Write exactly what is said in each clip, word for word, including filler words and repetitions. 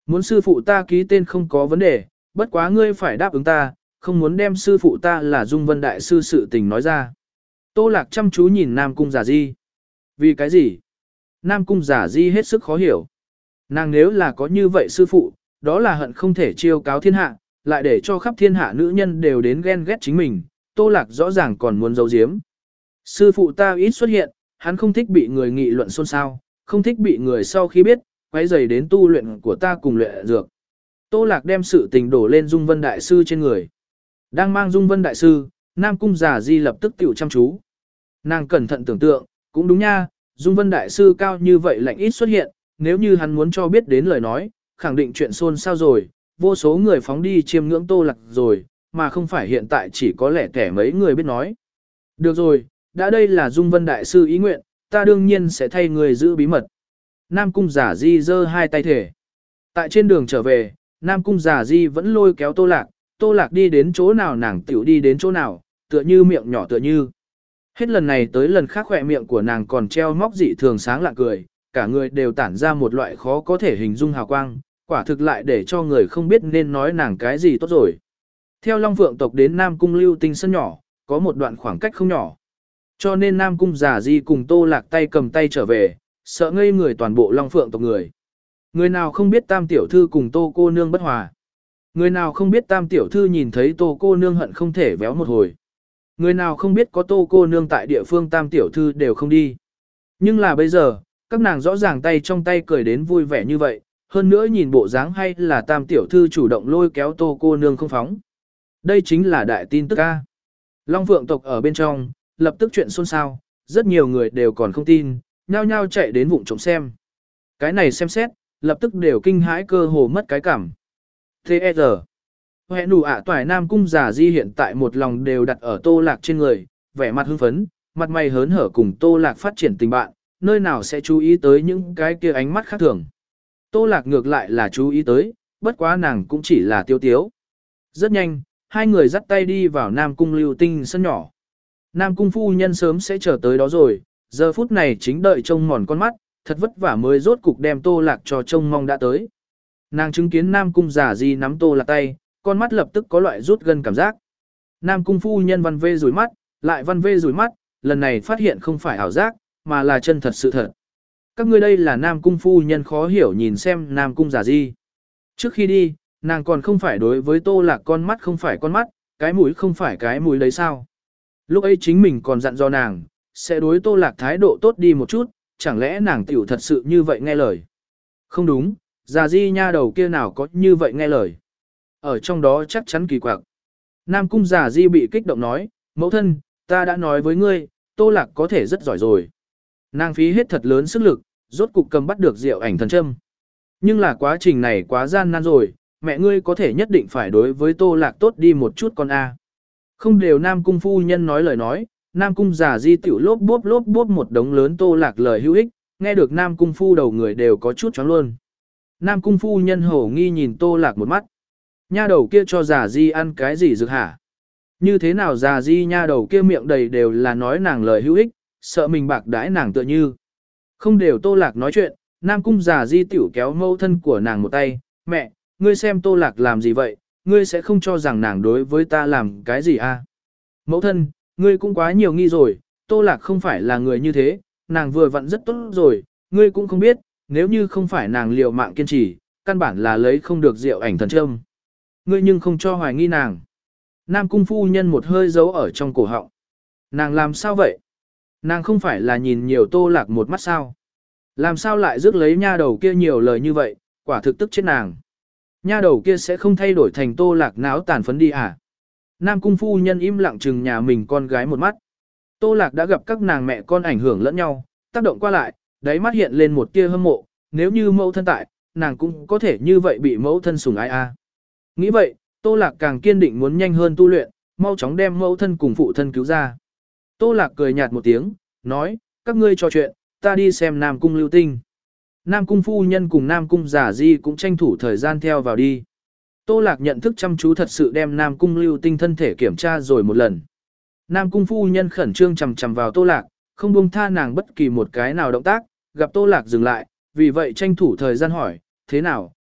Muốn sư phụ ta ký tên không có vấn đề, bất quá ngươi phải đáp ứng ta, không muốn đem sư phụ ta là Dung Vân Đại Sư sự tình nói ra. Tô Lạc chăm chú nhìn Nam Cung Giả Di. Vì cái gì? Nam Cung Giả Di hết sức khó hiểu. Nàng nếu là có như vậy sư phụ, đó là hận không thể chiêu cáo thiên hạ, lại để cho khắp thiên hạ nữ nhân đều đến ghen ghét chính mình. Tô Lạc rõ ràng còn muốn giấu giếm. Sư phụ ta ít xuất hiện, hắn không thích bị người nghị luận xôn xao, không thích bị người sau khi biết, quấy rầy đến tu luyện của ta cùng luyện dược. Tô Lạc đem sự tình đổ lên Dung Vân Đại Sư trên người. Đang mang Dung Vân Đại Sư, Nam Cung Giả Di lập tức tiểu chăm chú. Nàng cẩn thận tưởng tượng, cũng đúng nha, Dung Vân Đại Sư cao như vậy lạnh ít xuất hiện, nếu như hắn muốn cho biết đến lời nói, khẳng định chuyện xôn xao rồi, vô số người phóng đi chiêm ngưỡng Tô Lạc rồi, mà không phải hiện tại chỉ có lẻ kẻ mấy người biết nói. Được rồi, đã đây là Dung Vân Đại Sư ý nguyện, ta đương nhiên sẽ thay người giữ bí mật. Nam Cung Giả Di giơ hai tay thể. Tại trên đường trở về, Nam Cung Giả Di vẫn lôi kéo Tô Lạc, Tô Lạc đi đến chỗ nào nàng tiểu đi đến chỗ nào, tựa như miệng nhỏ tựa như. Hết lần này tới lần khác khỏe miệng của nàng còn treo móc dị thường sáng lạ cười, cả người đều tản ra một loại khó có thể hình dung hào quang, quả thực lại để cho người không biết nên nói nàng cái gì tốt rồi. Theo Long Phượng tộc đến Nam Cung Lưu Tinh sân nhỏ, có một đoạn khoảng cách không nhỏ. Cho nên Nam Cung Giả Di cùng Tô Lạc tay cầm tay trở về, sợ ngây người toàn bộ Long Phượng tộc người. Người nào không biết Tam tiểu thư cùng Tô cô nương bất hòa. Người nào không biết Tam tiểu thư nhìn thấy Tô cô nương hận không thể véo một hồi. Người nào không biết có Tô cô nương tại địa phương Tam tiểu thư đều không đi. Nhưng là bây giờ, các nàng rõ ràng tay trong tay cười đến vui vẻ như vậy, hơn nữa nhìn bộ dáng hay là Tam tiểu thư chủ động lôi kéo Tô cô nương không phóng. Đây chính là đại tin tức a. Long Phượng tộc ở bên trong, lập tức chuyện xôn xao, rất nhiều người đều còn không tin, nhao nhao chạy đến vụng trộm xem. Cái này xem xét, lập tức đều kinh hãi cơ hồ mất cái cảm. Thế giờ, hẹn đủ ạ toài Nam Cung Giả Di hiện tại một lòng đều đặt ở Tô Lạc trên người, vẻ mặt hưng phấn, mặt mày hớn hở cùng Tô Lạc phát triển tình bạn, nơi nào sẽ chú ý tới những cái kia ánh mắt khác thường. Tô Lạc ngược lại là chú ý tới, bất quá nàng cũng chỉ là tiêu tiếu. Rất nhanh, hai người dắt tay đi vào Nam Cung Lưu Tinh sân nhỏ. Nam Cung phu nhân sớm sẽ chờ tới đó rồi, giờ phút này chính đợi trông mòn con mắt, thật vất vả mới rốt cục đem Tô Lạc cho trông mong đã tới. Nàng chứng kiến Nam Cung Giả Di nắm Tô Lạc tay, con mắt lập tức có loại rút gân cảm giác. Nam Cung phu nhân văn vê rủi mắt, lại văn vê rủi mắt, lần này phát hiện không phải ảo giác, mà là chân thật sự thật. Các ngươi đây là Nam Cung phu nhân khó hiểu nhìn xem Nam Cung Giả Di. Trước khi đi, nàng còn không phải đối với Tô Lạc con mắt không phải con mắt, cái mũi không phải cái mũi đấy sao. Lúc ấy chính mình còn dặn dò nàng, sẽ đối Tô Lạc thái độ tốt đi một chút, chẳng lẽ nàng tiểu thật sự như vậy nghe lời. Không đúng, Giả Di nha đầu kia nào có như vậy nghe lời. Ở trong đó chắc chắn kỳ quặc. Nam Cung Giả Di bị kích động nói, mẫu thân, ta đã nói với ngươi, Tô Lạc có thể rất giỏi rồi. Nàng phí hết thật lớn sức lực, rốt cục cầm bắt được Diệu Ảnh Thần Châm. Nhưng là quá trình này quá gian nan rồi, mẹ ngươi có thể nhất định phải đối với Tô Lạc tốt đi một chút con a. Không đều Nam Cung phu nhân nói lời nói, Nam Cung Giả Di tiểu lốp bốp lốp bốp một đống lớn Tô Lạc lời hữu ích, nghe được Nam Cung phu đầu người đều có chút choáng luôn. Nam Cung phu nhân hổ nghi nhìn Tô Lạc một mắt. Nha đầu kia cho Giả Di ăn cái gì dược hả? Như thế nào Giả Di nha đầu kia miệng đầy đều là nói nàng lời hữu ích, sợ mình bạc đãi nàng tựa như. Không đều Tô Lạc nói chuyện, Nam Cung Giả Di tiểu kéo mâu thân của nàng một tay, mẹ, ngươi xem Tô Lạc làm gì vậy, ngươi sẽ không cho rằng nàng đối với ta làm cái gì à? Mẫu thân, ngươi cũng quá nhiều nghi rồi, Tô Lạc không phải là người như thế, nàng vừa vặn rất tốt rồi, ngươi cũng không biết, nếu như không phải nàng liều mạng kiên trì, căn bản là lấy không được Diệu Ảnh Thần Châm. Ngươi nhưng không cho hoài nghi nàng. Nam Cung phu nhân một hơi giấu ở trong cổ họng. Nàng làm sao vậy? Nàng không phải là nhìn nhiều Tô Lạc một mắt sao? Làm sao lại rước lấy nha đầu kia nhiều lời như vậy, quả thực tức chết nàng. Nha đầu kia sẽ không thay đổi thành Tô Lạc náo tàn phấn đi à? Nam Cung phu nhân im lặng chừng nhà mình con gái một mắt. Tô Lạc đã gặp các nàng mẹ con ảnh hưởng lẫn nhau, tác động qua lại, đáy mắt hiện lên một tia hâm mộ, nếu như mẫu thân tại, nàng cũng có thể như vậy bị mẫu thân sủng ái a. À. Nghĩ vậy, Tô Lạc càng kiên định muốn nhanh hơn tu luyện, mau chóng đem mẫu thân cùng phụ thân cứu ra. Tô Lạc cười nhạt một tiếng, nói, các ngươi trò chuyện, ta đi xem Nam Cung Lưu Tinh. Nam Cung phu nhân cùng Nam Cung Giả Di cũng tranh thủ thời gian theo vào đi. Tô Lạc nhận thức chăm chú thật sự đem Nam Cung Lưu Tinh thân thể kiểm tra rồi một lần. Nam Cung phu nhân khẩn trương chằm chằm vào Tô Lạc, không buông tha nàng bất kỳ một cái nào động tác, gặp Tô Lạc dừng lại, vì vậy tranh thủ thời gian hỏi, thế nào,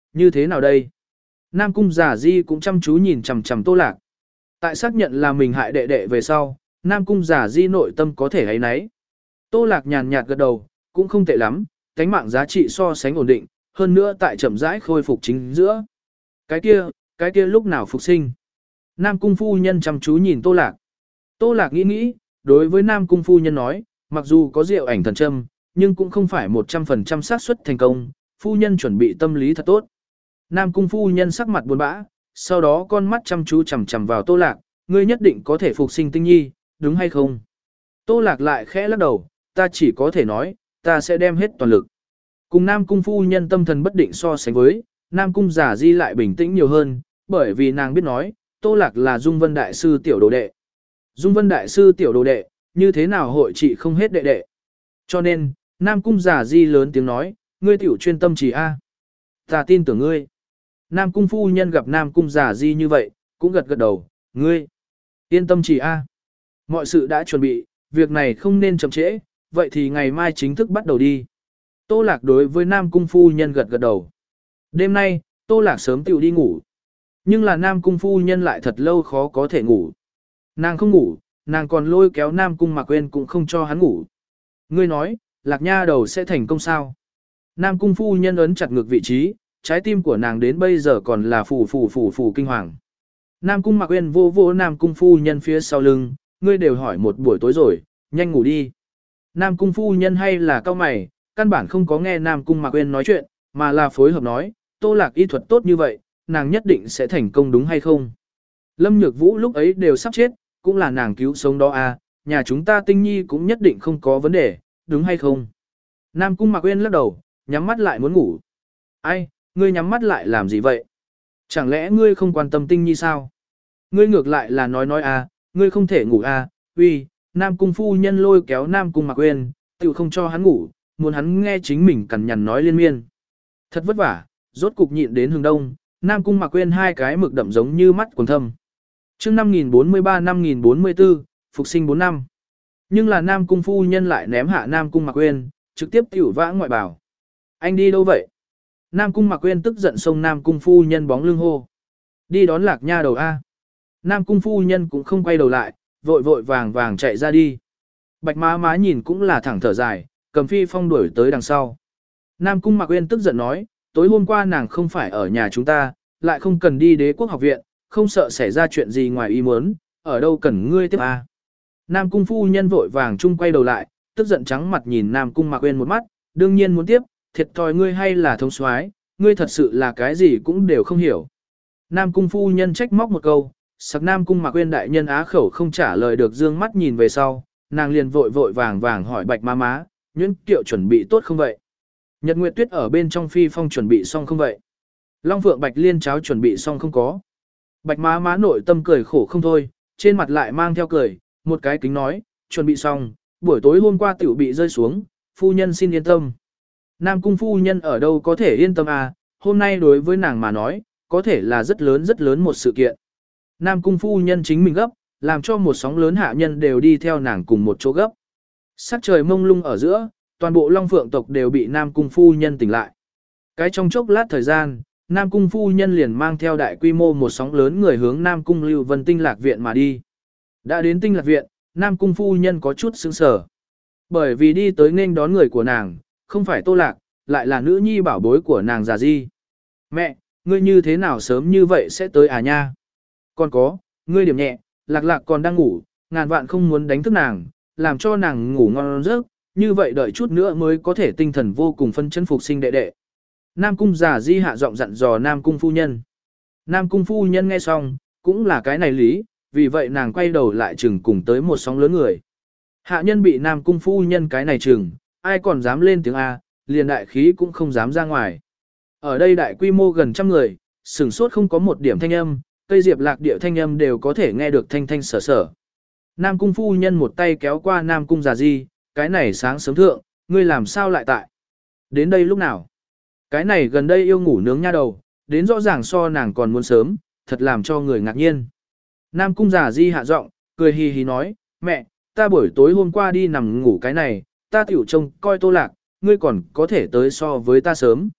như thế nào đây? Nam cung giả di cũng chăm chú nhìn chằm chằm Tô Lạc. Tại xác nhận là mình hại đệ đệ về sau, Nam cung giả di nội tâm có thể ấy nấy. Tô Lạc nhàn nhạt gật đầu, cũng không tệ lắm, cánh mạng giá trị so sánh ổn định, hơn nữa tại chậm rãi khôi phục chính giữa. Cái kia, cái kia lúc nào phục sinh? Nam cung phu nhân chăm chú nhìn Tô Lạc. Tô Lạc nghĩ nghĩ, đối với Nam cung phu nhân nói, mặc dù có rượu ảnh thần châm, nhưng cũng không phải một trăm phần trăm xác suất thành công, phu nhân chuẩn bị tâm lý thật tốt. Nam cung phu nhân sắc mặt buồn bã, sau đó con mắt chăm chú chằm chằm vào Tô Lạc, ngươi nhất định có thể phục sinh Tinh Nhi, đúng hay không? Tô Lạc lại khẽ lắc đầu, ta chỉ có thể nói, ta sẽ đem hết toàn lực. Cùng Nam cung phu nhân tâm thần bất định so sánh với, Nam cung giả di lại bình tĩnh nhiều hơn, bởi vì nàng biết nói, Tô Lạc là Dung Vân Đại Sư tiểu đồ đệ. Dung Vân Đại Sư tiểu đồ đệ, như thế nào hội trị không hết đệ đệ. Cho nên, Nam cung giả di lớn tiếng nói, ngươi tiểu chuyên tâm chỉ A. Ta tin tưởng ngươi. Nam cung phu nhân gặp Nam cung giả di như vậy, cũng gật gật đầu, ngươi. Yên tâm chỉ A. Mọi sự đã chuẩn bị, việc này không nên chậm trễ, vậy thì ngày mai chính thức bắt đầu đi. Tô Lạc đối với Nam cung phu nhân gật gật đầu. Đêm nay, Tô Lạc sớm tiểu đi ngủ. Nhưng là Nam cung phu nhân lại thật lâu khó có thể ngủ. Nàng không ngủ, nàng còn lôi kéo Nam cung Mạc Quyên cũng không cho hắn ngủ. Ngươi nói, Lạc nha đầu sẽ thành công sao? Nam cung phu nhân ấn chặt ngược vị trí, trái tim của nàng đến bây giờ còn là phù phù phù phù kinh hoàng. Nam cung Mạc Quyên vô vô Nam cung phu nhân phía sau lưng, ngươi đều hỏi một buổi tối rồi, nhanh ngủ đi. Nam cung phu nhân hay là cao mày, căn bản không có nghe Nam cung Mạc Quyên nói chuyện, mà là phối hợp nói, Tô Lạc y thuật tốt như vậy, nàng nhất định sẽ thành công đúng hay không? Lâm Nhược Vũ lúc ấy đều sắp chết, cũng là nàng cứu sống đó à, nhà chúng ta Tinh Nhi cũng nhất định không có vấn đề, đúng hay không? Nam cung Mạc Quyên lắc đầu, nhắm mắt lại muốn ngủ. Ai, ngươi nhắm mắt lại làm gì vậy? Chẳng lẽ ngươi không quan tâm Tinh Nhi sao? Ngươi ngược lại là nói nói à, ngươi không thể ngủ à, uy, Nam cung phu nhân lôi kéo Nam cung Mạc Quyên, tự không cho hắn ngủ, muốn hắn nghe chính mình cằn nhằn nói liên miên. Thật vất vả, rốt cục nhịn đến hướng đông, Nam cung Mạc Quyên hai cái mực đậm giống như mắt quần thâm. Trước năm nghìn bốn mươi ba năm nghìn bốn mươi tư, phục sinh bốn năm. Nhưng là Nam cung phu nhân lại ném hạ Nam cung Mạc Quyên, trực tiếp tiểu vã ngoại bảo. Anh đi đâu vậy? Nam cung Mạc Quyên tức giận xông Nam cung phu nhân bóng lưng hô. Đi đón Lạc nha đầu A. Nam cung phu nhân cũng không quay đầu lại, vội vội vàng vàng chạy ra đi. Bạch má má nhìn cũng là thẳng thở dài, cầm phi phong đuổi tới đằng sau. Nam cung Mạc Quyên tức giận nói, tối hôm qua nàng không phải ở nhà chúng ta, lại không cần đi Đế Quốc học viện, không sợ xảy ra chuyện gì ngoài ý muốn, ở đâu cần ngươi tiếp A. Nam cung phu nhân vội vàng chung quay đầu lại, tức giận trắng mặt nhìn Nam cung Mạc Quyên một mắt, đương nhiên muốn tiếp, thiệt thòi ngươi hay là thông soái, ngươi thật sự là cái gì cũng đều không hiểu. Nam cung phu nhân trách móc một câu, sặc Nam cung Mạc Quyên đại nhân á khẩu không trả lời được, dương mắt nhìn về sau, nàng liền vội vội vàng vàng hỏi Bạch má má, Nhuyễn Kiệu chuẩn bị tốt không vậy? Nhật Nguyệt Tuyết ở bên trong phi phong chuẩn bị xong không vậy? Long Phượng Bạch Liên cháo chuẩn bị xong không có? Bạch má má nội tâm cười khổ không thôi, trên mặt lại mang theo cười, một cái kính nói, chuẩn bị xong, buổi tối hôm qua tiểu bị rơi xuống, phu nhân xin yên tâm. Nam cung phu nhân ở đâu có thể yên tâm à, hôm nay đối với nàng mà nói, có thể là rất lớn rất lớn một sự kiện. Nam cung phu nhân chính mình gấp, làm cho một sóng lớn hạ nhân đều đi theo nàng cùng một chỗ gấp. Sắc trời mông lung ở giữa, toàn bộ Long Phượng tộc đều bị Nam cung phu nhân tỉnh lại. Cái trong chốc lát thời gian, Nam cung phu nhân liền mang theo đại quy mô một sóng lớn người hướng Nam cung Lưu Vân Tinh Lạc Viện mà đi. Đã đến Tinh Lạc Viện, Nam cung phu nhân có chút sững sờ. Bởi vì đi tới nên đón người của nàng, không phải Tô Lạc, lại là nữ nhi bảo bối của nàng già di. Mẹ, ngươi như thế nào sớm như vậy sẽ tới à nha? Còn có, ngươi điểm nhẹ, Lạc Lạc còn đang ngủ, ngàn vạn không muốn đánh thức nàng, làm cho nàng ngủ ngon giấc, như vậy đợi chút nữa mới có thể tinh thần vô cùng phân chân phục sinh đệ đệ. Nam cung già di hạ giọng dặn dò Nam cung phu nhân. Nam cung phu nhân nghe xong, cũng là cái này lý, vì vậy nàng quay đầu lại chừng cùng tới một sóng lớn người. Hạ nhân bị Nam cung phu nhân cái này chừng, ai còn dám lên tiếng A, liền đại khí cũng không dám ra ngoài. Ở đây đại quy mô gần trăm người, sửng sốt không có một điểm thanh âm, cây diệp lạc địa thanh âm đều có thể nghe được thanh thanh sở sở. Nam cung phu nhân một tay kéo qua Nam cung già di, cái này sáng sớm thượng, ngươi làm sao lại tại? Đến đây lúc nào? Cái này gần đây yêu ngủ nướng nha đầu, đến rõ ràng so nàng còn muốn sớm, thật làm cho người ngạc nhiên. Nam cung già di hạ giọng, cười hì hì nói, mẹ, ta buổi tối hôm qua đi nằm ngủ cái này, ta tiểu trông coi Tô Lạc, ngươi còn có thể tới so với ta sớm.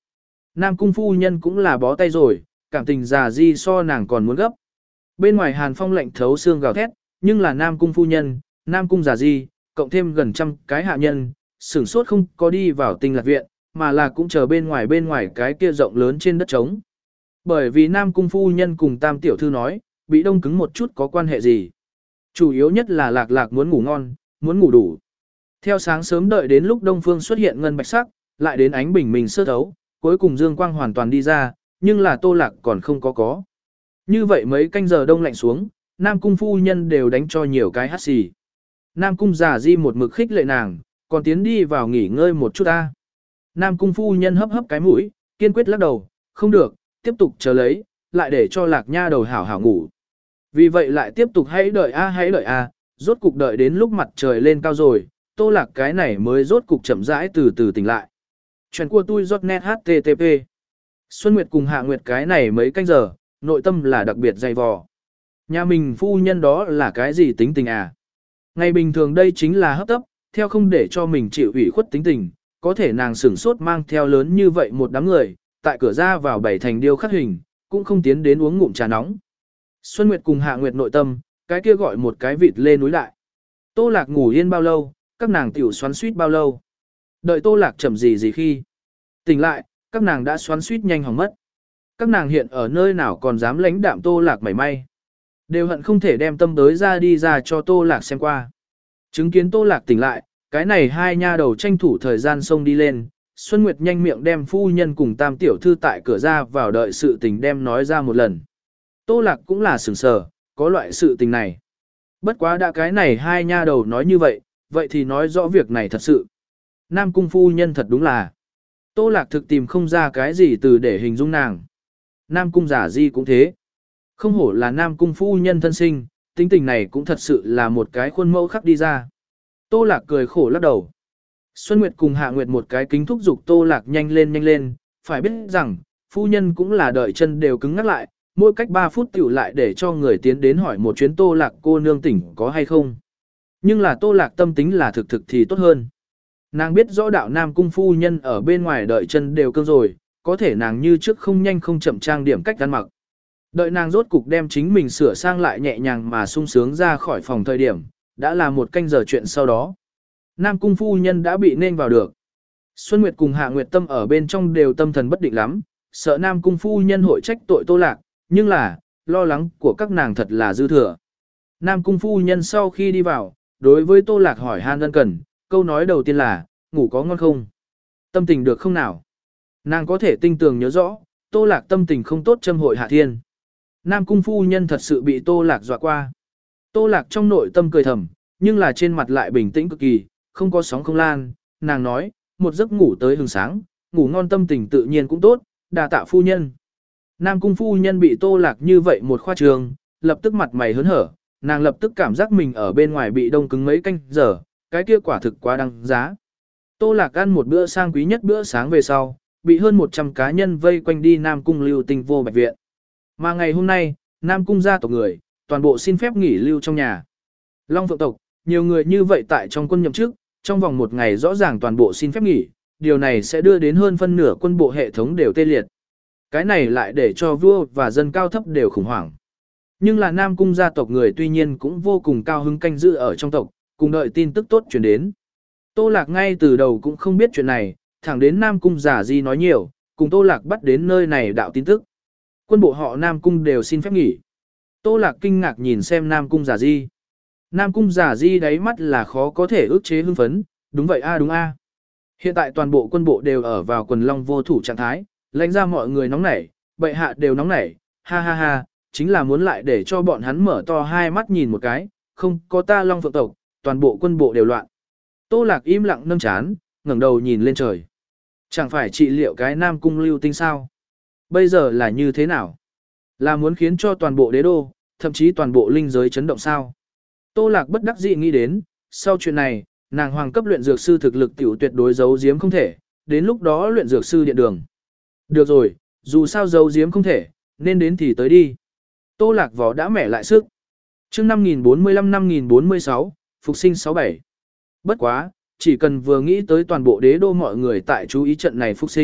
Nam cung phu nhân cũng là bó tay rồi, cảm tình già di so nàng còn muốn gấp. Bên ngoài hàn phong lạnh thấu xương gào thét, nhưng là Nam cung phu nhân, Nam cung già di, cộng thêm gần trăm cái hạ nhân, sửng sốt không có đi vào tinh lạc viện, mà là cũng chờ bên ngoài bên ngoài cái kia rộng lớn trên đất trống. Bởi vì Nam cung phu nhân cùng Tam tiểu thư nói, bị đông cứng một chút có quan hệ gì. Chủ yếu nhất là lạc lạc muốn ngủ ngon, muốn ngủ đủ. Theo sáng sớm đợi đến lúc đông phương xuất hiện ngân bạch sắc, lại đến ánh bình minh sơ thấu, cuối cùng dương quang hoàn toàn đi ra, nhưng là Tô Lạc còn không có có. Như vậy mấy canh giờ đông lạnh xuống, Nam cung phu nhân đều đánh cho nhiều cái hắt xì. Nam cung giả di một mực khích lệ nàng, còn tiến đi vào nghỉ ngơi một chút ta. Nam cung phu nhân hấp hấp cái mũi, kiên quyết lắc đầu, không được, tiếp tục chờ lấy, lại để cho Lạc nha đầu hảo hảo ngủ. Vì vậy lại tiếp tục hãy đợi a hãy đợi a, rốt cục đợi đến lúc mặt trời lên cao rồi, Tô Lạc cái này mới rốt cục chậm rãi từ từ tỉnh lại. Chuyện của tôi giọt net hát tê tê pê. Xuân Nguyệt cùng Hạ Nguyệt cái này mấy canh giờ, nội tâm là đặc biệt dày vò. Nhà mình phu nhân đó là cái gì tính tình à? Ngày bình thường đây chính là hấp tấp, theo không để cho mình chịu ủy khuất tính tình, có thể nàng sửng sốt mang theo lớn như vậy một đám người, tại cửa ra vào bảy thành điêu khắc hình, cũng không tiến đến uống ngụm trà nóng. Xuân Nguyệt cùng Hạ Nguyệt nội tâm, cái kia gọi một cái vịt lên núi lại. Tô Lạc ngủ yên bao lâu, các nàng tiểu xoắn suýt bao lâu. Đợi Tô Lạc chậm gì gì khi. Tỉnh lại, các nàng đã xoắn suýt nhanh hỏng mất. Các nàng hiện ở nơi nào còn dám lãnh đạm Tô Lạc mảy may. Đều hận không thể đem tâm đới ra đi ra cho Tô Lạc xem qua. Chứng kiến Tô Lạc tỉnh lại, cái này hai nha đầu tranh thủ thời gian xông đi lên. Xuân Nguyệt nhanh miệng đem phu nhân cùng Tam tiểu thư tại cửa ra vào đợi sự tình đem nói ra một lần. Tô Lạc cũng là sửng sờ, có loại sự tình này. Bất quá đã cái này hai nha đầu nói như vậy, vậy thì nói rõ việc này thật sự. Nam cung phu nhân thật đúng là. Tô Lạc thực tìm không ra cái gì từ để hình dung nàng. Nam cung giả di cũng thế. Không hổ là Nam cung phu nhân thân sinh, tính tình này cũng thật sự là một cái khuôn mẫu khắc đi ra. Tô Lạc cười khổ lắc đầu. Xuân Nguyệt cùng Hạ Nguyệt một cái kính thúc giục Tô Lạc nhanh lên nhanh lên, phải biết rằng, phu nhân cũng là đợi chân đều cứng ngắt lại, mỗi cách ba phút tiểu lại để cho người tiến đến hỏi một chuyến Tô Lạc cô nương tỉnh có hay không. Nhưng là Tô Lạc tâm tính là thực thực thì tốt hơn. Nàng biết rõ đạo Nam cung phu nhân ở bên ngoài đợi chân đều cương rồi, có thể nàng như trước không nhanh không chậm trang điểm cách ăn mặc. Đợi nàng rốt cục đem chính mình sửa sang lại nhẹ nhàng mà sung sướng ra khỏi phòng thời điểm, đã là một canh giờ chuyện sau đó. Nam cung phu nhân đã bị nên vào được. Xuân Nguyệt cùng Hạ Nguyệt Tâm ở bên trong đều tâm thần bất định lắm, sợ Nam cung phu nhân hội trách tội Tô Lạc, nhưng là, lo lắng của các nàng thật là dư thừa. Nam cung phu nhân sau khi đi vào, đối với Tô Lạc hỏi han ân cần, câu nói đầu tiên là, ngủ có ngon không? Tâm tình được không nào? Nàng có thể tinh tường nhớ rõ, Tô Lạc tâm tình không tốt châm hội hạ thiên. Nam cung phu nhân thật sự bị Tô Lạc dọa qua. Tô Lạc trong nội tâm cười thầm, nhưng là trên mặt lại bình tĩnh cực kỳ, không có sóng không lan. Nàng nói, một giấc ngủ tới hừng sáng, ngủ ngon tâm tình tự nhiên cũng tốt, đà tạ phu nhân. Nam cung phu nhân bị Tô Lạc như vậy một khoa trường, lập tức mặt mày hớn hở, nàng lập tức cảm giác mình ở bên ngoài bị đông cứng mấy canh giờ, cái kia quả thực quá đăng giá. Tô Lạc ăn một bữa sang quý nhất bữa sáng về sau, bị hơn một trăm cá nhân vây quanh đi Nam cung lưu tinh vô bạch viện. Mà ngày hôm nay, Nam cung gia tộc người, toàn bộ xin phép nghỉ lưu trong nhà. Long Phượng tộc, nhiều người như vậy tại trong quân nhậm chức, trong vòng một ngày rõ ràng toàn bộ xin phép nghỉ, điều này sẽ đưa đến hơn phân nửa quân bộ hệ thống đều tê liệt. Cái này lại để cho vua và dân cao thấp đều khủng hoảng. Nhưng là Nam cung gia tộc người tuy nhiên cũng vô cùng cao hứng canh giữ ở trong tộc, cùng đợi tin tức tốt truyền đến. Tô Lạc ngay từ đầu cũng không biết chuyện này, thẳng đến Nam cung giả di nói nhiều, cùng Tô Lạc bắt đến nơi này đạo tin tức. Quân bộ họ Nam cung đều xin phép nghỉ. Tô Lạc kinh ngạc nhìn xem Nam cung giả di. Nam cung giả di đáy mắt là khó có thể ức chế hưng phấn, đúng vậy a đúng a. Hiện tại toàn bộ quân bộ đều ở vào quần long vô thủ trạng thái, lãnh ra mọi người nóng nảy, bệ hạ đều nóng nảy, ha ha ha, chính là muốn lại để cho bọn hắn mở to hai mắt nhìn một cái, không có ta Long Phượng tộc, toàn bộ quân bộ đều loạn. Tô Lạc im lặng nâng chán, ngẩng đầu nhìn lên trời. Chẳng phải trị liệu cái Nam cung lưu tinh sao? Bây giờ là như thế nào? Là muốn khiến cho toàn bộ đế đô, thậm chí toàn bộ linh giới chấn động sao? Tô Lạc bất đắc dĩ nghĩ đến, sau chuyện này, nàng hoàng cấp luyện dược sư thực lực tiểu tuyệt đối giấu giếm không thể, đến lúc đó luyện dược sư điện đường. Được rồi, dù sao giấu giếm không thể, nên đến thì tới đi. Tô Lạc vỏ đã mẻ lại sức. Chương năm nghìn bốn mươi lăm năm nghìn bốn mươi sáu, phục sinh sáu bảy. Bất quá, chỉ cần vừa nghĩ tới toàn bộ đế đô mọi người tại chú ý trận này phục sinh,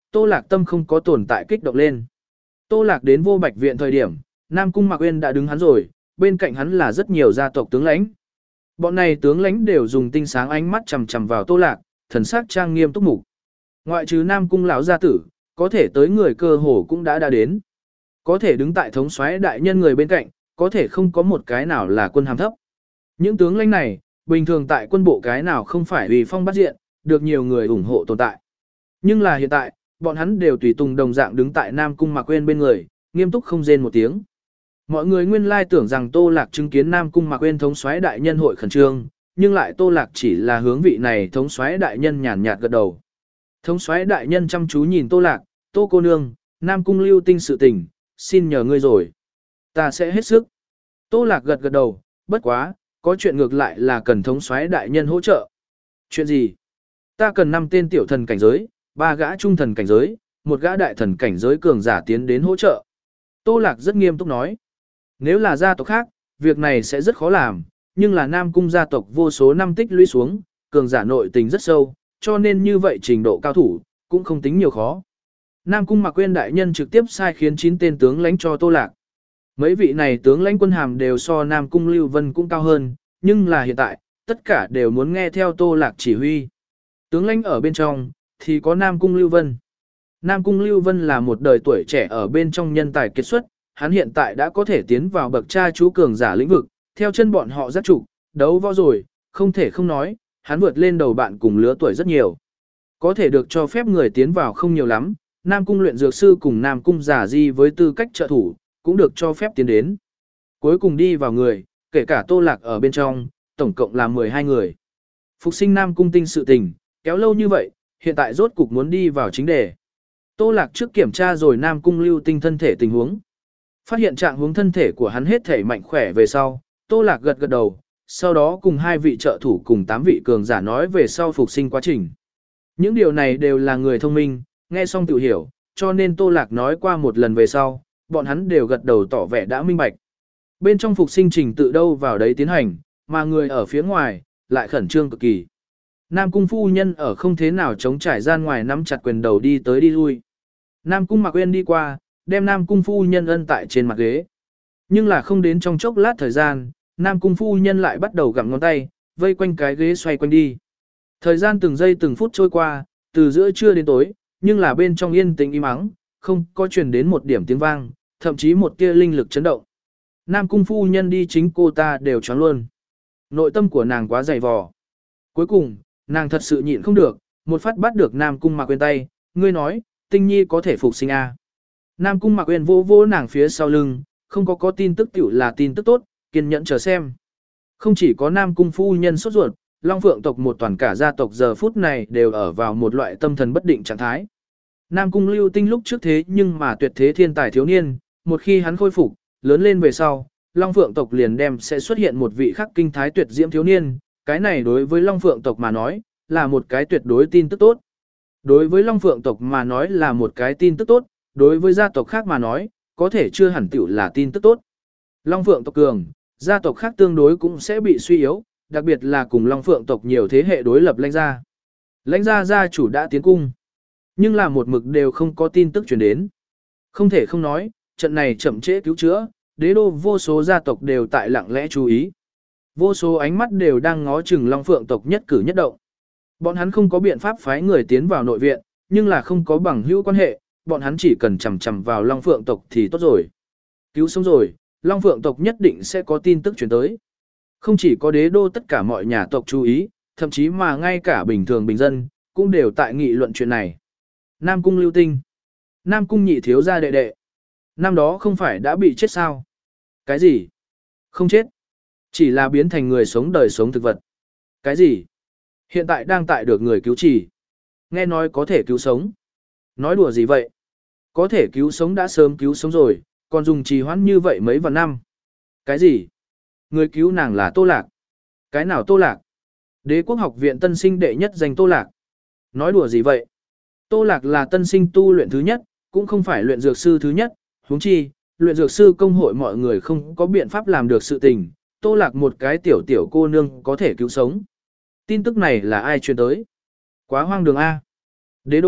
Tô Lạc tâm không có tồn tại kích động lên. Tô Lạc đến vô bạch viện thời điểm, Nam Cung Mạc Uyên đã đứng hắn rồi, bên cạnh hắn là rất nhiều gia tộc tướng lãnh. Bọn này tướng lãnh đều dùng tinh sáng ánh mắt chằm chằm vào Tô Lạc, thần sắc trang nghiêm túc mục. Ngoại trừ Nam Cung lão gia tử, có thể tới người cơ hồ cũng đã đã đến. Có thể đứng tại thống soái đại nhân người bên cạnh, có thể không có một cái nào là quân hàm thấp. Những tướng lãnh này, bình thường tại quân bộ cái nào không phải uy phong bắt diện, được nhiều người ủng hộ tồn tại. Nhưng là hiện tại, bọn hắn đều tùy tùng đồng dạng đứng tại Nam Cung Mạc Uyên bên người, nghiêm túc không rên một tiếng. Mọi người nguyên lai tưởng rằng Tô Lạc chứng kiến Nam Cung Mạc Uyên thống soái đại nhân hội khẩn trương, nhưng lại Tô Lạc chỉ là hướng vị này thống soái đại nhân nhàn nhạt gật đầu. Thống soái đại nhân chăm chú nhìn Tô Lạc, Tô cô nương, Nam Cung lưu tinh sự tình, xin nhờ ngươi rồi. Ta sẽ hết sức. Tô Lạc gật gật đầu, bất quá, có chuyện ngược lại là cần thống soái đại nhân hỗ trợ. Chuyện gì? Ta cần năm tên tiểu thần cảnh giới, ba gã trung thần cảnh giới, một gã đại thần cảnh giới cường giả tiến đến hỗ trợ. Tô Lạc rất nghiêm túc nói. Nếu là gia tộc khác, việc này sẽ rất khó làm, nhưng là Nam Cung gia tộc vô số năm tích lũy xuống, cường giả nội tình rất sâu, cho nên như vậy trình độ cao thủ, cũng không tính nhiều khó. Nam Cung Mạc Uyên đại nhân trực tiếp sai khiến chín tên tướng lãnh cho Tô Lạc. Mấy vị này tướng lãnh quân hàm đều so Nam Cung Lưu Vân cũng cao hơn, nhưng là hiện tại, tất cả đều muốn nghe theo Tô Lạc chỉ huy. Tướng lãnh ở bên trong, thì có Nam Cung Lưu Vân. Nam Cung Lưu Vân là một đời tuổi trẻ ở bên trong nhân tài kiệt xuất, hắn hiện tại đã có thể tiến vào bậc cha chú cường giả lĩnh vực, theo chân bọn họ giác trục, đấu võ rồi, không thể không nói, hắn vượt lên đầu bạn cùng lứa tuổi rất nhiều. Có thể được cho phép người tiến vào không nhiều lắm, Nam Cung luyện dược sư cùng Nam Cung giả di với tư cách trợ thủ, cũng được cho phép tiến đến. Cuối cùng đi vào người, kể cả Tô Lạc ở bên trong, tổng cộng là mười hai người. Phục sinh Nam Cung tinh sự tình, kéo lâu như vậy, hiện tại rốt cục muốn đi vào chính đề. Tô Lạc trước kiểm tra rồi Nam Cung lưu tinh thân thể tình huống. Phát hiện trạng huống thân thể của hắn hết thể mạnh khỏe về sau, Tô Lạc gật gật đầu, sau đó cùng hai vị trợ thủ cùng tám vị cường giả nói về sau phục sinh quá trình. Những điều này đều là người thông minh, nghe xong tự hiểu, cho nên Tô Lạc nói qua một lần về sau, bọn hắn đều gật đầu tỏ vẻ đã minh bạch. Bên trong phục sinh trình tự đâu vào đấy tiến hành, mà người ở phía ngoài, lại khẩn trương cực kỳ. Nam Cung phu nhân ở không thế nào chống trải gian ngoài nắm chặt quyền đầu đi tới đi lui. Nam Cung Mạc Uyên đi qua, đem Nam Cung phu nhân ân tại trên mặt ghế. Nhưng là không đến trong chốc lát thời gian, Nam Cung phu nhân lại bắt đầu gặm ngón tay, vây quanh cái ghế xoay quanh đi. Thời gian từng giây từng phút trôi qua, từ giữa trưa đến tối, nhưng là bên trong yên tĩnh im ắng, không có truyền đến một điểm tiếng vang, thậm chí một tia linh lực chấn động. Nam Cung phu nhân đi chính cô ta đều choáng luôn. Nội tâm của nàng quá dày vò. Cuối cùng, nàng thật sự nhịn không được, một phát bắt được Nam Cung Mạc Uyên tay, ngươi nói, Tinh Nhi có thể phục sinh à. Nam Cung Mạc Uyên vô vô nàng phía sau lưng, không có có tin tức tiểu là tin tức tốt, kiên nhẫn chờ xem. Không chỉ có Nam Cung phu nhân sốt ruột, Long Phượng tộc một toàn cả gia tộc giờ phút này đều ở vào một loại tâm thần bất định trạng thái. Nam Cung Lưu Tinh lúc trước thế nhưng mà tuyệt thế thiên tài thiếu niên, một khi hắn khôi phục, lớn lên về sau, Long Phượng tộc liền đem sẽ xuất hiện một vị khắc kinh thái tuyệt diễm thiếu niên, cái này đối với Long Phượng tộc mà nói, là một cái tuyệt đối tin tức tốt. Đối với Long Phượng tộc mà nói là một cái tin tức tốt, đối với gia tộc khác mà nói, có thể chưa hẳn tiểu là tin tức tốt. Long Phượng tộc cường, gia tộc khác tương đối cũng sẽ bị suy yếu, đặc biệt là cùng Long Phượng tộc nhiều thế hệ đối lập lãnh gia. Lãnh gia gia chủ đã tiến cung, nhưng là một mực đều không có tin tức truyền đến. Không thể không nói, trận này chậm trễ cứu chữa, đế đô vô số gia tộc đều tại lặng lẽ chú ý. Vô số ánh mắt đều đang ngó chừng Long Phượng tộc nhất cử nhất động. Bọn hắn không có biện pháp phái người tiến vào nội viện, nhưng là không có bằng hữu quan hệ, bọn hắn chỉ cần chằm chằm vào Long Phượng tộc thì tốt rồi. Cứu sống rồi, Long Phượng tộc nhất định sẽ có tin tức truyền tới. Không chỉ có đế đô tất cả mọi nhà tộc chú ý, thậm chí mà ngay cả bình thường bình dân, cũng đều tại nghị luận chuyện này. Nam Cung Lưu Tinh, Nam Cung nhị thiếu gia đệ đệ. Năm đó không phải đã bị chết sao? Cái gì? Không chết. Chỉ là biến thành người sống đời sống thực vật. Cái gì? Hiện tại đang tại được người cứu trị. Nghe nói có thể cứu sống. Nói đùa gì vậy? Có thể cứu sống đã sớm cứu sống rồi, còn dùng trì hoãn như vậy mấy vạn năm. Cái gì? Người cứu nàng là Tô Lạc. Cái nào Tô Lạc? Đế quốc học viện tân sinh đệ nhất danh Tô Lạc. Nói đùa gì vậy? Tô Lạc là tân sinh tu luyện thứ nhất, cũng không phải luyện dược sư thứ nhất, huống chi, luyện dược sư công hội mọi người không có biện pháp làm được sự tình, Tô Lạc một cái tiểu tiểu cô nương có thể cứu sống. Tin tức này là ai truyền tới? Quá hoang đường a. Đế đô,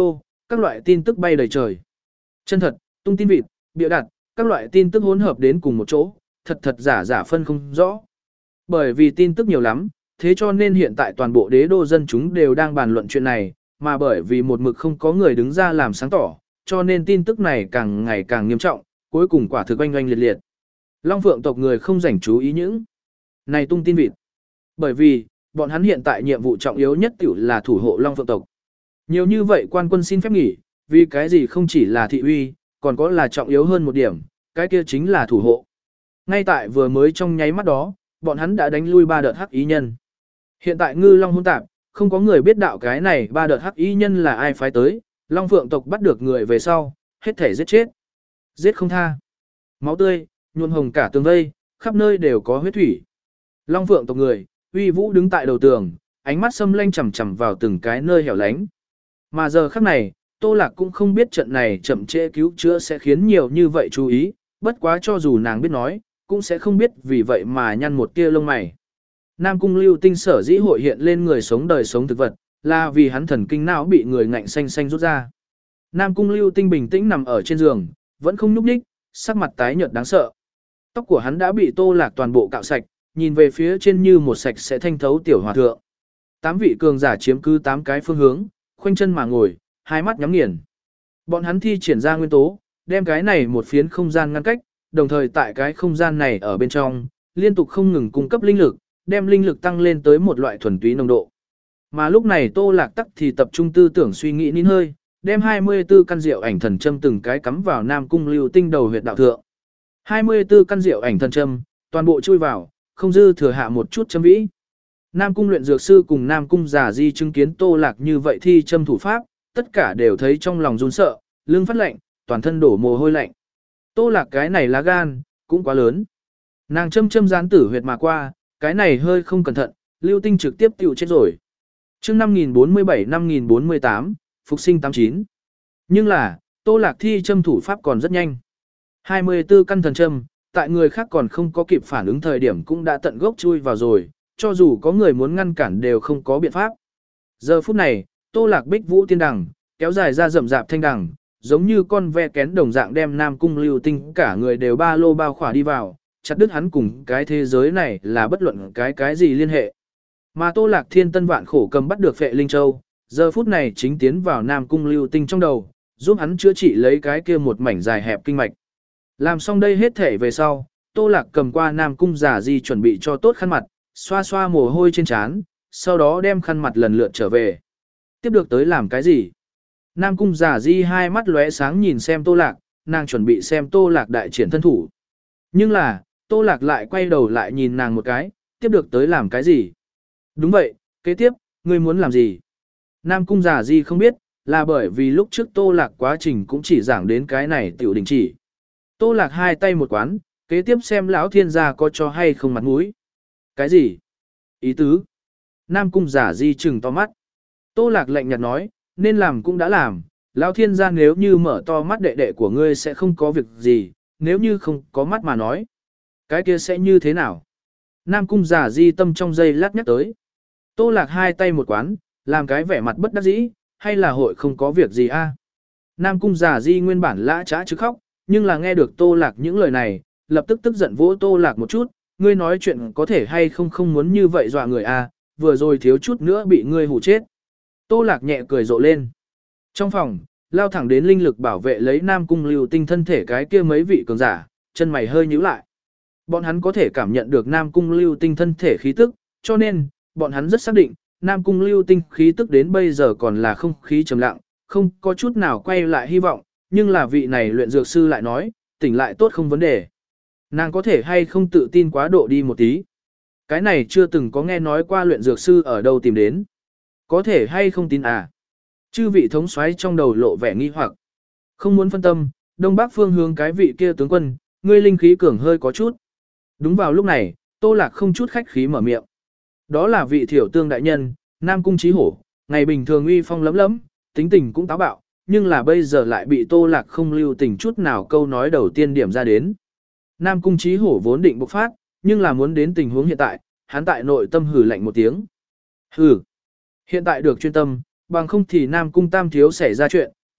các loại tin tức bay đầy trời. Chân thật, tung tin vịt, bịa đặt, các loại tin tức hỗn hợp đến cùng một chỗ, thật thật giả giả phân không rõ. Bởi vì tin tức nhiều lắm, thế cho nên hiện tại toàn bộ đế đô dân chúng đều đang bàn luận chuyện này, mà bởi vì một mực không có người đứng ra làm sáng tỏ, cho nên tin tức này càng ngày càng nghiêm trọng, cuối cùng quả thực oanh oanh liệt liệt. Long Phượng tộc người không rảnh chú ý những này tung tin vịt. Bởi vì, bọn hắn hiện tại nhiệm vụ trọng yếu nhất tiểu là thủ hộ Long Phượng tộc. Nhiều như vậy quan quân xin phép nghỉ, vì cái gì không chỉ là thị uy, còn có là trọng yếu hơn một điểm, cái kia chính là thủ hộ. Ngay tại vừa mới trong nháy mắt đó, bọn hắn đã đánh lui ba đợt hắc ý nhân. Hiện tại ngư long hỗn tạp, không có người biết đạo cái này ba đợt hắc ý nhân là ai phái tới, Long Phượng tộc bắt được người về sau, hết thể giết chết. Giết không tha. Máu tươi, nhuộm hồng cả tường vây, khắp nơi đều có huyết thủy. Long Phượng tộc người, uy vũ đứng tại đầu tường, ánh mắt xâm lanh chằm chằm vào từng cái nơi hẻo lánh. Mà giờ khắc này, Tô Lạc cũng không biết trận này chậm trễ cứu chữa sẽ khiến nhiều như vậy chú ý, bất quá cho dù nàng biết nói, cũng sẽ không biết vì vậy mà nhăn một tia lông mày. Nam Cung Lưu Tinh sở dĩ hội hiện lên người sống đời sống thực vật, là vì hắn thần kinh não bị người ngạnh xanh xanh rút ra. Nam Cung Lưu Tinh bình tĩnh nằm ở trên giường, vẫn không nhúc nhích, sắc mặt tái nhợt đáng sợ. Tóc của hắn đã bị Tô Lạc toàn bộ cạo sạch, nhìn về phía trên như một sạch sẽ thanh thấu tiểu hòa thượng. Tám vị cường giả chiếm cứ tám cái phương hướng, khoanh chân mà ngồi, hai mắt nhắm nghiền. Bọn hắn thi triển ra nguyên tố, đem cái này một phiến không gian ngăn cách, đồng thời tại cái không gian này ở bên trong, liên tục không ngừng cung cấp linh lực, đem linh lực tăng lên tới một loại thuần túy nồng độ. Mà lúc này Tô Lạc Tắc thì tập trung tư tưởng suy nghĩ nín hơi, đem hai mươi tư căn diệu ảnh thần châm từng cái cắm vào Nam Cung Lưu Tinh đầu huyệt đạo thượng. hai mươi tư căn diệu ảnh thần châm, toàn bộ chui vào, không dư thừa hạ một chút châm vĩ. Nam Cung luyện dược sư cùng Nam Cung Giả Di chứng kiến Tô Lạc như vậy thi châm thủ pháp, tất cả đều thấy trong lòng run sợ, lưng phát lạnh, toàn thân đổ mồ hôi lạnh. Tô Lạc cái này lá gan, cũng quá lớn. Nàng châm châm gián tử huyệt mà qua, cái này hơi không cẩn thận, Lưu Tinh trực tiếp tiêu chết rồi. Chương năm nghìn bốn mươi bảy năm nghìn bốn mươi tám, phục sinh tám chín. Nhưng là, Tô Lạc thi châm thủ pháp còn rất nhanh. hai mươi tư căn thần châm, tại người khác còn không có kịp phản ứng thời điểm cũng đã tận gốc chui vào rồi, cho dù có người muốn ngăn cản đều không có biện pháp. Giờ phút này, Tô Lạc bích vũ tiên đằng, kéo dài ra rậm rạp thanh đằng, giống như con ve kén đồng dạng đem Nam Cung Lưu Tinh cả người đều ba lô bao khỏa đi vào, chặt đứt hắn cùng cái thế giới này là bất luận cái cái gì liên hệ. Mà Tô Lạc thiên tân vạn khổ cầm bắt được Phệ Linh Châu, giờ phút này chính tiến vào Nam Cung Lưu Tinh trong đầu, giúp hắn chữa trị lấy cái kia một mảnh dài hẹp kinh mạch. Làm xong đây hết thể về sau, Tô Lạc cầm qua Nam Cung Giả Di chuẩn bị cho tốt khăn mặt, xoa xoa mồ hôi trên trán, sau đó đem khăn mặt lần lượt trở về. Tiếp được tới làm cái gì? Nam Cung Giả Di hai mắt lóe sáng nhìn xem Tô Lạc, nàng chuẩn bị xem Tô Lạc đại triển thân thủ. Nhưng là, Tô Lạc lại quay đầu lại nhìn nàng một cái, tiếp được tới làm cái gì? Đúng vậy, kế tiếp, ngươi muốn làm gì? Nam Cung Giả Di không biết, là bởi vì lúc trước Tô Lạc quá trình cũng chỉ giảng đến cái này tiểu đình chỉ. Tô Lạc hai tay một quán, kế tiếp xem lão thiên gia có cho hay không mặt mũi. Cái gì? Ý tứ? Nam Cung Giả Di trừng to mắt. Tô Lạc lạnh nhạt nói, nên làm cũng đã làm, lão thiên gia nếu như mở to mắt đệ đệ của ngươi sẽ không có việc gì, nếu như không có mắt mà nói. Cái kia sẽ như thế nào? Nam Cung Giả Di tâm trong giây lát nhắc tới. Tô Lạc hai tay một quán, làm cái vẻ mặt bất đắc dĩ, hay là hội không có việc gì a? Nam Cung Giả Di nguyên bản lã trá chứ khóc, nhưng là nghe được Tô Lạc những lời này, lập tức tức giận vỗ Tô Lạc một chút, ngươi nói chuyện có thể hay không không muốn như vậy dọa người a, vừa rồi thiếu chút nữa bị ngươi hù chết. Tô Lạc nhẹ cười rộ lên. Trong phòng, lao thẳng đến linh lực bảo vệ lấy Nam Cung Lưu Tinh thân thể cái kia mấy vị cường giả, chân mày hơi nhíu lại. Bọn hắn có thể cảm nhận được Nam Cung Lưu Tinh thân thể khí tức, cho nên, bọn hắn rất xác định, Nam Cung Lưu Tinh khí tức đến bây giờ còn là không khí trầm lặng, không có chút nào quay lại hy vọng, nhưng là vị này luyện dược sư lại nói, tỉnh lại tốt không vấn đề. Nàng có thể hay không tự tin quá độ đi một tí. Cái này chưa từng có nghe nói qua luyện dược sư ở đâu tìm đến. Có thể hay không tin à? Chư vị thống soái trong đầu lộ vẻ nghi hoặc. Không muốn phân tâm, đông bắc phương hướng cái vị kia tướng quân, ngươi linh khí cường hơi có chút. Đúng vào lúc này, Tô Lạc không chút khách khí mở miệng. Đó là vị thiểu tương đại nhân, Nam Cung Chí Hổ, ngày bình thường uy phong lấm lấm, tính tình cũng táo bạo, nhưng là bây giờ lại bị Tô Lạc không lưu tình chút nào câu nói đầu tiên điểm ra đến. Nam Cung Chí Hổ vốn định bộc phát, nhưng là muốn đến tình huống hiện tại, hắn tại nội tâm hừ lạnh một tiếng. Hừ, hiện tại được chuyên tâm, bằng không thì Nam Cung Tam thiếu xảy ra chuyện,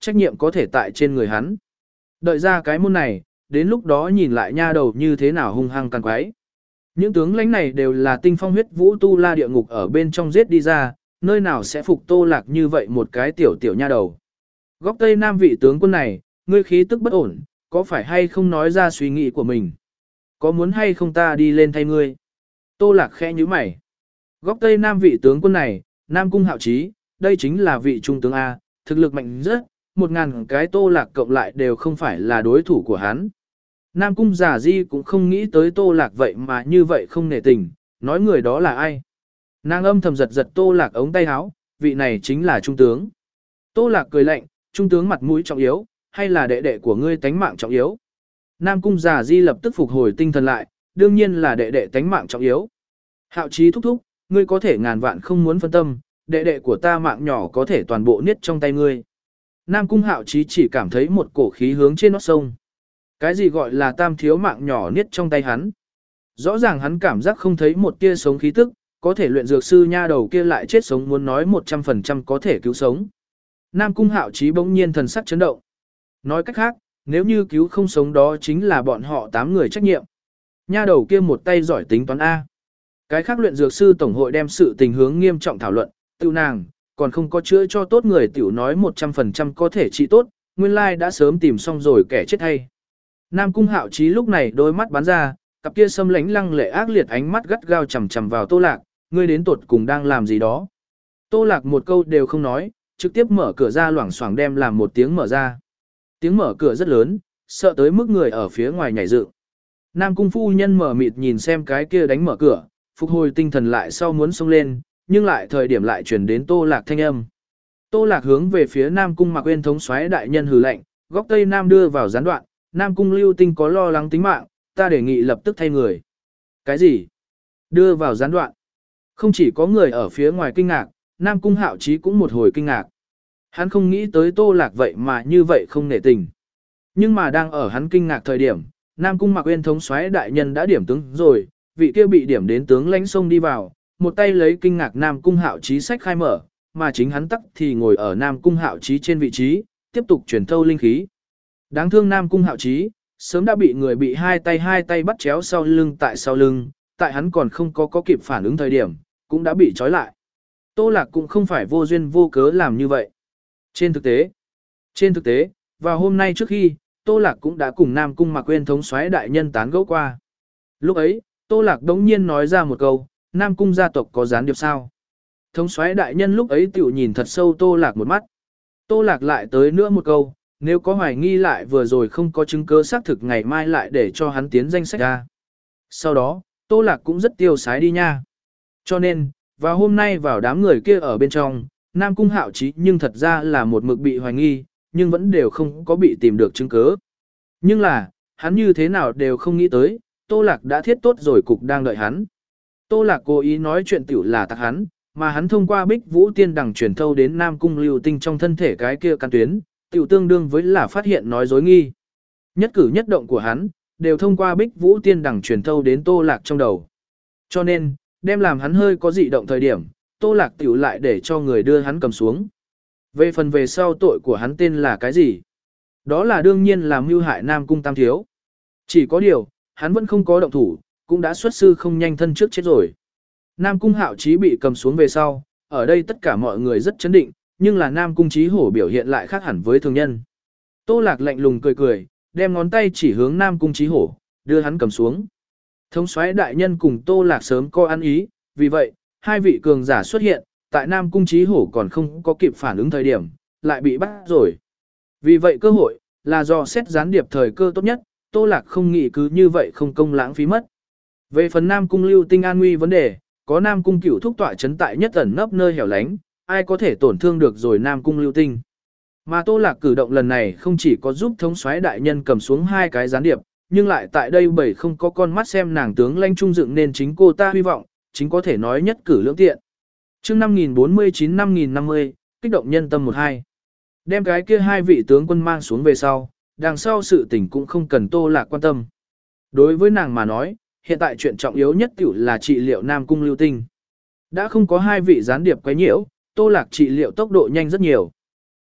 trách nhiệm có thể tại trên người hắn. Đợi ra cái môn này, đến lúc đó nhìn lại nha đầu như thế nào hung hăng càng quái. Những tướng lãnh này đều là tinh phong huyết vũ tu la địa ngục ở bên trong giết đi ra, nơi nào sẽ phục Tô Lạc như vậy một cái tiểu tiểu nha đầu. Góc Tây Nam vị tướng quân này, ngươi khí tức bất ổn, có phải hay không nói ra suy nghĩ của mình? Có muốn hay không ta đi lên thay ngươi? Tô Lạc khẽ nhíu mày. Góc Tây Nam vị tướng quân này, Nam Cung Hạo Chí, đây chính là vị trung tướng A, thực lực mạnh rất, một ngàn cái Tô Lạc cộng lại đều không phải là đối thủ của hắn. Nam Cung Giả Di cũng không nghĩ tới Tô Lạc vậy mà như vậy không nể tình, nói người đó là ai. Nàng âm thầm giật giật Tô Lạc ống tay áo, vị này chính là trung tướng. Tô Lạc cười lạnh, trung tướng mặt mũi trọng yếu, hay là đệ đệ của ngươi tánh mạng trọng yếu. Nam Cung Giả Di lập tức phục hồi tinh thần lại, đương nhiên là đệ đệ tánh mạng trọng yếu. Hạo Chí thúc thúc, ngươi có thể ngàn vạn không muốn phân tâm, đệ đệ của ta mạng nhỏ có thể toàn bộ niết trong tay ngươi. Nam Cung Hạo Chí chỉ cảm thấy một cổ khí hướng trên nót sông. Cái gì gọi là tam thiếu mạng nhỏ niết trong tay hắn? Rõ ràng hắn cảm giác không thấy một tia sống khí tức, có thể luyện dược sư nha đầu kia lại chết sống muốn nói một trăm phần trăm có thể cứu sống. Nam Cung Hạo Chí bỗng nhiên thần sắc chấn động. Nói cách khác, nếu như cứu không sống đó chính là bọn họ tám người trách nhiệm. Nha đầu kia một tay giỏi tính toán A. Cái khác luyện dược sư tổng hội đem sự tình hướng nghiêm trọng thảo luận, tiêu nàng, còn không có chữa cho tốt người tiểu nói một trăm phần trăm có thể trị tốt, nguyên lai đã sớm tìm xong rồi kẻ chết hay. Nam Cung Hạo Chí lúc này đôi mắt bắn ra, cặp kia xâm lánh lăng lệ ác liệt ánh mắt gắt gao chằm chằm vào Tô Lạc, ngươi đến tột cùng đang làm gì đó. Tô Lạc một câu đều không nói, trực tiếp mở cửa ra loảng xoảng đem làm một tiếng mở ra. Tiếng mở cửa rất lớn, sợ tới mức người ở phía ngoài nhảy dựng. Nam Cung phu nhân mở mịt nhìn xem cái kia đánh mở cửa, phục hồi tinh thần lại sau muốn xông lên, nhưng lại thời điểm lại chuyển đến Tô Lạc thanh âm. Tô Lạc hướng về phía Nam Cung Mạc Uyên thống soái đại nhân hừ lạnh, góc Tây Nam đưa vào gián đoạn, Nam Cung Lưu Tinh có lo lắng tính mạng, ta đề nghị lập tức thay người. Cái gì? Đưa vào gián đoạn. Không chỉ có người ở phía ngoài kinh ngạc, Nam Cung Hạo Chí cũng một hồi kinh ngạc. Hắn không nghĩ tới Tô Lạc vậy mà như vậy không nể tình. Nhưng mà đang ở hắn kinh ngạc thời điểm, Nam Cung Mạc Uyên thống soái đại nhân đã điểm tướng rồi, vị kia bị điểm đến tướng lãnh xông đi vào, một tay lấy kinh ngạc Nam Cung Hạo Chí sách khai mở, mà chính hắn tắc thì ngồi ở Nam Cung Hạo Chí trên vị trí, tiếp tục truyền thâu linh khí. Đáng thương Nam Cung Hạo Chí, sớm đã bị người bị hai tay hai tay bắt chéo sau lưng tại sau lưng, tại hắn còn không có có kịp phản ứng thời điểm, cũng đã bị trói lại. Tô Lạc cũng không phải vô duyên vô cớ làm như vậy. Trên thực tế, trên thực tế, vào hôm nay trước khi, Tô Lạc cũng đã cùng Nam Cung Mạc Uyên thống soái đại nhân tán gẫu qua. Lúc ấy, Tô Lạc đống nhiên nói ra một câu, Nam Cung gia tộc có gián điệp sao? Thống soái đại nhân lúc ấy tiểu nhìn thật sâu Tô Lạc một mắt. Tô Lạc lại tới nữa một câu, nếu có hoài nghi lại vừa rồi không có chứng cứ xác thực ngày mai lại để cho hắn tiến danh sách ra. Sau đó, Tô Lạc cũng rất tiêu sái đi nha. Cho nên, vào hôm nay vào đám người kia ở bên trong, Nam Cung Hạo Chí nhưng thật ra là một mực bị hoài nghi, nhưng vẫn đều không có bị tìm được chứng cứ. Nhưng là, hắn như thế nào đều không nghĩ tới, Tô Lạc đã thiết tốt rồi cục đang đợi hắn. Tô Lạc cố ý nói chuyện tiểu là tặc hắn, mà hắn thông qua Bích Vũ Tiên Đằng truyền thâu đến Nam Cung Lưu Tinh trong thân thể cái kia căn tuyến, tiểu tương đương với là phát hiện nói dối nghi. Nhất cử nhất động của hắn, đều thông qua Bích Vũ Tiên Đằng truyền thâu đến Tô Lạc trong đầu. Cho nên, đem làm hắn hơi có dị động thời điểm, Tô Lạc tiểu lại để cho người đưa hắn cầm xuống. Về phần về sau tội của hắn tên là cái gì? Đó là đương nhiên là mưu hại Nam Cung Tam Thiếu. Chỉ có điều, hắn vẫn không có động thủ, cũng đã xuất sư không nhanh thân trước chết rồi. Nam Cung Hạo Chí bị cầm xuống về sau, ở đây tất cả mọi người rất chấn định, nhưng là Nam Cung Chí Hổ biểu hiện lại khác hẳn với thường nhân. Tô Lạc lạnh lùng cười cười, đem ngón tay chỉ hướng Nam Cung Chí Hổ, đưa hắn cầm xuống. Thống soái đại nhân cùng Tô Lạc sớm có ăn ý, vì vậy, hai vị cường giả xuất hiện, tại Nam Cung Chí Hổ còn không có kịp phản ứng thời điểm, lại bị bắt rồi. Vì vậy cơ hội, là do xét gián điệp thời cơ tốt nhất, Tô Lạc không nghĩ cứ như vậy không công lãng phí mất. Về phần Nam Cung Lưu Tinh an nguy vấn đề, có Nam Cung Cửu thúc tọa trấn tại nhất ẩn nấp nơi hẻo lánh, ai có thể tổn thương được rồi Nam Cung Lưu Tinh. Mà Tô Lạc cử động lần này không chỉ có giúp thống soái đại nhân cầm xuống hai cái gián điệp, nhưng lại tại đây bởi không có con mắt xem nàng tướng lãnh trung dựng nên chính cô ta hy vọng, chính có thể nói nhất cử lưỡng tiện. Chương năm nghìn bốn mươi chín năm nghìn năm mươi, kích động nhân tâm một hai. Đem cái kia hai vị tướng quân mang xuống về sau, đằng sau sự tình cũng không cần Tô Lạc quan tâm. Đối với nàng mà nói, hiện tại chuyện trọng yếu nhất tiểu là trị liệu Nam Cung Lưu Tinh. Đã không có hai vị gián điệp quấy nhiễu, Tô Lạc trị liệu tốc độ nhanh rất nhiều.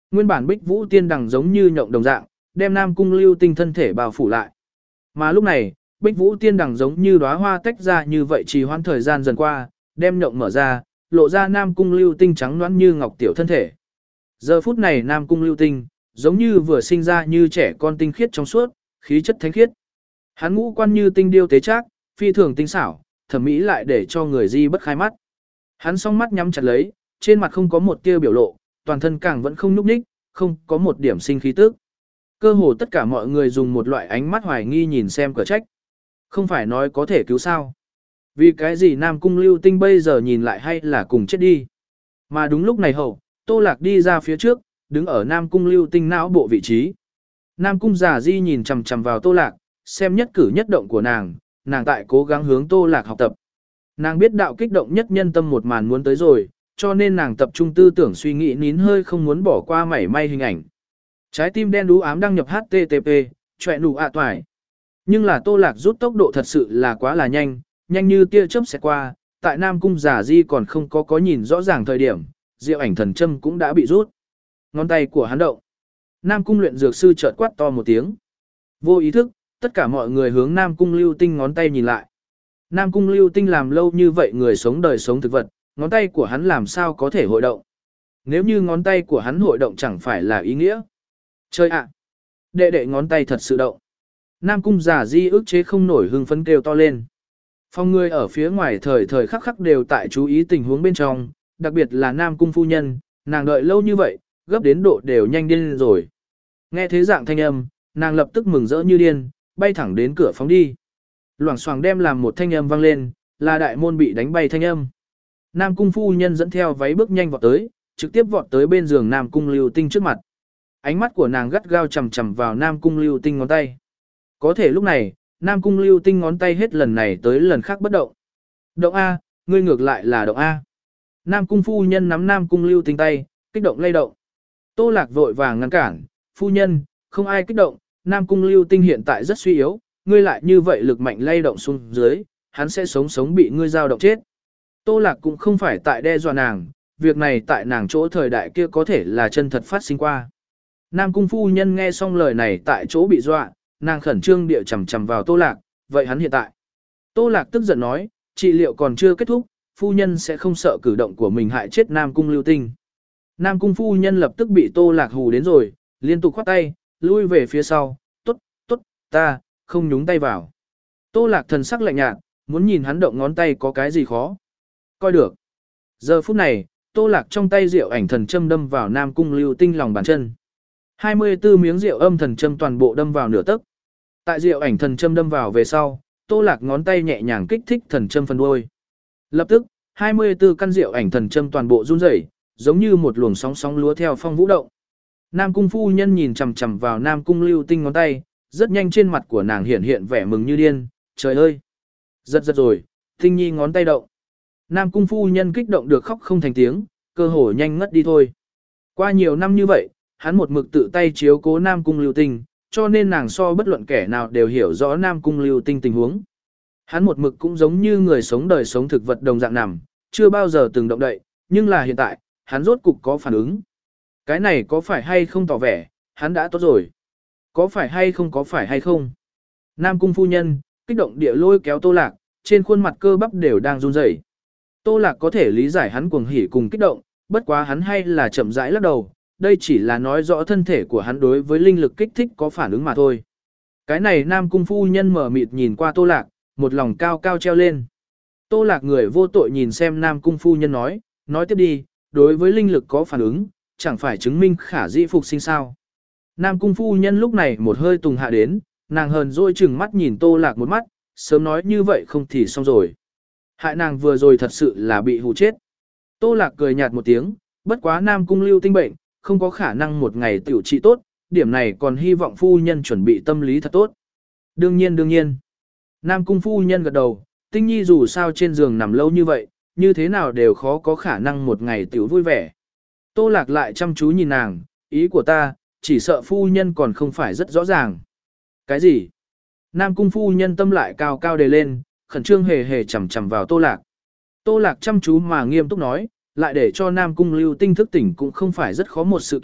Nguyên bản Bích Vũ Tiên Đằng giống như nhộng đồng dạng, đem Nam Cung Lưu Tinh thân thể bao phủ lại. Mà lúc này, Bích Vũ Tiên Đằng giống như đóa hoa tách ra như vậy trì hoãn thời gian dần qua, đem nhộng mở ra, lộ ra Nam Cung Lưu Tinh trắng nõn như ngọc tiểu thân thể. Giờ phút này Nam Cung Lưu Tinh, giống như vừa sinh ra như trẻ con tinh khiết trong suốt, khí chất thánh khiết. Hắn ngũ quan như tinh điêu tế trác, phi thường tinh xảo, thẩm mỹ lại để cho người di bất khai mắt. Hắn song mắt nhắm chặt lấy, trên mặt không có một tia biểu lộ, toàn thân càng vẫn không nhúc nhích, không có một điểm sinh khí tức. Cơ hồ tất cả mọi người dùng một loại ánh mắt hoài nghi nhìn xem cửa trách. Không phải nói có thể cứu sao? Vì cái gì Nam Cung Lưu Tinh bây giờ nhìn lại hay là cùng chết đi? Mà đúng lúc này hậu, Tô Lạc đi ra phía trước, đứng ở Nam Cung Lưu Tinh não bộ vị trí. Nam Cung Giả Di nhìn chằm chằm vào Tô Lạc, xem nhất cử nhất động của nàng, nàng tại cố gắng hướng Tô Lạc học tập. Nàng biết đạo kích động nhất nhân tâm một màn muốn tới rồi, cho nên nàng tập trung tư tưởng suy nghĩ nín hơi không muốn bỏ qua mảy may hình ảnh. Trái tim đen đú ám đăng nhập hát tê tê pê, chọe nụ ạ toài. Nhưng là Tô Lạc rút tốc độ thật sự là quá là nhanh, nhanh như tia chớp sẽ qua, tại Nam Cung Giả Di còn không có có nhìn rõ ràng thời điểm, diệu ảnh thần châm cũng đã bị rút. Ngón tay của hắn động. Nam Cung luyện dược sư chợt quát to một tiếng. Vô ý thức, tất cả mọi người hướng Nam Cung Lưu Tinh ngón tay nhìn lại. Nam Cung Lưu Tinh làm lâu như vậy người sống đời sống thực vật, ngón tay của hắn làm sao có thể hội động. Nếu như ngón tay của hắn hội động chẳng phải là ý nghĩa. Chơi ạ! Đệ đệ ngón tay thật sự động. Nam Cung Giả Di ức chế không nổi hưng phấn kêu to lên. Phong người ở phía ngoài thời thời khắc khắc đều tại chú ý tình huống bên trong, đặc biệt là Nam Cung phu nhân, nàng đợi lâu như vậy, gấp đến độ đều nhanh điên rồi. Nghe thế dạng thanh âm, nàng lập tức mừng rỡ như điên, bay thẳng đến cửa phóng đi. Loảng xoảng đem làm một thanh âm vang lên, là đại môn bị đánh bay thanh âm. Nam Cung phu nhân dẫn theo váy bước nhanh vọt tới, trực tiếp vọt tới bên giường Nam Cung Lưu Tinh trước mặt. Ánh mắt của nàng gắt gao chằm chằm vào Nam Cung Lưu Tinh ngón tay. Có thể lúc này, Nam Cung Lưu Tinh ngón tay hết lần này tới lần khác bất động. Động A, ngươi ngược lại là động A. Nam Cung phu nhân nắm Nam Cung Lưu Tinh tay, kích động lay động. Tô Lạc vội vàng ngăn cản, phu nhân, không ai kích động, Nam Cung Lưu Tinh hiện tại rất suy yếu, ngươi lại như vậy lực mạnh lay động xuống dưới, hắn sẽ sống sống bị ngươi dao động chết. Tô Lạc cũng không phải tại đe dọa nàng, việc này tại nàng chỗ thời đại kia có thể là chân thật phát sinh qua. Nam Cung phu nhân nghe xong lời này tại chỗ bị dọa, nàng khẩn trương địa chằm chằm vào Tô Lạc, vậy hắn hiện tại. Tô Lạc tức giận nói, trị liệu còn chưa kết thúc, phu nhân sẽ không sợ cử động của mình hại chết Nam Cung Lưu Tinh. Nam Cung phu nhân lập tức bị Tô Lạc hù đến rồi, liên tục khoát tay, lui về phía sau, tốt, tốt, ta, không nhúng tay vào. Tô Lạc thần sắc lạnh nhạt, muốn nhìn hắn động ngón tay có cái gì khó. Coi được. Giờ phút này, Tô Lạc trong tay rượu ảnh thần châm đâm vào Nam Cung Lưu Tinh lòng bàn chân. hai mươi tư miếng rượu âm thần châm toàn bộ đâm vào nửa tấc. Tại rượu ảnh thần châm đâm vào về sau, Tô Lạc ngón tay nhẹ nhàng kích thích thần châm phần đuôi. Lập tức, hai mươi tư căn rượu ảnh thần châm toàn bộ run rẩy, giống như một luồng sóng sóng lúa theo phong vũ động. Nam Cung phu nhân nhìn chằm chằm vào Nam Cung Lưu Tinh ngón tay, rất nhanh trên mặt của nàng hiện hiện vẻ mừng như điên, trời ơi! Giật giật rồi, Tinh Nhi ngón tay động. Nam Cung phu nhân kích động được khóc không thành tiếng, cơ hồ nhanh ngất đi thôi. Qua nhiều năm như vậy, hắn một mực tự tay chiếu cố Nam Cung Lưu Tinh, cho nên nàng so bất luận kẻ nào đều hiểu rõ Nam Cung Lưu Tinh tình huống. Hắn một mực cũng giống như người sống đời sống thực vật đồng dạng nằm, chưa bao giờ từng động đậy, nhưng là hiện tại, hắn rốt cục có phản ứng. Cái này có phải hay không tỏ vẻ, hắn đã tốt rồi. Có phải hay không có phải hay không. Nam Cung phu nhân, kích động địa lôi kéo Tô Lạc, trên khuôn mặt cơ bắp đều đang run rẩy. Tô Lạc có thể lý giải hắn cuồng hỉ cùng kích động, bất quá hắn hay là chậm rãi lắc đầu, đây chỉ là nói rõ thân thể của hắn đối với linh lực kích thích có phản ứng mà thôi. Cái này Nam Cung phu nhân mở mịt nhìn qua Tô Lạc, một lòng cao cao treo lên. Tô Lạc người vô tội nhìn xem Nam Cung phu nhân nói, nói tiếp đi, đối với linh lực có phản ứng, chẳng phải chứng minh khả dĩ phục sinh sao. Nam Cung phu nhân lúc này một hơi tùng hạ đến, nàng hờn dỗi chừng mắt nhìn Tô Lạc một mắt, sớm nói như vậy không thì xong rồi. Hại nàng vừa rồi thật sự là bị hù chết. Tô Lạc cười nhạt một tiếng, bất quá Nam Cung Lưu Tinh bệnh, không có khả năng một ngày tiểu trị tốt, điểm này còn hy vọng phu nhân chuẩn bị tâm lý thật tốt. Đương nhiên đương nhiên. Nam Cung phu nhân gật đầu, Tinh Nhi dù sao trên giường nằm lâu như vậy, như thế nào đều khó có khả năng một ngày tiểu vui vẻ. Tô Lạc lại chăm chú nhìn nàng, ý của ta, chỉ sợ phu nhân còn không phải rất rõ ràng. Cái gì? Nam Cung phu nhân tâm lại cao cao đề lên, khẩn trương hề hề chằm chằm vào Tô Lạc. Tô Lạc chăm chú mà nghiêm túc nói, lại để cho Nam Cung Lưu Tinh thức tỉnh cũng không phải rất khó một sự kiện,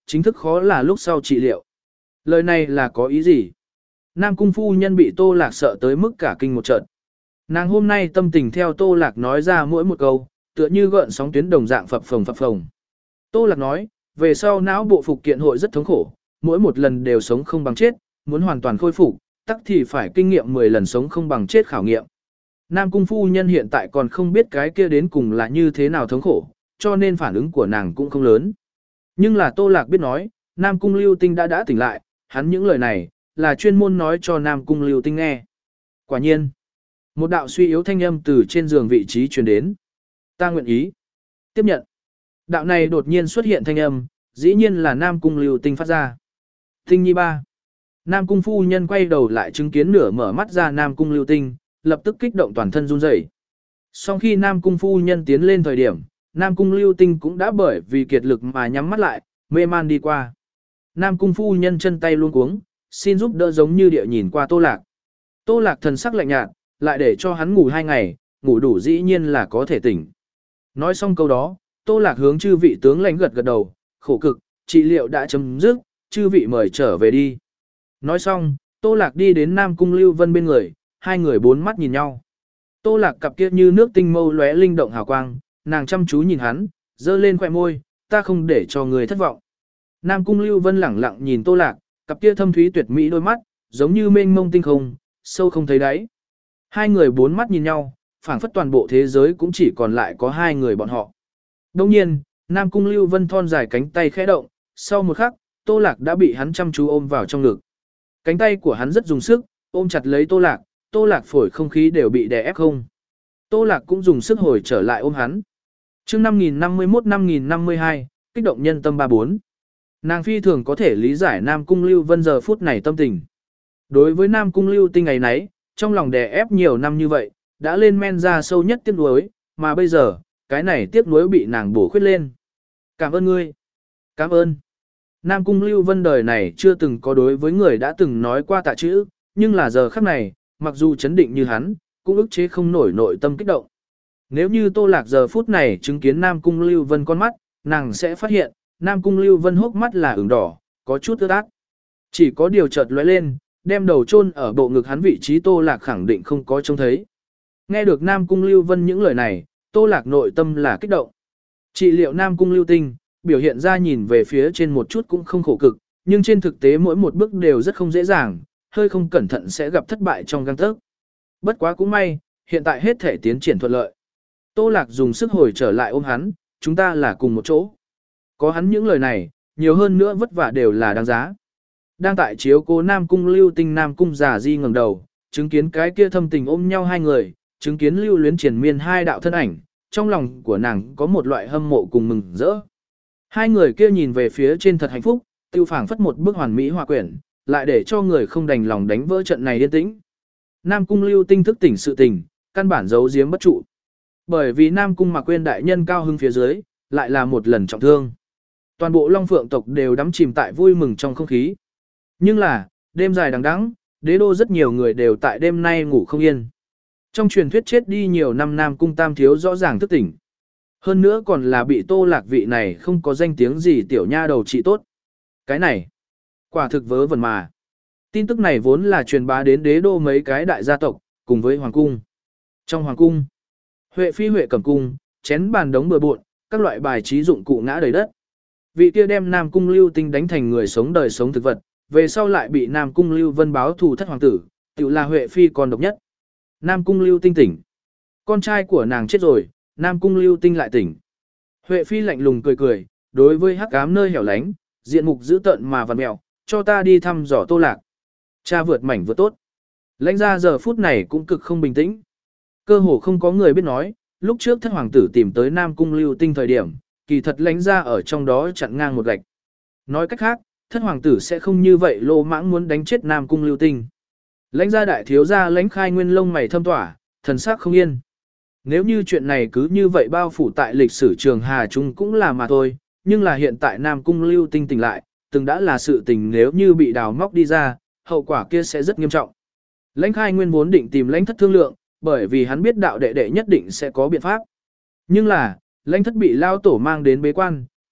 chính thức khó là lúc sau trị liệu. Lời này là có ý gì? Nam cung phu nhân bị Tô Lạc sợ tới mức cả kinh một trận. Nàng hôm nay tâm tình theo Tô Lạc nói ra mỗi một câu, tựa như gợn sóng tuyến đồng dạng phập phồng phập phồng. Tô Lạc nói, về sau não bộ phục kiện hội rất thống khổ, mỗi một lần đều sống không bằng chết, muốn hoàn toàn khôi phục, tắc thì phải kinh nghiệm mười lần sống không bằng chết khảo nghiệm. Nam cung phu nhân hiện tại còn không biết cái kia đến cùng là như thế nào thống khổ, cho nên phản ứng của nàng cũng không lớn. Nhưng là Tô Lạc biết nói, Nam cung Lưu Tinh đã đã tỉnh lại, hắn những lời này, là chuyên môn nói cho Nam cung Lưu Tinh nghe. Quả nhiên, một đạo suy yếu thanh âm từ trên giường vị trí truyền đến. Ta nguyện ý. Tiếp nhận. Đạo này đột nhiên xuất hiện thanh âm, dĩ nhiên là Nam cung Lưu Tinh phát ra. Tinh nhi ba. Nam cung phu nhân quay đầu lại chứng kiến nửa mở mắt ra Nam cung Lưu Tinh, lập tức kích động toàn thân run rẩy. Sau khi Nam cung phu nhân tiến lên thời điểm, Nam cung Lưu Tinh cũng đã bởi vì kiệt lực mà nhắm mắt lại, mê man đi qua. Nam cung phu nhân chân tay luống cuống, xin giúp đỡ giống như địa nhìn qua Tô Lạc. Tô Lạc thần sắc lạnh nhạt, lại để cho hắn ngủ hai ngày, ngủ đủ dĩ nhiên là có thể tỉnh. Nói xong câu đó, Tô Lạc hướng chư vị tướng lãnh gật gật đầu, khổ cực, trị liệu đã chấm dứt, chư vị mời trở về đi. Nói xong, Tô Lạc đi đến Nam cung Lưu Vân bên người, hai người bốn mắt nhìn nhau. Tô Lạc cặp kia như nước tinh mâu lóe linh động hào quang, nàng chăm chú nhìn hắn, giơ lên khóe môi, ta không để cho người thất vọng. Nam cung Lưu Vân lẳng lặng nhìn Tô Lạc, cặp kia thâm thúy tuyệt mỹ đôi mắt, giống như mênh mông tinh không, sâu không thấy đáy. Hai người bốn mắt nhìn nhau, phảng phất toàn bộ thế giới cũng chỉ còn lại có hai người bọn họ. Đồng nhiên, Nam cung Lưu Vân thon dài cánh tay khẽ động, sau một khắc, Tô Lạc đã bị hắn chăm chú ôm vào trong ngực. Cánh tay của hắn rất dùng sức, ôm chặt lấy Tô Lạc, Tô Lạc phổi không khí đều bị đè ép không. Tô Lạc cũng dùng sức hồi trở lại ôm hắn. Chương năm nghìn năm mươi mốt năm nghìn năm mươi hai, kích động nhân tâm ba bốn. Nàng phi thường có thể lý giải Nam cung Lưu Vân giờ phút này tâm tình. Đối với Nam cung Lưu Tinh ngày nấy, trong lòng đè ép nhiều năm như vậy, đã lên men ra sâu nhất tiếc nuối, mà bây giờ, cái này tiếc nuối bị nàng bổ khuyết lên. Cảm ơn ngươi. Cảm ơn. Nam cung Lưu Vân đời này chưa từng có đối với người đã từng nói qua tạ chữ, nhưng là giờ khắc này, mặc dù chấn định như hắn, cũng ức chế không nổi nội tâm kích động. Nếu như Tô Lạc giờ phút này chứng kiến Nam cung Lưu Vân con mắt, nàng sẽ phát hiện, Nam cung Lưu Vân hốc mắt là ửng đỏ, có chút ướt át. Chỉ có điều chợt lóe lên, đem đầu chôn ở bộ ngực hắn vị trí Tô Lạc khẳng định không có trông thấy. Nghe được Nam cung Lưu Vân những lời này, Tô Lạc nội tâm là kích động. Trị liệu Nam cung Lưu Tinh, biểu hiện ra nhìn về phía trên một chút cũng không khổ cực, nhưng trên thực tế mỗi một bước đều rất không dễ dàng, hơi không cẩn thận sẽ gặp thất bại trong gang tấc. Bất quá cũng may, hiện tại hết thể tiến triển thuận lợi. Tô Lạc dùng sức hồi trở lại ôm hắn, chúng ta là cùng một chỗ. Có hắn những lời này, nhiều hơn nữa vất vả đều là đáng giá. Đang tại chiếu cố Nam cung Lưu Tinh Nam cung Già Di ngẩng đầu, chứng kiến cái kia thâm tình ôm nhau hai người, chứng kiến lưu luyến triển miên hai đạo thân ảnh, trong lòng của nàng có một loại hâm mộ cùng mừng rỡ. Hai người kia nhìn về phía trên thật hạnh phúc, tiêu phảng phất một bức hoàn mỹ hòa quyển, lại để cho người không đành lòng đánh vỡ trận này yên tĩnh. Nam cung Lưu Tinh thức tỉnh sự tình, căn bản giấu giếm bất trụ. Bởi vì Nam cung Mạc Quyên đại nhân cao hưng phía dưới, lại là một lần trọng thương. Toàn bộ Long Phượng tộc đều đắm chìm tại vui mừng trong không khí. Nhưng là, đêm dài đằng đẵng, đế đô rất nhiều người đều tại đêm nay ngủ không yên. Trong truyền thuyết chết đi nhiều năm Nam cung Tam thiếu rõ ràng thức tỉnh. Hơn nữa còn là bị Tô Lạc vị này không có danh tiếng gì tiểu nha đầu trị tốt. Cái này, quả thực vớ vẩn mà. Tin tức này vốn là truyền bá đến đế đô mấy cái đại gia tộc, cùng với hoàng cung. Trong hoàng cung, Huệ phi Huệ cầm cung, chén bàn đống bừa bộn, các loại bài trí dụng cụ ngã đầy đất. Vị kia đem Nam cung Lưu Tinh đánh thành người sống đời sống thực vật, về sau lại bị Nam cung Lưu Vân báo thù thất hoàng tử, tự là Huệ phi còn độc nhất. Nam cung Lưu Tinh tỉnh. Con trai của nàng chết rồi, Nam cung Lưu Tinh lại tỉnh. Huệ phi lạnh lùng cười cười, đối với hắc ám nơi hẻo lánh, diện mục dữ tợn mà vằn mẹo, cho ta đi thăm dò Tô Lạc. Cha vượt mảnh vượt tốt. Lãnh gia giờ phút này cũng cực không bình tĩnh. Cơ hồ không có người biết nói, lúc trước thất hoàng tử tìm tới Nam cung Lưu Tinh thời điểm, kỳ thật lãnh gia ở trong đó chặn ngang một gạch. Nói cách khác, thất hoàng tử sẽ không như vậy lô mãng muốn đánh chết Nam cung Lưu Tinh. Lãnh gia đại thiếu gia Lãnh Khai Nguyên lông mày thâm tỏa, thần sắc không yên. Nếu như chuyện này cứ như vậy bao phủ tại lịch sử trường Hà Trung cũng là mà thôi, nhưng là hiện tại Nam cung Lưu Tinh tỉnh lại, từng đã là sự tình nếu như bị đào móc đi ra, hậu quả kia sẽ rất nghiêm trọng. Lãnh Khai Nguyên vốn định tìm Lãnh Thất thương lượng, bởi vì hắn biết đạo đệ đệ nhất định sẽ có biện pháp. Nhưng là, Lãnh Thất bị lao tổ mang đến bế quan,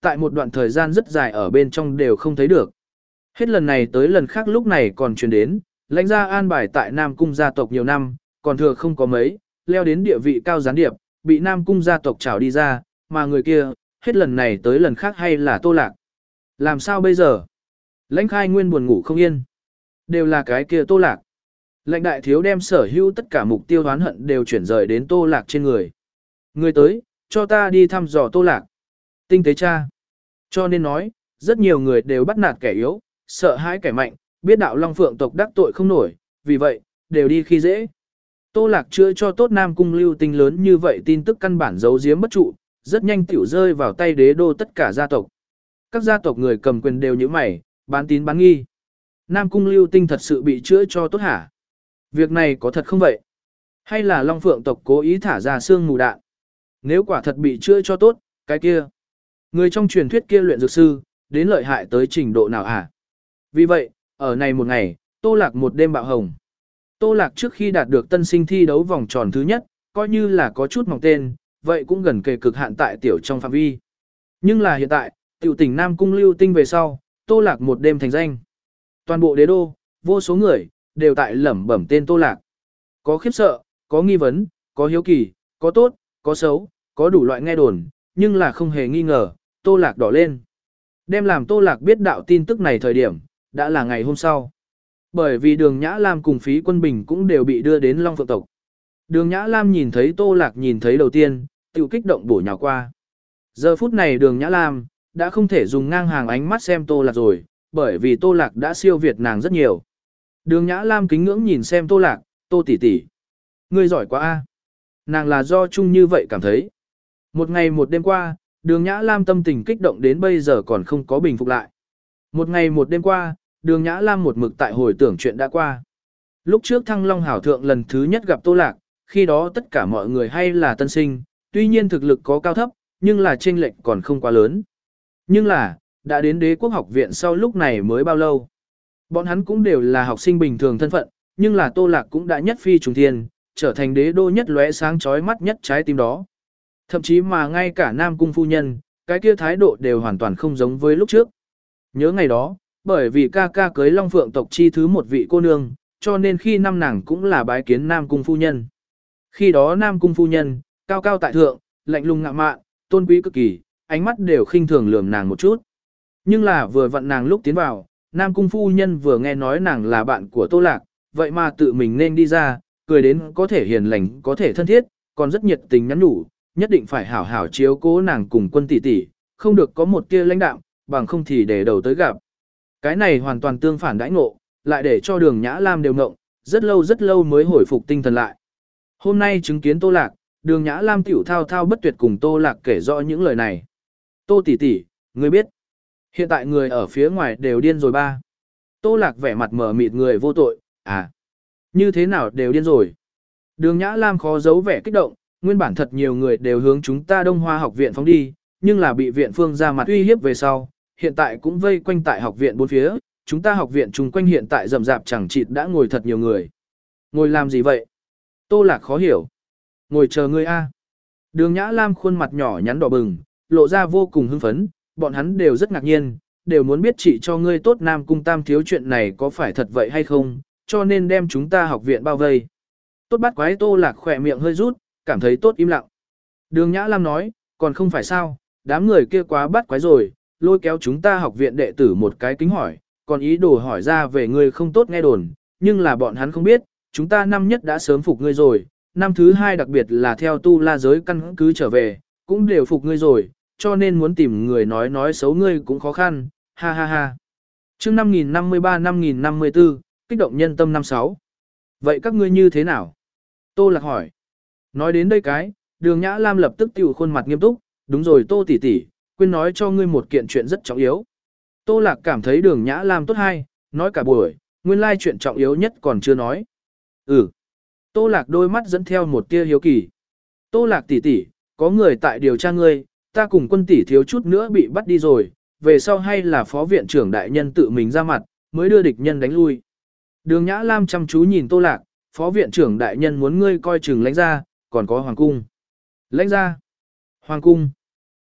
tại một đoạn thời gian rất dài ở bên trong đều không thấy được. Hết lần này tới lần khác lúc này còn truyền đến, lãnh gia an bài tại Nam Cung gia tộc nhiều năm, còn thừa không có mấy, leo đến địa vị cao gián điệp, bị Nam Cung gia tộc trảo đi ra, mà người kia, hết lần này tới lần khác hay là Tô Lạc. Làm sao bây giờ? Lãnh Khai Nguyên buồn ngủ không yên. Đều là cái kia Tô Lạc. Lãnh đại thiếu đem sở hữu tất cả mục tiêu oán hận đều chuyển rời đến Tô Lạc trên người. Người tới, cho ta đi thăm dò Tô Lạc. Tinh tế cha. Cho nên nói, rất nhiều người đều bắt nạt kẻ yếu, sợ hãi kẻ mạnh, biết đạo Long Phượng tộc đắc tội không nổi, vì vậy, đều đi khi dễ. Tô Lạc chữa cho tốt Nam Cung lưu tinh lớn như vậy tin tức căn bản giấu giếm bất trụ, rất nhanh tiểu rơi vào tay đế đô tất cả gia tộc. Các gia tộc người cầm quyền đều như mày, bán tín bán nghi. Nam Cung lưu tinh thật sự bị chữa cho tốt hả? Việc này có thật không vậy? Hay là Long Phượng tộc cố ý thả ra xương mù đạn? Nếu quả thật bị chữa cho tốt, cái kia. Người trong truyền thuyết kia luyện dược sư, đến lợi hại tới trình độ nào hả? Vì vậy, ở này một ngày, Tô Lạc một đêm bạo hồng. Tô Lạc trước khi đạt được tân sinh thi đấu vòng tròn thứ nhất, coi như là có chút mỏng tên, vậy cũng gần kề cực hạn tại tiểu trong phạm vi. Nhưng là hiện tại, tiểu tỉnh Nam Cung lưu tinh về sau, Tô Lạc một đêm thành danh. Toàn bộ đế đô, vô số người, đều tại lẩm bẩm tên Tô Lạc. Có khiếp sợ, có nghi vấn, có hiếu kỳ, có tốt, có xấu, có đủ loại nghe đồn, nhưng là không hề nghi ngờ, Tô Lạc đỏ lên. Đem làm Tô Lạc biết đạo tin tức này thời điểm, đã là ngày hôm sau. Bởi vì Đường Nhã Lam cùng Phí Quân Bình cũng đều bị đưa đến Long Phượng tộc. Đường Nhã Lam nhìn thấy Tô Lạc nhìn thấy đầu tiên, tiểu kích động bổ nhào qua. Giờ phút này Đường Nhã Lam đã không thể dùng ngang hàng ánh mắt xem Tô Lạc rồi, bởi vì Tô Lạc đã siêu việt nàng rất nhiều. Đường Nhã Lam kính ngưỡng nhìn xem Tô Lạc, Tô tỷ tỷ, ngươi giỏi quá a. Nàng là do chung như vậy cảm thấy. Một ngày một đêm qua, Đường Nhã Lam tâm tình kích động đến bây giờ còn không có bình phục lại. Một ngày một đêm qua, Đường Nhã Lam một mực tại hồi tưởng chuyện đã qua. Lúc trước Thăng Long Hảo Thượng lần thứ nhất gặp Tô Lạc, khi đó tất cả mọi người hay là tân sinh, tuy nhiên thực lực có cao thấp, nhưng là chênh lệch còn không quá lớn. Nhưng là, đã đến Đế Quốc học viện sau lúc này mới bao lâu. Bọn hắn cũng đều là học sinh bình thường thân phận, nhưng là Tô Lạc cũng đã nhất phi trùng thiên, trở thành đế đô nhất lóe sáng chói mắt nhất trái tim đó. Thậm chí mà ngay cả Nam Cung phu nhân, cái kia thái độ đều hoàn toàn không giống với lúc trước. Nhớ ngày đó, bởi vì ca ca cưới Long Phượng tộc chi thứ một vị cô nương, cho nên khi năm nàng cũng là bái kiến Nam Cung phu nhân. Khi đó Nam Cung phu nhân, cao cao tại thượng, lạnh lùng ngạo mạn, tôn quý cực kỳ, ánh mắt đều khinh thường lườm nàng một chút. Nhưng là vừa vặn nàng lúc tiến vào, Nam Cung phu nhân vừa nghe nói nàng là bạn của Tô Lạc, vậy mà tự mình nên đi ra, cười đến có thể hiền lành, có thể thân thiết, còn rất nhiệt tình nhắn nhủ, nhất định phải hảo hảo chiếu cố nàng cùng Quân tỷ tỷ, không được có một tia lãnh đạm, bằng không thì để đầu tới gặp. Cái này hoàn toàn tương phản đãi ngộ, lại để cho Đường Nhã Lam đều ngộng, rất lâu rất lâu mới hồi phục tinh thần lại. Hôm nay chứng kiến Tô Lạc, Đường Nhã Lam tiểu thao thao bất tuyệt cùng Tô Lạc kể rõ những lời này. Tô tỷ tỷ, ngươi biết, hiện tại người ở phía ngoài đều điên rồi ba. Tô Lạc vẻ mặt mở mịt người vô tội, à, như thế nào đều điên rồi. Đường Nhã Lam khó giấu vẻ kích động, nguyên bản thật nhiều người đều hướng chúng ta Đông Hoa học viện phóng đi, nhưng là bị viện phương ra mặt uy hiếp về sau, hiện tại cũng vây quanh tại học viện bốn phía, chúng ta học viện chung quanh hiện tại rầm rạp chẳng chịt đã ngồi thật nhiều người. Ngồi làm gì vậy? Tô Lạc khó hiểu. Ngồi chờ ngươi a. Đường Nhã Lam khuôn mặt nhỏ nhắn đỏ bừng, lộ ra vô cùng hưng phấn, bọn hắn đều rất ngạc nhiên, đều muốn biết chị cho ngươi tốt Nam Cung Tam thiếu chuyện này có phải thật vậy hay không, cho nên đem chúng ta học viện bao vây. Tốt bắt quái Tô Lạc khỏe miệng hơi rút, cảm thấy tốt im lặng. Đường Nhã Lam nói, còn không phải sao, đám người kia quá bắt quái rồi, lôi kéo chúng ta học viện đệ tử một cái kính hỏi, còn ý đồ hỏi ra về ngươi không tốt nghe đồn, nhưng là bọn hắn không biết, chúng ta năm nhất đã sớm phục ngươi rồi, năm thứ hai đặc biệt là theo tu la giới căn cứ trở về, cũng đều phục ngươi rồi, cho nên muốn tìm người nói nói xấu ngươi cũng khó khăn, ha ha ha. Chương năm nghìn năm mươi ba năm nghìn năm mươi tư, kích động nhân tâm năm sáu. Vậy các ngươi như thế nào? Tô Lạc hỏi. Nói đến đây cái, Đường Nhã Lam lập tức tiểu khuôn mặt nghiêm túc, đúng rồi Tô tỷ tỷ, quên nói cho ngươi một kiện chuyện rất trọng yếu. Tô Lạc cảm thấy Đường Nhã Lam tốt hay, nói cả buổi, nguyên lai chuyện trọng yếu nhất còn chưa nói. Ừ. Tô Lạc đôi mắt dẫn theo một tia hiếu kỳ. Tô Lạc tỷ tỷ, có người tại điều tra ngươi, ta cùng Quân tỷ thiếu chút nữa bị bắt đi rồi, về sau hay là phó viện trưởng đại nhân tự mình ra mặt, mới đưa địch nhân đánh lui. Đường Nhã Lam chăm chú nhìn Tô Lạc, phó viện trưởng đại nhân muốn ngươi coi chừng lãnh gia, còn có hoàng cung. Lãnh gia? Hoàng cung?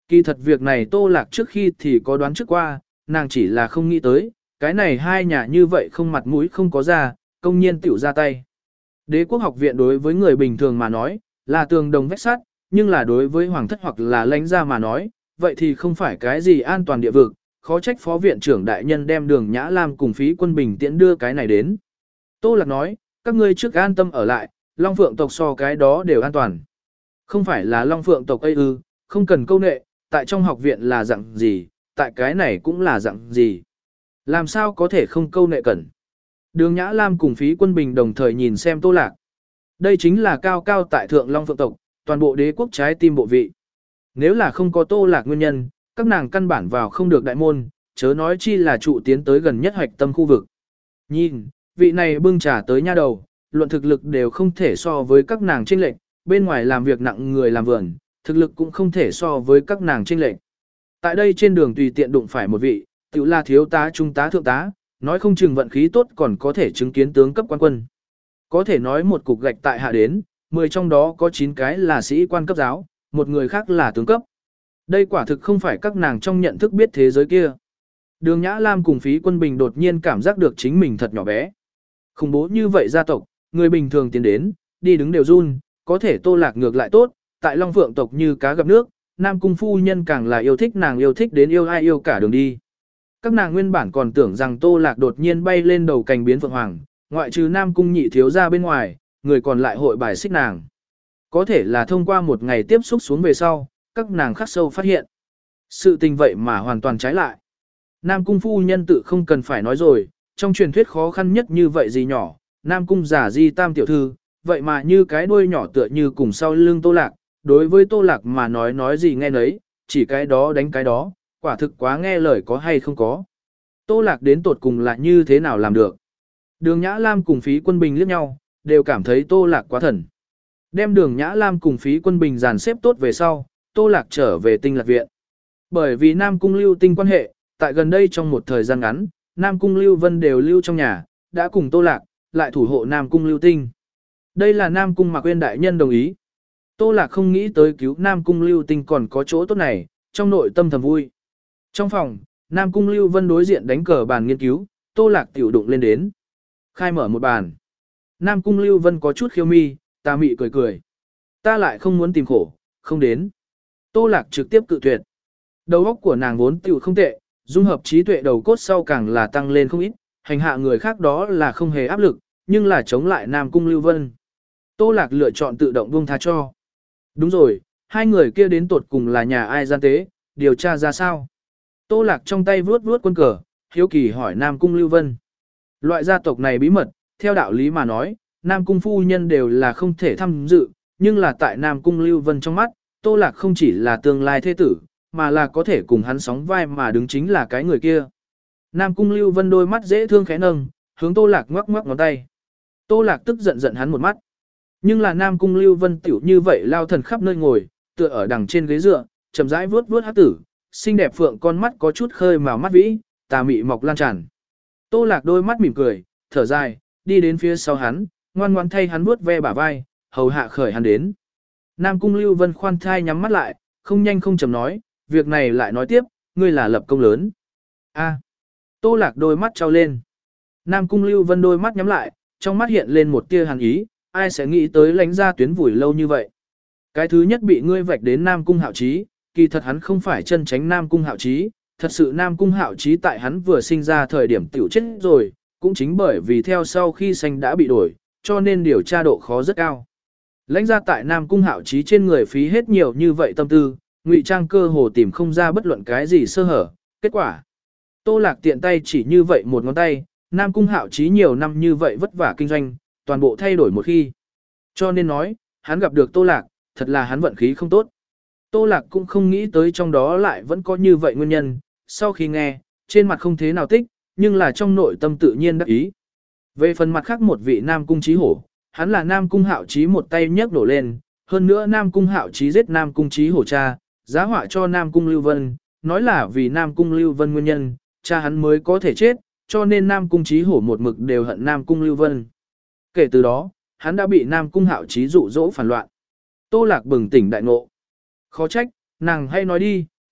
Kỳ thật việc này Tô Lạc trước khi thì có đoán trước qua, nàng chỉ là không nghĩ tới, cái này hai nhà như vậy không mặt mũi không có ra, công nhiên tiểu ra tay. Đế quốc học viện đối với người bình thường mà nói, là tường đồng vách sắt, nhưng là đối với hoàng thất hoặc là lãnh gia mà nói, vậy thì không phải cái gì an toàn địa vực, khó trách phó viện trưởng đại nhân đem Đường Nhã Lam cùng phí quân bình tiễn đưa cái này đến. Tô Lạc nói, các ngươi trước an tâm ở lại, Long Phượng tộc so cái đó đều an toàn. Không phải là Long Phượng tộc ấy ư, không cần câu nệ, tại trong học viện là dạng gì, tại cái này cũng là dạng gì. Làm sao có thể không câu nệ cẩn. Đường Nhã Lam cùng phí quân bình đồng thời nhìn xem Tô Lạc. Đây chính là cao cao tại thượng Long Phượng tộc, toàn bộ đế quốc trái tim bộ vị. Nếu là không có Tô Lạc nguyên nhân, các nàng căn bản vào không được đại môn, chớ nói chi là trụ tiến tới gần nhất hoạch tâm khu vực. Nhìn, vị này bưng trà tới nha đầu, luận thực lực đều không thể so với các nàng chênh lệch, bên ngoài làm việc nặng người làm vườn, thực lực cũng không thể so với các nàng chênh lệch. Tại đây trên đường tùy tiện đụng phải một vị, tiểu là thiếu tá trung tá thượng tá, nói không chừng vận khí tốt còn có thể chứng kiến tướng cấp quan quân. Có thể nói một cục gạch tại hạ đến, mười trong đó có chín cái là sĩ quan cấp giáo, một người khác là tướng cấp. Đây quả thực không phải các nàng trong nhận thức biết thế giới kia. Đường Nhã Lam cùng phí quân bình đột nhiên cảm giác được chính mình thật nhỏ bé. Khủng bố như vậy gia tộc, người bình thường tiến đến, đi đứng đều run, có thể Tô Lạc ngược lại tốt, tại Long Phượng tộc như cá gặp nước, Nam Cung phu nhân càng là yêu thích nàng yêu thích đến yêu ai yêu cả đường đi. Các nàng nguyên bản còn tưởng rằng Tô Lạc đột nhiên bay lên đầu cành biến phượng hoàng, ngoại trừ Nam Cung nhị thiếu ra bên ngoài, người còn lại hội bài xích nàng. Có thể là thông qua một ngày tiếp xúc xuống về sau, các nàng khắc sâu phát hiện. Sự tình vậy mà hoàn toàn trái lại. Nam Cung phu nhân tự không cần phải nói rồi, trong truyền thuyết khó khăn nhất như vậy gì nhỏ, Nam Cung giả di tam tiểu thư, vậy mà như cái đuôi nhỏ tựa như cùng sau lưng Tô Lạc, đối với Tô Lạc mà nói nói gì nghe nấy, chỉ cái đó đánh cái đó, quả thực quá nghe lời có hay không có. Tô Lạc đến tột cùng là như thế nào làm được. Đường Nhã Lam cùng phí quân bình liếc nhau, đều cảm thấy Tô Lạc quá thần. Đem Đường Nhã Lam cùng phí quân bình dàn xếp tốt về sau, Tô Lạc trở về Tinh Lạc viện. Bởi vì Nam Cung Lưu Tinh quan hệ, tại gần đây trong một thời gian ngắn, Nam Cung Lưu Vân đều lưu trong nhà, đã cùng Tô Lạc, lại thủ hộ Nam Cung Lưu Tinh. Đây là Nam Cung Mạc Uyên đại nhân đồng ý. Tô Lạc không nghĩ tới cứu Nam Cung Lưu Tinh còn có chỗ tốt này, trong nội tâm thầm vui. Trong phòng, Nam Cung Lưu Vân đối diện đánh cờ bàn nghiên cứu, Tô Lạc tiểu đụng lên đến. Khai mở một bàn. Nam Cung Lưu Vân có chút khiêu mi, tà mị cười cười. Ta lại không muốn tìm khổ, không đến. Tô Lạc trực tiếp cự tuyệt. Đầu óc của nàng vốn tiểu không tệ, dung hợp trí tuệ đầu cốt sau càng là tăng lên không ít, hành hạ người khác đó là không hề áp lực, nhưng là chống lại Nam Cung Lưu Vân. Tô Lạc lựa chọn tự động buông tha cho. Đúng rồi, hai người kia đến tột cùng là nhà ai gian tế, điều tra ra sao? Tô Lạc trong tay vuốt vuốt quân cờ, hiếu kỳ hỏi Nam Cung Lưu Vân. Loại gia tộc này bí mật, theo đạo lý mà nói, Nam Cung phu nhân đều là không thể tham dự, nhưng là tại Nam Cung Lưu Vân trong mắt, Tô Lạc không chỉ là tương lai thế tử, mà là có thể cùng hắn sóng vai mà đứng chính là cái người kia. Nam Cung Lưu Vân đôi mắt dễ thương khẽ nâng, hướng Tô Lạc ngoắc ngoắc ngón tay. Tô Lạc tức giận giận hắn một mắt. Nhưng là Nam Cung Lưu Vân tiểu như vậy lao thần khắp nơi ngồi, tựa ở đằng trên ghế dựa, chậm rãi vuốt vuốt hắc tử, xinh đẹp phượng con mắt có chút khơi màu mắt vĩ, tà mị mọc lan tràn. Tô Lạc đôi mắt mỉm cười, thở dài, đi đến phía sau hắn, ngoan ngoãn thay hắn vuốt ve bả vai, hầu hạ khởi hắn đến. Nam Cung Lưu Vân khoan thai nhắm mắt lại, không nhanh không chậm nói, việc này lại nói tiếp, ngươi là lập công lớn. A. Tô Lạc đôi mắt trao lên. Nam Cung Lưu Vân đôi mắt nhắm lại, trong mắt hiện lên một tia hàn ý, ai sẽ nghĩ tới lánh ra tuyến vùi lâu như vậy. Cái thứ nhất bị ngươi vạch đến Nam Cung Hạo Chí, kỳ thật hắn không phải chân tránh Nam Cung Hạo Chí, thật sự Nam Cung Hạo Chí tại hắn vừa sinh ra thời điểm tiểu chết rồi, cũng chính bởi vì theo sau khi sinh đã bị đổi, cho nên điều tra độ khó rất cao. Lãnh ra tại Nam Cung Hạo Chí trên người phí hết nhiều như vậy tâm tư, ngụy trang cơ hồ tìm không ra bất luận cái gì sơ hở, kết quả. Tô Lạc tiện tay chỉ như vậy một ngón tay, Nam Cung Hạo Chí nhiều năm như vậy vất vả kinh doanh, toàn bộ thay đổi một khi. Cho nên nói, hắn gặp được Tô Lạc, thật là hắn vận khí không tốt. Tô Lạc cũng không nghĩ tới trong đó lại vẫn có như vậy nguyên nhân, sau khi nghe, trên mặt không thế nào tích, nhưng là trong nội tâm tự nhiên đắc ý. Về phần mặt khác một vị Nam Cung Chí Hổ, hắn là Nam Cung Hạo Chí một tay nhấc nổ lên, hơn nữa Nam Cung Hạo Chí giết Nam Cung Chí Hổ cha, giá họa cho Nam Cung Lưu Vân, nói là vì Nam Cung Lưu Vân nguyên nhân, cha hắn mới có thể chết, cho nên Nam Cung Chí Hổ một mực đều hận Nam Cung Lưu Vân. Kể từ đó, hắn đã bị Nam Cung Hạo Chí dụ dỗ phản loạn. Tô Lạc bừng tỉnh đại ngộ. Khó trách, nàng hay nói đi,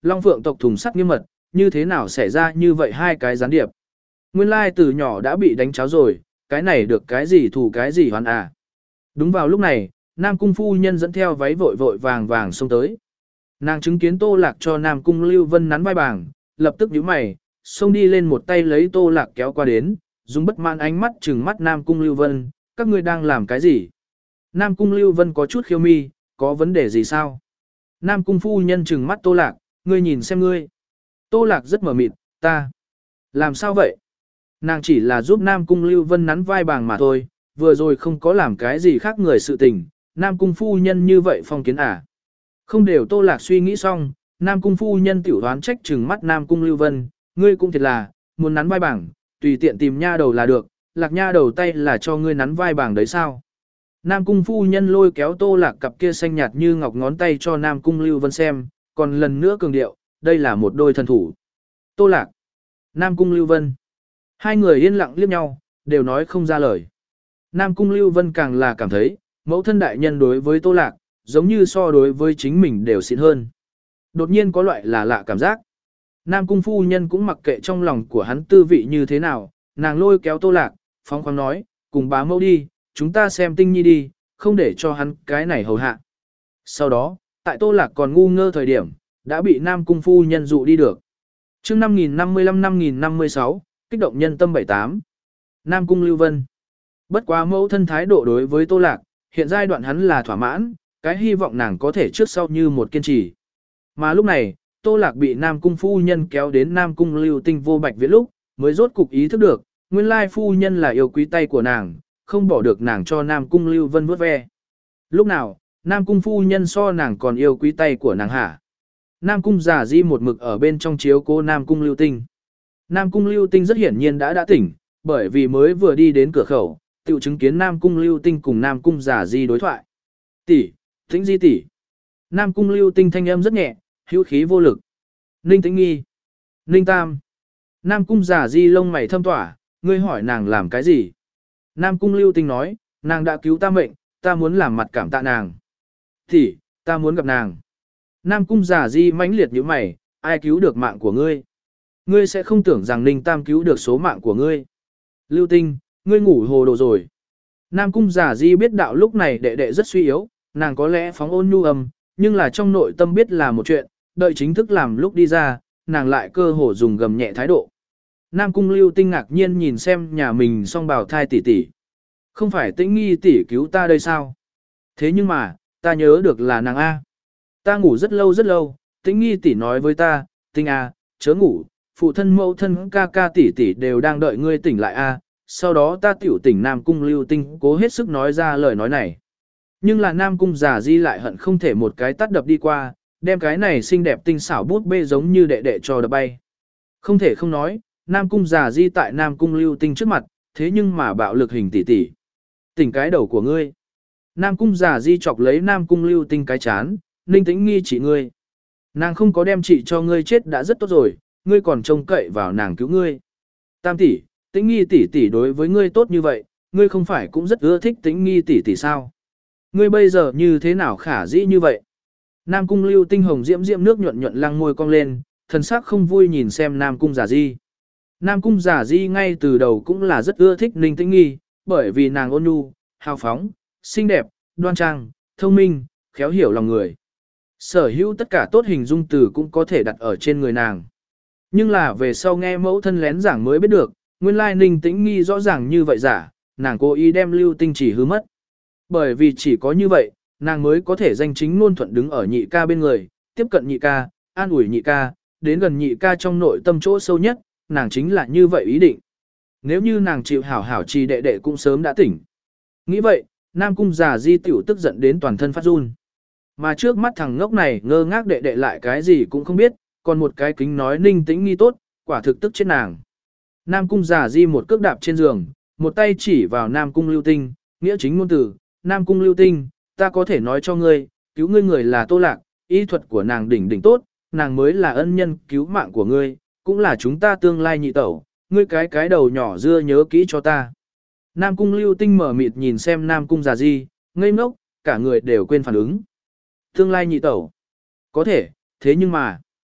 Long Phượng tộc thùng sắt nghiêm mật, như thế nào xảy ra như vậy hai cái gián điệp. Nguyên lai từ nhỏ đã bị đánh cháo rồi, cái này được cái gì thủ cái gì hoàn à. Đúng vào lúc này, Nam Cung phu nhân dẫn theo váy vội vội vàng vàng xông tới. Nàng chứng kiến Tô Lạc cho Nam Cung Lưu Vân nắn vai bảng, lập tức nhíu mày, xông đi lên một tay lấy Tô Lạc kéo qua đến, dùng bất mãn ánh mắt trừng mắt Nam Cung Lưu Vân, các ngươi đang làm cái gì? Nam Cung Lưu Vân có chút khiêu mi, có vấn đề gì sao? Nam Cung phu nhân trừng mắt Tô Lạc, ngươi nhìn xem ngươi. Tô Lạc rất mờ mịt, ta. Làm sao vậy? Nàng chỉ là giúp Nam Cung Lưu Vân nắn vai bàng mà thôi, vừa rồi không có làm cái gì khác người sự tình, Nam Cung phu nhân như vậy phong kiến à. Không đều Tô Lạc suy nghĩ xong, Nam Cung phu nhân tiểu đoán trách trừng mắt Nam Cung Lưu Vân, ngươi cũng thiệt là, muốn nắn vai bảng, tùy tiện tìm nha đầu là được, Lạc nha đầu tay là cho ngươi nắn vai bảng đấy sao. Nam Cung phu nhân lôi kéo Tô Lạc cặp kia xanh nhạt như ngọc ngón tay cho Nam Cung Lưu Vân xem, còn lần nữa cường điệu, đây là một đôi thần thủ. Tô Lạc, Nam Cung Lưu Vân. Hai người yên lặng liếc nhau, đều nói không ra lời. Nam Cung Lưu Vân càng là cảm thấy, mẫu thân đại nhân đối với Tô Lạc, giống như so đối với chính mình đều xịn hơn. Đột nhiên có loại là lạ cảm giác. Nam Cung phu nhân cũng mặc kệ trong lòng của hắn tư vị như thế nào, nàng lôi kéo Tô Lạc, phóng khoáng nói, cùng bá mẫu đi, chúng ta xem tinh nhi đi, không để cho hắn cái này hầu hạ. Sau đó, tại Tô Lạc còn ngu ngơ thời điểm, đã bị Nam Cung phu nhân dụ đi được. Chương năm nghìn năm mươi lăm năm nghìn năm mươi sáu, kích động nhân tâm bảy tám. Nam Cung Lưu Vân. Bất quá mẫu thân thái độ đối với Tô Lạc, hiện giai đoạn hắn là thỏa mãn, cái hy vọng nàng có thể trước sau như một kiên trì. Mà lúc này, Tô Lạc bị Nam Cung phu nhân kéo đến Nam Cung Lưu Tinh vô bạch viễn lúc, mới rốt cục ý thức được, nguyên lai phu nhân là yêu quý tay của nàng, không bỏ được nàng cho Nam Cung Lưu Vân vuốt ve. Lúc nào, Nam Cung phu nhân so nàng còn yêu quý tay của nàng hả? Nam Cung giả di một mực ở bên trong chiếu cố Nam Cung Lưu Tinh. Nam Cung Lưu Tinh rất hiển nhiên đã đã tỉnh, bởi vì mới vừa đi đến cửa khẩu, tự chứng kiến Nam Cung Lưu Tinh cùng Nam Cung giả di đối thoại. Tỷ, Tĩnh Di tỷ. Nam Cung Lưu Tinh thanh âm rất nhẹ, hữu khí vô lực. Ninh Tĩnh Nghi. Ninh Tam. Nam Cung giả di lông mày thâm tỏa, ngươi hỏi nàng làm cái gì? Nam Cung Lưu Tinh nói, nàng đã cứu ta mệnh, ta muốn làm mặt cảm tạ nàng. Tỷ, ta muốn gặp nàng. Nam Cung giả di mãnh liệt như mày, ai cứu được mạng của ngươi? Ngươi sẽ không tưởng rằng Ninh Tam cứu được số mạng của ngươi. Lưu Tinh, ngươi ngủ hồ đồ rồi. Nam Cung giả di biết đạo lúc này đệ đệ rất suy yếu, nàng có lẽ phóng ôn nhu âm, nhưng là trong nội tâm biết là một chuyện, đợi chính thức làm lúc đi ra, nàng lại cơ hồ dùng gầm nhẹ thái độ. Nam Cung Lưu Tinh ngạc nhiên nhìn xem nhà mình song bào thai tỷ tỷ. Không phải Tĩnh Nghi tỷ cứu ta đây sao? Thế nhưng mà, ta nhớ được là nàng A. Ta ngủ rất lâu rất lâu, Tĩnh Nghi tỷ nói với ta, Tinh A, chớ ngủ, phụ thân mẫu thân ca ca tỷ tỷ đều đang đợi ngươi tỉnh lại A. Sau đó ta tiểu tỉnh Nam Cung Lưu Tinh cố hết sức nói ra lời nói này. Nhưng là Nam Cung giả di lại hận không thể một cái tát đập đi qua, đem cái này xinh đẹp tinh xảo bút bê giống như đệ đệ cho đập bay. Không thể không nói, Nam Cung giả di tại Nam Cung Lưu Tinh trước mặt, thế nhưng mà bạo lực hình tỷ tỷ. Tỉnh cái đầu của ngươi. Nam Cung giả di chọc lấy Nam Cung Lưu Tinh cái chán, Ninh Tĩnh Nghi chỉ ngươi. Nàng không có đem trị cho ngươi chết đã rất tốt rồi, ngươi còn trông cậy vào nàng cứu ngươi. Tam tỷ, Tĩnh Nghi tỷ tỷ đối với ngươi tốt như vậy, ngươi không phải cũng rất ưa thích Tĩnh Nghi tỷ tỷ sao? Ngươi bây giờ như thế nào khả dĩ như vậy? Nam Cung Lưu Tinh hồng diễm diễm nước nhuận nhuận lăng môi cong lên, thần sắc không vui nhìn xem Nam Cung giả di. Nam Cung giả di ngay từ đầu cũng là rất ưa thích Ninh Tĩnh Nghi, bởi vì nàng ôn nhu, hào phóng, xinh đẹp, đoan trang, thông minh, khéo hiểu lòng người. Sở hữu tất cả tốt hình dung từ cũng có thể đặt ở trên người nàng. Nhưng là về sau nghe mẫu thân lén giảng mới biết được, nguyên lai Ninh Tĩnh Nghi rõ ràng như vậy giả, nàng cố ý đem Lưu Tinh chỉ hư mất. Bởi vì chỉ có như vậy, nàng mới có thể danh chính ngôn thuận đứng ở nhị ca bên người, tiếp cận nhị ca, an ủi nhị ca, đến gần nhị ca trong nội tâm chỗ sâu nhất, nàng chính là như vậy ý định. Nếu như nàng chịu hảo hảo trì đệ đệ cũng sớm đã tỉnh. Nghĩ vậy, Nam Cung giả di tiểu tức giận đến toàn thân phát run. Mà trước mắt thằng ngốc này ngơ ngác đệ đệ lại cái gì cũng không biết, còn một cái kính nói Ninh Tĩnh Nghi tốt, quả thực tức chết nàng. Nam Cung giả di một cước đạp trên giường, một tay chỉ vào Nam Cung Lưu Tinh, nghĩa chính ngôn từ, Nam Cung Lưu Tinh, ta có thể nói cho ngươi, cứu ngươi người là Tô Lạc, y thuật của nàng đỉnh đỉnh tốt, nàng mới là ân nhân cứu mạng của ngươi, cũng là chúng ta tương lai nhị tẩu, ngươi cái cái đầu nhỏ dưa nhớ kỹ cho ta. Nam Cung Lưu Tinh mở mịt nhìn xem Nam Cung giả di, ngây ngốc, cả người đều quên phản ứng. Tương lai nhị tẩu. Có thể, thế nhưng mà.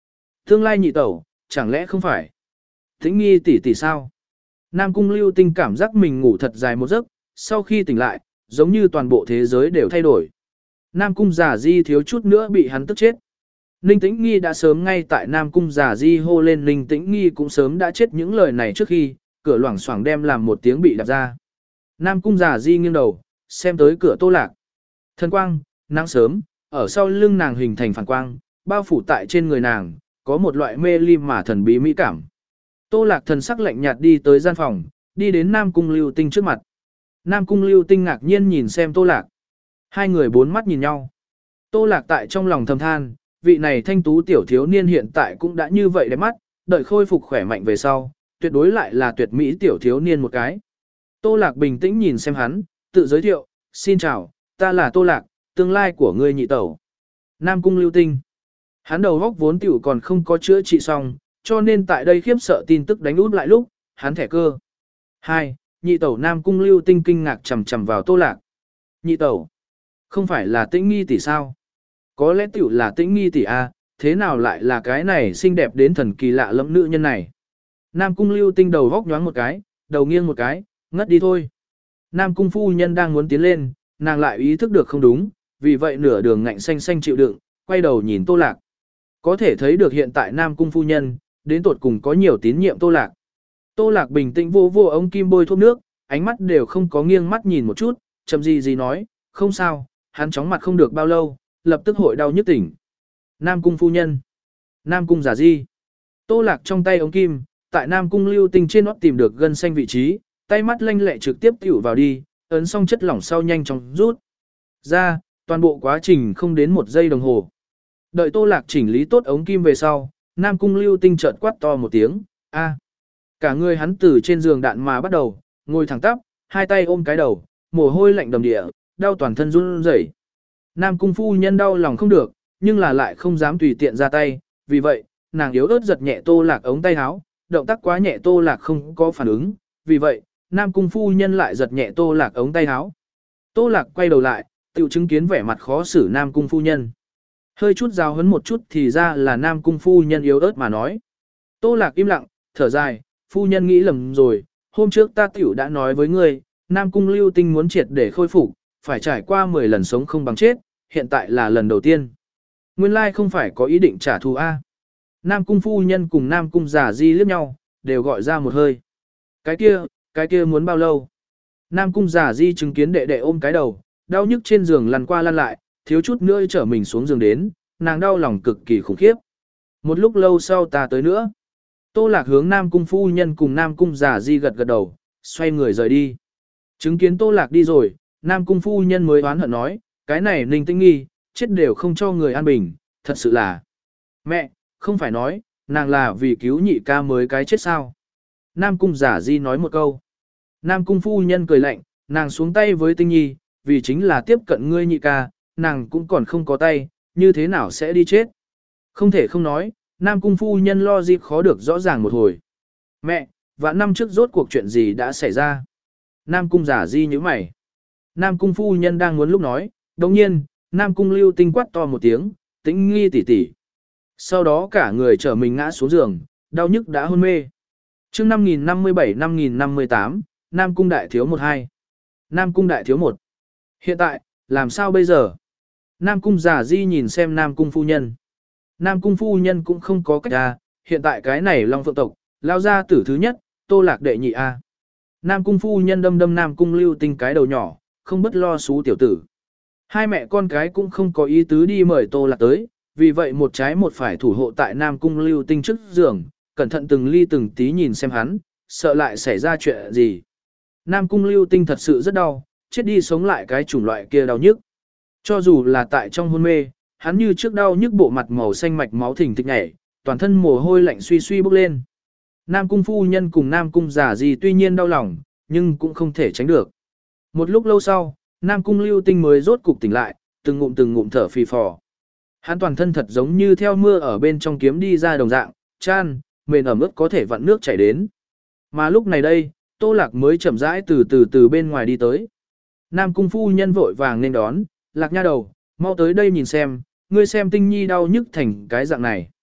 Tương lai nhị tẩu, chẳng lẽ không phải? Tĩnh nghi tỷ tỷ sao? Nam cung lưu tinh cảm giác mình ngủ thật dài một giấc, sau khi tỉnh lại, giống như toàn bộ thế giới đều thay đổi. Nam cung giả di thiếu chút nữa bị hắn tức chết. Ninh Tĩnh Nghi đã sớm ngay tại Nam cung giả di hô lên Ninh Tĩnh Nghi cũng sớm đã chết những lời này trước khi, cửa loảng xoảng đem làm một tiếng bị đạp ra. Nam cung giả di nghiêng đầu, xem tới cửa Tô Lạc. Thần quang, nắng sớm, ở sau lưng nàng hình thành phản quang, bao phủ tại trên người nàng, có một loại mê ly mà thần bí mỹ cảm. Tô Lạc thần sắc lạnh nhạt đi tới gian phòng, đi đến Nam cung Lưu Tinh trước mặt. Nam cung Lưu Tinh ngạc nhiên nhìn xem Tô Lạc. Hai người bốn mắt nhìn nhau. Tô Lạc tại trong lòng thầm than, vị này thanh tú tiểu thiếu niên hiện tại cũng đã như vậy đẹp mắt, đợi khôi phục khỏe mạnh về sau, tuyệt đối lại là tuyệt mỹ tiểu thiếu niên một cái. Tô Lạc bình tĩnh nhìn xem hắn, tự giới thiệu, xin chào, ta là Tô Lạc, tương lai của ngươi nhị tẩu. Nam cung Lưu Tinh. Hắn đầu góc vốn tiểu còn không có chữa trị xong, cho nên tại đây khiếp sợ tin tức đánh út lại lúc, hắn thẻ cơ. Hai, nhị tẩu Nam cung Lưu Tinh kinh ngạc chầm chầm vào Tô Lạc. Nhị tẩu, không phải là Tĩnh Nghi tỷ sao? Có lẽ tiểu là Tĩnh Nghi tỷ a, thế nào lại là cái này xinh đẹp đến thần kỳ lạ lẫm nữ nhân này? Nam cung Lưu Tinh đầu góc nhoáng một cái, đầu nghiêng một cái, ngất đi thôi. Nam cung phu nhân đang muốn tiến lên, nàng lại ý thức được không đúng, vì vậy nửa đường ngạnh xanh xanh chịu đựng, quay đầu nhìn Tô Lạc. Có thể thấy được hiện tại Nam cung phu nhân, đến tột cùng có nhiều tín nhiệm Tô Lạc. Tô Lạc bình tĩnh vô vô ống kim bôi thuốc nước, ánh mắt đều không có nghiêng mắt nhìn một chút, chậm gì gì nói, không sao, hắn chóng mặt không được bao lâu, lập tức hội đau nhức tỉnh. Nam cung phu nhân, Nam cung giả di. Tô Lạc trong tay ống kim, tại Nam cung Lưu Tinh trên nót tìm được gân xanh vị trí, tay mắt lanh lẹ trực tiếp tiểu vào đi, ấn xong chất lỏng sau nhanh chóng rút ra, toàn bộ quá trình không đến một giây đồng hồ. Đợi Tô Lạc chỉnh lý tốt ống kim về sau, Nam cung Lưu Tinh chợt quát to một tiếng, a. Cả người hắn từ trên giường đạn mà bắt đầu, ngồi thẳng tắp, hai tay ôm cái đầu, mồ hôi lạnh đầm địa, đau toàn thân run rẩy. Nam cung phu nhân đau lòng không được, nhưng là lại không dám tùy tiện ra tay, vì vậy, nàng yếu ớt giật nhẹ Tô Lạc ống tay áo, động tác quá nhẹ Tô Lạc không có phản ứng, vì vậy, Nam cung phu nhân lại giật nhẹ Tô Lạc ống tay áo. Tô Lạc quay đầu lại, tự chứng kiến vẻ mặt khó xử Nam cung phu nhân. Hơi chút giao hấn một chút thì ra là Nam cung phu nhân yếu ớt mà nói. Tô Lạc im lặng, thở dài, phu nhân nghĩ lầm rồi, hôm trước ta tiểu đã nói với ngươi, Nam cung Lưu Tinh muốn triệt để khôi phục, phải trải qua mười lần sống không bằng chết, hiện tại là lần đầu tiên. Nguyên lai không phải có ý định trả thù A. Nam cung phu nhân cùng Nam cung giả di liếc nhau, đều gọi ra một hơi. Cái kia, cái kia muốn bao lâu? Nam cung giả di chứng kiến đệ đệ ôm cái đầu, đau nhức trên giường lăn qua lăn lại, thiếu chút nữa trở mình xuống giường đến, nàng đau lòng cực kỳ khủng khiếp. Một lúc lâu sau ta tới nữa. Tô Lạc hướng Nam cung phu nhân cùng Nam cung giả di gật gật đầu, xoay người rời đi. Chứng kiến Tô Lạc đi rồi, Nam cung phu nhân mới oán hận nói, cái này Ninh Tĩnh Nghi, chết đều không cho người an bình, thật sự là. Mẹ, không phải nói, nàng là vì cứu nhị ca mới cái chết sao. Nam cung giả di nói một câu. Nam cung phu nhân cười lạnh, nàng xuống tay với Tinh Nhi, vì chính là tiếp cận ngươi nhị ca, nàng cũng còn không có tay, như thế nào sẽ đi chết. Không thể không nói, Nam cung phu nhân lo dịp khó được rõ ràng một hồi. Mẹ, vạn năm trước rốt cuộc chuyện gì đã xảy ra? Nam cung giả di như mày. Nam cung phu nhân đang muốn lúc nói, đồng nhiên, Nam cung Lưu Tinh quát to một tiếng, Tĩnh Nghi tỷ tỷ. Sau đó cả người trở mình ngã xuống giường, đau nhức đã hôn mê. Chương năm nghìn năm mươi bảy năm nghìn năm mươi tám, Nam cung đại thiếu một hai. Nam cung đại thiếu một. Hiện tại, làm sao bây giờ? Nam cung giả di nhìn xem Nam cung phu nhân. Nam cung phu nhân cũng không có cách ra, hiện tại cái này Long Phượng tộc, lao ra tử thứ nhất, Tô Lạc đệ nhị a. Nam cung phu nhân đâm đâm Nam cung Lưu Tinh cái đầu nhỏ, không bất lo xú tiểu tử. Hai mẹ con cái cũng không có ý tứ đi mời Tô Lạc tới, vì vậy một trái một phải thủ hộ tại Nam cung Lưu Tinh trước giường, cẩn thận từng ly từng tí nhìn xem hắn, sợ lại xảy ra chuyện gì. Nam cung Lưu Tinh thật sự rất đau, chết đi sống lại cái chủng loại kia đau nhức. Cho dù là tại trong hôn mê, hắn như trước đau nhức bộ mặt màu xanh mạch máu thình thịch nhảy, toàn thân mồ hôi lạnh suy suy bốc lên. Nam cung phu nhân cùng Nam cung giả gì tuy nhiên đau lòng, nhưng cũng không thể tránh được. Một lúc lâu sau, Nam cung Lưu Tinh mới rốt cục tỉnh lại, từng ngụm từng ngụm thở phì phò. Hắn toàn thân thật giống như theo mưa ở bên trong kiếm đi ra đồng dạng, chan, mền ẩm ướt có thể vặn nước chảy đến. Mà lúc này đây, Tô Lạc mới chậm rãi từ từ từ bên ngoài đi tới. Nam cung phu nhân vội vàng nên đón, Lạc nha đầu, mau tới đây nhìn xem, ngươi xem Tinh Nhi đau nhức thành cái dạng này.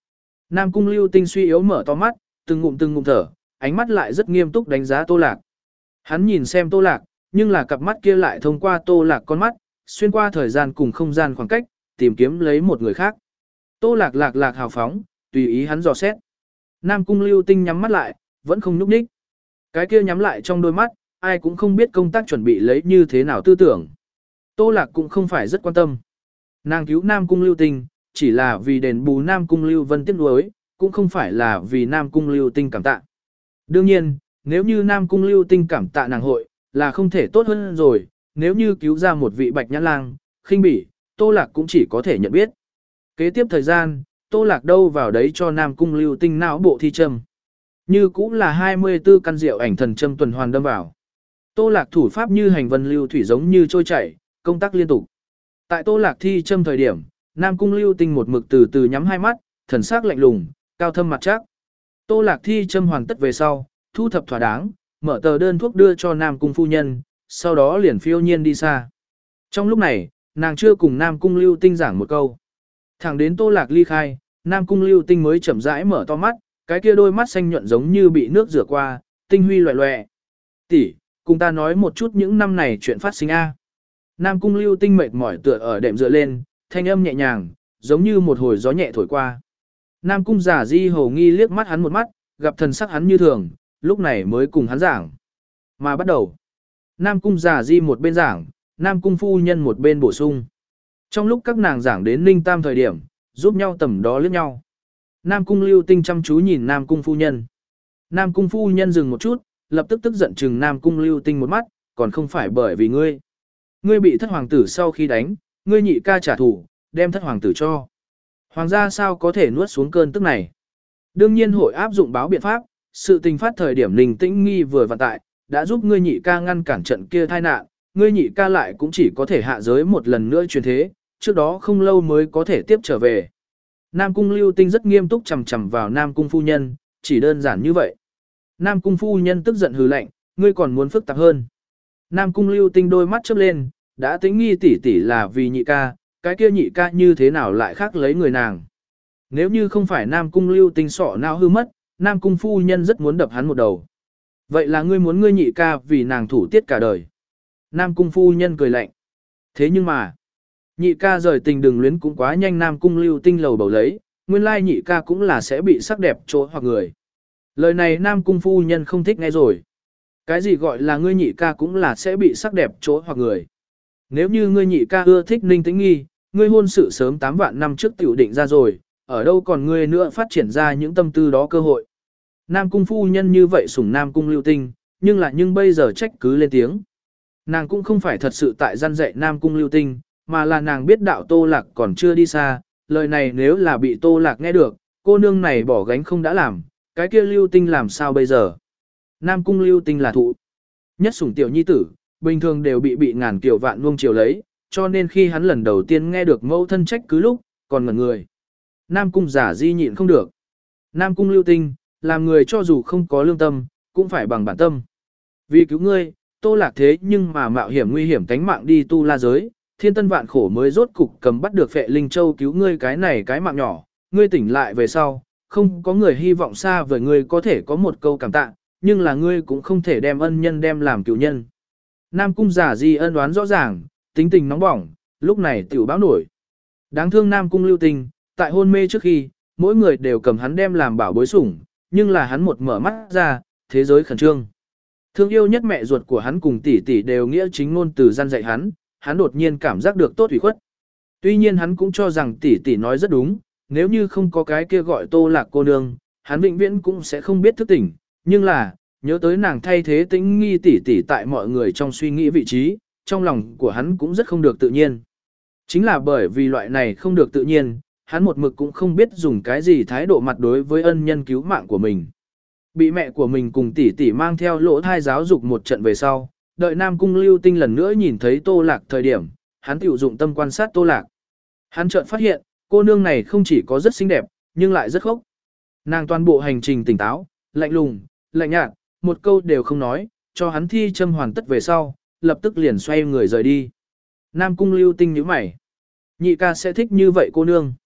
Nam Cung Lưu Tinh suy yếu mở to mắt, từng ngụm từng ngụm thở, ánh mắt lại rất nghiêm túc đánh giá Tô Lạc. Hắn nhìn xem Tô Lạc, nhưng là cặp mắt kia lại thông qua Tô Lạc con mắt, xuyên qua thời gian cùng không gian khoảng cách, tìm kiếm lấy một người khác. Tô Lạc lạc lạc hào phóng, tùy ý hắn dò xét. Nam Cung Lưu Tinh nhắm mắt lại, vẫn không nhúc nhích. Cái kia nhắm lại trong đôi mắt, ai cũng không biết công tác chuẩn bị lấy như thế nào tư tưởng. Tô Lạc cũng không phải rất quan tâm. Nàng cứu Nam Cung Lưu Tinh, chỉ là vì đền bù Nam Cung Lưu Vân tiếc nuối, cũng không phải là vì Nam Cung Lưu Tinh cảm tạ. Đương nhiên, nếu như Nam Cung Lưu Tinh cảm tạ nàng hội, là không thể tốt hơn rồi, nếu như cứu ra một vị bạch nhãn lang, khinh bỉ, Tô Lạc cũng chỉ có thể nhận biết. Kế tiếp thời gian, Tô Lạc đâu vào đấy cho Nam Cung Lưu Tinh não bộ thi châm. Như cũng là hai mươi tư căn rượu ảnh thần châm tuần hoàn đâm vào. Tô Lạc thủ pháp như hành vân lưu thủy giống như trôi chảy, công tác liên tục. Tại Tô Lạc thi châm thời điểm, Nam Cung Lưu Tinh một mực từ từ nhắm hai mắt, thần sắc lạnh lùng, cao thâm mặt chắc. Tô Lạc thi châm hoàn tất về sau, thu thập thỏa đáng, mở tờ đơn thuốc đưa cho Nam Cung phu nhân, sau đó liền phiêu nhiên đi xa. Trong lúc này, nàng chưa cùng Nam Cung Lưu Tinh giảng một câu. Thẳng đến Tô Lạc ly khai, Nam Cung Lưu Tinh mới chậm rãi mở to mắt, cái kia đôi mắt xanh nhuận giống như bị nước rửa qua, tinh huy loè loè. "Tỷ, cùng ta nói một chút những năm này chuyện phát sinh a." Nam Cung Lưu Tinh mệt mỏi tựa ở đệm dựa lên, thanh âm nhẹ nhàng, giống như một hồi gió nhẹ thổi qua. Nam Cung Giả Di hồ nghi liếc mắt hắn một mắt, gặp thần sắc hắn như thường, lúc này mới cùng hắn giảng. Mà bắt đầu, Nam Cung Giả Di một bên giảng, Nam Cung phu nhân một bên bổ sung. Trong lúc các nàng giảng đến Ninh Tam thời điểm, giúp nhau tầm đó liếc nhau. Nam Cung Lưu Tinh chăm chú nhìn Nam Cung phu nhân. Nam Cung phu nhân dừng một chút, lập tức tức giận chừng Nam Cung Lưu Tinh một mắt, còn không phải bởi vì ngươi. Ngươi bị thất hoàng tử sau khi đánh, ngươi nhị ca trả thù, đem thất hoàng tử cho. Hoàng gia sao có thể nuốt xuống cơn tức này? Đương nhiên hội áp dụng báo biện pháp, sự tình phát thời điểm Ninh Tĩnh Nghi vừa vặn tại, đã giúp ngươi nhị ca ngăn cản trận kia tai nạn, ngươi nhị ca lại cũng chỉ có thể hạ giới một lần nữa truyền thế, trước đó không lâu mới có thể tiếp trở về. Nam Cung Lưu Tinh rất nghiêm túc chằm chằm vào Nam Cung phu nhân, chỉ đơn giản như vậy. Nam Cung phu nhân tức giận hừ lạnh, ngươi còn muốn phức tạp hơn. Nam Cung Lưu Tinh đôi mắt chớp lên, đã Tĩnh Nghi tỷ tỷ là vì nhị ca, cái kia nhị ca như thế nào lại khác lấy người nàng. Nếu như không phải Nam Cung Lưu Tinh sọ não hư mất, Nam Cung phu nhân rất muốn đập hắn một đầu. Vậy là ngươi muốn ngươi nhị ca vì nàng thủ tiết cả đời. Nam Cung phu nhân cười lạnh. Thế nhưng mà, nhị ca rời tình đừng luyến cũng quá nhanh. Nam Cung Lưu Tinh lầu bầu lấy, nguyên lai nhị ca cũng là sẽ bị sắc đẹp chỗ hoặc người. Lời này Nam Cung phu nhân không thích nghe rồi. Cái gì gọi là ngươi nhị ca cũng là sẽ bị sắc đẹp chỗ hoặc người. Nếu như ngươi nhị ca ưa thích Ninh Tĩnh Nghi, ngươi hôn sự sớm tám vạn năm trước tiểu định ra rồi, ở đâu còn ngươi nữa phát triển ra những tâm tư đó cơ hội. Nam Cung phu nhân như vậy sủng Nam Cung Lưu Tinh, nhưng lại nhưng bây giờ trách cứ lên tiếng. Nàng cũng không phải thật sự tại gian dạy Nam Cung Lưu Tinh, mà là nàng biết đạo Tô Lạc còn chưa đi xa, lời này nếu là bị Tô Lạc nghe được, cô nương này bỏ gánh không đã làm, cái kia Lưu Tinh làm sao bây giờ. Nam Cung Lưu Tinh là thụ nhất sủng tiểu nhi tử, bình thường đều bị bị ngàn kiểu vạn nuông chiều lấy, cho nên khi hắn lần đầu tiên nghe được mẫu thân trách cứ lúc, còn ngẩn người. Nam Cung Giả Di nhịn không được. Nam Cung Lưu Tinh, làm người cho dù không có lương tâm, cũng phải bằng bản tâm. Vì cứu ngươi, Tô Lạc thế nhưng mà mạo hiểm nguy hiểm tánh mạng đi tu la giới, thiên tân vạn khổ mới rốt cục cầm bắt được Phệ Linh Châu cứu ngươi cái này cái mạng nhỏ, ngươi tỉnh lại về sau, không có người hy vọng xa với ngươi có thể có một câu cảm tạ, nhưng là ngươi cũng không thể đem ân nhân đem làm cứu nhân. Nam Cung Giả Di ân oán rõ ràng, tính tình nóng bỏng, lúc này tiểu báo nổi. Đáng thương Nam Cung Lưu Tinh, tại hôn mê trước khi, mỗi người đều cầm hắn đem làm bảo bối sủng, nhưng là hắn một mở mắt ra, thế giới khẩn trương. Thương yêu nhất mẹ ruột của hắn cùng tỷ tỷ đều nghĩa chính ngôn từ gian dạy hắn, hắn đột nhiên cảm giác được tốt ủy khuất. Tuy nhiên hắn cũng cho rằng tỷ tỷ nói rất đúng, nếu như không có cái kia gọi Tô Lạc cô nương, hắn vĩnh viễn cũng sẽ không biết thức tỉnh, nhưng là, nhớ tới nàng thay thế Tĩnh Nghi tỷ tỷ tại mọi người trong suy nghĩ vị trí, trong lòng của hắn cũng rất không được tự nhiên. Chính là bởi vì loại này không được tự nhiên, hắn một mực cũng không biết dùng cái gì thái độ mặt đối với ân nhân cứu mạng của mình. Bị mẹ của mình cùng tỷ tỷ mang theo lỗ thai giáo dục một trận về sau, đợi Nam Cung Lưu Tinh lần nữa nhìn thấy Tô Lạc thời điểm, hắn tiểu dụng tâm quan sát Tô Lạc. Hắn chợt phát hiện, cô nương này không chỉ có rất xinh đẹp, nhưng lại rất khốc. Nàng toàn bộ hành trình tỉnh táo, lạnh lùng, lạnh nhạt, một câu đều không nói, cho hắn thi châm hoàn tất về sau, lập tức liền xoay người rời đi. Nam Cung Lưu Tinh nhíu mày. Nhị ca sẽ thích như vậy cô nương.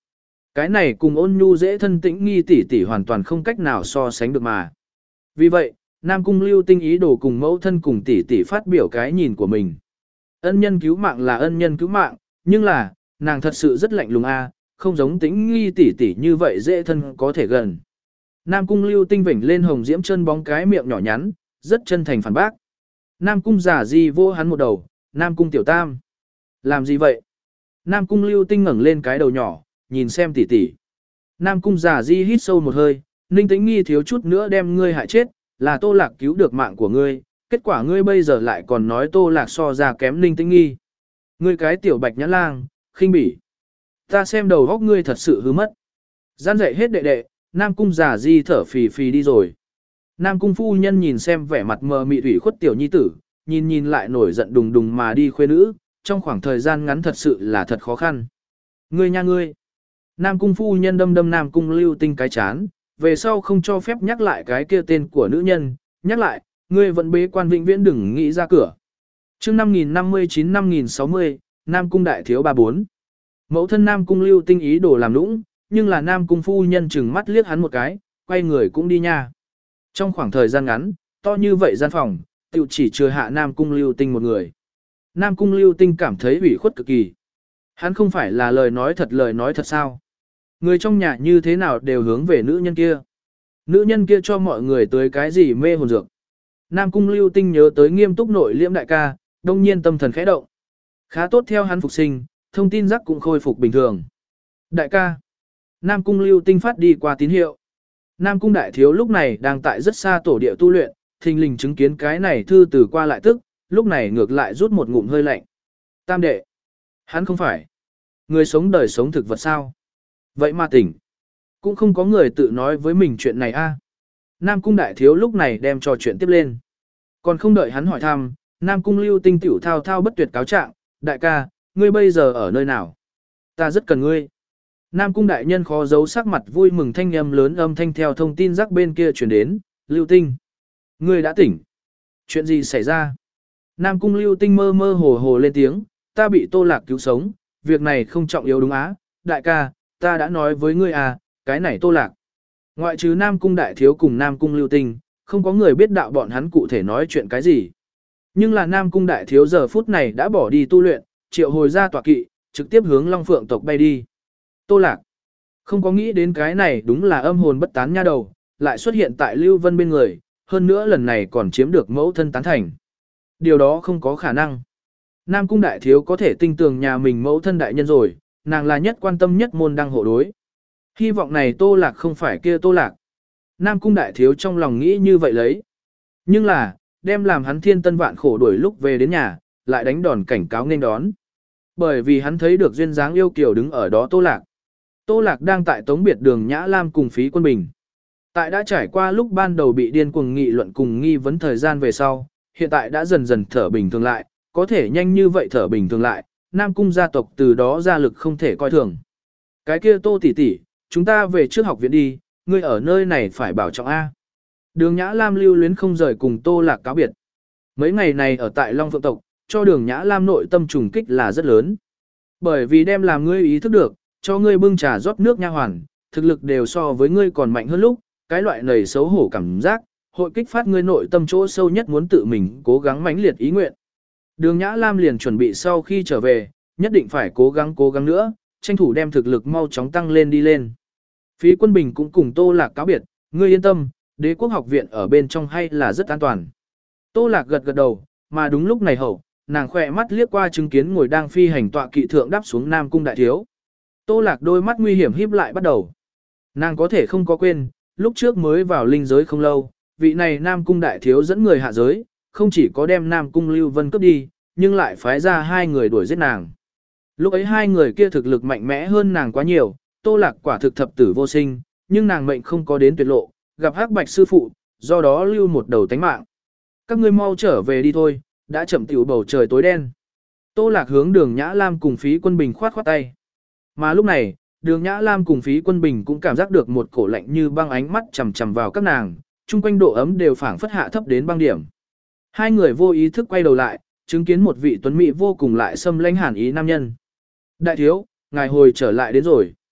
Cái này cùng ôn nhu dễ thân tĩnh nghi tỷ tỷ hoàn toàn không cách nào so sánh được mà. Vì vậy, Nam Cung Lưu Tinh ý đồ cùng mẫu thân cùng tỷ tỷ phát biểu cái nhìn của mình. Ân nhân cứu mạng là ân nhân cứu mạng, nhưng là, nàng thật sự rất lạnh lùng a, không giống tĩnh nghi tỷ tỷ như vậy dễ thân có thể gần. Nam Cung Lưu Tinh vểnh lên hồng diễm chân bóng cái miệng nhỏ nhắn, rất chân thành phản bác. Nam Cung giả di vô hắn một đầu, Nam Cung tiểu tam. Làm gì vậy? Nam Cung Lưu Tinh ngẩng lên cái đầu nhỏ, nhìn xem tỷ tỷ. Nam Cung giả di hít sâu một hơi, Ninh Tĩnh nghi thiếu chút nữa đem ngươi hại chết, là Tô Lạc cứu được mạng của ngươi, kết quả ngươi bây giờ lại còn nói Tô Lạc so ra kém Ninh Tĩnh nghi. Ngươi cái tiểu bạch nhãn lang, khinh bỉ. Ta xem đầu góc ngươi thật sự hư mất. Gian dạy hết đệ đệ, Nam Cung giả di thở phì phì đi rồi. Nam Cung phu nhân nhìn xem vẻ mặt mờ mị ủy khuất tiểu nhi tử, nhìn nhìn lại nổi giận đùng đùng mà đi khuê nữ, trong khoảng thời gian ngắn thật sự là thật khó khăn. Ngươi nha ngươi. Nam Cung phu nhân đâm đâm Nam Cung Lưu Tinh cái chán, về sau không cho phép nhắc lại cái kia tên của nữ nhân, nhắc lại, ngươi vẫn bế quan vĩnh viễn đừng nghĩ ra cửa. Chương năm nghìn năm mươi chín năm nghìn sáu mươi, Nam Cung đại thiếu ba bốn. Mẫu thân Nam Cung Lưu Tinh ý đồ làm nũng, nhưng là Nam Cung phu nhân chừng mắt liếc hắn một cái, quay người cũng đi nha. Trong khoảng thời gian ngắn, to như vậy gian phòng, tiểu chỉ chứa hạ Nam Cung Lưu Tinh một người. Nam Cung Lưu Tinh cảm thấy ủy khuất cực kỳ. Hắn không phải là lời nói thật lời nói thật sao? Người trong nhà như thế nào đều hướng về nữ nhân kia. Nữ nhân kia cho mọi người tới cái gì mê hồn dược. Nam Cung Lưu Tinh nhớ tới nghiêm túc nội liễm đại ca, đông nhiên tâm thần khẽ động. Khá tốt theo hắn phục sinh, thông tin giác cũng khôi phục bình thường. Đại ca. Nam Cung Lưu Tinh phát đi qua tín hiệu. Nam Cung đại thiếu lúc này đang tại rất xa tổ địa tu luyện, thình lình chứng kiến cái này thư từ qua lại tức, lúc này ngược lại rút một ngụm hơi lạnh. Tam đệ. Hắn không phải. Người sống đời sống thực vật sao? Vậy mà tỉnh. Cũng không có người tự nói với mình chuyện này a. Nam Cung đại thiếu lúc này đem trò chuyện tiếp lên. Còn không đợi hắn hỏi thăm, Nam Cung Lưu Tinh tiểu thao thao bất tuyệt cáo trạng, đại ca, ngươi bây giờ ở nơi nào? Ta rất cần ngươi. Nam Cung đại nhân khó giấu sắc mặt vui mừng thanh âm lớn âm thanh theo thông tin rắc bên kia truyền đến, Lưu Tinh. Ngươi đã tỉnh. Chuyện gì xảy ra? Nam Cung Lưu Tinh mơ mơ hồ hồ lên tiếng, ta bị Tô Lạc cứu sống, việc này không trọng yếu đúng á, đại ca, ta đã nói với ngươi à, cái này Tô Lạc. Ngoại trừ Nam Cung đại thiếu cùng Nam Cung Lưu Tinh, không có người biết đạo bọn hắn cụ thể nói chuyện cái gì. Nhưng là Nam Cung đại thiếu giờ phút này đã bỏ đi tu luyện, triệu hồi ra tọa kỵ, trực tiếp hướng Long Phượng tộc bay đi. Tô Lạc. Không có nghĩ đến cái này đúng là âm hồn bất tán nha đầu, lại xuất hiện tại Lưu Vân bên người, hơn nữa lần này còn chiếm được mẫu thân tán thành. Điều đó không có khả năng. Nam Cung đại thiếu có thể tinh tường nhà mình mẫu thân đại nhân rồi, nàng là nhất quan tâm nhất môn đăng hộ đối. Hy vọng này Tô Lạc không phải kia Tô Lạc. Nam Cung đại thiếu trong lòng nghĩ như vậy lấy. Nhưng là, đem làm hắn thiên tân vạn khổ đuổi lúc về đến nhà, lại đánh đòn cảnh cáo nên đón. Bởi vì hắn thấy được duyên dáng yêu kiều đứng ở đó Tô Lạc. Tô Lạc đang tại tống biệt đường Nhã Lam cùng Phí Quân Bình. Tại đã trải qua lúc ban đầu bị điên cuồng nghị luận cùng nghi vấn thời gian về sau, hiện tại đã dần dần thở bình thường lại, có thể nhanh như vậy thở bình thường lại, Nam Cung gia tộc từ đó ra lực không thể coi thường. Cái kia Tô tỷ tỷ, chúng ta về trước học viện đi, ngươi ở nơi này phải bảo trọng A. Đường Nhã Lam lưu luyến không rời cùng Tô Lạc cáo biệt. Mấy ngày này ở tại Long Phượng tộc, cho đường Nhã Lam nội tâm trùng kích là rất lớn. Bởi vì đem làm ngươi ý thức được, cho ngươi bưng trà rót nước nha hoàn, thực lực đều so với ngươi còn mạnh hơn lúc, cái loại nầy xấu hổ cảm giác, hội kích phát ngươi nội tâm chỗ sâu nhất muốn tự mình cố gắng mãnh liệt ý nguyện. Đường Nhã Lam liền chuẩn bị sau khi trở về, nhất định phải cố gắng cố gắng nữa, tranh thủ đem thực lực mau chóng tăng lên đi lên. Phí Quân Bình cũng cùng Tô Lạc cáo biệt, ngươi yên tâm, Đế quốc học viện ở bên trong hay là rất an toàn. Tô Lạc gật gật đầu, mà đúng lúc này hậu, nàng khỏe mắt liếc qua chứng kiến ngồi đang phi hành tọa kỵ thượng đáp xuống Nam Cung đại thiếu. Tô Lạc đôi mắt nguy hiểm híp lại bắt đầu. Nàng có thể không có quên, lúc trước mới vào linh giới không lâu, vị này Nam Cung đại thiếu dẫn người hạ giới, không chỉ có đem Nam Cung Lưu Vân cướp đi, nhưng lại phái ra hai người đuổi giết nàng. Lúc ấy hai người kia thực lực mạnh mẽ hơn nàng quá nhiều, Tô Lạc quả thực thập tử vô sinh, nhưng nàng mệnh không có đến tuyệt lộ, gặp Hắc Bạch sư phụ, do đó lưu một đầu tánh mạng. Các ngươi mau trở về đi thôi, đã chậm tiểu bầu trời tối đen. Tô Lạc hướng Đường Nhã Lam cùng Phí Quân Bình khoát khoát tay. Mà lúc này, Đường Nhã Lam cùng Phí Quân Bình cũng cảm giác được một cổ lạnh như băng ánh mắt chằm chằm vào các nàng, chung quanh độ ấm đều phảng phất hạ thấp đến băng điểm. Hai người vô ý thức quay đầu lại, chứng kiến một vị tuấn mỹ vô cùng lại xâm lãnh hàn ý nam nhân. Đại thiếu, ngài hồi trở lại đến rồi.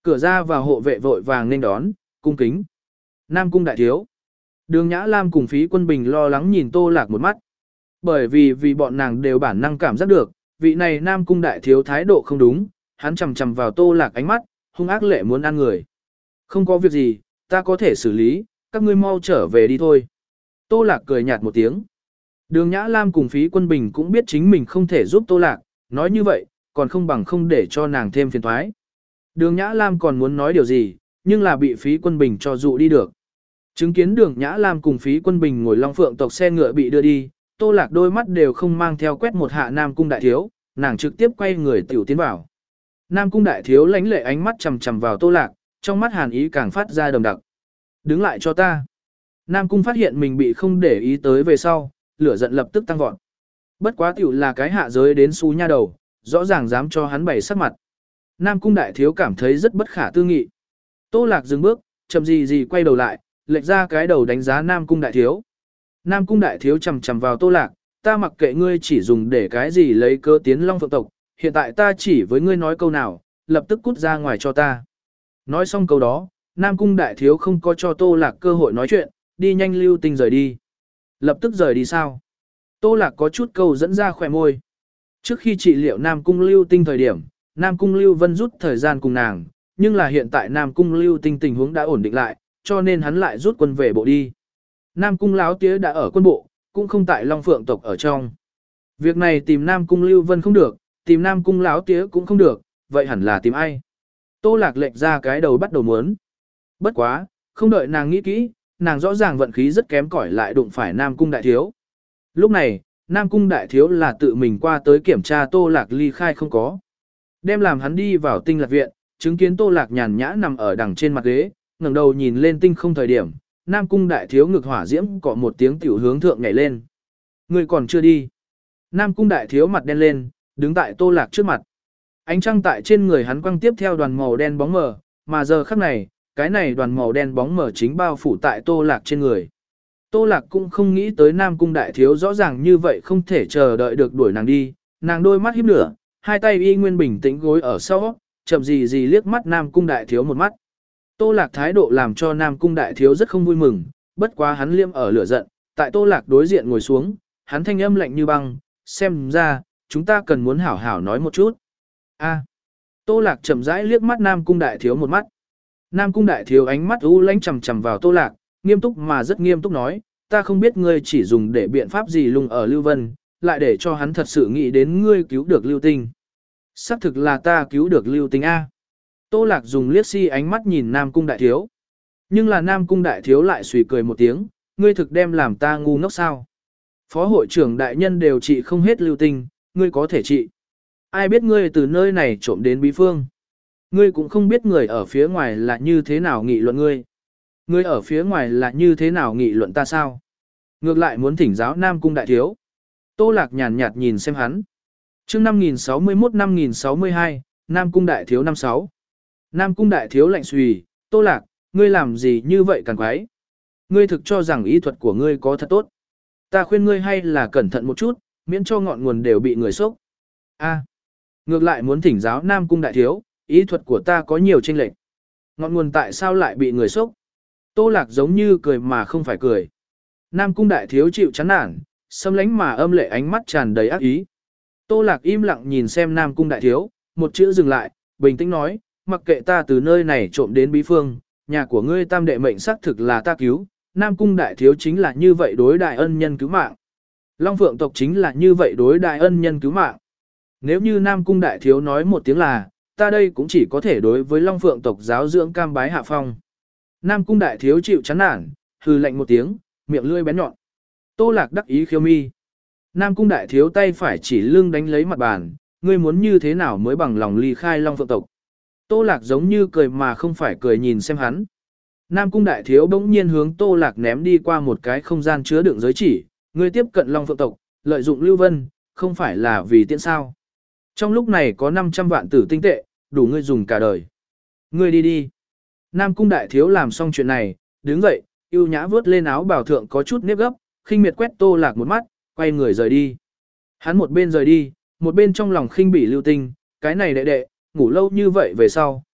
Cửa ra vào hộ vệ vội vàng nên đón, cung kính. Nam cung đại thiếu. Đường Nhã Lam cùng Phí Quân Bình lo lắng nhìn Tô Lạc một mắt. Bởi vì vì bọn nàng đều bản năng cảm giác được, vị này Nam cung đại thiếu thái độ không đúng, hắn chầm chầm vào Tô Lạc ánh mắt, hung ác lệ muốn ăn người. Không có việc gì, ta có thể xử lý, các ngươi mau trở về đi thôi. Tô Lạc cười nhạt một tiếng. Đường Nhã Lam cùng Phí Quân Bình cũng biết chính mình không thể giúp Tô Lạc, nói như vậy, còn không bằng không để cho nàng thêm phiền toái. Đường Nhã Lam còn muốn nói điều gì, nhưng là bị Phí Quân Bình cho dụ đi được. Chứng kiến Đường Nhã Lam cùng Phí Quân Bình ngồi Long Phượng tộc xe ngựa bị đưa đi, Tô Lạc đôi mắt đều không mang theo quét một hạ Nam cung đại thiếu, nàng trực tiếp quay người tiểu tiến vào. Nam cung đại thiếu lánh lệ ánh mắt chằm chằm vào Tô Lạc, trong mắt hàn ý càng phát ra đầm đặc. Đứng lại cho ta. Nam cung phát hiện mình bị không để ý tới về sau, lửa giận lập tức tăng vọt. Bất quá tiểu là cái hạ giới đến xú nha đầu, rõ ràng dám cho hắn bày sắc mặt. Nam cung đại thiếu cảm thấy rất bất khả tư nghị. Tô Lạc dừng bước, chậm gì gì quay đầu lại, lệch ra cái đầu đánh giá Nam cung đại thiếu. Nam cung đại thiếu chầm chầm vào Tô Lạc, ta mặc kệ ngươi chỉ dùng để cái gì lấy cơ tiến Long Phượng tộc, hiện tại ta chỉ với ngươi nói câu nào, lập tức cút ra ngoài cho ta. Nói xong câu đó, Nam cung đại thiếu không có cho Tô Lạc cơ hội nói chuyện, đi nhanh lưu tinh rời đi. Lập tức rời đi sao? Tô Lạc có chút câu dẫn ra khỏe môi. Trước khi trị liệu Nam cung lưu tinh thời điểm, Nam cung lưu vân rút thời gian cùng nàng, nhưng là hiện tại Nam cung lưu tinh tình huống đã ổn định lại, cho nên hắn lại rút quân về bộ đi. Nam cung láo tía đã ở quân bộ, cũng không tại Long Phượng tộc ở trong. Việc này tìm Nam cung lưu vân không được, tìm Nam cung láo tía cũng không được, vậy hẳn là tìm ai? Tô Lạc lệch ra cái đầu bắt đầu muốn. Bất quá, không đợi nàng nghĩ kỹ, nàng rõ ràng vận khí rất kém cỏi lại đụng phải Nam cung đại thiếu. Lúc này, Nam cung đại thiếu là tự mình qua tới kiểm tra Tô Lạc ly khai không có. Đem làm hắn đi vào tinh lạc viện, chứng kiến Tô Lạc nhàn nhã nằm ở đằng trên mặt ghế, ngẩng đầu nhìn lên tinh không thời điểm, Nam cung đại thiếu ngực hỏa diễm cọ một tiếng tiểu hướng thượng nhảy lên. Người còn chưa đi. Nam cung đại thiếu mặt đen lên, đứng tại Tô Lạc trước mặt. Ánh trăng tại trên người hắn quăng tiếp theo đoàn màu đen bóng mờ, mà giờ khắc này, cái này đoàn màu đen bóng mờ chính bao phủ tại Tô Lạc trên người. Tô Lạc cũng không nghĩ tới Nam cung đại thiếu rõ ràng như vậy không thể chờ đợi được đuổi nàng đi, nàng đôi mắt híp lửa, hai tay y nguyên bình tĩnh gối ở sau, chậm gì gì liếc mắt Nam cung đại thiếu một mắt. Tô Lạc thái độ làm cho Nam cung đại thiếu rất không vui mừng, bất quá hắn liêm ở lửa giận, tại Tô Lạc đối diện ngồi xuống, hắn thanh âm lạnh như băng, xem ra, chúng ta cần muốn hảo hảo nói một chút. A. Tô Lạc chậm rãi liếc mắt Nam cung đại thiếu một mắt. Nam cung đại thiếu ánh mắt u lãnh chằm chằm vào Tô Lạc, nghiêm túc mà rất nghiêm túc nói, ta không biết ngươi chỉ dùng để biện pháp gì lung ở Lưu Vân, lại để cho hắn thật sự nghĩ đến ngươi cứu được Lưu Tinh. Xác thực là ta cứu được Lưu Tinh A. Tô Lạc dùng liếc si ánh mắt nhìn Nam cung đại thiếu. Nhưng là Nam cung đại thiếu lại suy cười một tiếng, ngươi thực đem làm ta ngu ngốc sao. Phó hội trưởng đại nhân đều trị không hết Lưu Tinh, ngươi có thể trị. Ai biết ngươi từ nơi này trộm đến bí phương. Ngươi cũng không biết người ở phía ngoài là như thế nào nghị luận ngươi. Ngươi ở phía ngoài là như thế nào nghị luận ta sao? Ngược lại muốn thỉnh giáo Nam cung đại thiếu. Tô Lạc nhàn nhạt nhìn xem hắn. Chương năm nghìn sáu mươi mốt năm nghìn sáu mươi hai, Nam cung đại thiếu năm sáu. Nam cung đại thiếu lạnh xùy, Tô Lạc, ngươi làm gì như vậy càng quái? Ngươi thực cho rằng y thuật của ngươi có thật tốt. Ta khuyên ngươi hay là cẩn thận một chút, miễn cho ngọn nguồn đều bị người sốc. A. Ngược lại muốn thỉnh giáo Nam cung đại thiếu, ý thuật của ta có nhiều chênh lệch. Ngọn nguồn tại sao lại bị người sốc? Tô Lạc giống như cười mà không phải cười. Nam cung đại thiếu chịu chán nản, xâm lánh mà âm lệ ánh mắt tràn đầy ác ý. Tô Lạc im lặng nhìn xem Nam cung đại thiếu, một chữ dừng lại, bình tĩnh nói, mặc kệ ta từ nơi này trộm đến bí phương, nhà của ngươi tam đệ mệnh xác thực là ta cứu, Nam cung đại thiếu chính là như vậy đối đại ân nhân cứu mạng. Long Phượng tộc chính là như vậy đối đại ân nhân cứu mạng. Nếu như Nam cung đại thiếu nói một tiếng là, ta đây cũng chỉ có thể đối với Long Phượng tộc giáo dưỡng cam bái hạ phong. Nam cung đại thiếu chịu chán nản, hừ lạnh một tiếng, miệng lưỡi bén nhọn. Tô Lạc đắc ý khiêu mi. Nam cung đại thiếu tay phải chỉ lưng đánh lấy mặt bàn, ngươi muốn như thế nào mới bằng lòng ly khai Long Phượng tộc. Tô Lạc giống như cười mà không phải cười nhìn xem hắn. Nam cung đại thiếu bỗng nhiên hướng Tô Lạc ném đi qua một cái không gian chứa đựng giới chỉ, ngươi tiếp cận Long Phượng tộc, lợi dụng Lưu Vân, không phải là vì tiện sao. Trong lúc này có năm trăm vạn tử tinh tệ, đủ ngươi dùng cả đời. Ngươi đi đi. Nam cung đại thiếu làm xong chuyện này, đứng dậy, yêu nhã vớt lên áo bảo thượng có chút nếp gấp, khinh miệt quét Tô Lạc một mắt, quay người rời đi. Hắn một bên rời đi, một bên trong lòng khinh bỉ Lưu Tinh, cái này đệ đệ, ngủ lâu như vậy về sau,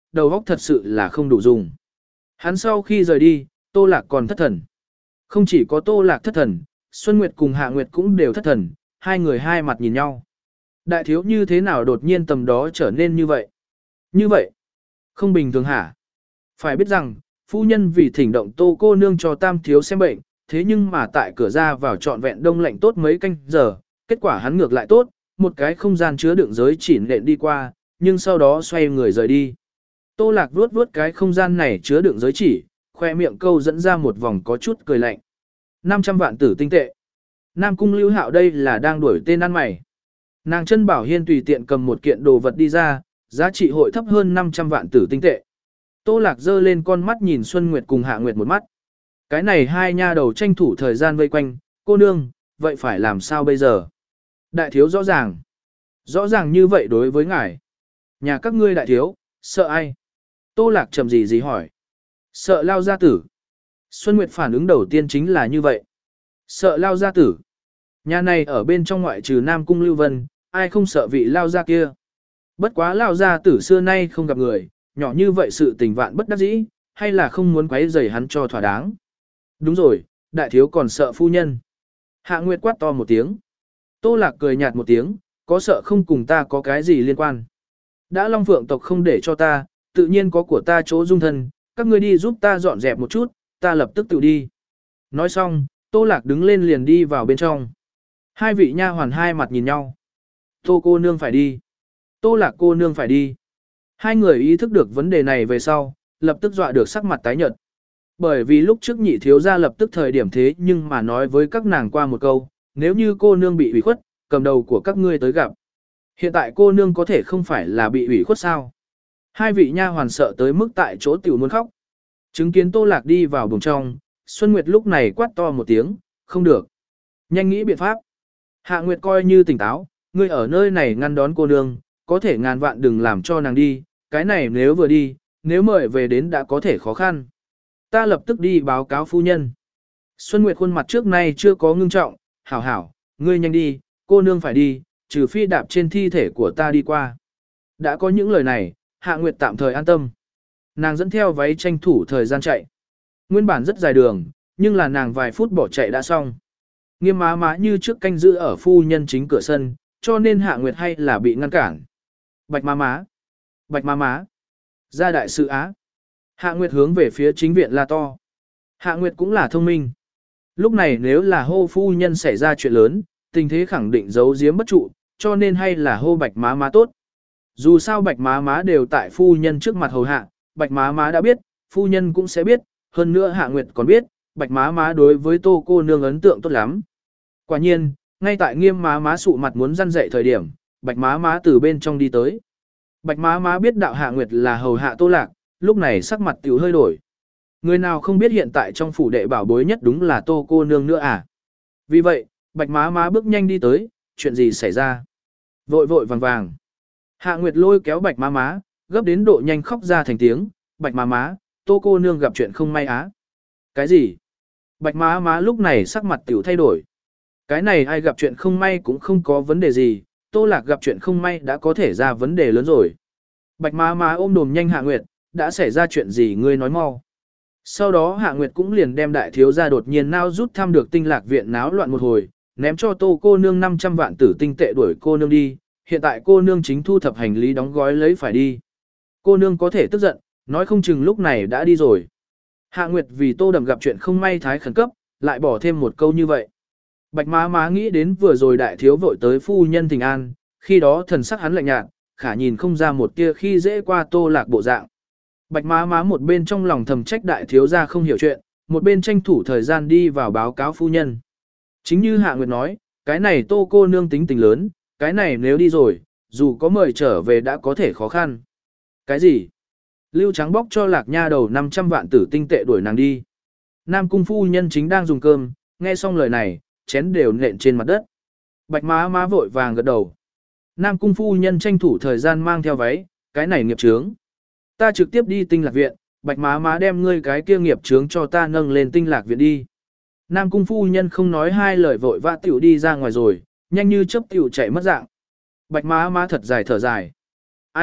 đầu óc thật sự là không đủ dùng. Hắn sau khi rời đi, Tô Lạc còn thất thần. Không chỉ có Tô Lạc thất thần, Xuân Nguyệt cùng Hạ Nguyệt cũng đều thất thần, hai người hai mặt nhìn nhau. Đại thiếu như thế nào đột nhiên tầm đó trở nên như vậy? Như vậy? Không bình thường hả? Phải biết rằng, phu nhân vì thỉnh động Tô cô nương cho tam thiếu xem bệnh, thế nhưng mà tại cửa ra vào trọn vẹn đông lạnh tốt mấy canh giờ, kết quả hắn ngược lại tốt, một cái không gian chứa đựng giới chỉ nện đi qua, nhưng sau đó xoay người rời đi. Tô Lạc vuốt vuốt cái không gian này chứa đựng giới chỉ, khoe miệng câu dẫn ra một vòng có chút cười lạnh. năm trăm vạn tử tinh tệ. Nam Cung Lưu Hạo đây là đang đuổi tên ăn mày. Nàng chân Bảo Hiên tùy tiện cầm một kiện đồ vật đi ra, giá trị hội thấp hơn năm trăm vạn tử tinh tệ. Tô Lạc giơ lên con mắt nhìn Xuân Nguyệt cùng Hạ Nguyệt một mắt. Cái này hai nha đầu tranh thủ thời gian vây quanh, cô nương, vậy phải làm sao bây giờ? Đại thiếu rõ ràng. Rõ ràng như vậy đối với ngài. Nhà các ngươi đại thiếu, sợ ai? Tô Lạc chậm gì gì hỏi. Sợ Lao gia tử. Xuân Nguyệt phản ứng đầu tiên chính là như vậy. Sợ Lao gia tử. Nhà này ở bên trong ngoại trừ Nam Cung Lưu Vân, ai không sợ vị Lao gia kia. Bất quá Lao gia tử xưa nay không gặp người, nhỏ như vậy sự tình vạn bất đắc dĩ, hay là không muốn quấy rầy hắn cho thỏa đáng. Đúng rồi, đại thiếu còn sợ phu nhân. Hạ Nguyệt quát to một tiếng. Tô Lạc cười nhạt một tiếng, có sợ không cùng ta có cái gì liên quan. Đã Long Phượng tộc không để cho ta, tự nhiên có của ta chỗ dung thân, các ngươi đi giúp ta dọn dẹp một chút, ta lập tức tự đi. Nói xong, Tô Lạc đứng lên liền đi vào bên trong. Hai vị nha hoàn hai mặt nhìn nhau. Tô cô nương phải đi. Tô Lạc cô nương phải đi. Hai người ý thức được vấn đề này về sau, lập tức dọa được sắc mặt tái nhợt. Bởi vì lúc trước nhị thiếu gia lập tức thời điểm thế nhưng mà nói với các nàng qua một câu, nếu như cô nương bị ủy khuất, cầm đầu của các ngươi tới gặp. Hiện tại cô nương có thể không phải là bị ủy khuất sao? Hai vị nha hoàn sợ tới mức tại chỗ tiểu muốn khóc. Chứng kiến Tô Lạc đi vào buồng trong, Xuân Nguyệt lúc này quát to một tiếng, không được. Nhanh nghĩ biện pháp. Hạ Nguyệt coi như tỉnh táo, ngươi ở nơi này ngăn đón cô nương, có thể ngàn vạn đừng làm cho nàng đi, cái này nếu vừa đi, nếu mời về đến đã có thể khó khăn. Ta lập tức đi báo cáo phu nhân. Xuân Nguyệt khuôn mặt trước nay chưa có ngưng trọng, hảo hảo, ngươi nhanh đi, cô nương phải đi, trừ phi đạp trên thi thể của ta đi qua. Đã có những lời này, Hạ Nguyệt tạm thời an tâm. Nàng dẫn theo váy tranh thủ thời gian chạy. Nguyên bản rất dài đường, nhưng là nàng vài phút bỏ chạy đã xong. Nghiêm má má như trước canh giữ ở phu nhân chính cửa sân, cho nên Hạ Nguyệt hay là bị ngăn cản. Bạch má má, bạch má má, ra đại sự á. Hạ Nguyệt hướng về phía chính viện la to. Hạ Nguyệt cũng là thông minh. Lúc này nếu là hô phu nhân xảy ra chuyện lớn, tình thế khẳng định giấu giếm bất trụ, cho nên hay là hô bạch má má tốt. Dù sao bạch má má đều tại phu nhân trước mặt hầu hạ, bạch má má đã biết, phu nhân cũng sẽ biết, hơn nữa Hạ Nguyệt còn biết, bạch má má đối với Tô cô nương ấn tượng tốt lắm. Quả nhiên, ngay tại Nghiêm má má sụ mặt muốn răn dậy thời điểm, bạch má má từ bên trong đi tới. Bạch má má biết đạo Hạ Nguyệt là hầu hạ Tô Lạc, lúc này sắc mặt tiểu hơi đổi. Người nào không biết hiện tại trong phủ đệ bảo bối nhất đúng là Tô cô nương nữa à? Vì vậy, bạch má má bước nhanh đi tới, chuyện gì xảy ra? Vội vội vàng vàng. Hạ Nguyệt lôi kéo bạch má má, gấp đến độ nhanh khóc ra thành tiếng, bạch má má, Tô cô nương gặp chuyện không may á. Cái gì? Bạch má má lúc này sắc mặt tiểu thay đổi. Cái này ai gặp chuyện không may cũng không có vấn đề gì, Tô Lạc gặp chuyện không may đã có thể ra vấn đề lớn rồi. Bạch má má ôm đồm nhanh Hạ Nguyệt, đã xảy ra chuyện gì ngươi nói mau. Sau đó Hạ Nguyệt cũng liền đem đại thiếu gia đột nhiên nao rút thăm được tinh lạc viện náo loạn một hồi, ném cho Tô cô nương năm trăm vạn tử tinh tệ đuổi cô nương đi, hiện tại cô nương chính thu thập hành lý đóng gói lấy phải đi. Cô nương có thể tức giận, nói không chừng lúc này đã đi rồi. Hạ Nguyệt vì Tô Đầm gặp chuyện không may thái khẩn cấp, lại bỏ thêm một câu như vậy. Bạch má má nghĩ đến vừa rồi đại thiếu vội tới phu nhân Thịnh An, khi đó thần sắc hắn lạnh nhạt, khả nhìn không ra một tia khi dễ qua Tô Lạc bộ dạng. Bạch má má một bên trong lòng thầm trách đại thiếu gia không hiểu chuyện, một bên tranh thủ thời gian đi vào báo cáo phu nhân. Chính như Hạ Nguyệt nói, cái này Tô cô nương tính tình lớn, cái này nếu đi rồi, dù có mời trở về đã có thể khó khăn. Cái gì? Lưu Trắng bóc cho Lạc nha đầu năm trăm vạn tử tinh tệ đuổi nàng đi. Nam cung phu nhân chính đang dùng cơm, nghe xong lời này, chén đều nện trên mặt đất. Bạch má má vội vàng gật đầu. Nam cung phu nhân tranh thủ thời gian mang theo váy, cái này nghiệp chướng. Ta trực tiếp đi tinh lạc viện, bạch má má đem ngươi cái kia nghiệp chướng cho ta nâng lên tinh lạc viện đi. Nam cung phu nhân không nói hai lời vội vã tiểu đi ra ngoài rồi, nhanh như chớp tiểu chạy mất dạng. Bạch má má thật dài thở dài. Ai,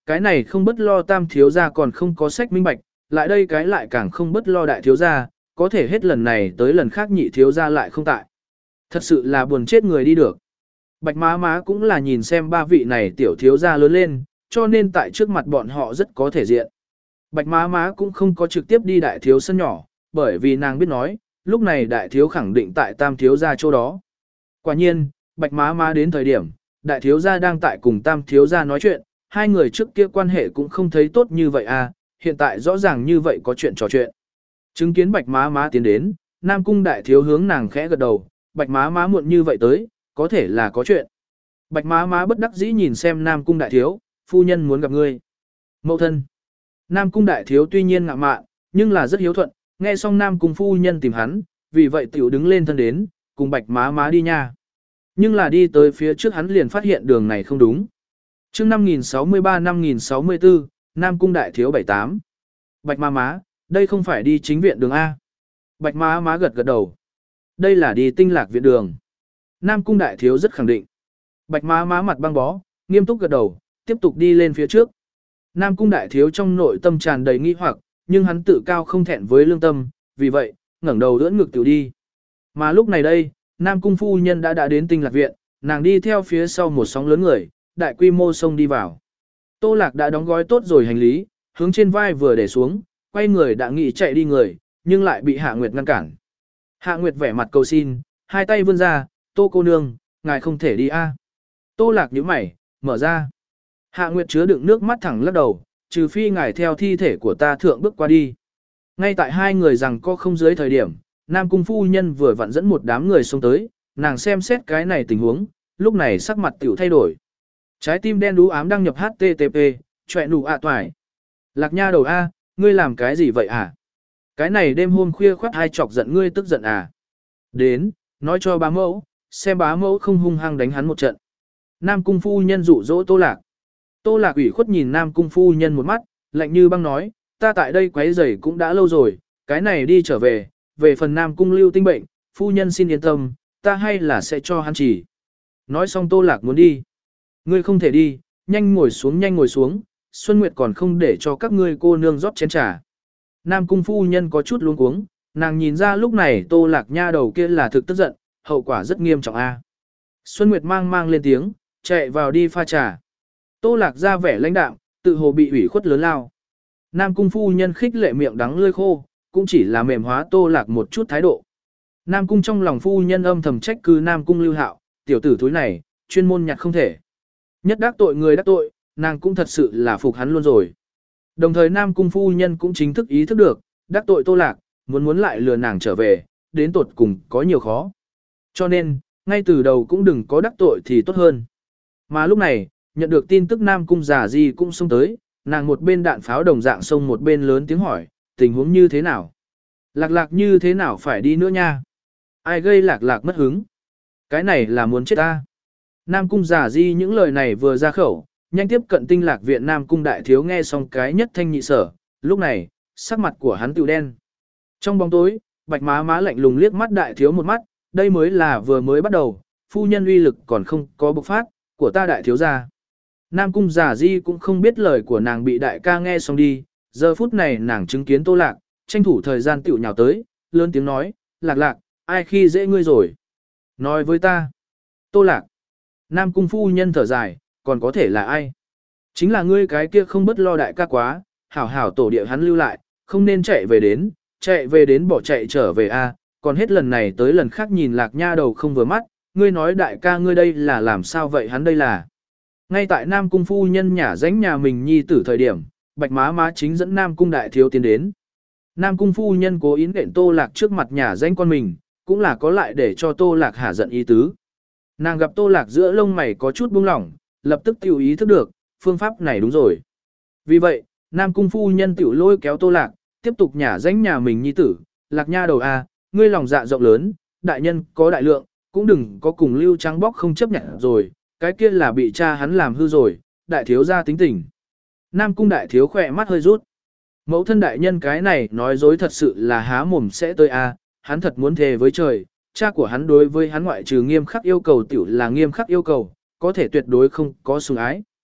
Cái này không bất lo tam thiếu gia còn không có sách minh bạch, lại đây cái lại càng không bất lo đại thiếu gia, có thể hết lần này tới lần khác nhị thiếu gia lại không tại. Thật sự là buồn chết người đi được. Bạch má má cũng là nhìn xem ba vị này tiểu thiếu gia lớn lên, cho nên tại trước mặt bọn họ rất có thể diện. Bạch má má cũng không có trực tiếp đi đại thiếu sân nhỏ, bởi vì nàng biết nói, lúc này đại thiếu khẳng định tại tam thiếu gia chỗ đó. Quả nhiên, bạch má má đến thời điểm, đại thiếu gia đang tại cùng tam thiếu gia nói chuyện, hai người trước kia quan hệ cũng không thấy tốt như vậy à, hiện tại rõ ràng như vậy có chuyện trò chuyện. Chứng kiến bạch má má tiến đến, Nam Cung đại thiếu hướng nàng khẽ gật đầu, bạch má má muộn như vậy tới, có thể là có chuyện. Bạch má má bất đắc dĩ nhìn xem Nam Cung đại thiếu, phu nhân muốn gặp ngươi. Mẫu thân. Nam Cung đại thiếu tuy nhiên ngạ mạn, nhưng là rất hiếu thuận, nghe xong Nam Cung phu nhân tìm hắn, vì vậy tiểu đứng lên thân đến, cùng bạch má má đi nha. Nhưng là đi tới phía trước hắn liền phát hiện đường này không đúng. Chương năm nghìn sáu mươi ba năm nghìn sáu mươi tư, Nam Cung đại thiếu bảy tám. Bạch má má, đây không phải đi chính viện đường A. Bạch má má gật gật đầu. Đây là đi tinh lạc viện đường. Nam Cung đại thiếu rất khẳng định. Bạch má má mặt băng bó, nghiêm túc gật đầu, tiếp tục đi lên phía trước. Nam Cung đại thiếu trong nội tâm tràn đầy nghi hoặc, nhưng hắn tự cao không thẹn với lương tâm, vì vậy, ngẩng đầu đỡ ngực tiểu đi. Mà lúc này đây, Nam Cung phu nhân đã đã đến tinh lạc viện, nàng đi theo phía sau một sóng lớn người, đại quy mô xông đi vào. Tô Lạc đã đóng gói tốt rồi hành lý, hướng trên vai vừa để xuống, quay người đã nghĩ chạy đi người, nhưng lại bị Hạ Nguyệt ngăn cản. Hạ Nguyệt vẻ mặt cầu xin, hai tay vươn ra, Tô cô nương, ngài không thể đi a. Tô Lạc nhíu mày, mở ra. Hạ Nguyệt chứa đựng nước mắt thẳng lắc đầu, trừ phi ngài theo thi thể của ta thượng bước qua đi. Ngay tại hai người rằng có không dưới thời điểm, Nam Cung phu nhân vừa vặn dẫn một đám người xông tới, nàng xem xét cái này tình huống, lúc này sắc mặt tiểu thay đổi. Trái tim đen đú ám đăng nhập hát tê tê pê, chọe nụ ạ toài. Lạc nha đầu A, ngươi làm cái gì vậy à? Cái này đêm hôm khuya khoắt hai chọc giận ngươi tức giận à? Đến, nói cho bá mẫu, xem bá mẫu không hung hăng đánh hắn một trận. Nam Cung phu nhân dụ dỗ Tô Lạc. Tô Lạc ủy khuất nhìn Nam Cung phu nhân một mắt, lạnh như băng nói, ta tại đây quấy rầy cũng đã lâu rồi, cái này đi trở về, về phần Nam Cung lưu tinh bệnh, phu nhân xin yên tâm, ta hay là sẽ cho hắn chỉ. Nói xong Tô Lạc muốn đi. Ngươi không thể đi, nhanh ngồi xuống nhanh ngồi xuống, Xuân Nguyệt còn không để cho các ngươi cô nương rót chén trà. Nam Cung phu nhân có chút luống cuống, nàng nhìn ra lúc này Tô Lạc nha đầu kia là thực tức giận, hậu quả rất nghiêm trọng a. Xuân Nguyệt mang mang lên tiếng, chạy vào đi pha trà. Tô Lạc ra vẻ lãnh đạm, tự hồ bị ủy khuất lớn lao. Nam Cung phu nhân khích lệ miệng đắng lưỡi khô, cũng chỉ là mềm hóa Tô Lạc một chút thái độ. Nam Cung trong lòng phu nhân âm thầm trách cứ Nam Cung Lưu Hạo, tiểu tử thúi này, chuyên môn nhặt không thể. Nhất đắc tội người đắc tội, nàng cũng thật sự là phục hắn luôn rồi. Đồng thời Nam Cung phu nhân cũng chính thức ý thức được, đắc tội Tô Lạc, muốn muốn lại lừa nàng trở về, đến tột cùng có nhiều khó. Cho nên, ngay từ đầu cũng đừng có đắc tội thì tốt hơn. Mà lúc này, nhận được tin tức Nam Cung Già Di cũng xông tới, nàng một bên đạn pháo đồng dạng xông một bên lớn tiếng hỏi, tình huống như thế nào? Lạc lạc như thế nào phải đi nữa nha? Ai gây lạc lạc mất hứng? Cái này là muốn chết ta. Nam Cung Già Di những lời này vừa ra khẩu, nhanh tiếp cận tinh lạc viện Nam Cung đại thiếu nghe xong cái nhất thanh nhị sở, lúc này, sắc mặt của hắn tiểu đen. Trong bóng tối, bạch má má lạnh lùng liếc mắt đại thiếu một mắt, đây mới là vừa mới bắt đầu, phu nhân uy lực còn không có bộc phát, của ta đại thiếu gia. Nam Cung Già Di cũng không biết lời của nàng bị đại ca nghe xong đi, giờ phút này nàng chứng kiến Tô Lạc, tranh thủ thời gian tiểu nhào tới, lớn tiếng nói, lạc lạc, ai khi dễ ngươi rồi? Nói với ta. Tô Lạc. Nam Cung phu nhân thở dài, còn có thể là ai? Chính là ngươi cái kia không bất lo đại ca quá, hảo hảo tổ địa hắn lưu lại, không nên chạy về đến, chạy về đến bỏ chạy trở về a, còn hết lần này tới lần khác nhìn lạc nha đầu không vừa mắt, ngươi nói đại ca ngươi đây là làm sao vậy hắn đây là. Ngay tại Nam Cung phu nhân nhả ránh nhà mình nhi tử thời điểm, bạch má má chính dẫn Nam Cung đại thiếu tiến đến. Nam Cung phu nhân cố ý nện Tô Lạc trước mặt nhả ránh con mình, cũng là có lại để cho Tô Lạc hả giận ý tứ. Nàng gặp Tô Lạc giữa lông mày có chút buông lỏng, lập tức tiểu ý thức được, phương pháp này đúng rồi. Vì vậy, Nam Cung phu nhân tiểu lôi kéo Tô Lạc, tiếp tục nhả ránh nhà mình nhi tử, Lạc nha đầu a, ngươi lòng dạ rộng lớn, đại nhân có đại lượng, cũng đừng có cùng lưu trắng bóc không chấp nhận rồi, cái kia là bị cha hắn làm hư rồi, đại thiếu gia tính tình. Nam Cung đại thiếu khỏe mắt hơi rút. Mẫu thân đại nhân cái này nói dối thật sự là há mồm sẽ tới a, hắn thật muốn thề với trời, cha của hắn đối với hắn ngoại trừ nghiêm khắc yêu cầu tiểu là nghiêm khắc yêu cầu, có thể tuyệt đối không có sủng ái.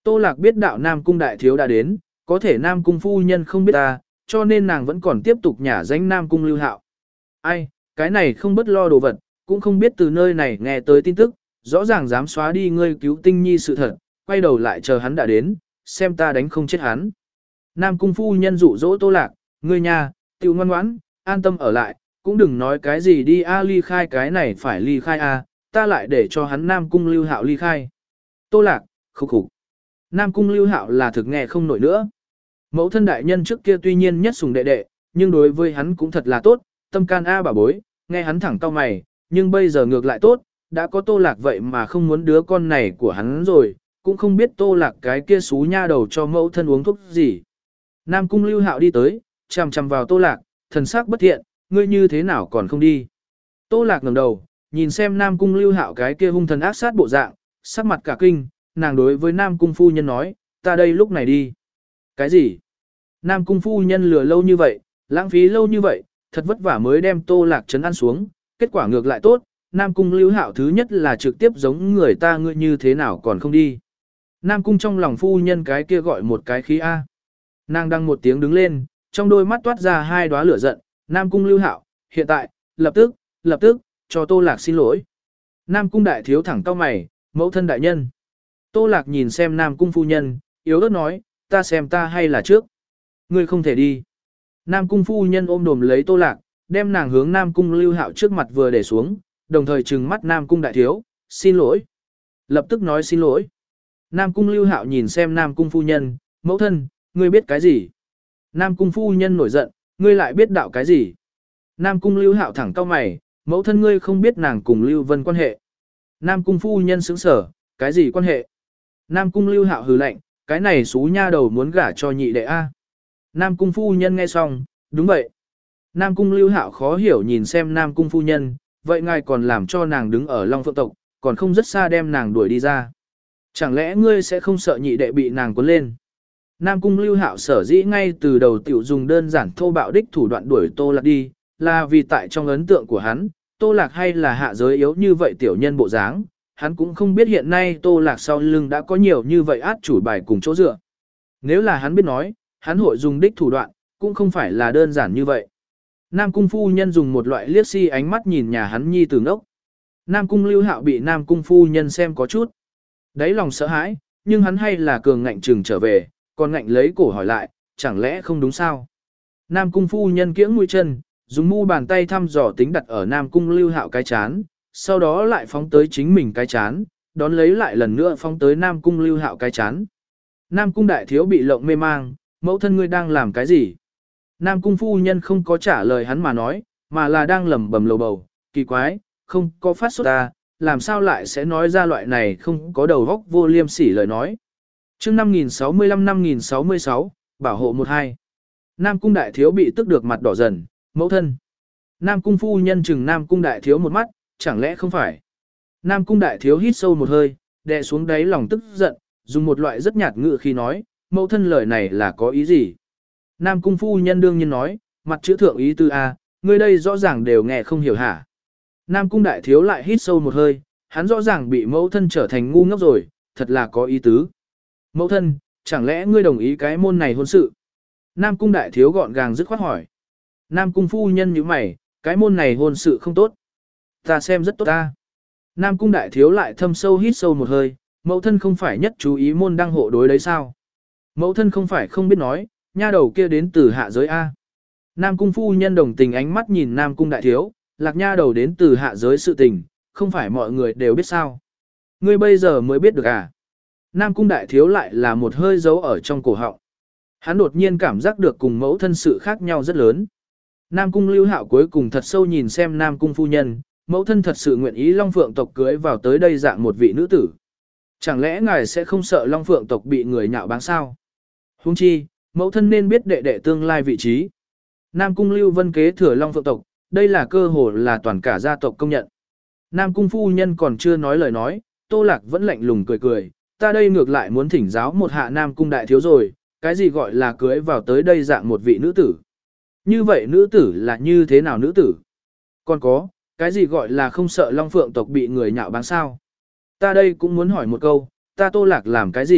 Tô Lạc biết đạo Nam Cung đại thiếu đã đến, có thể Nam Cung phu nhân không biết ta, cho nên nàng vẫn còn tiếp tục nhả danh Nam Cung Lưu Hạo. Ai, cái này không bất lo đồ vật, cũng không biết từ nơi này nghe tới tin tức, rõ ràng dám xóa đi ngươi cứu tinh nhi sự thật, quay đầu lại chờ hắn đã đến, xem ta đánh không chết hắn. Nam Cung phu nhân dụ dỗ Tô Lạc, ngươi nhà, tiểu ngoan ngoãn, an tâm ở lại, cũng đừng nói cái gì đi a ly khai cái này phải ly khai a, ta lại để cho hắn Nam Cung Lưu Hạo ly khai. Tô Lạc, khục khục. Nam Cung Lưu Hạo là thực nghe không nổi nữa. Mẫu thân đại nhân trước kia tuy nhiên nhất sủng đệ đệ, nhưng đối với hắn cũng thật là tốt, tâm can a bà bối, nghe hắn thẳng cau mày, nhưng bây giờ ngược lại tốt, đã có Tô Lạc vậy mà không muốn đứa con này của hắn rồi, cũng không biết Tô Lạc cái kia xú nha đầu cho mẫu thân uống thuốc gì. Nam Cung Lưu Hạo đi tới, chằm chằm vào Tô Lạc, thần sắc bất thiện, ngươi như thế nào còn không đi. Tô Lạc ngẩng đầu, nhìn xem Nam Cung Lưu Hạo cái kia hung thần ác sát bộ dạng, sắc mặt cả kinh, nàng đối với Nam Cung phu nhân nói, ta đây lúc này đi. Cái gì? Nam Cung phu nhân lừa lâu như vậy, lãng phí lâu như vậy, thật vất vả mới đem Tô Lạc trấn an xuống, kết quả ngược lại tốt, Nam Cung Lưu Hạo thứ nhất là trực tiếp giống người ta ngươi như thế nào còn không đi. Nam Cung trong lòng phu nhân cái kia gọi một cái khí A. Nàng đăng một tiếng đứng lên, trong đôi mắt toát ra hai đóa lửa giận, Nam Cung Lưu Hạo, hiện tại, lập tức, lập tức, cho Tô Lạc xin lỗi. Nam Cung đại thiếu thẳng cau mày, mẫu thân đại nhân. Tô Lạc nhìn xem Nam Cung phu nhân, yếu ớt nói, ta xem ta hay là trước. Ngươi không thể đi. Nam Cung phu nhân ôm đồm lấy Tô Lạc, đem nàng hướng Nam Cung Lưu Hạo trước mặt vừa để xuống, đồng thời trừng mắt Nam Cung đại thiếu, xin lỗi. Lập tức nói xin lỗi. Nam Cung Lưu Hạo nhìn xem Nam Cung phu nhân, mẫu thân, ngươi biết cái gì? Nam Cung phu nhân nổi giận, ngươi lại biết đạo cái gì? Nam Cung Lưu Hạo thẳng cau mày, mẫu thân ngươi không biết nàng cùng Lưu Vân quan hệ. Nam Cung phu nhân sững sở, cái gì quan hệ? Nam Cung Lưu Hạo hừ lạnh, cái này xú nha đầu muốn gả cho nhị đệ A. Nam Cung phu nhân nghe xong, đúng vậy. Nam Cung Lưu Hạo khó hiểu nhìn xem Nam Cung phu nhân, vậy ngài còn làm cho nàng đứng ở Long Phượng tộc, còn không rất xa đem nàng đuổi đi ra. Chẳng lẽ ngươi sẽ không sợ nhị đệ bị nàng cuốn lên? Nam Cung Lưu Hạo sở dĩ ngay từ đầu tiểu dùng đơn giản thô bạo đích thủ đoạn đuổi Tô Lạc đi, là vì tại trong ấn tượng của hắn, Tô Lạc hay là hạ giới yếu như vậy tiểu nhân bộ dáng, hắn cũng không biết hiện nay Tô Lạc sau lưng đã có nhiều như vậy át chủ bài cùng chỗ dựa. Nếu là hắn biết nói, hắn hội dùng đích thủ đoạn, cũng không phải là đơn giản như vậy. Nam Cung phu nhân dùng một loại liếc si ánh mắt nhìn nhà hắn nhi tử ngốc. Nam Cung Lưu Hạo bị Nam Cung phu nhân xem có chút đáy lòng sợ hãi, nhưng hắn hay là cường ngạnh trừng trở về, còn ngạnh lấy cổ hỏi lại, chẳng lẽ không đúng sao? Nam Cung phu nhân kiễng mũi chân, dùng mu bàn tay thăm dò tính đặt ở Nam Cung Lưu Hạo cái chán, sau đó lại phóng tới chính mình cái chán, đón lấy lại lần nữa phóng tới Nam Cung Lưu Hạo cái chán. Nam Cung đại thiếu bị lộng mê mang, mẫu thân ngươi đang làm cái gì? Nam Cung phu nhân không có trả lời hắn mà nói, mà là đang lẩm bẩm lầu bầu, kỳ quái, không có phát sốt ta, làm sao lại sẽ nói ra loại này không có đầu óc vô liêm sỉ lời nói. Chương năm nghìn sáu mươi lăm năm nghìn sáu mươi sáu, bảo hộ một hai. Nam Cung đại thiếu bị tức được mặt đỏ dần, mẫu thân. Nam Cung phu nhân chừng Nam Cung đại thiếu một mắt, chẳng lẽ không phải? Nam Cung đại thiếu hít sâu một hơi, đè xuống đáy lòng tức giận, dùng một loại rất nhạt ngữ khi nói, mẫu thân lời này là có ý gì? Nam Cung phu nhân đương nhiên nói, mặt chữ thượng ý tư A, ngươi đây rõ ràng đều nghe không hiểu hả? Nam Cung đại thiếu lại hít sâu một hơi, hắn rõ ràng bị mẫu thân trở thành ngu ngốc rồi, thật là có ý tứ. Mẫu thân, chẳng lẽ ngươi đồng ý cái môn này hôn sự? Nam Cung đại thiếu gọn gàng dứt khoát hỏi. Nam Cung phu nhân nhíu mày, cái môn này hôn sự không tốt. Ta xem rất tốt ta. Nam Cung đại thiếu lại thâm sâu hít sâu một hơi, mẫu thân không phải nhất chú ý môn đăng hộ đối đấy sao? Mẫu thân không phải không biết nói, nha đầu kia đến từ hạ giới A. Nam Cung phu nhân đồng tình ánh mắt nhìn Nam Cung đại thiếu, lạc nha đầu đến từ hạ giới sự tình, không phải mọi người đều biết sao. Ngươi bây giờ mới biết được à? Nam Cung đại thiếu lại là một hơi giấu ở trong cổ họng. Hắn đột nhiên cảm giác được cùng mẫu thân sự khác nhau rất lớn. Nam Cung Lưu Hạo cuối cùng thật sâu nhìn xem Nam Cung phu nhân, mẫu thân thật sự nguyện ý Long Phượng tộc cưới vào tới đây dạng một vị nữ tử. Chẳng lẽ ngài sẽ không sợ Long Phượng tộc bị người nhạo báng sao? Huống chi, mẫu thân nên biết đệ đệ tương lai vị trí. Nam Cung Lưu Vân kế thừa Long Phượng tộc, đây là cơ hội là toàn cả gia tộc công nhận. Nam Cung phu nhân còn chưa nói lời nói, Tô Lạc vẫn lạnh lùng cười cười, ta đây ngược lại muốn thỉnh giáo một hạ Nam Cung đại thiếu rồi, cái gì gọi là cưới vào tới đây dạng một vị nữ tử. Như vậy nữ tử là như thế nào nữ tử? Còn có, cái gì gọi là không sợ Long Phượng tộc bị người nhạo báng sao? Ta đây cũng muốn hỏi một câu, ta Tô Lạc làm cái gì,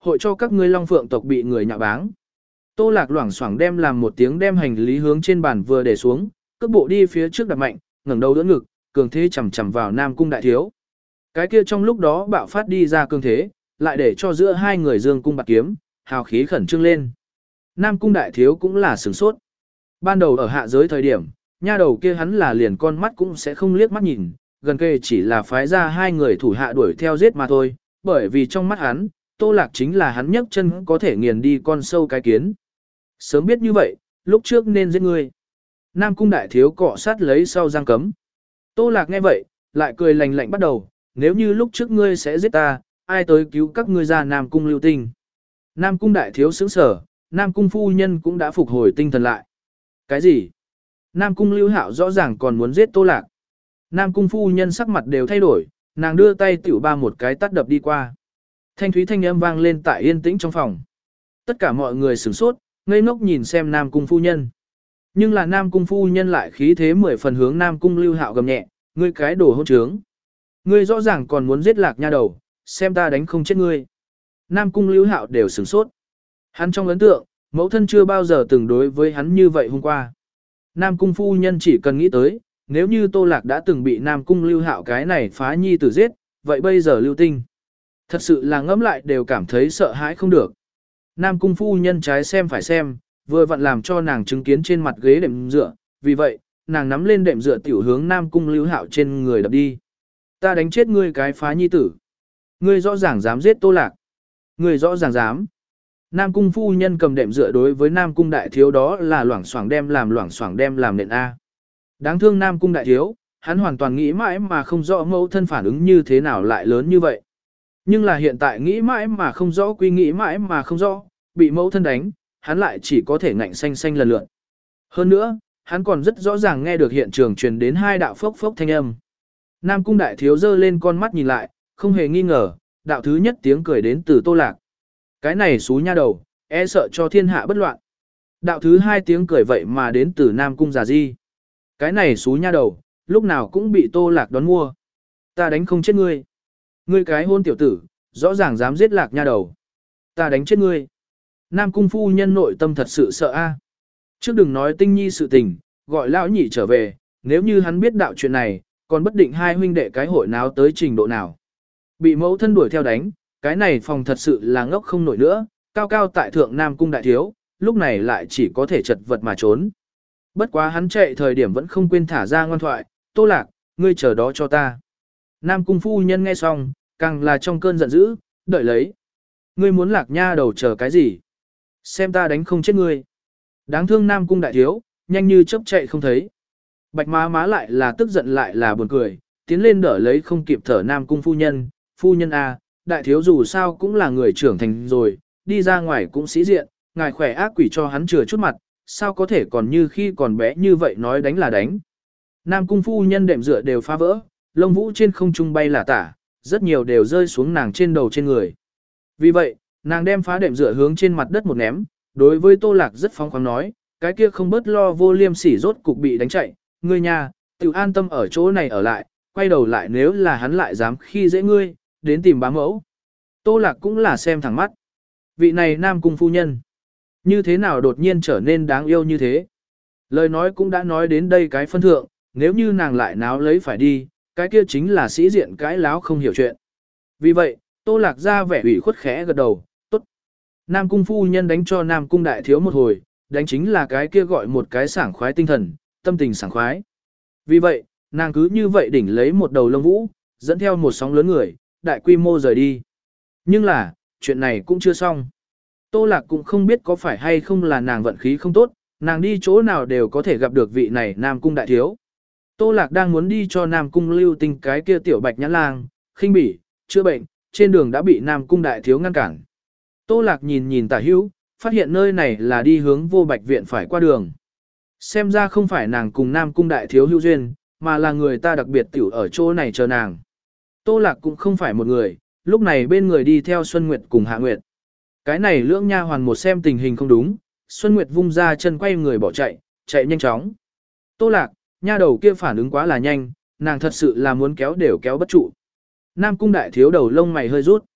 hội cho các ngươi Long Phượng tộc bị người nhạ báng. Tô Lạc loảng xoảng đem làm một tiếng đem hành lý hướng trên bàn vừa để xuống, cước bộ đi phía trước đặt mạnh, ngẩng đầu đỡ ngực, cường thế chầm chầm vào Nam Cung đại thiếu. Cái kia trong lúc đó bạo phát đi ra cường thế, lại để cho giữa hai người dương cung bạc kiếm, hào khí khẩn trương lên. Nam Cung đại thiếu cũng là sửng sốt. Ban đầu ở hạ giới thời điểm, nha đầu kia hắn là liền con mắt cũng sẽ không liếc mắt nhìn, gần kề chỉ là phái ra hai người thủ hạ đuổi theo giết mà thôi, bởi vì trong mắt hắn, Tô Lạc chính là hắn nhấc chân có thể nghiền đi con sâu cái kiến. Sớm biết như vậy, lúc trước nên giết ngươi. Nam Cung đại thiếu cọ sát lấy sau giang cấm. Tô Lạc nghe vậy, lại cười lạnh lạnh bắt đầu, nếu như lúc trước ngươi sẽ giết ta, ai tới cứu các ngươi ra Nam Cung lưu tinh. Nam Cung đại thiếu sững sở, Nam Cung phu nhân cũng đã phục hồi tinh thần lại. Cái gì? Nam Cung lưu hạo rõ ràng còn muốn giết Tô Lạc. Nam Cung phu nhân sắc mặt đều thay đổi, nàng đưa tay tiểu ba một cái tát đập đi qua. Thanh thúy thanh âm vang lên tại yên tĩnh trong phòng. Tất cả mọi người sửng sốt, ngây ngốc nhìn xem Nam Cung phu nhân. Nhưng là Nam Cung phu nhân lại khí thế mười phần hướng Nam Cung lưu hạo gầm nhẹ, ngươi cái đồ hỗn trướng. Ngươi rõ ràng còn muốn giết Lạc nha đầu, xem ta đánh không chết ngươi. Nam Cung lưu hạo đều sửng sốt. Hắn trong ấn tượng, mẫu thân chưa bao giờ từng đối với hắn như vậy hôm qua. Nam Cung phu nhân chỉ cần nghĩ tới, nếu như Tô Lạc đã từng bị Nam Cung lưu hạo cái này phá nhi tử giết, vậy bây giờ lưu tinh. Thật sự là ngẫm lại đều cảm thấy sợ hãi không được. Nam Cung phu nhân trái xem phải xem, vừa vặn làm cho nàng chứng kiến trên mặt ghế đệm dựa, vì vậy, nàng nắm lên đệm dựa tiểu hướng Nam Cung lưu hạo trên người đập đi. Ta đánh chết ngươi cái phá nhi tử. Ngươi rõ ràng dám giết Tô Lạc. Ngươi rõ ràng dám. Nam Cung phu nhân cầm đệm dựa đối với Nam Cung đại thiếu đó là loảng xoảng đem làm loảng xoảng đem làm nện A. Đáng thương Nam Cung đại thiếu, hắn hoàn toàn nghĩ mãi mà không rõ mẫu thân phản ứng như thế nào lại lớn như vậy. Nhưng là hiện tại nghĩ mãi mà không rõ quy nghĩ mãi mà không rõ, bị mẫu thân đánh, hắn lại chỉ có thể ngạnh xanh xanh lần lượt. Hơn nữa, hắn còn rất rõ ràng nghe được hiện trường truyền đến hai đạo phốc phốc thanh âm. Nam Cung đại thiếu giơ lên con mắt nhìn lại, không hề nghi ngờ, đạo thứ nhất tiếng cười đến từ Tô Lạc. Cái này xú nha đầu, e sợ cho thiên hạ bất loạn. Đạo thứ hai tiếng cười vậy mà đến từ Nam Cung Già Di. Cái này xú nha đầu, lúc nào cũng bị Tô Lạc đón mua. Ta đánh không chết ngươi. Ngươi cái hôn tiểu tử, rõ ràng dám giết Lạc nha đầu. Ta đánh chết ngươi. Nam Cung phu nhân nội tâm thật sự sợ a. Trước đừng nói tinh nhi sự tình, gọi lão nhị trở về, nếu như hắn biết đạo chuyện này, còn bất định hai huynh đệ cái hội nào tới trình độ nào. Bị mẫu thân đuổi theo đánh, cái này phòng thật sự là ngốc không nổi nữa, cao cao tại thượng Nam Cung đại thiếu, lúc này lại chỉ có thể chật vật mà trốn. Bất quá hắn chạy thời điểm vẫn không quên thả ra ngoan thoại, Tô Lạc, ngươi chờ đó cho ta. Nam Cung phu nhân nghe xong, càng là trong cơn giận dữ, đợi lấy. Ngươi muốn Lạc nha đầu chờ cái gì? Xem ta đánh không chết ngươi. Đáng thương Nam Cung đại thiếu, nhanh như chớp chạy không thấy. Bạch má má lại là tức giận lại là buồn cười, tiến lên đỡ lấy không kịp thở Nam Cung phu nhân, phu nhân a, đại thiếu dù sao cũng là người trưởng thành rồi, đi ra ngoài cũng sĩ diện, ngài khỏe ác quỷ cho hắn chừa chút mặt, sao có thể còn như khi còn bé như vậy nói đánh là đánh. Nam Cung phu nhân đệm dựa đều phá vỡ, lông vũ trên không trung bay là tả, rất nhiều đều rơi xuống nàng trên đầu trên người. Vì vậy, nàng đem phá đệm dựa hướng trên mặt đất một ném, đối với Tô Lạc rất phóng khoáng nói, cái kia không bớt lo vô liêm sỉ rốt cục bị đánh chạy, ngươi nhà, tự an tâm ở chỗ này ở lại, quay đầu lại nếu là hắn lại dám khi dễ ngươi, đến tìm bá mẫu. Tô Lạc cũng là xem thẳng mắt. Vị này Nam Cung phu nhân, như thế nào đột nhiên trở nên đáng yêu như thế. Lời nói cũng đã nói đến đây cái phân thượng, nếu như nàng lại náo lấy phải đi, cái kia chính là sĩ diện cái láo không hiểu chuyện. Vì vậy, Tô Lạc ra vẻ ủy khuất khẽ gật đầu, tốt. Nam Cung phu nhân đánh cho Nam Cung đại thiếu một hồi, đánh chính là cái kia gọi một cái sảng khoái tinh thần, tâm tình sảng khoái. Vì vậy, nàng cứ như vậy đỉnh lấy một đầu lông vũ, dẫn theo một sóng lớn người, đại quy mô rời đi. Nhưng là, chuyện này cũng chưa xong. Tô Lạc cũng không biết có phải hay không là nàng vận khí không tốt, nàng đi chỗ nào đều có thể gặp được vị này Nam Cung đại thiếu. Tô Lạc đang muốn đi cho Nam Cung lưu tinh cái kia tiểu bạch nhãn lang, khinh bỉ, chữa bệnh, trên đường đã bị Nam Cung đại thiếu ngăn cản. Tô Lạc nhìn nhìn tả hữu, phát hiện nơi này là đi hướng vô bạch viện phải qua đường. Xem ra không phải nàng cùng Nam Cung đại thiếu hữu duyên, mà là người ta đặc biệt tiểu ở chỗ này chờ nàng. Tô Lạc cũng không phải một người, lúc này bên người đi theo Xuân Nguyệt cùng Hạ Nguyệt. Cái này lưỡng nha hoàn một xem tình hình không đúng, Xuân Nguyệt vung ra chân quay người bỏ chạy, chạy nhanh chóng. Tô Lạc, nha đầu kia phản ứng quá là nhanh, nàng thật sự là muốn kéo đều kéo bất trụ. Nam Cung đại thiếu đầu lông mày hơi rút.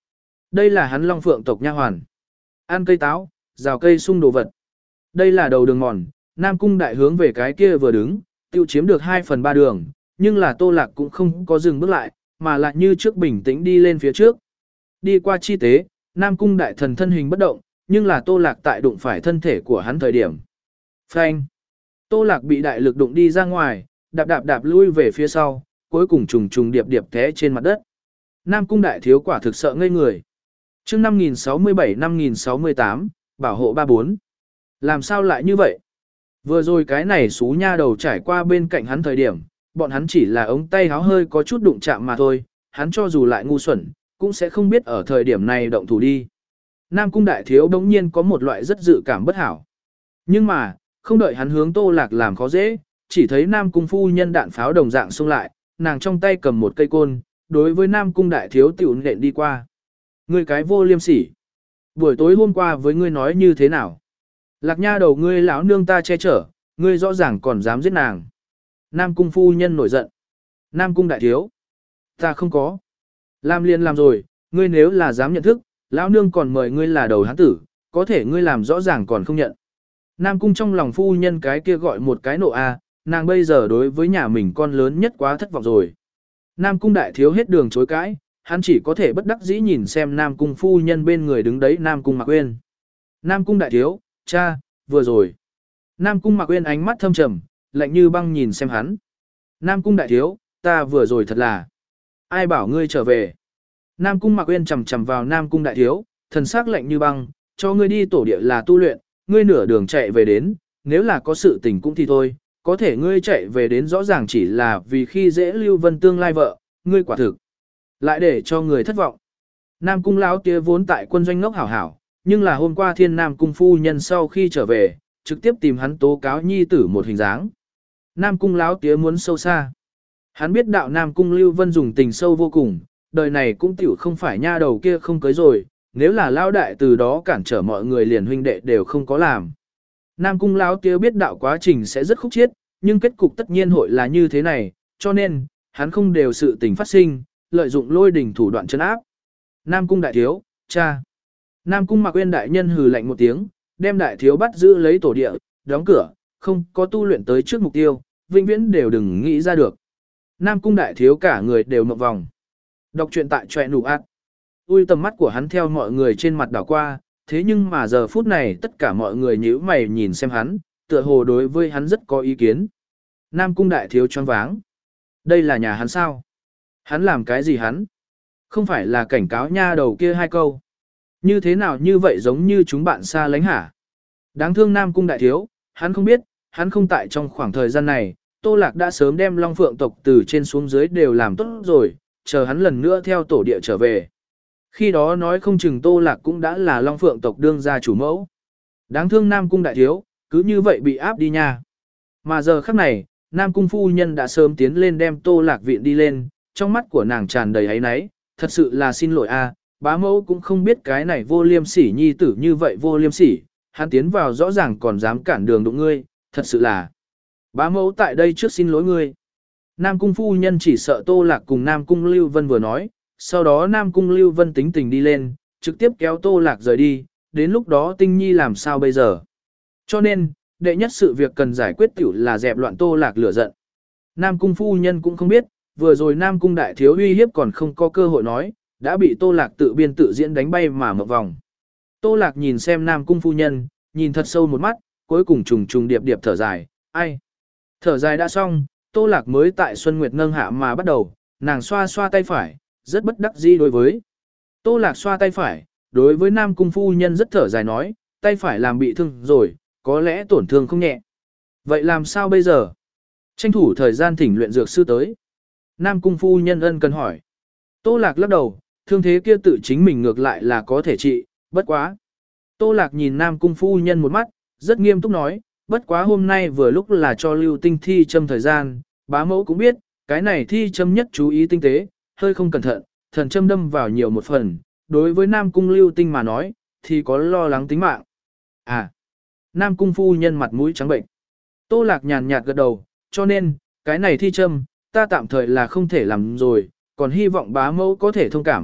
Đây là hắn Long Phượng tộc nha hoàn. Ăn cây táo, rào cây sung đồ vật. Đây là đầu đường mòn, Nam Cung Đại hướng về cái kia vừa đứng, tiêu chiếm được hai phần ba đường, nhưng là Tô Lạc cũng không có dừng bước lại, mà lại như trước bình tĩnh đi lên phía trước. Đi qua chi tế, Nam Cung Đại thần thân hình bất động, nhưng là Tô Lạc tại đụng phải thân thể của hắn thời điểm. Phanh! Tô Lạc bị đại lực đụng đi ra ngoài, đạp đạp đạp lui về phía sau, cuối cùng trùng trùng điệp điệp té trên mặt đất. Nam Cung Đại thiếu quả thực sợ ngây người. Chương năm nghìn sáu mươi bảy năm nghìn sáu mươi tám, bảo hộ ba bốn. Làm sao lại như vậy? Vừa rồi cái này xú nha đầu trải qua bên cạnh hắn thời điểm, bọn hắn chỉ là ống tay háo hơi có chút đụng chạm mà thôi, hắn cho dù lại ngu xuẩn, cũng sẽ không biết ở thời điểm này động thủ đi. Nam Cung Đại thiếu đống nhiên có một loại rất dự cảm bất hảo. Nhưng mà, không đợi hắn hướng Tô Lạc làm khó dễ, chỉ thấy Nam Cung phu nhân đạn pháo đồng dạng xông lại, nàng trong tay cầm một cây côn, đối với Nam Cung Đại thiếu tiểu nện đi qua. Ngươi cái vô liêm sỉ. Buổi tối hôm qua với ngươi nói như thế nào? Lạc nha đầu ngươi lão nương ta che chở, ngươi rõ ràng còn dám giết nàng. Nam Cung phu nhân nổi giận. Nam Cung Đại thiếu. Ta không có. Làm liền làm rồi, ngươi nếu là dám nhận thức, lão nương còn mời ngươi là đầu hán tử, có thể ngươi làm rõ ràng còn không nhận. Nam Cung trong lòng phu nhân cái kia gọi một cái nộ a, nàng bây giờ đối với nhà mình con lớn nhất quá thất vọng rồi. Nam Cung Đại thiếu hết đường chối cãi, hắn chỉ có thể bất đắc dĩ nhìn xem Nam Cung phu nhân bên người đứng đấy Nam Cung Mạc Uyên. Nam Cung Đại thiếu, cha, vừa rồi. Nam Cung Mạc Uyên ánh mắt thâm trầm, lạnh như băng nhìn xem hắn. Nam Cung Đại thiếu, ta vừa rồi thật là. Ai bảo ngươi trở về? Nam Cung Mạc Uyên chầm chầm vào Nam Cung Đại thiếu, thần sắc lạnh như băng, cho ngươi đi tổ địa là tu luyện, ngươi nửa đường chạy về đến, nếu là có sự tình cũng thì thôi, có thể ngươi chạy về đến rõ ràng chỉ là vì khi dễ Lưu Vân tương lai vợ, ngươi quả thực lại để cho người thất vọng. Nam Cung lão tía vốn tại quân doanh ngốc hảo hảo, nhưng là hôm qua Thiên Nam Cung phu nhân sau khi trở về, trực tiếp tìm hắn tố cáo nhi tử một hình dáng. Nam Cung lão tía muốn sâu xa. Hắn biết đạo Nam Cung Lưu Vân dùng tình sâu vô cùng, đời này cũng tiểu không phải nha đầu kia không cưới rồi, nếu là lão đại từ đó cản trở mọi người liền huynh đệ đều không có làm. Nam Cung lão tía biết đạo quá trình sẽ rất khúc chiết, nhưng kết cục tất nhiên hội là như thế này, cho nên, hắn không đều sự tình phát sinh, lợi dụng lôi đình thủ đoạn trấn áp. Nam Cung Đại thiếu, cha. Nam Cung Mạc Uyên đại nhân hừ lạnh một tiếng, đem Đại thiếu bắt giữ lấy tổ địa, đóng cửa, không có tu luyện tới trước mục tiêu, vĩnh viễn đều đừng nghĩ ra được. Nam Cung Đại thiếu cả người đều mộng vòng. Đọc truyện tại truyện nụ ạt. Ui tầm mắt của hắn theo mọi người trên mặt đảo qua, thế nhưng mà giờ phút này tất cả mọi người nhíu mày nhìn xem hắn, tựa hồ đối với hắn rất có ý kiến. Nam Cung Đại thiếu choáng váng. Đây là nhà hắn sao? Hắn làm cái gì hắn? Không phải là cảnh cáo nha đầu kia hai câu. Như thế nào như vậy giống như chúng bạn xa lánh hả? Đáng thương Nam Cung Đại thiếu, hắn không biết, hắn không tại trong khoảng thời gian này, Tô Lạc đã sớm đem Long Phượng tộc từ trên xuống dưới đều làm tốt rồi, chờ hắn lần nữa theo tổ địa trở về. Khi đó nói không chừng Tô Lạc cũng đã là Long Phượng tộc đương gia chủ mẫu. Đáng thương Nam Cung Đại thiếu, cứ như vậy bị áp đi nha. Mà giờ khắc này, Nam Cung phu nhân đã sớm tiến lên đem Tô Lạc viện đi lên, trong mắt của nàng tràn đầy áy náy, thật sự là xin lỗi a, bá mẫu cũng không biết cái này vô liêm sỉ nhi tử như vậy vô liêm sỉ, hắn tiến vào rõ ràng còn dám cản đường đụng ngươi, thật sự là. Bá mẫu tại đây trước xin lỗi ngươi. Nam Cung phu nhân chỉ sợ Tô Lạc cùng Nam Cung Lưu Vân vừa nói, sau đó Nam Cung Lưu Vân tính tình đi lên, trực tiếp kéo Tô Lạc rời đi, đến lúc đó Tinh Nhi làm sao bây giờ. Cho nên, đệ nhất sự việc cần giải quyết tiểu là dẹp loạn Tô Lạc lửa giận. Nam Cung phu nhân cũng không biết, vừa rồi Nam Cung Đại thiếu uy hiếp còn không có cơ hội nói, đã bị Tô Lạc tự biên tự diễn đánh bay mà mộng vòng. Tô Lạc nhìn xem Nam Cung phu nhân, nhìn thật sâu một mắt, cuối cùng trùng trùng điệp điệp thở dài, ai. Thở dài đã xong, Tô Lạc mới tại Xuân Nguyệt nâng hạ mà bắt đầu, nàng xoa xoa tay phải, rất bất đắc dĩ đối với. Tô Lạc xoa tay phải, đối với Nam Cung phu nhân rất thở dài nói, tay phải làm bị thương rồi, có lẽ tổn thương không nhẹ. Vậy làm sao bây giờ? Tranh thủ thời gian thỉnh luyện dược sư tới. Nam Cung phu nhân ân cần hỏi. Tô Lạc lắc đầu, thương thế kia tự chính mình ngược lại là có thể trị, bất quá. Tô Lạc nhìn Nam Cung phu nhân một mắt, rất nghiêm túc nói, bất quá hôm nay vừa lúc là cho Lưu Tinh thi châm thời gian, bá mẫu cũng biết, cái này thi châm nhất chú ý tinh tế, hơi không cẩn thận, thần châm đâm vào nhiều một phần, đối với Nam Cung Lưu Tinh mà nói, thì có lo lắng tính mạng. À, Nam Cung phu nhân mặt mũi trắng bệnh. Tô Lạc nhàn nhạt gật đầu, cho nên, cái này thi châm, ta tạm thời là không thể làm rồi, còn hy vọng bá mẫu có thể thông cảm,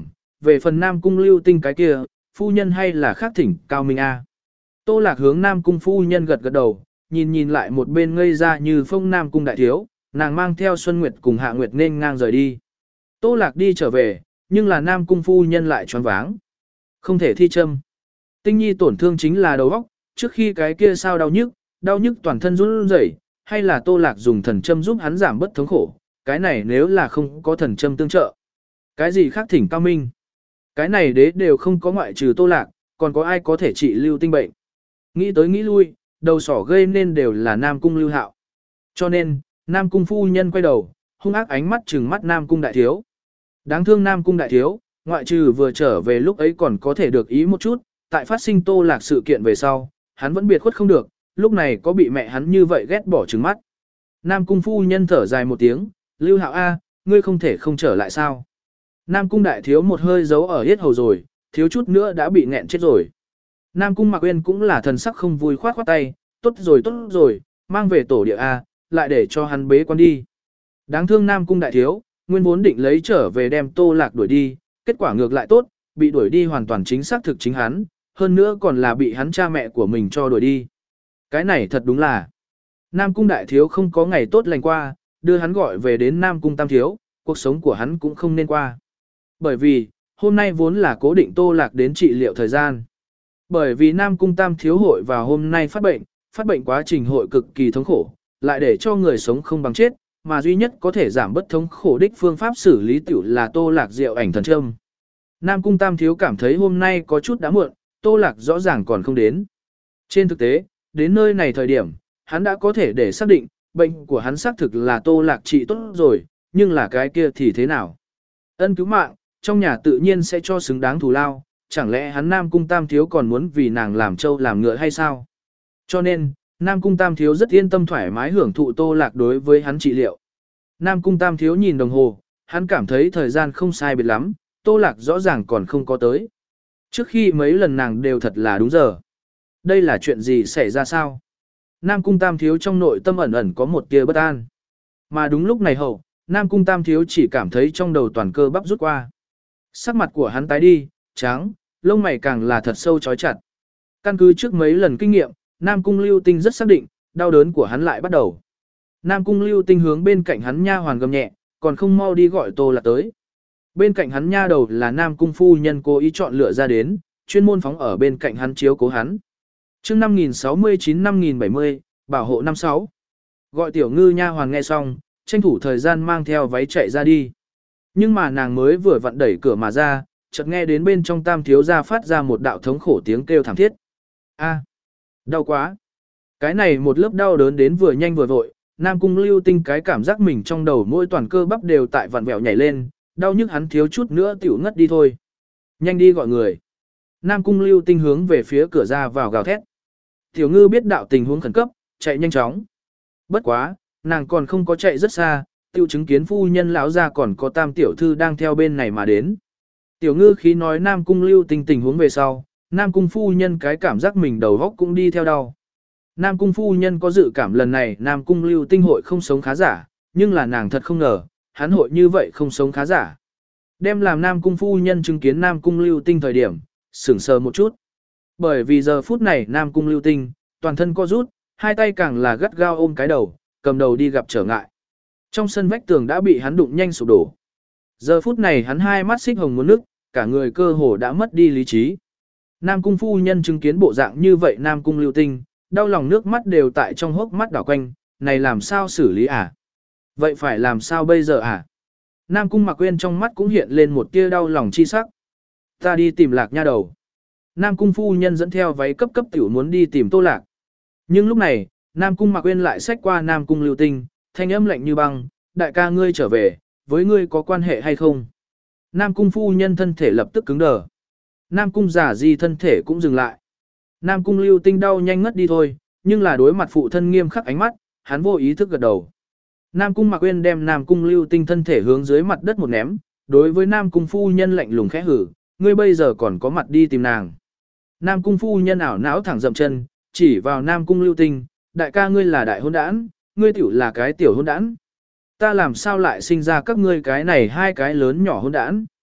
về phần Nam Cung Lưu Tinh cái kia, phu nhân hay là khác thỉnh cao minh a. Tô Lạc hướng Nam Cung phu nhân gật gật đầu, nhìn nhìn lại một bên ngây ra như phong Nam Cung đại thiếu, nàng mang theo Xuân Nguyệt cùng Hạ Nguyệt nên ngang rời đi. Tô Lạc đi trở về, nhưng là Nam Cung phu nhân lại choáng váng. Không thể thi châm. Tinh Nhi tổn thương chính là đầu óc, trước khi cái kia sao đau nhức, đau nhức toàn thân run rẩy, hay là Tô Lạc dùng thần châm giúp hắn giảm bớt thống khổ, cái này nếu là không có thần châm tương trợ. Cái gì khác thỉnh cao minh? Cái này đế đều không có ngoại trừ Tô Lạc, còn có ai có thể trị Lưu Tinh bệnh. Nghĩ tới nghĩ lui, đầu sỏ gây nên đều là Nam Cung Lưu Hạo. Cho nên, Nam Cung phu nhân quay đầu, hung ác ánh mắt trừng mắt Nam Cung đại thiếu. Đáng thương Nam Cung đại thiếu, ngoại trừ vừa trở về lúc ấy còn có thể được ý một chút, tại phát sinh Tô Lạc sự kiện về sau, hắn vẫn biệt khuất không được, lúc này có bị mẹ hắn như vậy ghét bỏ trừng mắt. Nam Cung phu nhân thở dài một tiếng, Lưu Hạo A, ngươi không thể không trở lại sao. Nam Cung đại thiếu một hơi giấu ở hết hầu rồi, thiếu chút nữa đã bị nghẹn chết rồi. Nam Cung Mạc Uyên cũng là thần sắc không vui khoát khoát tay, tốt rồi tốt rồi, mang về tổ địa A, lại để cho hắn bế quan đi. Đáng thương Nam Cung đại thiếu, nguyên vốn định lấy trở về đem Tô Lạc đuổi đi, kết quả ngược lại tốt, bị đuổi đi hoàn toàn chính xác thực chính hắn, hơn nữa còn là bị hắn cha mẹ của mình cho đuổi đi. Cái này thật đúng là, Nam Cung đại thiếu không có ngày tốt lành qua, đưa hắn gọi về đến Nam Cung tam thiếu, cuộc sống của hắn cũng không nên qua. Bởi vì, hôm nay vốn là cố định Tô Lạc đến trị liệu thời gian. Bởi vì Nam Cung tam thiếu hội vào hôm nay phát bệnh, phát bệnh quá trình hội cực kỳ thống khổ, lại để cho người sống không bằng chết, mà duy nhất có thể giảm bất thống khổ đích phương pháp xử lý tiểu là Tô Lạc rượu ảnh thần châm. Nam Cung tam thiếu cảm thấy hôm nay có chút đã muộn, Tô Lạc rõ ràng còn không đến. Trên thực tế, đến nơi này thời điểm, hắn đã có thể để xác định, bệnh của hắn xác thực là Tô Lạc trị tốt rồi, nhưng là cái kia thì thế nào? Ân cứu mạng, trong nhà tự nhiên sẽ cho xứng đáng thù lao, chẳng lẽ hắn Nam Cung tam thiếu còn muốn vì nàng làm trâu làm ngựa hay sao? Cho nên, Nam Cung tam thiếu rất yên tâm thoải mái hưởng thụ Tô Lạc đối với hắn trị liệu. Nam Cung tam thiếu nhìn đồng hồ, hắn cảm thấy thời gian không sai biệt lắm, Tô Lạc rõ ràng còn không có tới. Trước khi mấy lần nàng đều thật là đúng giờ. Đây là chuyện gì xảy ra sao? Nam Cung tam thiếu trong nội tâm ẩn ẩn có một tia bất an. Mà đúng lúc này hậu, Nam Cung tam thiếu chỉ cảm thấy trong đầu toàn cơ bắp rút qua. Sắc mặt của hắn tái đi, trắng, lông mày càng là thật sâu chói chặt. Căn cứ trước mấy lần kinh nghiệm, Nam Cung Lưu Tinh rất xác định, đau đớn của hắn lại bắt đầu. Nam Cung Lưu Tinh hướng bên cạnh hắn nha hoàn gầm nhẹ, còn không mau đi gọi Tô Lạc tới. Bên cạnh hắn nha đầu là Nam Cung phu nhân cố ý chọn lựa ra đến, chuyên môn phóng ở bên cạnh hắn chiếu cố hắn. Chương năm nghìn sáu mươi chín năm nghìn bảy mươi, bảo hộ năm sáu. Gọi tiểu ngư nha hoàn nghe xong, tranh thủ thời gian mang theo váy chạy ra đi. Nhưng mà nàng mới vừa vặn đẩy cửa mà ra, chợt nghe đến bên trong tam thiếu gia phát ra một đạo thống khổ tiếng kêu thảm thiết. A, đau quá. Cái này một lớp đau đớn đến vừa nhanh vừa vội, Nam Cung Lưu Tinh cái cảm giác mình trong đầu mỗi toàn cơ bắp đều tại vặn vẹo nhảy lên, đau nhức hắn thiếu chút nữa tiểu ngất đi thôi. Nhanh đi gọi người. Nam Cung Lưu Tinh hướng về phía cửa ra vào gào thét. Tiểu ngư biết đạo tình huống khẩn cấp, chạy nhanh chóng. Bất quá, nàng còn không có chạy rất xa, tiêu chứng kiến phu nhân lão gia còn có tam tiểu thư đang theo bên này mà đến. Tiểu ngư khi nói Nam Cung Lưu Tinh tình huống về sau, Nam Cung phu nhân cái cảm giác mình đầu góc cũng đi theo đau. Nam Cung phu nhân có dự cảm lần này Nam Cung Lưu Tinh hội không sống khá giả, nhưng là nàng thật không ngờ, hắn hội như vậy không sống khá giả. Đem làm Nam Cung phu nhân chứng kiến Nam Cung Lưu Tinh thời điểm, sửng sờ một chút. Bởi vì giờ phút này Nam Cung Lưu Tinh, toàn thân co rút, hai tay càng là gắt gao ôm cái đầu, cầm đầu đi gặp trở ngại. Trong sân vách tường đã bị hắn đụng nhanh sụp đổ. Giờ phút này hắn hai mắt xích hồng muốn nước, cả người cơ hồ đã mất đi lý trí. Nam Cung phu nhân chứng kiến bộ dạng như vậy Nam Cung Lưu Tinh, đau lòng nước mắt đều tại trong hốc mắt đảo quanh, này làm sao xử lý à? Vậy phải làm sao bây giờ à? Nam Cung Mạc Uyên trong mắt cũng hiện lên một tia đau lòng chi sắc. Ta đi tìm Lạc nha đầu. Nam Cung phu nhân dẫn theo váy cấp cấp tiểu muốn đi tìm Tô Lạc. Nhưng lúc này, Nam Cung Mạc Uyên lại xách qua Nam Cung Lưu Tinh, thanh âm lạnh như băng, đại ca ngươi trở về, với ngươi có quan hệ hay không? Nam Cung phu nhân thân thể lập tức cứng đờ. Nam Cung giả di thân thể cũng dừng lại. Nam Cung Lưu Tinh đau nhanh ngất đi thôi, nhưng là đối mặt phụ thân nghiêm khắc ánh mắt, hắn vô ý thức gật đầu. Nam Cung Mạc Uyên đem Nam Cung Lưu Tinh thân thể hướng dưới mặt đất một ném, đối với Nam Cung phu nhân lạnh lùng khẽ hử, ngươi bây giờ còn có mặt đi tìm nàng. Nam Cung phu nhân ảo não thẳng dậm chân, chỉ vào Nam Cung Lưu Tinh, đại ca ngươi là đại hôn đản, ngươi tiểu là cái tiểu hôn đản. Ta làm sao lại sinh ra các ngươi cái này hai cái lớn nhỏ hôn đản.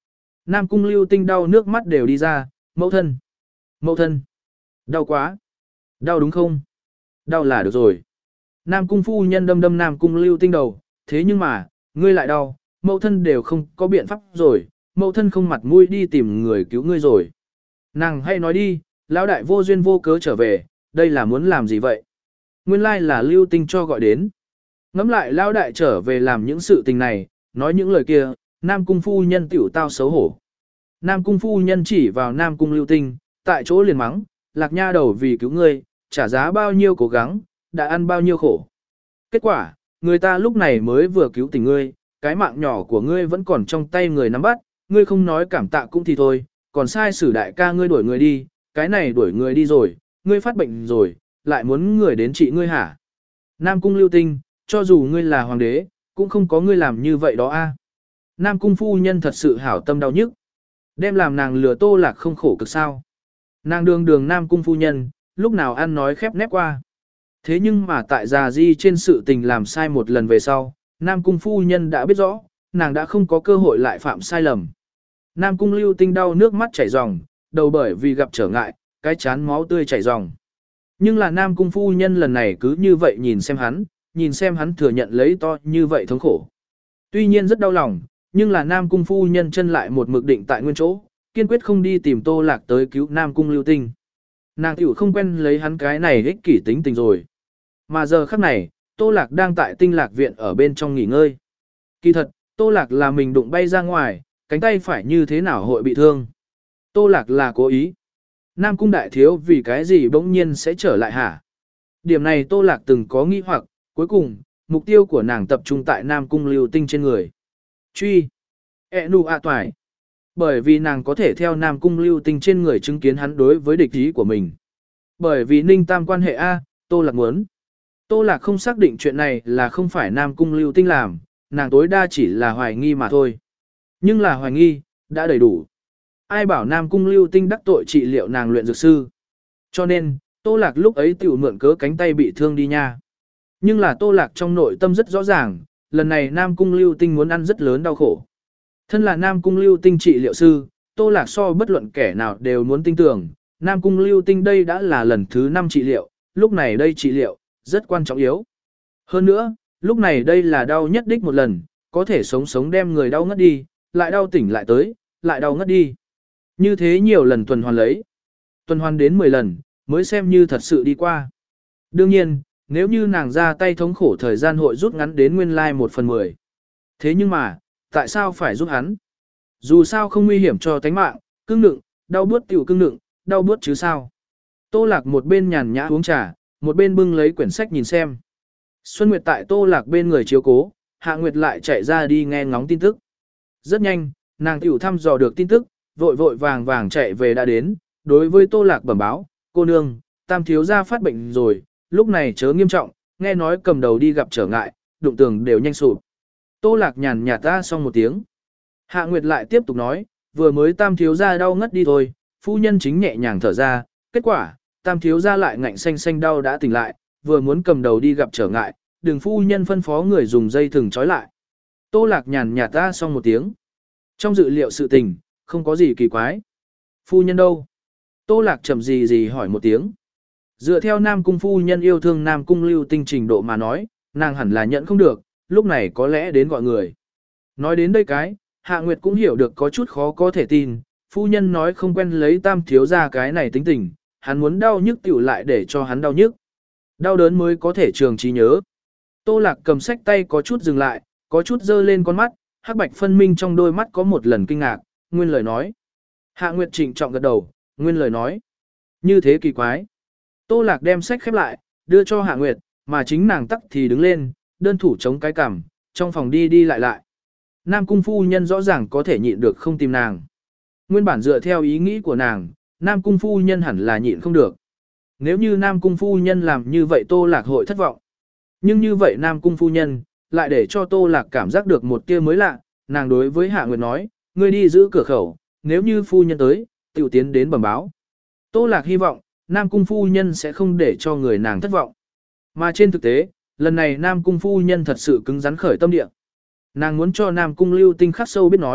Nam Cung Lưu Tinh đau nước mắt đều đi ra, mẫu thân, mẫu thân, đau quá, đau đúng không? Đau là được rồi. Nam Cung phu nhân đâm đâm Nam Cung Lưu Tinh đầu, thế nhưng mà, ngươi lại đau, mẫu thân đều không có biện pháp rồi, mẫu thân không mặt mũi đi tìm người cứu ngươi rồi. Nàng hay nói đi, lão đại vô duyên vô cớ trở về, đây là muốn làm gì vậy? Nguyên lai là Lưu Tinh cho gọi đến. Ngắm lại lão đại trở về làm những sự tình này, nói những lời kia, Nam Cung phu nhân tiểu tao xấu hổ. Nam Cung phu nhân chỉ vào Nam Cung Lưu Tinh, tại chỗ liền mắng, lạc nha đầu vì cứu ngươi, trả giá bao nhiêu cố gắng, đã ăn bao nhiêu khổ. Kết quả, người ta lúc này mới vừa cứu tình ngươi, cái mạng nhỏ của ngươi vẫn còn trong tay người nắm bắt, ngươi không nói cảm tạ cũng thì thôi, còn sai sử đại ca ngươi đuổi người đi, cái này đuổi người đi rồi, ngươi phát bệnh rồi, lại muốn người đến trị ngươi hả? Nam Cung Lưu Tinh, cho dù ngươi là hoàng đế, cũng không có ngươi làm như vậy đó a. Nam Cung phu nhân thật sự hảo tâm đau nhức. Đem làm nàng lừa Tô Lạc không khổ cực sao. Nàng đường đường Nam Cung phu nhân, lúc nào ăn nói khép nép qua. Thế nhưng mà tại già di trên sự tình làm sai một lần về sau, Nam Cung phu nhân đã biết rõ, nàng đã không có cơ hội lại phạm sai lầm. Nam Cung Lưu Tinh đau nước mắt chảy ròng, đầu bởi vì gặp trở ngại, cái chán máu tươi chảy ròng. Nhưng là Nam Cung phu nhân lần này cứ như vậy nhìn xem hắn, nhìn xem hắn thừa nhận lấy to như vậy thống khổ. Tuy nhiên rất đau lòng, nhưng là Nam Cung phu nhân chân lại một mực định tại nguyên chỗ, kiên quyết không đi tìm Tô Lạc tới cứu Nam Cung Lưu Tinh. Nàng tiểu không quen lấy hắn cái này ích kỷ tính tình rồi. Mà giờ khắc này, Tô Lạc đang tại Tinh Lạc viện ở bên trong nghỉ ngơi. Kỳ thật, Tô Lạc là mình đụng bay ra ngoài, cánh tay phải như thế nào hội bị thương. Tô Lạc là cố ý. Nam Cung đại thiếu vì cái gì bỗng nhiên sẽ trở lại hả? Điểm này Tô Lạc từng có nghi hoặc, cuối cùng, mục tiêu của nàng tập trung tại Nam Cung Lưu Tinh trên người. Truy. E nu a toài. Bởi vì nàng có thể theo Nam Cung Lưu Tinh trên người chứng kiến hắn đối với địch ý của mình. Bởi vì Ninh Tam quan hệ A, Tô Lạc muốn. Tô Lạc không xác định chuyện này là không phải Nam Cung Lưu Tinh làm, nàng tối đa chỉ là hoài nghi mà thôi. Nhưng là hoài nghi, đã đầy đủ. Ai bảo Nam Cung Lưu Tinh đắc tội trị liệu nàng luyện dược sư. Cho nên, Tô Lạc lúc ấy tiểu mượn cớ cánh tay bị thương đi nha. Nhưng là Tô Lạc trong nội tâm rất rõ ràng, lần này Nam Cung Lưu Tinh muốn ăn rất lớn đau khổ. Thân là Nam Cung Lưu Tinh trị liệu sư, Tô Lạc so bất luận kẻ nào đều muốn tin tưởng, Nam Cung Lưu Tinh đây đã là lần thứ năm trị liệu, lúc này đây trị liệu, rất quan trọng yếu. Hơn nữa, lúc này đây là đau nhất đích một lần, có thể sống sống đem người đau ngất đi, lại đau tỉnh lại tới, lại đau ngất đi. Như thế nhiều lần tuần hoàn lấy. Tuần hoàn đến mười lần, mới xem như thật sự đi qua. Đương nhiên, nếu như nàng ra tay thống khổ thời gian hội rút ngắn đến nguyên lai một phần mười. Thế nhưng mà, tại sao phải giúp hắn? Dù sao không nguy hiểm cho tánh mạng, cưng nựng, đau bướt tiểu cưng nựng, đau bướt chứ sao. Tô Lạc một bên nhàn nhã uống trà, một bên bưng lấy quyển sách nhìn xem. Xuân Nguyệt tại Tô Lạc bên người chiếu cố, Hạ Nguyệt lại chạy ra đi nghe ngóng tin tức. Rất nhanh, nàng tiểu thăm dò được tin tức, vội vội vàng vàng chạy về đã đến, đối với Tô Lạc bẩm báo, cô nương, Tam thiếu gia phát bệnh rồi, lúc này chớ nghiêm trọng, nghe nói cầm đầu đi gặp trở ngại, đụng tường đều nhanh sụp. Tô Lạc nhàn nhạt ta xong một tiếng. Hạ Nguyệt lại tiếp tục nói, vừa mới Tam thiếu gia đau ngất đi thôi, phu nhân chính nhẹ nhàng thở ra, kết quả, Tam thiếu gia lại ngạnh xanh xanh đau đã tỉnh lại, vừa muốn cầm đầu đi gặp trở ngại, đừng phu nhân phân phó người dùng dây thừng trói lại. Tô Lạc nhàn nhạt ta xong một tiếng. Trong dự liệu sự tình, không có gì kỳ quái. Phu nhân đâu? Tô Lạc chậm gì gì hỏi một tiếng. Dựa theo Nam Cung phu nhân yêu thương Nam Cung Lưu Tinh trình độ mà nói, nàng hẳn là nhận không được, lúc này có lẽ đến gọi người. Nói đến đây cái, Hạ Nguyệt cũng hiểu được có chút khó có thể tin, phu nhân nói không quen lấy Tam thiếu gia cái này tính tình, hắn muốn đau nhức tiểu lại để cho hắn đau nhức. Đau đớn mới có thể trường trí nhớ. Tô Lạc cầm sách tay có chút dừng lại, có chút dơ lên con mắt, hắc bạch phân minh trong đôi mắt có một lần kinh ngạc, nguyên lời nói. Hạ Nguyệt trịnh trọng gật đầu, nguyên lời nói. Như thế kỳ quái. Tô Lạc đem sách khép lại, đưa cho Hạ Nguyệt, mà chính nàng tắc thì đứng lên, đơn thủ chống cái cằm, trong phòng đi đi lại lại. Nam Cung phu nhân rõ ràng có thể nhịn được không tìm nàng. Nguyên bản dựa theo ý nghĩ của nàng, Nam Cung phu nhân hẳn là nhịn không được. Nếu như Nam Cung phu nhân làm như vậy Tô Lạc hội thất vọng. Nhưng như vậy Nam Cung phu nhân, lại để cho Tô Lạc cảm giác được một tia mới lạ, nàng đối với Hạ Nguyệt nói, ngươi đi giữ cửa khẩu, nếu như phu nhân tới, tiểu tiến đến bẩm báo. Tô Lạc hy vọng, Nam Cung phu nhân sẽ không để cho người nàng thất vọng. Mà trên thực tế, lần này Nam Cung phu nhân thật sự cứng rắn khởi tâm địa. Nàng muốn cho Nam Cung Lưu Tinh khắc sâu biết nói,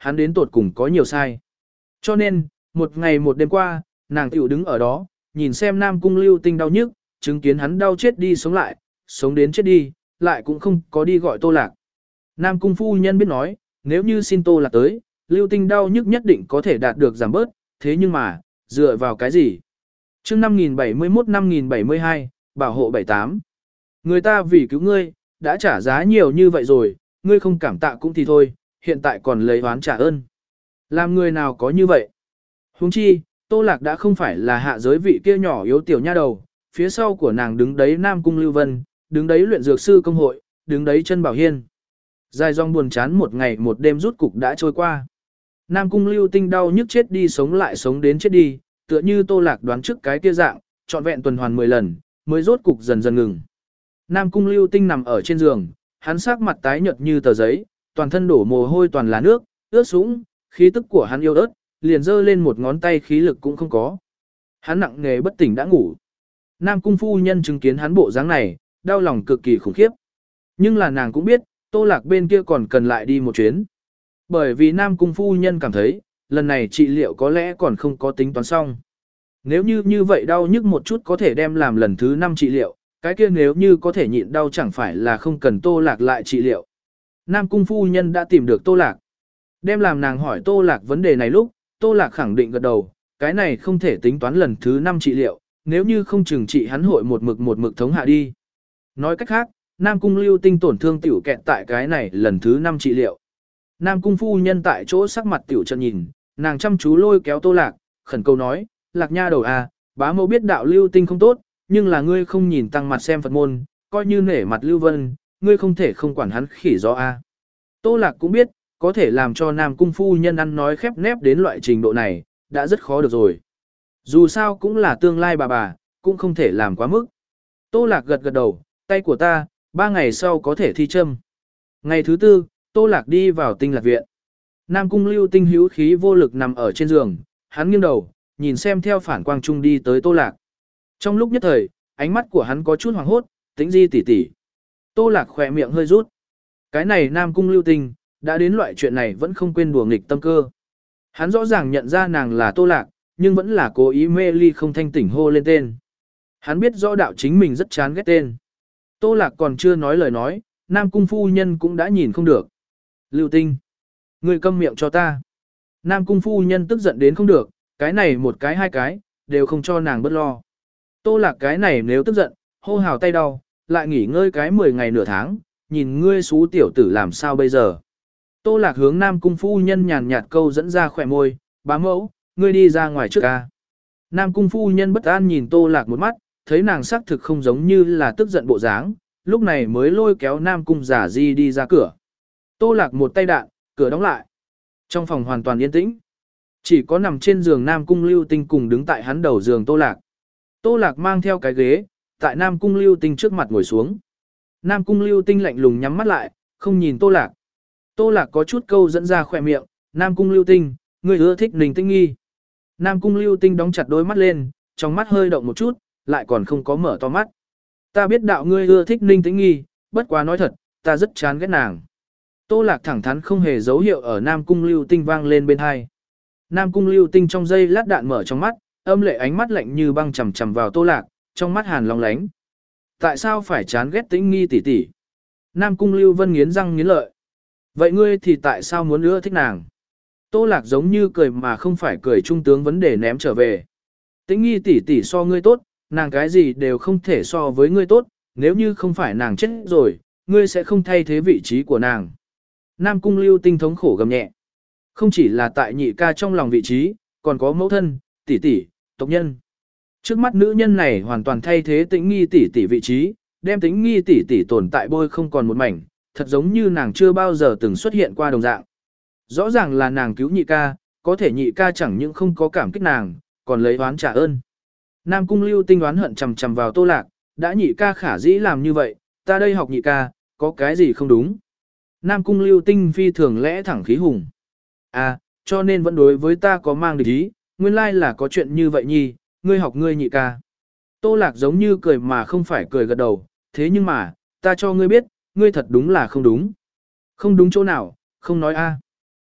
hắn đến tột cùng có nhiều sai. Cho nên, một ngày một đêm qua, nàng tiểu đứng ở đó, nhìn xem Nam Cung Lưu Tinh đau nhức, chứng kiến hắn đau chết đi sống lại, sống đến chết đi, lại cũng không có đi gọi Tô Lạc. Nam Cung phu nhân biết nói, nếu như xin Tô Lạc tới, Lưu Tinh đau nhức nhất định có thể đạt được giảm bớt, thế nhưng mà, dựa vào cái gì? Chương năm nghìn bảy mươi mốt năm nghìn bảy mươi hai, bảo hộ bảy tám. Người ta vì cứu ngươi, đã trả giá nhiều như vậy rồi, ngươi không cảm tạ cũng thì thôi, hiện tại còn lấy oán trả ơn. Làm người nào có như vậy? Huống chi, Tô Lạc đã không phải là hạ giới vị kia nhỏ yếu tiểu nha đầu, phía sau của nàng đứng đấy Nam Cung Lưu Vân, đứng đấy luyện dược sư công hội, đứng đấy chân Bảo Hiên. Dài dòng buồn chán một ngày một đêm rút cục đã trôi qua. Nam Cung Lưu Tinh đau nhức chết đi sống lại sống đến chết đi, tựa như Tô Lạc đoán trước cái kia dạng, trọn vẹn tuần hoàn mười lần, mới rốt cục dần dần ngừng. Nam Cung Lưu Tinh nằm ở trên giường, hắn sắc mặt tái nhợt như tờ giấy, toàn thân đổ mồ hôi toàn là nước, ướt sũng, khí tức của hắn yếu ớt, liền giơ lên một ngón tay khí lực cũng không có. Hắn nặng nề bất tỉnh đã ngủ. Nam Cung phu nhân chứng kiến hắn bộ dáng này, đau lòng cực kỳ khủng khiếp. Nhưng là nàng cũng biết, Tô Lạc bên kia còn cần lại đi một chuyến. Bởi vì Nam Cung phu nhân cảm thấy, lần này trị liệu có lẽ còn không có tính toán xong. Nếu như như vậy đau nhức một chút có thể đem làm lần thứ năm trị liệu, cái kia nếu như có thể nhịn đau chẳng phải là không cần Tô Lạc lại trị liệu. Nam Cung phu nhân đã tìm được Tô Lạc. Đem làm nàng hỏi Tô Lạc vấn đề này lúc, Tô Lạc khẳng định gật đầu, cái này không thể tính toán lần thứ năm trị liệu, nếu như không chừng trị hắn hội một mực một mực thống hạ đi. Nói cách khác, Nam Cung Lưu Tinh tổn thương tiểu kẹt tại cái này lần thứ năm trị liệu. Nam Cung phu nhân tại chỗ sắc mặt tiểu trận nhìn, nàng chăm chú lôi kéo Tô Lạc, khẩn cầu nói, Lạc nha đầu à, bá mẫu biết đạo Lưu Tinh không tốt, nhưng là ngươi không nhìn tăng mặt xem Phật môn, coi như nể mặt Lưu Vân, ngươi không thể không quản hắn khỉ gió a. À. Tô Lạc cũng biết, có thể làm cho Nam Cung phu nhân ăn nói khép nép đến loại trình độ này, đã rất khó được rồi. Dù sao cũng là tương lai bà bà, cũng không thể làm quá mức. Tô Lạc gật gật đầu, tay của ta, ba ngày sau có thể thi châm. Ngày thứ tư, Tô Lạc đi vào Tinh Lạc viện. Nam Cung Lưu Tinh hữu khí vô lực nằm ở trên giường, hắn nghiêng đầu, nhìn xem theo phản quang trung đi tới Tô Lạc. Trong lúc nhất thời, ánh mắt của hắn có chút hoảng hốt, Tĩnh Di tỷ tỷ. Tô Lạc khỏe miệng hơi rút. Cái này Nam Cung Lưu Tinh, đã đến loại chuyện này vẫn không quên đùa nghịch tâm cơ. Hắn rõ ràng nhận ra nàng là Tô Lạc, nhưng vẫn là cố ý mê ly không thanh tỉnh hô lên tên. Hắn biết rõ đạo chính mình rất chán ghét tên. Tô Lạc còn chưa nói lời nói, Nam Cung phu nhân cũng đã nhìn không được. Lưu Tinh, ngươi câm miệng cho ta. Nam Cung phu nhân tức giận đến không được, cái này một cái hai cái, đều không cho nàng bớt lo. Tô Lạc cái này nếu tức giận, hô hào tay đau, lại nghỉ ngơi cái mười ngày nửa tháng, nhìn ngươi xú tiểu tử làm sao bây giờ. Tô Lạc hướng Nam Cung phu nhân nhàn nhạt câu dẫn ra khỏe môi, bá mẫu, ngươi đi ra ngoài trước ca. Nam Cung phu nhân bất an nhìn Tô Lạc một mắt, thấy nàng xác thực không giống như là tức giận bộ dáng, lúc này mới lôi kéo Nam Cung giả di đi ra cửa. Tô Lạc một tay đạn, cửa đóng lại. Trong phòng hoàn toàn yên tĩnh. Chỉ có nằm trên giường Nam Cung Lưu Tinh cùng đứng tại hắn đầu giường Tô Lạc. Tô Lạc mang theo cái ghế, tại Nam Cung Lưu Tinh trước mặt ngồi xuống. Nam Cung Lưu Tinh lạnh lùng nhắm mắt lại, không nhìn Tô Lạc. Tô Lạc có chút câu dẫn ra khỏe miệng, Nam Cung Lưu Tinh, ngươi ưa thích Ninh Tĩnh Nghi. Nam Cung Lưu Tinh đóng chặt đôi mắt lên, trong mắt hơi động một chút, lại còn không có mở to mắt. Ta biết đạo ngươi ưa thích Ninh Tĩnh Nghi, bất quá nói thật, ta rất chán ghét nàng. Tô Lạc thẳng thắn không hề dấu hiệu ở Nam Cung Lưu Tinh vang lên bên hai. Nam Cung Lưu Tinh trong giây lát đạn mở trong mắt, âm lệ ánh mắt lạnh như băng chằm chằm vào Tô Lạc, trong mắt hàn long lánh. Tại sao phải chán ghét Tĩnh Nghi tỷ tỷ? Nam Cung Lưu Vân nghiến răng nghiến lợi. Vậy ngươi thì tại sao muốn ưa thích nàng? Tô Lạc giống như cười mà không phải cười trung tướng vấn đề ném trở về. Tĩnh Nghi tỷ tỷ so ngươi tốt, nàng cái gì đều không thể so với ngươi tốt, nếu như không phải nàng chết rồi, ngươi sẽ không thay thế vị trí của nàng. Nam Cung Lưu Tinh thống khổ gầm nhẹ. Không chỉ là tại nhị ca trong lòng vị trí, còn có mẫu thân, tỷ tỷ, tộc nhân. Trước mắt nữ nhân này hoàn toàn thay thế Tĩnh Nghi tỷ tỷ vị trí, đem Tĩnh Nghi tỷ tỷ tồn tại bôi không còn một mảnh, thật giống như nàng chưa bao giờ từng xuất hiện qua đồng dạng. Rõ ràng là nàng cứu nhị ca, có thể nhị ca chẳng những không có cảm kích nàng, còn lấy oán trả ơn. Nam Cung Lưu Tinh oán hận chằm chằm vào Tô Lạc, đã nhị ca khả dĩ làm như vậy, ta đây học nhị ca, có cái gì không đúng. Nam Cung Lưu Tinh phi thường lẽ thẳng khí hùng. À, cho nên vẫn đối với ta có mang địch ý, nguyên lai là có chuyện như vậy nhi, ngươi học ngươi nhị ca. Tô Lạc giống như cười mà không phải cười gật đầu, thế nhưng mà, ta cho ngươi biết, ngươi thật đúng là không đúng. Không đúng chỗ nào, không nói a.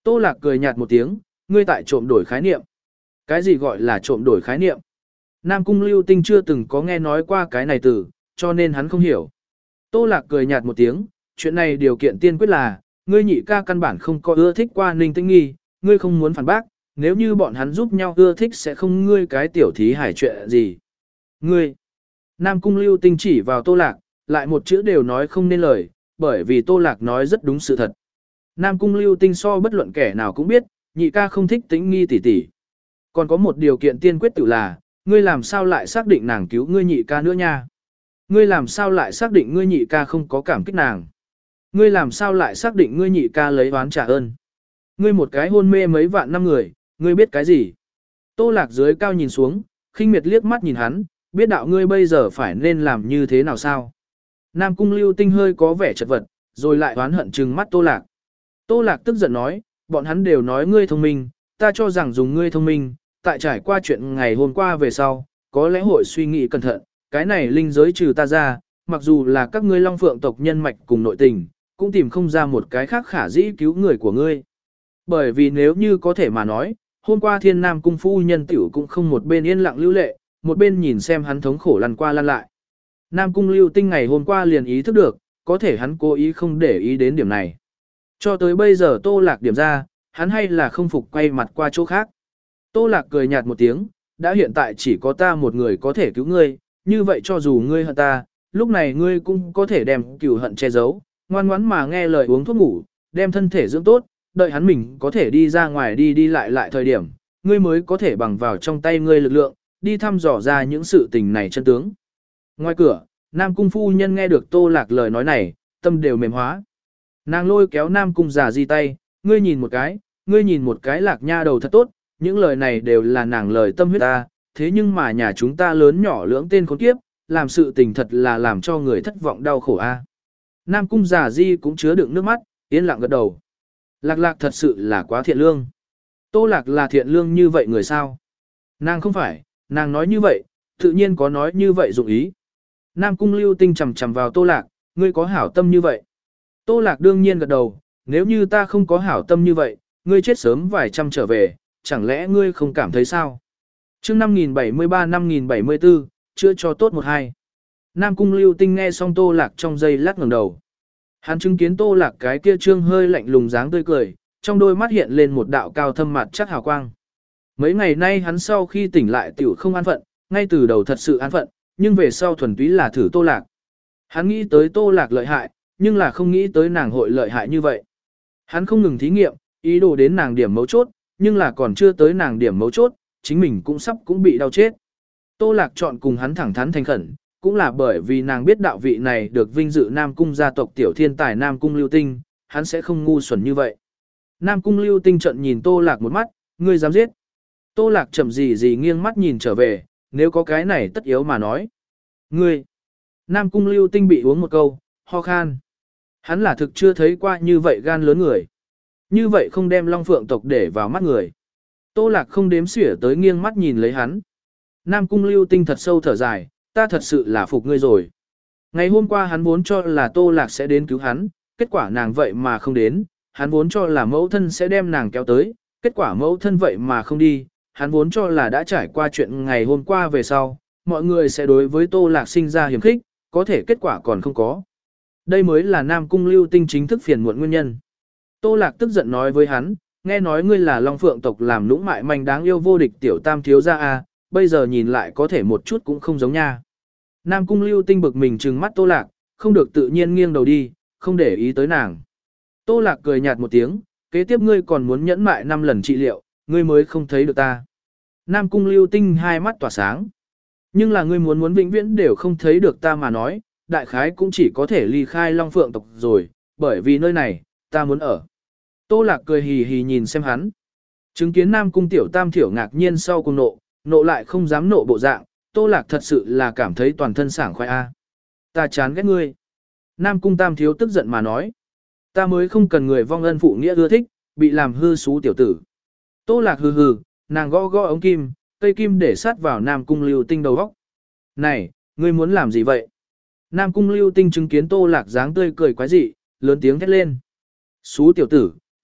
Tô Lạc cười nhạt một tiếng, ngươi tại trộm đổi khái niệm. Cái gì gọi là trộm đổi khái niệm? Nam Cung Lưu Tinh chưa từng có nghe nói qua cái này từ, cho nên hắn không hiểu. Tô Lạc cười nhạt một tiếng, chuyện này điều kiện tiên quyết là, ngươi nhị ca căn bản không có ưa thích qua Ninh Tĩnh Nghi, ngươi không muốn phản bác, nếu như bọn hắn giúp nhau ưa thích sẽ không ngươi cái tiểu thí hải chuyện gì. Ngươi, Nam Cung Lưu Tinh chỉ vào Tô Lạc, lại một chữ đều nói không nên lời, bởi vì Tô Lạc nói rất đúng sự thật. Nam Cung Lưu Tinh so bất luận kẻ nào cũng biết, nhị ca không thích Tĩnh Nghi tỷ tỷ. Còn có một điều kiện tiên quyết tự là, ngươi làm sao lại xác định nàng cứu ngươi nhị ca nữa nha? Ngươi làm sao lại xác định ngươi nhị ca không có cảm kích nàng? Ngươi làm sao lại xác định ngươi nhị ca lấy oán trả ơn? Ngươi một cái hôn mê mấy vạn năm người, ngươi biết cái gì? Tô Lạc dưới cao nhìn xuống, khinh miệt liếc mắt nhìn hắn, biết đạo ngươi bây giờ phải nên làm như thế nào sao? Nam Cung Lưu Tinh hơi có vẻ chật vật, rồi lại oán hận trừng mắt Tô Lạc. Tô Lạc tức giận nói, bọn hắn đều nói ngươi thông minh, ta cho rằng dùng ngươi thông minh, tại trải qua chuyện ngày hôm qua về sau, có lẽ hội suy nghĩ cẩn thận, cái này linh giới trừ ta ra, mặc dù là các ngươi Long Phượng tộc nhân mạch cùng nội tình, cũng tìm không ra một cái khác khả dĩ cứu người của ngươi. Bởi vì nếu như có thể mà nói, hôm qua Thiên Nam cung phu nhân tiểu cũng không một bên yên lặng lưu lệ, một bên nhìn xem hắn thống khổ lăn qua lăn lại. Nam cung Lưu Tinh ngày hôm qua liền ý thức được, có thể hắn cố ý không để ý đến điểm này. Cho tới bây giờ Tô Lạc điểm ra, hắn hay là không phục quay mặt qua chỗ khác. Tô Lạc cười nhạt một tiếng, đã hiện tại chỉ có ta một người có thể cứu ngươi, như vậy cho dù ngươi hận ta, lúc này ngươi cũng có thể đem cừu hận che giấu, ngoan ngoãn mà nghe lời uống thuốc ngủ, đem thân thể dưỡng tốt, đợi hắn mình có thể đi ra ngoài đi đi lại lại thời điểm, ngươi mới có thể bằng vào trong tay ngươi lực lượng, đi thăm dò ra những sự tình này chân tướng. Ngoài cửa, Nam Cung phu nhân nghe được Tô Lạc lời nói này, tâm đều mềm hóa. Nàng lôi kéo Nam Cung già di tay, ngươi nhìn một cái, ngươi nhìn một cái Lạc nha đầu thật tốt, những lời này đều là nàng lời tâm huyết ta, thế nhưng mà nhà chúng ta lớn nhỏ lưỡng tên khốn kiếp, làm sự tình thật là làm cho người thất vọng đau khổ a. Nam Cung già di cũng chứa đựng nước mắt, yên lặng gật đầu. Lạc Lạc thật sự là quá thiện lương. Tô Lạc là thiện lương như vậy người sao? Nàng không phải, nàng nói như vậy, tự nhiên có nói như vậy dụng ý. Nam Cung Lưu Tinh chầm chầm vào Tô Lạc, ngươi có hảo tâm như vậy. Tô Lạc đương nhiên gật đầu, nếu như ta không có hảo tâm như vậy, ngươi chết sớm vài trăm trở về, chẳng lẽ ngươi không cảm thấy sao? Chương năm nghìn bảy mươi ba năm nghìn bảy mươi bốn, chưa cho tốt một hai. Nam Cung Lưu Tinh nghe xong Tô Lạc trong giây lát ngẩng đầu. Hắn chứng kiến Tô Lạc cái kia trương hơi lạnh lùng dáng tươi cười, trong đôi mắt hiện lên một đạo cao thâm mặt chắc hào quang. Mấy ngày nay hắn sau khi tỉnh lại tiểu không an phận, ngay từ đầu thật sự an phận, nhưng về sau thuần túy là thử Tô Lạc. Hắn nghĩ tới Tô Lạc lợi hại, nhưng là không nghĩ tới nàng hội lợi hại như vậy. Hắn không ngừng thí nghiệm, ý đồ đến nàng điểm mấu chốt, nhưng là còn chưa tới nàng điểm mấu chốt, chính mình cũng sắp cũng bị đau chết. Tô Lạc chọn cùng hắn thẳng thắn thành khẩn, cũng là bởi vì nàng biết đạo vị này được vinh dự Nam Cung gia tộc tiểu thiên tài Nam Cung Lưu Tinh, hắn sẽ không ngu xuẩn như vậy. Nam Cung Lưu Tinh trận nhìn Tô Lạc một mắt, ngươi dám giết. Tô Lạc chậm gì gì nghiêng mắt nhìn trở về, nếu có cái này tất yếu mà nói. Ngươi. Nam Cung Lưu Tinh bị uống một câu, ho khan. Hắn là thực chưa thấy qua như vậy gan lớn người. Như vậy không đem Long Phượng tộc để vào mắt người. Tô Lạc không đếm xỉa tới nghiêng mắt nhìn lấy hắn. Nam Cung Lưu Tinh thật sâu thở dài, ta thật sự là phục ngươi rồi. Ngày hôm qua hắn vốn cho là Tô Lạc sẽ đến cứu hắn, kết quả nàng vậy mà không đến, hắn vốn cho là mẫu thân sẽ đem nàng kéo tới, kết quả mẫu thân vậy mà không đi, hắn vốn cho là đã trải qua chuyện ngày hôm qua về sau, mọi người sẽ đối với Tô Lạc sinh ra hiểm khích, có thể kết quả còn không có. Đây mới là Nam Cung Lưu Tinh chính thức phiền muộn nguyên nhân. Tô Lạc tức giận nói với hắn, nghe nói ngươi là Long Phượng tộc làm lũng mại manh đáng yêu vô địch tiểu tam thiếu gia a, bây giờ nhìn lại có thể một chút cũng không giống nha. Nam Cung Lưu Tinh bực mình trừng mắt Tô Lạc, không được tự nhiên nghiêng đầu đi, không để ý tới nàng. Tô Lạc cười nhạt một tiếng, kế tiếp ngươi còn muốn nhẫn mại năm lần trị liệu, ngươi mới không thấy được ta. Nam Cung Lưu Tinh hai mắt tỏa sáng. Nhưng là ngươi muốn muốn vĩnh viễn đều không thấy được ta mà nói, đại khái cũng chỉ có thể ly khai Long Phượng tộc rồi, bởi vì nơi này, ta muốn ở. Tô Lạc cười hì hì nhìn xem hắn. Chứng kiến Nam Cung tiểu tam thiểu ngạc nhiên sau cùng nộ, nộ lại không dám nộ bộ dạng, Tô Lạc thật sự là cảm thấy toàn thân sảng khoái a. Ta chán ghét ngươi. Nam Cung tam thiếu tức giận mà nói. Ta mới không cần người vong ân phụ nghĩa ưa thích, bị làm hư xú tiểu tử. Tô Lạc hừ hừ, nàng gõ gõ ống kim, cây kim để sát vào Nam Cung Lưu Tinh đầu góc. Này, ngươi muốn làm gì vậy? Nam Cung Lưu Tinh chứng kiến Tô Lạc dáng tươi cười quái dị, lớn tiếng thét lên. Xú tiểu tử,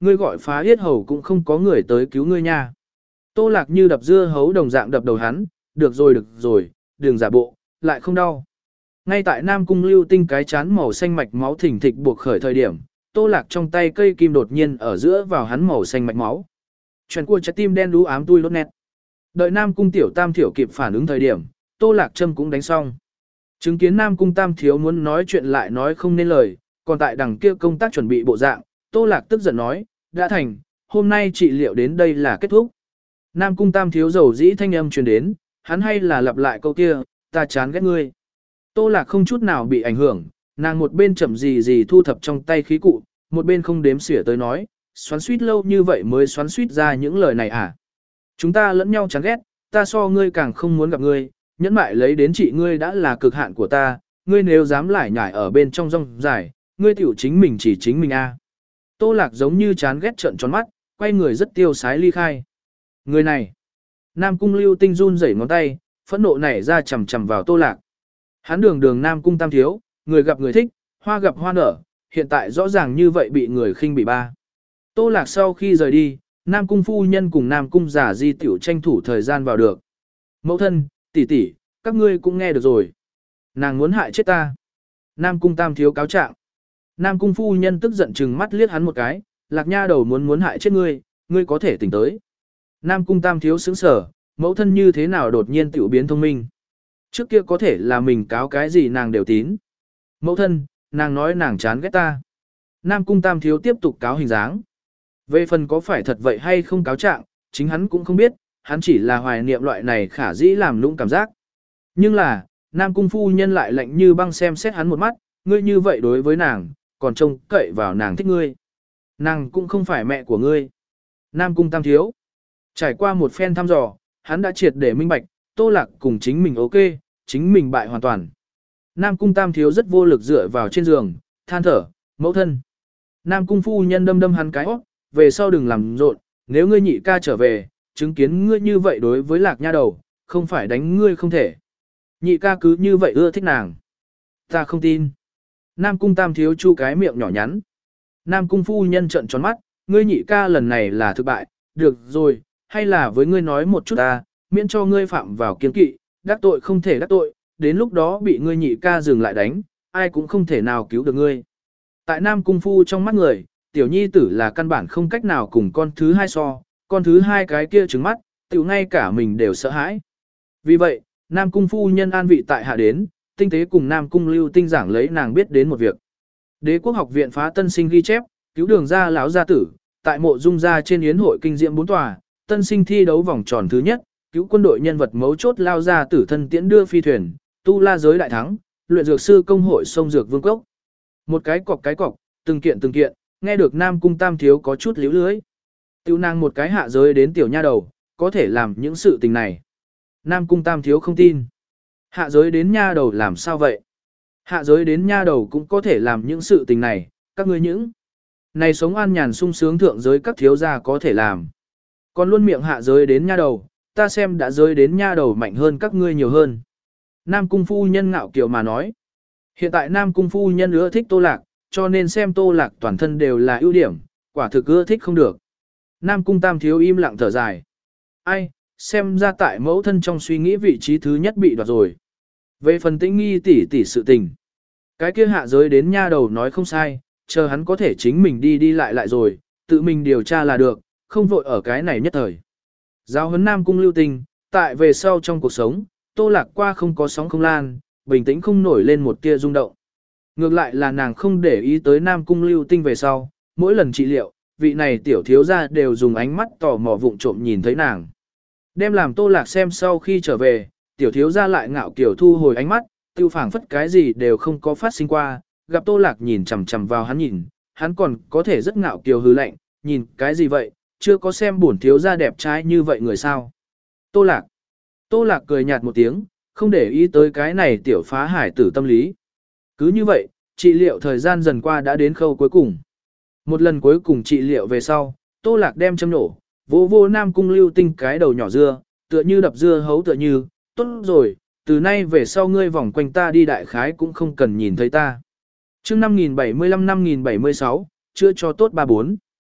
ngươi gọi phá yết hầu cũng không có người tới cứu ngươi nha. Tô Lạc như đập dưa hấu đồng dạng đập đầu hắn, được rồi được rồi, đừng giả bộ, lại không đau. Ngay tại Nam Cung Lưu Tinh cái chán màu xanh mạch máu thỉnh thịch buộc khởi thời điểm, Tô Lạc trong tay cây kim đột nhiên ở giữa vào hắn màu xanh mạch máu. Chuyện của trái tim đen đú ám tui lốt nét. Đợi Nam Cung Tiểu Tam Thiểu kịp phản ứng thời điểm, Tô Lạc châm cũng đánh xong. Chứng kiến Nam Cung Tam Thiếu muốn nói chuyện lại nói không nên lời, còn tại đằng kia công tác chuẩn bị bộ dạng, Tô Lạc tức giận nói, đã thành, hôm nay trị liệu đến đây là kết thúc. Nam Cung Tam Thiếu dầu dĩ thanh âm truyền đến, hắn hay là lặp lại câu kia, ta chán ghét ngươi. Tô Lạc không chút nào bị ảnh hưởng, nàng một bên chậm gì gì thu thập trong tay khí cụ, một bên không đếm xỉa tới nói, xoắn suýt lâu như vậy mới xoắn suýt ra những lời này à. Chúng ta lẫn nhau chán ghét, ta so ngươi càng không muốn gặp ngươi, nhẫn mại lấy đến chị ngươi đã là cực hạn của ta, ngươi nếu dám lải nhải ở bên trong rong dài, ngươi tiểu chính mình chỉ chính mình a. Tô Lạc giống như chán ghét trợn tròn mắt, quay người rất tiêu sái ly khai. Người này, Nam Cung Lưu Tinh run rẩy ngón tay, phẫn nộ nảy ra chầm chầm vào Tô Lạc. Hắn đường đường Nam Cung Tam Thiếu, người gặp người thích, hoa gặp hoa nở, hiện tại rõ ràng như vậy bị người khinh bị ba. Tô Lạc sau khi rời đi, Nam Cung phu nhân cùng Nam Cung giả di tiểu tranh thủ thời gian vào được. Mẫu thân, tỷ tỷ, các ngươi cũng nghe được rồi. Nàng muốn hại chết ta. Nam Cung Tam Thiếu cáo trạng. Nam Cung phu nhân tức giận chừng mắt liếc hắn một cái, Lạc nha đầu muốn muốn hại chết ngươi, ngươi có thể tỉnh tới. Nam Cung Tam Thiếu sững sờ, mẫu thân như thế nào đột nhiên tiểu biến thông minh. Trước kia có thể là mình cáo cái gì nàng đều tín. Mẫu thân, nàng nói nàng chán ghét ta. Nam Cung Tam Thiếu tiếp tục cáo hình dáng. Về phần có phải thật vậy hay không cáo trạng, chính hắn cũng không biết, hắn chỉ là hoài niệm loại này khả dĩ làm lũng cảm giác. Nhưng là, Nam Cung phu nhân lại lạnh như băng xem xét hắn một mắt, ngươi như vậy đối với nàng, còn trông cậy vào nàng thích ngươi. Nàng cũng không phải mẹ của ngươi. Nam Cung Tam Thiếu. Trải qua một phen thăm dò, hắn đã triệt để minh bạch, Tô Lạc cùng chính mình ok, chính mình bại hoàn toàn. Nam Cung Tam Thiếu rất vô lực dựa vào trên giường, than thở, mẫu thân. Nam Cung phu nhân đâm đâm hắn cái hót, về sau đừng làm rộn, nếu ngươi nhị ca trở về, chứng kiến ngươi như vậy đối với Lạc nha đầu, không phải đánh ngươi không thể. Nhị ca cứ như vậy ưa thích nàng. Ta không tin. Nam Cung Tam Thiếu chu cái miệng nhỏ nhắn. Nam Cung phu nhân trợn tròn mắt, ngươi nhị ca lần này là thất bại, được rồi, hay là với ngươi nói một chút ta, miễn cho ngươi phạm vào kiên kỵ, đắc tội không thể đắc tội, đến lúc đó bị ngươi nhị ca dừng lại đánh, ai cũng không thể nào cứu được ngươi. Tại Nam Cung phu trong mắt người, tiểu nhi tử là căn bản không cách nào cùng con thứ hai so, con thứ hai cái kia trứng mắt, tiểu ngay cả mình đều sợ hãi. Vì vậy, Nam Cung phu nhân an vị tại hạ đến, tinh tế cùng Nam Cung Lưu Tinh giảng lấy nàng biết đến một việc. Đế quốc học viện phá tân sinh ghi chép, cứu đường ra lão gia tử, tại mộ dung gia trên yến hội kinh diệm bốn tòa, tân sinh thi đấu vòng tròn thứ nhất, cứu quân đội nhân vật mấu chốt lao ra tử thân tiễn đưa phi thuyền, tu la giới đại thắng, luyện dược sư công hội sông dược vương cốc. Một cái cọc cái cọc, từng kiện từng kiện, nghe được Nam Cung Tam Thiếu có chút liếu lưới. Tiêu nàng một cái hạ giới đến tiểu nha đầu, có thể làm những sự tình này. Nam Cung Tam Thiếu không tin. Hạ giới đến nha đầu làm sao vậy? Hạ giới đến nha đầu cũng có thể làm những sự tình này, các ngươi những. Này sống an nhàn sung sướng thượng giới các thiếu gia có thể làm. Còn luôn miệng hạ giới đến nha đầu, ta xem đã giới đến nha đầu mạnh hơn các ngươi nhiều hơn. Nam Cung phu nhân ngạo kiều mà nói. Hiện tại Nam Cung phu nhân ưa thích Tô Lạc, cho nên xem Tô Lạc toàn thân đều là ưu điểm, quả thực ưa thích không được. Nam Cung Tam Thiếu im lặng thở dài. Ai, xem ra tại mẫu thân trong suy nghĩ vị trí thứ nhất bị đoạt rồi. Về phần Tĩnh Nghi tỷ tỷ sự tình. Cái kia hạ giới đến nha đầu nói không sai, chờ hắn có thể chính mình đi đi lại lại rồi, tự mình điều tra là được, không vội ở cái này nhất thời. Giáo huấn Nam Cung Lưu Tinh, tại về sau trong cuộc sống, Tô Lạc qua không có sóng không lan, bình tĩnh không nổi lên một tia rung động. Ngược lại là nàng không để ý tới Nam Cung Lưu Tinh về sau, mỗi lần trị liệu, vị này tiểu thiếu gia đều dùng ánh mắt tò mò vụng trộm nhìn thấy nàng. Đem làm Tô Lạc xem sau khi trở về, tiểu thiếu gia lại ngạo kiểu thu hồi ánh mắt, tiêu phảng phất cái gì đều không có phát sinh qua, gặp Tô Lạc nhìn chằm chằm vào hắn nhìn, hắn còn có thể rất ngạo kiều hư lạnh, nhìn cái gì vậy, chưa có xem bổn thiếu gia đẹp trai như vậy người sao. Tô Lạc. Tô Lạc cười nhạt một tiếng, không để ý tới cái này tiểu phá hải tử tâm lý. Cứ như vậy, trị liệu thời gian dần qua đã đến khâu cuối cùng. Một lần cuối cùng trị liệu về sau, Tô Lạc đem châm nổ, vô vô Nam Cung Lưu Tinh cái đầu nhỏ dưa, tựa như đập dưa hấu tựa như, tốt rồi, từ nay về sau ngươi vòng quanh ta đi đại khái cũng không cần nhìn thấy ta. Chương năm nghìn bảy mươi lăm năm nghìn bảy mươi sáu, chưa cho tốt ba bốn.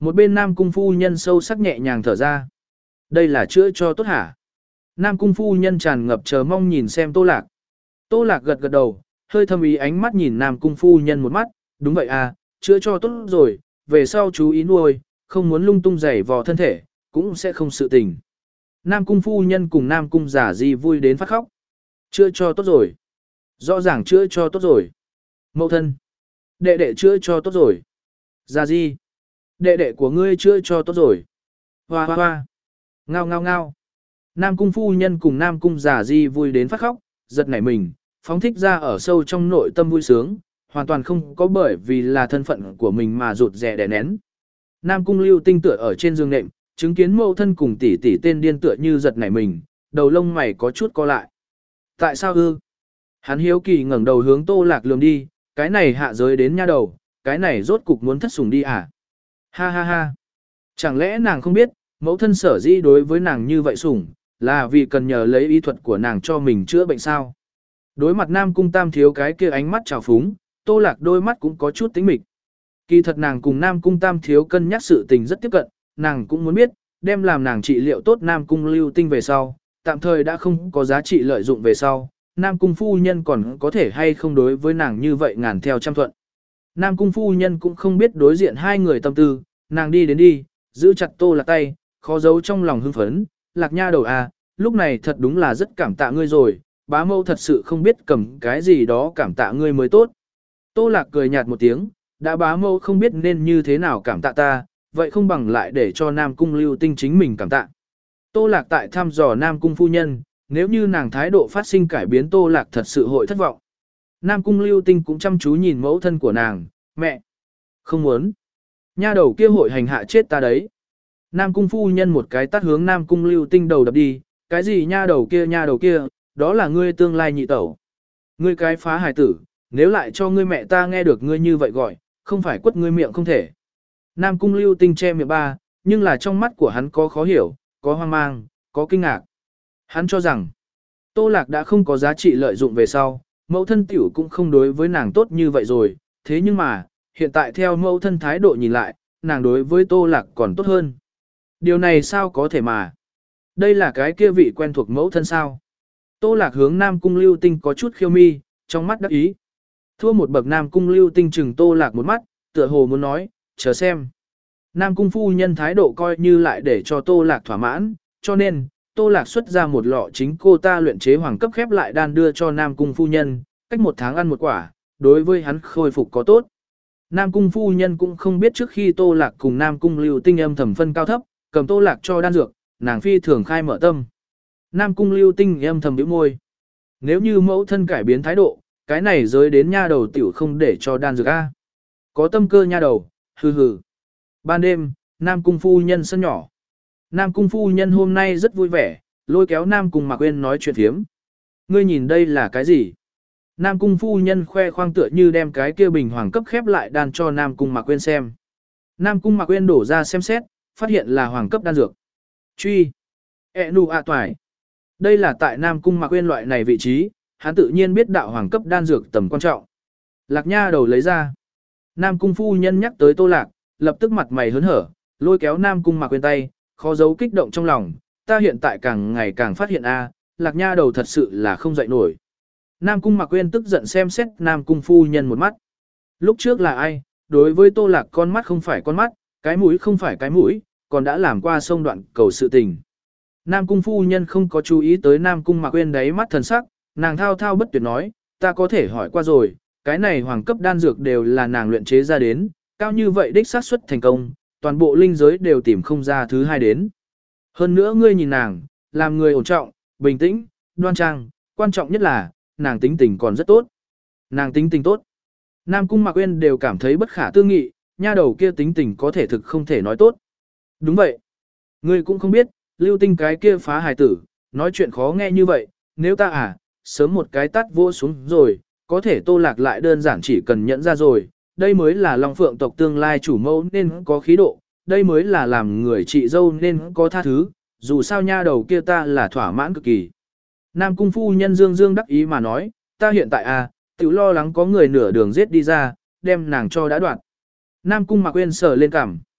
Một bên Nam Cung phu nhân sâu sắc nhẹ nhàng thở ra. Đây là chữa cho tốt hả? Nam Cung phu nhân tràn ngập chờ mong nhìn xem Tô Lạc. Tô Lạc gật gật đầu, hơi thâm ý ánh mắt nhìn Nam Cung phu nhân một mắt, đúng vậy à, chữa cho tốt rồi, về sau chú ý nuôi, không muốn lung tung giày vò thân thể, cũng sẽ không sự tình. Nam Cung phu nhân cùng Nam Cung giả di vui đến phát khóc. Chữa cho tốt rồi. Rõ ràng chữa cho tốt rồi. Mẫu thân. Đệ đệ chữa cho tốt rồi. Giả di. Đệ đệ của ngươi chữa cho tốt rồi. Hoa hoa hoa. Ngao ngao ngao. Nam Cung phu nhân cùng Nam Cung giả di vui đến phát khóc, giật nảy mình, phóng thích ra ở sâu trong nội tâm vui sướng, hoàn toàn không có bởi vì là thân phận của mình mà rụt rè đè nén. Nam Cung Lưu Tinh tựa ở trên giường nệm, chứng kiến mẫu thân cùng tỷ tỷ tên điên tựa như giật nảy mình, đầu lông mày có chút co lại. Tại sao ư? Hắn hiếu kỳ ngẩng đầu hướng Tô Lạc lườm đi, cái này hạ giới đến nha đầu, cái này rốt cục muốn thất sủng đi à? Ha ha ha. Chẳng lẽ nàng không biết, mẫu thân sở dĩ đối với nàng như vậy sủng, là vì cần nhờ lấy y thuật của nàng cho mình chữa bệnh sao? Đối mặt Nam Cung Tam thiếu cái kia ánh mắt trào phúng, Tô Lạc đôi mắt cũng có chút tính mịch. Kỳ thật nàng cùng Nam Cung Tam thiếu cân nhắc sự tình rất tiếp cận, nàng cũng muốn biết, đem làm nàng trị liệu tốt Nam Cung Lưu Tinh về sau, tạm thời đã không có giá trị lợi dụng về sau, Nam Cung phu nhân còn có thể hay không đối với nàng như vậy ngàn theo trăm thuận. Nam Cung phu nhân cũng không biết đối diện hai người tâm tư, nàng đi đến đi, giữ chặt Tô Lạc tay, khó giấu trong lòng hưng phấn, Lạc nha đầu à, lúc này thật đúng là rất cảm tạ ngươi rồi, bá mâu thật sự không biết cầm cái gì đó cảm tạ ngươi mới tốt. Tô Lạc cười nhạt một tiếng, đã bá mâu không biết nên như thế nào cảm tạ ta, vậy không bằng lại để cho Nam Cung Lưu Tinh chính mình cảm tạ. Tô Lạc tại thăm dò Nam Cung phu nhân, nếu như nàng thái độ phát sinh cải biến Tô Lạc thật sự hội thất vọng. Nam Cung Lưu Tinh cũng chăm chú nhìn mẫu thân của nàng, mẹ, không muốn. Nha đầu kia hội hành hạ chết ta đấy. Nam Cung phu nhân một cái tát hướng Nam Cung Lưu Tinh đầu đập đi, cái gì nha đầu kia nha đầu kia, đó là ngươi tương lai nhị tẩu. Ngươi cái phá hài tử, nếu lại cho ngươi mẹ ta nghe được ngươi như vậy gọi, không phải quất ngươi miệng không thể. Nam Cung Lưu Tinh che miệng ba, nhưng là trong mắt của hắn có khó hiểu, có hoang mang, có kinh ngạc. Hắn cho rằng, Tô Lạc đã không có giá trị lợi dụng về sau, mẫu thân tiểu cũng không đối với nàng tốt như vậy rồi, thế nhưng mà, hiện tại theo mẫu thân thái độ nhìn lại, nàng đối với Tô Lạc còn tốt hơn. Điều này sao có thể mà? Đây là cái kia vị quen thuộc mẫu thân sao? Tô Lạc hướng Nam Cung Lưu Tinh có chút khiêu mi, trong mắt đắc ý. Thua một bậc Nam Cung Lưu Tinh chừng Tô Lạc một mắt, tựa hồ muốn nói, chờ xem. Nam Cung phu nhân thái độ coi như lại để cho Tô Lạc thỏa mãn, cho nên, Tô Lạc xuất ra một lọ chính cô ta luyện chế hoàng cấp khép lại đan đưa cho Nam Cung phu nhân, cách một tháng ăn một quả, đối với hắn khôi phục có tốt. Nam Cung phu nhân cũng không biết trước khi Tô Lạc cùng Nam Cung Lưu Tinh âm thầm phân cao thấp, cầm Tô Lạc cho đan dược, nàng phi thường khai mở tâm. Nam Cung Lưu Tinh âm thầm bĩu môi. Nếu như mẫu thân cải biến thái độ, cái này giới đến nha đầu tiểu không để cho đan dược a. Có tâm cơ nha đầu, hừ hừ. Ban đêm, Nam Cung phu nhân sân nhỏ. Nam Cung phu nhân hôm nay rất vui vẻ, lôi kéo Nam Cung Mạc Uyên nói chuyện thiếm. Ngươi nhìn đây là cái gì? Nam Cung phu nhân khoe khoang tựa như đem cái kia bình hoàng cấp khép lại đan cho Nam Cung Mạc Uyên xem. Nam Cung Mạc Uyên đổ ra xem xét, phát hiện là hoàng cấp đan dược. Truy. E nu a toài. Đây là tại Nam Cung Mạc Uyên loại này vị trí, hắn tự nhiên biết đạo hoàng cấp đan dược tầm quan trọng. Lạc nha đầu lấy ra. Nam Cung phu nhân nhắc tới Tô Lạc, lập tức mặt mày hớn hở, lôi kéo Nam Cung Mạc Uyên tay, khó giấu kích động trong lòng, ta hiện tại càng ngày càng phát hiện a, Lạc nha đầu thật sự là không dậy nổi. Nam Cung Mạc Uyên tức giận xem xét Nam Cung phu nhân một mắt. Lúc trước là ai, đối với Tô Lạc con mắt không phải con mắt, cái mũi không phải cái mũi, còn đã làm qua sông đoạn cầu sự tình. Nam Cung phu nhân không có chú ý tới Nam Cung Mạc Uyên đáy mắt thần sắc, nàng thao thao bất tuyệt nói, ta có thể hỏi qua rồi, cái này hoàng cấp đan dược đều là nàng luyện chế ra đến, cao như vậy đích xác suất thành công, toàn bộ linh giới đều tìm không ra thứ hai đến. Hơn nữa ngươi nhìn nàng, làm người ổn trọng, bình tĩnh, đoan trang, quan trọng nhất là, nàng tính tình còn rất tốt. Nàng tính tình tốt. Nam Cung Mạc Uyên đều cảm thấy bất khả tư nghị, nha đầu kia tính tình có thể thực không thể nói tốt. Đúng vậy. Ngươi cũng không biết, Lưu Tinh cái kia phá hài tử, nói chuyện khó nghe như vậy, nếu ta à, sớm một cái tát vô xuống rồi, có thể Tô Lạc lại đơn giản chỉ cần nhận ra rồi, đây mới là Long Phượng tộc tương lai chủ mẫu nên có khí độ, đây mới là làm người chị dâu nên có tha thứ, dù sao nha đầu kia ta là thỏa mãn cực kỳ. Nam Cung phu nhân dương dương đắc ý mà nói, ta hiện tại à, tiểu lo lắng có người nửa đường giết đi ra, đem nàng cho đã đoạn. Nam Cung Mạc Uyên sờ lên cằm.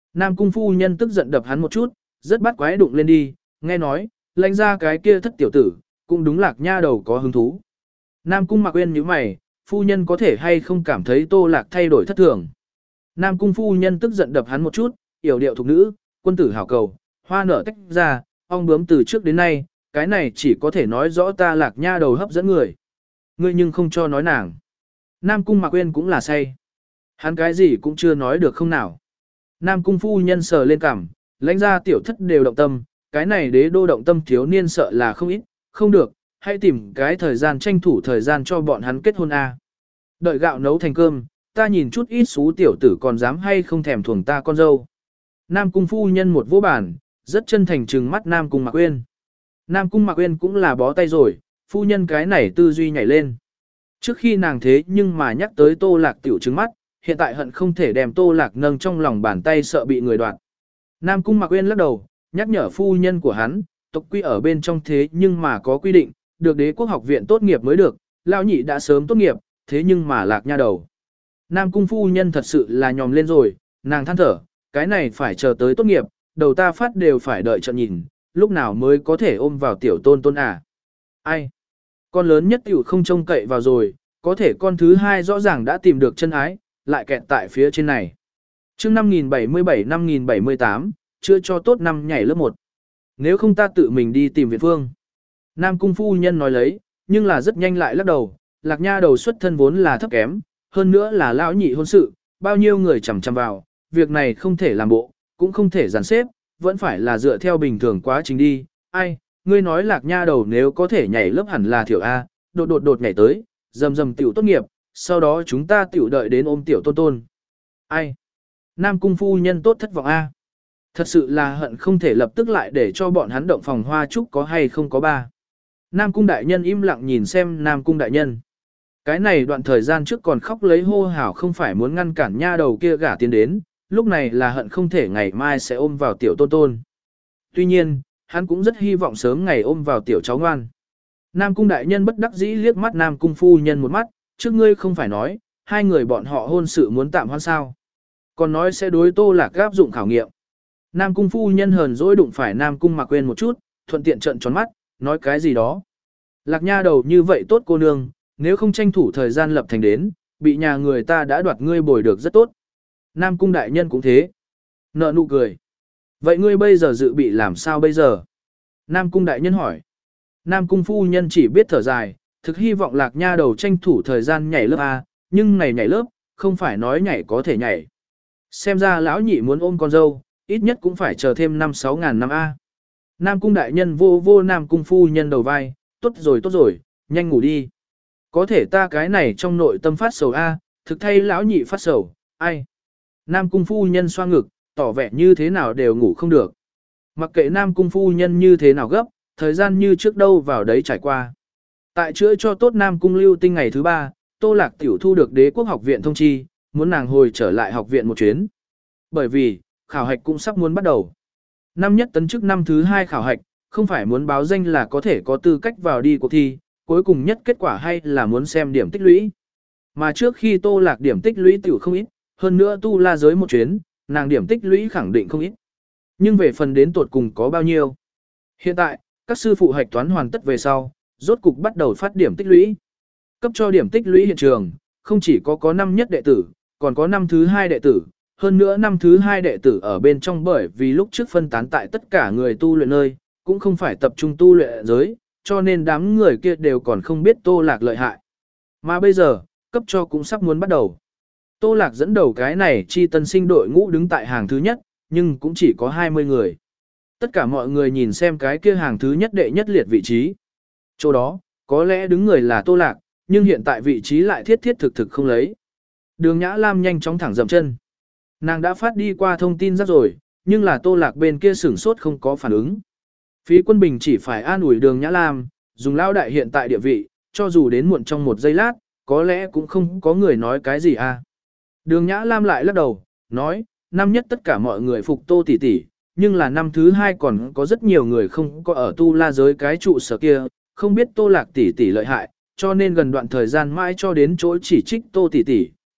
Nam cung phu nhân tức giận đập hắn một chút, rất bắt quái đụng lên đi, nghe nói, lãnh ra cái kia thất tiểu tử, cũng đúng lạc nha đầu có hứng thú. Nam cung Mạc Uyên nhíu mày, phu nhân có thể hay không cảm thấy Tô Lạc thay đổi thất thường. Nam cung phu nhân tức giận đập hắn một chút, yểu điệu thục nữ, quân tử hảo cầu, hoa nở tách ra, ong bướm từ trước đến nay, cái này chỉ có thể nói rõ ta lạc nha đầu hấp dẫn người. Ngươi nhưng không cho nói nàng. Nam cung Mạc Uyên cũng là say. Hắn cái gì cũng chưa nói được không nào. Nam cung phu nhân sờ lên cằm, lãnh ra tiểu thất đều động tâm, cái này đế đô động tâm thiếu niên sợ là không ít, không được, hãy tìm cái thời gian tranh thủ thời gian cho bọn hắn kết hôn a. Đợi gạo nấu thành cơm, ta nhìn chút ít xú tiểu tử còn dám hay không thèm thuồng ta con dâu. Nam cung phu nhân một vô bản, rất chân thành trừng mắt Nam cung Mạc Uyên. Nam cung Mạc Uyên cũng là bó tay rồi, phu nhân cái này tư duy nhảy lên. Trước khi nàng thế nhưng mà nhắc tới Tô Lạc tiểu trừng mắt, hiện tại hận không thể đem Tô Lạc nâng trong lòng bàn tay sợ bị người đoạt. Nam cung Mạc Uyên lắc đầu, nhắc nhở phu nhân của hắn, tộc quy ở bên trong thế nhưng mà có quy định, được đế quốc học viện tốt nghiệp mới được, lão nhị đã sớm tốt nghiệp, thế nhưng mà lạc nha đầu. Nam cung phu nhân thật sự là nhòm lên rồi, nàng than thở, cái này phải chờ tới tốt nghiệp, đầu ta phát đều phải đợi trận nhìn, lúc nào mới có thể ôm vào tiểu tôn tôn à. Ai? Con lớn nhất tiểu không trông cậy vào rồi, có thể con thứ hai rõ ràng đã tìm được chân ái, lại kẹt tại phía trên này. Trước năm nghìn bảy mươi bảy năm nghìn bảy mươi tám, chưa cho tốt năm nhảy lớp một. Nếu không ta tự mình đi tìm viện phương. Nam cung phu nhân nói lấy, nhưng là rất nhanh lại lắc đầu, lạc nha đầu xuất thân vốn là thấp kém, hơn nữa là lão nhị hôn sự, bao nhiêu người chằm chằm vào, việc này không thể làm bộ, cũng không thể dàn xếp, vẫn phải là dựa theo bình thường quá trình đi. Ai, ngươi nói lạc nha đầu nếu có thể nhảy lớp hẳn là thiểu A, đột đột đột nhảy tới, dầm dầm tiểu tốt nghiệp, sau đó chúng ta tiểu đợi đến ôm tiểu tôn tôn. Ai? Nam cung phu nhân tốt thất vọng A. Thật sự là hận không thể lập tức lại để cho bọn hắn động phòng hoa trúc có hay không có ba. Nam cung đại nhân im lặng nhìn xem Nam cung đại nhân. Cái này đoạn thời gian trước còn khóc lấy hô hào không phải muốn ngăn cản nha đầu kia gả tiến đến, lúc này là hận không thể ngày mai sẽ ôm vào tiểu tôn tôn. Tuy nhiên, hắn cũng rất hy vọng sớm ngày ôm vào tiểu cháu ngoan. Nam cung đại nhân bất đắc dĩ liếc mắt Nam cung phu nhân một mắt, trước ngươi không phải nói, hai người bọn họ hôn sự muốn tạm hoãn sao. Còn nói sẽ đối Tô Lạc áp dụng khảo nghiệm. Nam cung phu nhân hờn dỗi đụng phải Nam cung Mạc Uyên một chút, thuận tiện trợn tròn mắt, nói cái gì đó. Lạc nha đầu như vậy tốt cô nương, nếu không tranh thủ thời gian lập thành đến, bị nhà người ta đã đoạt ngươi bồi được rất tốt. Nam cung đại nhân cũng thế. Nợ nụ cười. Vậy ngươi bây giờ dự bị làm sao bây giờ? Nam cung đại nhân hỏi. Nam cung phu nhân chỉ biết thở dài, thực hy vọng lạc nha đầu tranh thủ thời gian nhảy lớp A, nhưng này nhảy lớp, không phải nói nhảy có thể nhảy. Xem ra lão nhị muốn ôm con dâu, ít nhất cũng phải chờ thêm năm sáu ngàn năm A. Nam cung đại nhân vô vô Nam cung phu nhân đầu vai, tốt rồi tốt rồi, nhanh ngủ đi. Có thể ta cái này trong nội tâm phát sầu A, thực thay lão nhị phát sầu, ai. Nam cung phu nhân xoa ngực, tỏ vẻ như thế nào đều ngủ không được. Mặc kệ Nam cung phu nhân như thế nào gấp, thời gian như trước đâu vào đấy trải qua. Tại chữa cho tốt Nam cung lưu tinh ngày thứ ba, Tô Lạc tiểu thu được đế quốc học viện thông chi, muốn nàng hồi trở lại học viện một chuyến. Bởi vì, khảo hạch cũng sắp muốn bắt đầu. Năm nhất tấn chức năm thứ hai khảo hạch, không phải muốn báo danh là có thể có tư cách vào đi cuộc thi, cuối cùng nhất kết quả hay là muốn xem điểm tích lũy. Mà trước khi Tô Lạc điểm tích lũy tiểu không ít, hơn nữa tu la giới một chuyến, nàng điểm tích lũy khẳng định không ít. Nhưng về phần đến tột cùng có bao nhiêu? Hiện tại, các sư phụ hạch toán hoàn tất về sau, rốt cục bắt đầu phát điểm tích lũy. Cấp cho điểm tích lũy hiện trường, không chỉ có có năm nhất đệ tử, còn có năm thứ hai đệ tử, hơn nữa năm thứ hai đệ tử ở bên trong bởi vì lúc trước phân tán tại tất cả người tu luyện nơi, cũng không phải tập trung tu luyện giới, cho nên đám người kia đều còn không biết Tô Lạc lợi hại. Mà bây giờ, cấp cho cũng sắp muốn bắt đầu. Tô Lạc dẫn đầu cái này chi tân sinh đội ngũ đứng tại hàng thứ nhất, nhưng cũng chỉ có hai mươi người. Tất cả mọi người nhìn xem cái kia hàng thứ nhất đệ nhất liệt vị trí. Chỗ đó, có lẽ đứng người là Tô Lạc, nhưng hiện tại vị trí lại thiết thiết thực thực không lấy. Đường Nhã Lam nhanh chóng thẳng dậm chân. Nàng đã phát đi qua thông tin ra rồi, nhưng là Tô Lạc bên kia sửng sốt không có phản ứng. Phí Quân Bình chỉ phải an ủi Đường Nhã Lam, dùng lao đại hiện tại địa vị, cho dù đến muộn trong một giây lát, có lẽ cũng không có người nói cái gì à. Đường Nhã Lam lại lắc đầu, nói, năm nhất tất cả mọi người phục Tô tỷ tỷ, nhưng là năm thứ hai còn có rất nhiều người không có ở tu la giới cái trụ sở kia, không biết Tô Lạc tỷ tỷ lợi hại, cho nên gần đoạn thời gian mãi cho đến chỗ chỉ trích Tô tỷ tỷ,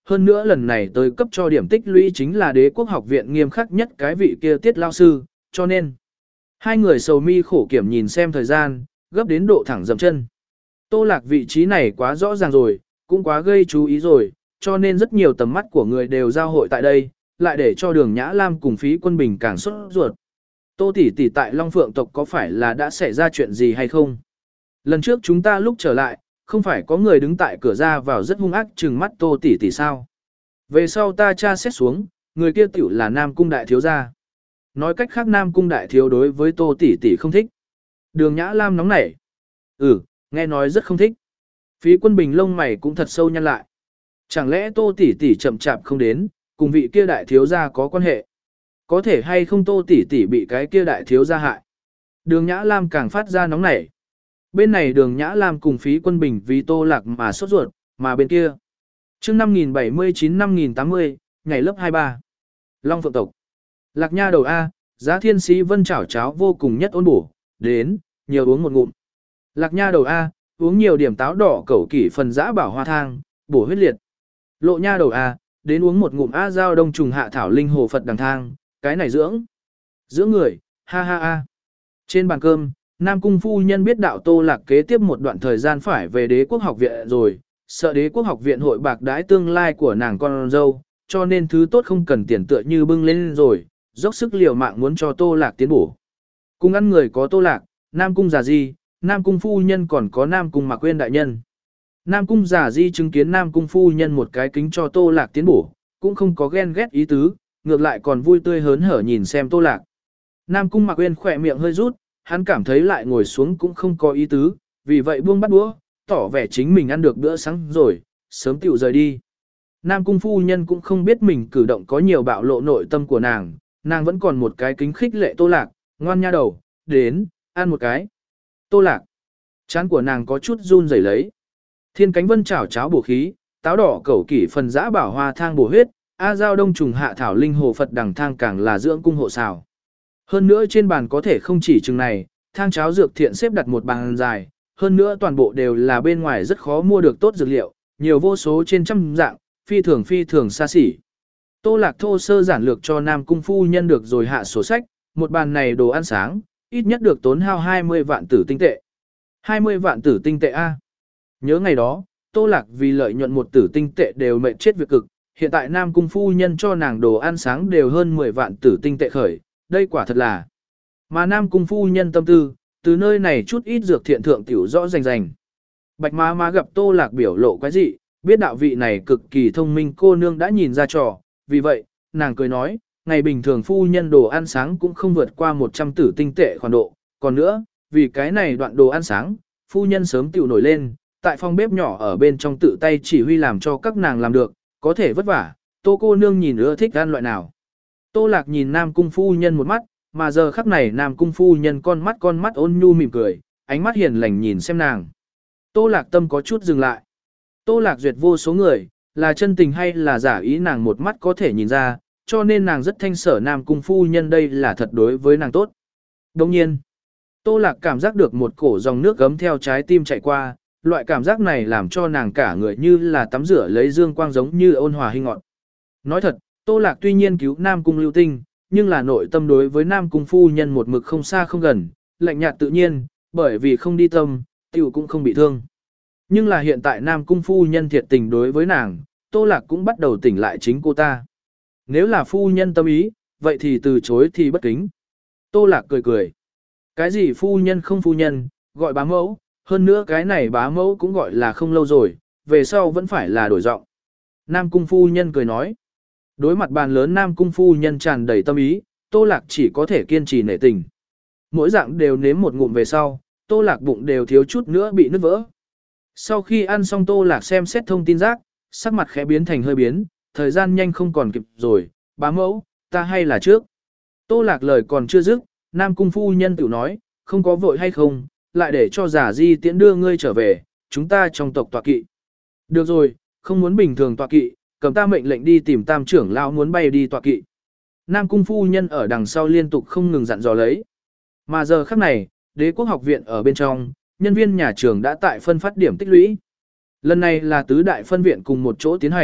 Hơn nữa lần này tới cấp cho điểm tích lũy chính là đế quốc học viện nghiêm khắc nhất cái vị kia tiết lao sư, cho nên hai người sầu mi khổ kiểm nhìn xem thời gian, gấp đến độ thẳng dậm chân. Tô Lạc vị trí này quá rõ ràng rồi, cũng quá gây chú ý rồi, cho nên rất nhiều tầm mắt của người đều giao hội tại đây, lại để cho Đường Nhã Lam cùng Phí Quân Bình càng sốt ruột. Tô tỷ tỷ tại Long Phượng tộc có phải là đã xảy ra chuyện gì hay không? Lần trước chúng ta lúc trở lại, không phải có người đứng tại cửa ra vào rất hung ác trừng mắt Tô tỷ tỷ sao? Về sau ta tra xét xuống, người kia tiểu là Nam Cung đại thiếu gia. Nói cách khác Nam Cung đại thiếu đối với Tô tỷ tỷ không thích. Đường Nhã Lam nóng nảy. Ừ, nghe nói rất không thích. Phí Quân Bình lông mày cũng thật sâu nhăn lại. Chẳng lẽ Tô tỷ tỷ chậm chạp không đến, cùng vị kia đại thiếu gia có quan hệ? Có thể hay không Tô tỷ tỷ bị cái kia đại thiếu gia hại? Đường Nhã Lam càng phát ra nóng nảy. Bên này Đường Nhã Lam cùng Phí Quân Bình vì Tô Lạc mà sốt ruột, mà bên kia chương năm nghìn bảy mươi chín năm nghìn tám mươi, ngày lớp hai mươi ba. Long Phượng tộc. Lạc Nha đầu A, Giá Thiên Sĩ Vân chảo cháo vô cùng nhất ôn bổ, đến, nhiều uống một ngụm. Lạc Nha đầu A, uống nhiều điểm táo đỏ cẩu kỷ phần dã bảo hoa thang, bổ huyết liệt. Lộ Nha đầu A, đến uống một ngụm A giao đông trùng hạ thảo linh hồ Phật đằng thang, cái này dưỡng. Dưỡng người, ha ha ha. Trên bàn cơm, Nam Cung phu nhân biết đạo Tô Lạc kế tiếp một đoạn thời gian phải về đế quốc học viện rồi, sợ đế quốc học viện hội bạc đãi tương lai của nàng con dâu, cho nên thứ tốt không cần tiền tựa như bưng lên rồi, dốc sức liều mạng muốn cho Tô Lạc tiến bổ. Cùng ăn người có Tô Lạc, Nam Cung Già Di, Nam Cung phu nhân còn có Nam Cung Mạc Quyên đại nhân. Nam Cung Già Di chứng kiến Nam Cung phu nhân một cái kính cho Tô Lạc tiến bổ, cũng không có ghen ghét ý tứ, ngược lại còn vui tươi hớn hở nhìn xem Tô Lạc. Nam Cung Mạc Quyên khỏe miệng hơi rút, hắn cảm thấy lại ngồi xuống cũng không có ý tứ, vì vậy buông bắt đũa, tỏ vẻ chính mình ăn được bữa sáng rồi, sớm tiểu rời đi. Nam Cung phu nhân cũng không biết mình cử động có nhiều bạo lộ nội tâm của nàng, nàng vẫn còn một cái kính khích lệ Tô Lạc, ngoan nha đầu, đến, ăn một cái. Tô Lạc, trán của nàng có chút run rẩy lấy. Thiên cánh vân chảo cháo bổ khí, táo đỏ cẩu kỷ phần dã bảo hoa thang bổ huyết, a giao đông trùng hạ thảo linh hồ Phật đằng thang càng là dưỡng cung hộ xào. Hơn nữa trên bàn có thể không chỉ chừng này, thang cháo dược thiện xếp đặt một bàn dài, hơn nữa toàn bộ đều là bên ngoài rất khó mua được tốt dược liệu, nhiều vô số trên trăm dạng, phi thường phi thường xa xỉ. Tô Lạc thô sơ giản lược cho Nam Cung phu nhân được rồi hạ sổ sách, một bàn này đồ ăn sáng, ít nhất được tốn hao hai mươi vạn tử tinh tệ. hai mươi vạn tử tinh tệ A. Nhớ ngày đó, Tô Lạc vì lợi nhuận một tử tinh tệ đều mệt chết việc cực, hiện tại Nam Cung phu nhân cho nàng đồ ăn sáng đều hơn mười vạn tử tinh tệ khởi, đây quả thật là. Mà Nam Cung phu nhân tâm tư, từ nơi này chút ít dược thiện thượng tiểu rõ rành rành. Bạch má má gặp Tô Lạc biểu lộ quái dị, biết đạo vị này cực kỳ thông minh cô nương đã nhìn ra trò, vì vậy, nàng cười nói, ngày bình thường phu nhân đồ ăn sáng cũng không vượt qua một trăm tử tinh tệ khoản độ, còn nữa, vì cái này đoạn đồ ăn sáng, phu nhân sớm tiểu nổi lên, tại phòng bếp nhỏ ở bên trong tự tay chỉ huy làm cho các nàng làm được, có thể vất vả, Tô cô nương nhìn ưa thích ăn loại nào. Tô Lạc nhìn Nam Cung phu nhân một mắt, mà giờ khắc này Nam Cung phu nhân con mắt con mắt ôn nhu mỉm cười, ánh mắt hiền lành nhìn xem nàng. Tô Lạc tâm có chút dừng lại. Tô Lạc duyệt vô số người, là chân tình hay là giả ý nàng một mắt có thể nhìn ra, cho nên nàng rất thanh sở Nam Cung phu nhân đây là thật đối với nàng tốt. Đồng nhiên, Tô Lạc cảm giác được một cổ dòng nước gấm theo trái tim chạy qua, loại cảm giác này làm cho nàng cả người như là tắm rửa lấy dương quang giống như ôn hòa hình ngọn. Nói thật, Tô Lạc tuy nhiên cứu Nam Cung lưu tinh, nhưng là nội tâm đối với Nam Cung phu nhân một mực không xa không gần, lạnh nhạt tự nhiên, bởi vì không đi tâm, tiểu cũng không bị thương. Nhưng là hiện tại Nam Cung phu nhân thiệt tình đối với nàng, Tô Lạc cũng bắt đầu tỉnh lại chính cô ta. Nếu là phu nhân tâm ý, vậy thì từ chối thì bất kính. Tô Lạc cười cười. Cái gì phu nhân không phu nhân, gọi bá mẫu, hơn nữa cái này bá mẫu cũng gọi là không lâu rồi, về sau vẫn phải là đổi giọng. Nam Cung phu nhân cười nói. Đối mặt bàn lớn Nam Cung phu nhân tràn đầy tâm ý, Tô Lạc chỉ có thể kiên trì nể tình. Mỗi dạng đều nếm một ngụm về sau, Tô Lạc bụng đều thiếu chút nữa bị nứt vỡ. Sau khi ăn xong Tô Lạc xem xét thông tin rác, sắc mặt khẽ biến thành hơi biến, thời gian nhanh không còn kịp rồi, bá mẫu, ta hay là trước. Tô Lạc lời còn chưa dứt, Nam Cung phu nhân tự nói, không có vội hay không, lại để cho giả di tiễn đưa ngươi trở về, chúng ta trong tộc tọa kỵ. Được rồi, không muốn bình thường tọa kỵ, cầm ta mệnh lệnh đi tìm tam trưởng lão muốn bay đi tọa kỵ. Nam Cung phu nhân ở đằng sau liên tục không ngừng dặn dò lấy. Mà giờ khắc này, đế quốc học viện ở bên trong, nhân viên nhà trường đã tại phân phát điểm tích lũy. Lần này là tứ đại phân viện cùng một chỗ tiến hành,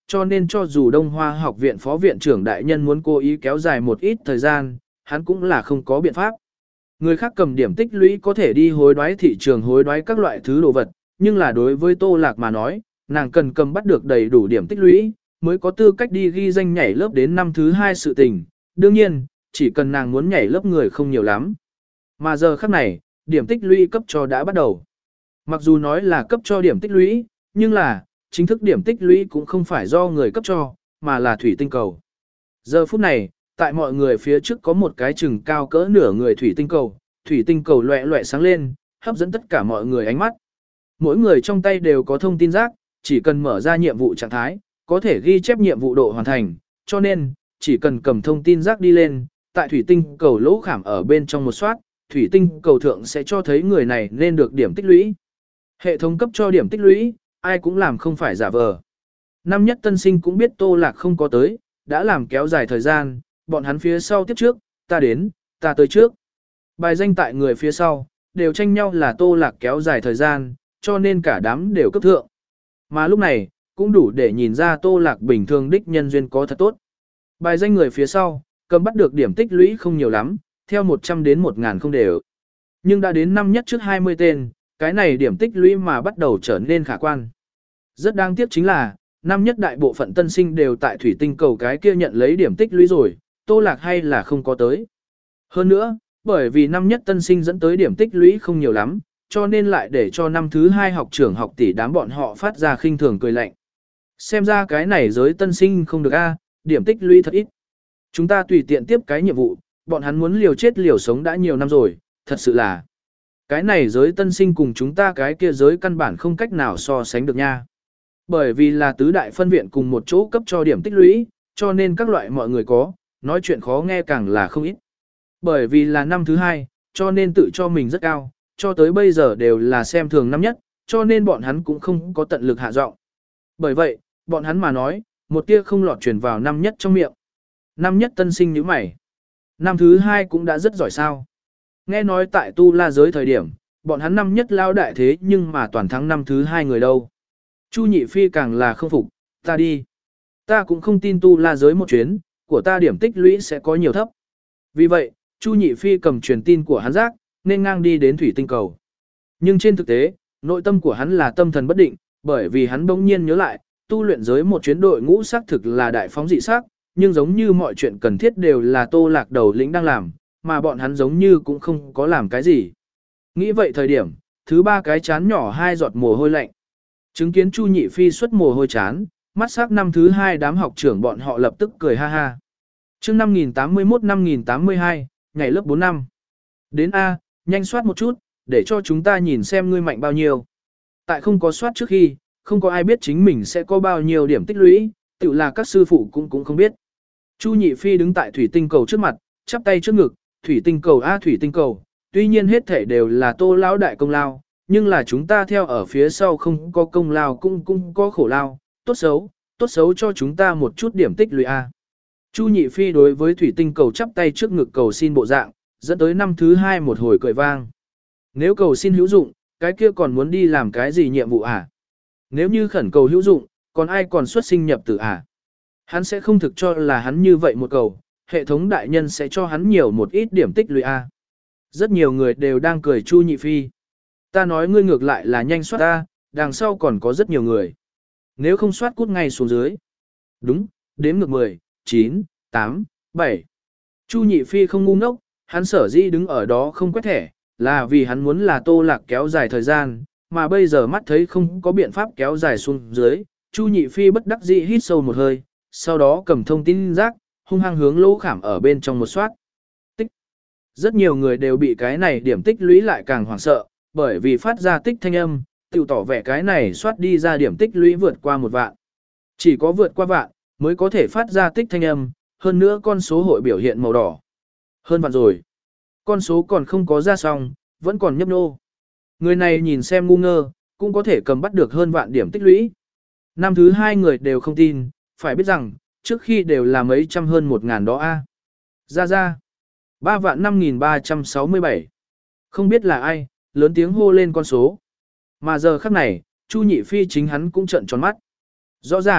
cho nên cho dù Đông Hoa học viện phó viện trưởng đại nhân muốn cố ý kéo dài một ít thời gian, hắn cũng là không có biện pháp. Người khác cầm điểm tích lũy có thể đi hối đoái thị trường hối đoái các loại thứ đồ vật, nhưng là đối với Tô Lạc mà nói, nàng cần cầm bắt được đầy đủ điểm tích lũy, mới có tư cách đi ghi danh nhảy lớp đến năm thứ hai sự tình. Đương nhiên, chỉ cần nàng muốn nhảy lớp người không nhiều lắm. Mà giờ khắc này, điểm tích lũy cấp cho đã bắt đầu. Mặc dù nói là cấp cho điểm tích lũy, nhưng là, chính thức điểm tích lũy cũng không phải do người cấp cho, mà là thủy tinh cầu. Giờ phút này, tại mọi người phía trước có một cái chừng cao cỡ nửa người thủy tinh cầu, thủy tinh cầu loẹ loẹ sáng lên, hấp dẫn tất cả mọi người ánh mắt. Mỗi người trong tay đều có thông tin rác, chỉ cần mở ra nhiệm vụ trạng thái, có thể ghi chép nhiệm vụ độ hoàn thành, cho nên, chỉ cần cầm thông tin rác đi lên, tại thủy tinh cầu lỗ khảm ở bên trong một soát, thủy tinh cầu thượng sẽ cho thấy người này nên được điểm tích lũy. Hệ thống cấp cho điểm tích lũy, ai cũng làm không phải giả vờ. Năm nhất tân sinh cũng biết Tô Lạc không có tới, đã làm kéo dài thời gian, bọn hắn phía sau tiếp trước, ta đến, ta tới trước. Bài danh tại người phía sau, đều tranh nhau là Tô Lạc kéo dài thời gian, cho nên cả đám đều cấp thượng. Mà lúc này, cũng đủ để nhìn ra Tô Lạc bình thường đích nhân duyên có thật tốt. Bài danh người phía sau, cầm bắt được điểm tích lũy không nhiều lắm, theo một trăm đến một nghìn không đều. Nhưng đã đến năm nhất trước hai mươi tên, cái này điểm tích lũy mà bắt đầu trở nên khả quan. Rất đáng tiếc chính là, năm nhất đại bộ phận tân sinh đều tại thủy tinh cầu cái kia nhận lấy điểm tích lũy rồi, Tô Lạc hay là không có tới. Hơn nữa, bởi vì năm nhất tân sinh dẫn tới điểm tích lũy không nhiều lắm, cho nên lại để cho năm thứ hai học trưởng học tỷ đám bọn họ phát ra khinh thường cười lạnh. Xem ra cái này giới tân sinh không được a, điểm tích lũy thật ít. Chúng ta tùy tiện tiếp cái nhiệm vụ, bọn hắn muốn liều chết liều sống đã nhiều năm rồi, thật sự là. Cái này giới tân sinh cùng chúng ta cái kia giới căn bản không cách nào so sánh được nha. Bởi vì là tứ đại phân viện cùng một chỗ cấp cho điểm tích lũy, cho nên các loại mọi người có, nói chuyện khó nghe càng là không ít. Bởi vì là năm thứ hai, cho nên tự cho mình rất cao, cho tới bây giờ đều là xem thường năm nhất, cho nên bọn hắn cũng không có tận lực hạ giọng. Bởi vậy, bọn hắn mà nói, một tia không lọt truyền vào năm nhất trong miệng. Năm nhất tân sinh như mày. Năm thứ hai cũng đã rất giỏi sao. Nghe nói tại tu la giới thời điểm, bọn hắn năm nhất lao đại thế nhưng mà toàn thắng năm thứ hai người đâu. Chu Nhị Phi càng là không phục, ta đi. Ta cũng không tin tu la giới một chuyến, của ta điểm tích lũy sẽ có nhiều thấp. Vì vậy, Chu Nhị Phi cầm truyền tin của hắn giác, nên ngang đi đến thủy tinh cầu. Nhưng trên thực tế, nội tâm của hắn là tâm thần bất định, bởi vì hắn bỗng nhiên nhớ lại, tu luyện giới một chuyến đội ngũ xác thực là đại phóng dị sắc, nhưng giống như mọi chuyện cần thiết đều là Tô Lạc đầu lĩnh đang làm, mà bọn hắn giống như cũng không có làm cái gì. Nghĩ vậy thời điểm, thứ ba cái chán nhỏ hai giọt mồ hôi lạnh. Chứng kiến Chu Nhị Phi xuất mồ hôi chán, mắt sắc năm thứ hai đám học trưởng bọn họ lập tức cười ha ha. Chương năm nghìn tám mươi mốt năm nghìn tám mươi hai, ngày lớp bốn năm. Đến A, nhanh soát một chút, để cho chúng ta nhìn xem ngươi mạnh bao nhiêu. Tại không có soát trước khi, không có ai biết chính mình sẽ có bao nhiêu điểm tích lũy, tự là các sư phụ cũng cũng không biết. Chu Nhị Phi đứng tại thủy tinh cầu trước mặt, chắp tay trước ngực, thủy tinh cầu A thủy tinh cầu, tuy nhiên hết thể đều là Tô lão đại công lao, nhưng là chúng ta theo ở phía sau không có công lao cũng cũng có khổ lao, tốt xấu, tốt xấu cho chúng ta một chút điểm tích lũy A. Chu Nhị Phi đối với thủy tinh cầu chắp tay trước ngực cầu xin bộ dạng, dẫn tới năm thứ hai một hồi cười vang. Nếu cầu xin hữu dụng, cái kia còn muốn đi làm cái gì nhiệm vụ à? Nếu như khẩn cầu hữu dụng, còn ai còn xuất sinh nhập tử à? Hắn sẽ không thực cho là hắn như vậy một cầu, hệ thống đại nhân sẽ cho hắn nhiều một ít điểm tích lũy a. Rất nhiều người đều đang cười Chu Nhị Phi. Ta nói ngươi ngược lại là nhanh soát ta, đằng sau còn có rất nhiều người. Nếu không soát cút ngay xuống dưới. Đúng, đếm ngược mười, chín, tám, bảy. Chu Nhị Phi không ngu ngốc, hắn sở dĩ đứng ở đó không quét thẻ, là vì hắn muốn là Tô Lạc kéo dài thời gian, mà bây giờ mắt thấy không có biện pháp kéo dài xuống dưới. Chu Nhị Phi bất đắc dĩ hít sâu một hơi, sau đó cầm thông tin rác, hung hăng hướng lỗ khảm ở bên trong một soát. Tích. Rất nhiều người đều bị cái này điểm tích lũy lại càng hoảng sợ, bởi vì phát ra tích thanh âm, tự tỏ vẻ cái này soát đi ra điểm tích lũy vượt qua một vạn. Chỉ có vượt qua vạn, mới có thể phát ra tích thanh âm, hơn nữa con số hội biểu hiện màu đỏ. Hơn vạn rồi. Con số còn không có ra xong, vẫn còn nhấp nô. Người này nhìn xem ngu ngơ, cũng có thể cầm bắt được hơn vạn điểm tích lũy. Năm thứ hai người đều không tin, phải biết rằng, trước khi đều là mấy trăm hơn một ngàn đó a. Ra ra. Ba vạn năm nghìn ba trăm sáu mươi bảy. Không biết là ai, lớn tiếng hô lên con số. Mà giờ khắc này, Chu Nhị Phi chính hắn cũng trợn tròn mắt. Rõ ràng,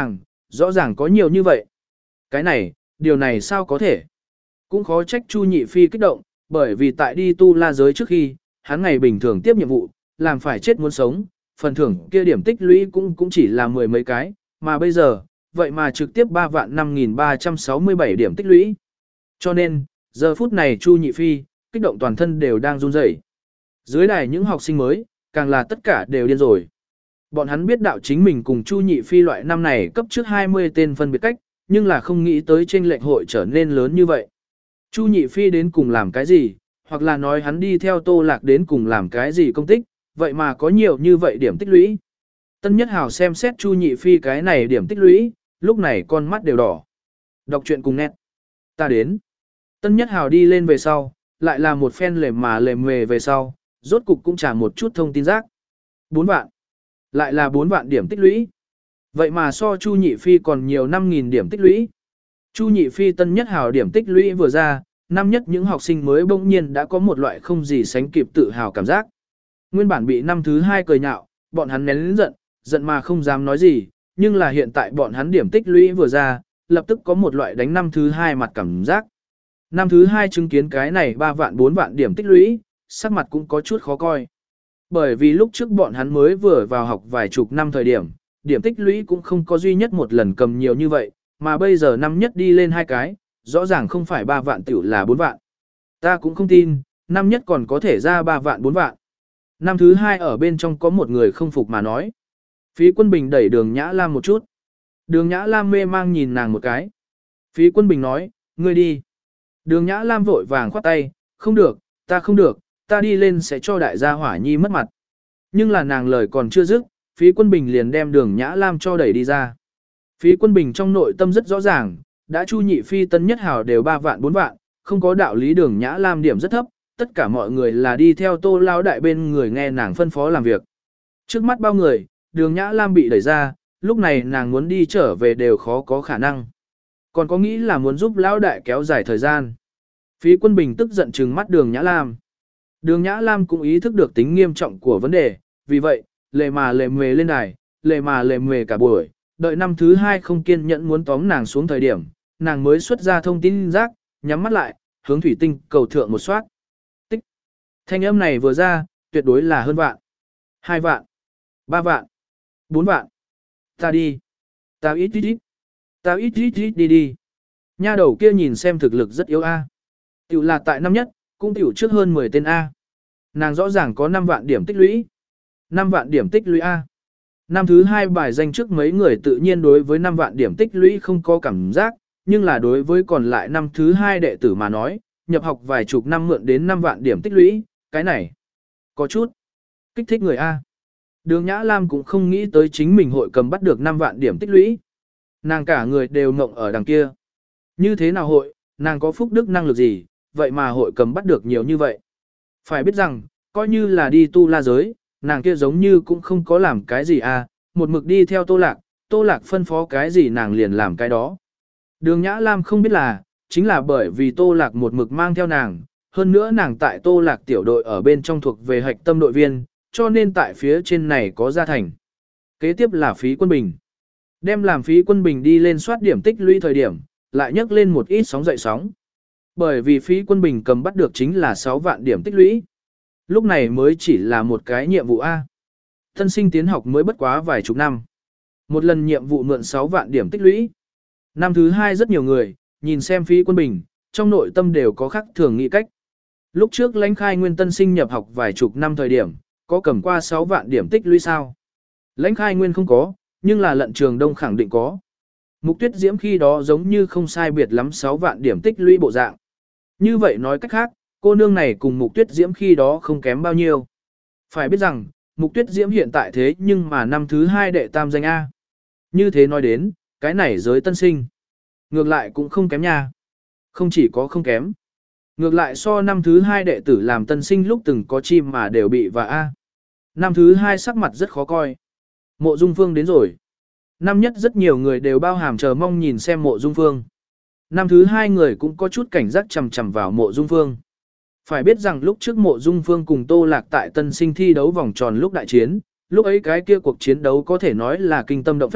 rõ ràng có nhiều như vậy. Cái này, điều này sao có thể? Cũng khó trách Chu Nhị Phi kích động, bởi vì tại đi tu la giới trước khi, hắn ngày bình thường tiếp nhiệm vụ, làm phải chết muốn sống, phần thưởng kia điểm tích lũy cũng cũng chỉ là mười mấy cái, mà bây giờ, vậy mà trực tiếp ba vạn năm nghìn ba trăm sáu mươi bảy điểm tích lũy. Cho nên, giờ phút này Chu Nhị Phi, kích động toàn thân đều đang run rẩy. Dưới đài những học sinh mới, càng là tất cả đều điên rồi. Bọn hắn biết đạo chính mình cùng Chu Nhị Phi loại năm này cấp trước hai mươi tên phân biệt cách, nhưng là không nghĩ tới chênh lệch hội trở nên lớn như vậy. Chu Nhị Phi đến cùng làm cái gì, hoặc là nói hắn đi theo Tô Lạc đến cùng làm cái gì công tích, vậy mà có nhiều như vậy điểm tích lũy. Tân Nhất Hào xem xét Chu Nhị Phi cái này điểm tích lũy, lúc này con mắt đều đỏ. Đọc truyện cùng nét. Ta đến. Tân Nhất Hào đi lên về sau, lại là một phen lề mà lề mề về sau, rốt cục cũng trả một chút thông tin rác. bốn vạn. Lại là bốn vạn điểm tích lũy. Vậy mà so Chu Nhị Phi còn nhiều năm nghìn điểm tích lũy. Chu Nhị Phi Tân Nhất Hào điểm tích lũy vừa ra, năm nhất những học sinh mới bỗng nhiên đã có một loại không gì sánh kịp tự hào cảm giác. Nguyên bản bị năm thứ hai cười nhạo, bọn hắn nén lớn giận, giận mà không dám nói gì, nhưng là hiện tại bọn hắn điểm tích lũy vừa ra, lập tức có một loại đánh năm thứ hai mặt cảm giác. Năm thứ hai chứng kiến cái này ba vạn bốn vạn điểm tích lũy, sắc mặt cũng có chút khó coi. Bởi vì lúc trước bọn hắn mới vừa vào học vài chục năm thời điểm, điểm tích lũy cũng không có duy nhất một lần cầm nhiều như vậy, mà bây giờ năm nhất đi lên hai cái, rõ ràng không phải ba vạn tiểu là bốn vạn. Ta cũng không tin, năm nhất còn có thể ra ba vạn bốn vạn. Năm thứ hai ở bên trong có một người không phục mà nói. Phí Quân Bình đẩy Đường Nhã Lam một chút. Đường Nhã Lam mê mang nhìn nàng một cái. Phí Quân Bình nói, ngươi đi. Đường Nhã Lam vội vàng khoát tay, không được, ta không được, ta đi lên sẽ cho đại gia Hỏa Nhi mất mặt. Nhưng là nàng lời còn chưa dứt, Phí Quân Bình liền đem Đường Nhã Lam cho đẩy đi ra. Phí Quân Bình trong nội tâm rất rõ ràng, đã Chu Nhị Phi Tân Nhất Hào đều ba vạn bốn vạn, không có đạo lý Đường Nhã Lam điểm rất thấp, tất cả mọi người là đi theo Tô Lao Đại bên người nghe nàng phân phó làm việc. Trước mắt bao người, Đường Nhã Lam bị đẩy ra, lúc này nàng muốn đi trở về đều khó có khả năng. Còn có nghĩ là muốn giúp Lão Đại kéo dài thời gian. Phí Quân Bình tức giận trừng mắt Đường Nhã Lam. Đường Nhã Lam cũng ý thức được tính nghiêm trọng của vấn đề, vì vậy, lề mà lề mề lên đài, lề mà lề mề cả buổi, đợi năm thứ hai không kiên nhẫn muốn tóm nàng xuống thời điểm, nàng mới xuất ra thông tin rác, nhắm mắt lại, hướng thủy tinh cầu thượng một soát. Tích. Thanh âm này vừa ra, tuyệt đối là hơn vạn. Hai vạn. Ba vạn. Bốn vạn. Ta đi. Ta ít ít ít. Ta ít ít ít đi đi. Nha đầu kia nhìn xem thực lực rất yếu a. Tiểu là tại năm nhất, cũng tiểu trước hơn mười tên A. Nàng rõ ràng có năm vạn điểm tích lũy. năm vạn điểm tích lũy A. Năm thứ hai bài danh trước mấy người tự nhiên đối với năm vạn điểm tích lũy không có cảm giác, nhưng là đối với còn lại năm thứ hai đệ tử mà nói, nhập học vài chục năm mượn đến năm vạn điểm tích lũy, cái này có chút kích thích người A. Đường Nhã Lam cũng không nghĩ tới chính mình hội cầm bắt được năm vạn điểm tích lũy. Nàng cả người đều ngộng ở đằng kia. Như thế nào hội, nàng có phúc đức năng lực gì, vậy mà hội cầm bắt được nhiều như vậy. Phải biết rằng, coi như là đi tu la giới, nàng kia giống như cũng không có làm cái gì à, một mực đi theo Tô Lạc, Tô Lạc phân phó cái gì nàng liền làm cái đó. Đường Nhã Lam không biết là, chính là bởi vì Tô Lạc một mực mang theo nàng, hơn nữa nàng tại Tô Lạc tiểu đội ở bên trong thuộc về hạch tâm đội viên, cho nên tại phía trên này có gia thành. Kế tiếp là Phí Quân Bình. Đem làm Phí Quân Bình đi lên soát điểm tích lũy thời điểm, lại nhấc lên một ít sóng dậy sóng. Bởi vì Phí Quân Bình cầm bắt được chính là sáu vạn điểm tích lũy. Lúc này mới chỉ là một cái nhiệm vụ A. Tân sinh tiến học mới bất quá vài chục năm. Một lần nhiệm vụ mượn sáu vạn điểm tích lũy. Năm thứ hai rất nhiều người, nhìn xem Phí Quân Bình, trong nội tâm đều có khác thường nghĩ cách. Lúc trước Lãnh Khai Nguyên tân sinh nhập học vài chục năm thời điểm, có cầm qua sáu vạn điểm tích lũy sao? Lãnh Khai Nguyên không có, nhưng là Lận Trường Đông khẳng định có. Mục Tuyết Diễm khi đó giống như không sai biệt lắm sáu vạn điểm tích lũy bộ dạng. Như vậy nói cách khác, cô nương này cùng Mục Tuyết Diễm khi đó không kém bao nhiêu. Phải biết rằng, Mục Tuyết Diễm hiện tại thế nhưng mà năm thứ hai đệ tam danh A. Như thế nói đến, cái này giới tân sinh. Ngược lại cũng không kém nha. Không chỉ có không kém. Ngược lại so năm thứ hai đệ tử làm tân sinh lúc từng có chim mà đều bị và A. Năm thứ hai sắc mặt rất khó coi. Mộ Dung Phương đến rồi. Năm nhất rất nhiều người đều bao hàm chờ mong nhìn xem Mộ Dung Phương. Năm thứ hai người cũng có chút cảnh giác chằm chằm vào Mộ Dung Phương. Phải biết rằng lúc trước Mộ Dung Phương cùng Tô Lạc tại tân sinh thi đấu vòng tròn lúc đại chiến, lúc ấy cái kia cuộc chiến đấu có thể nói là kinh tâm động phách,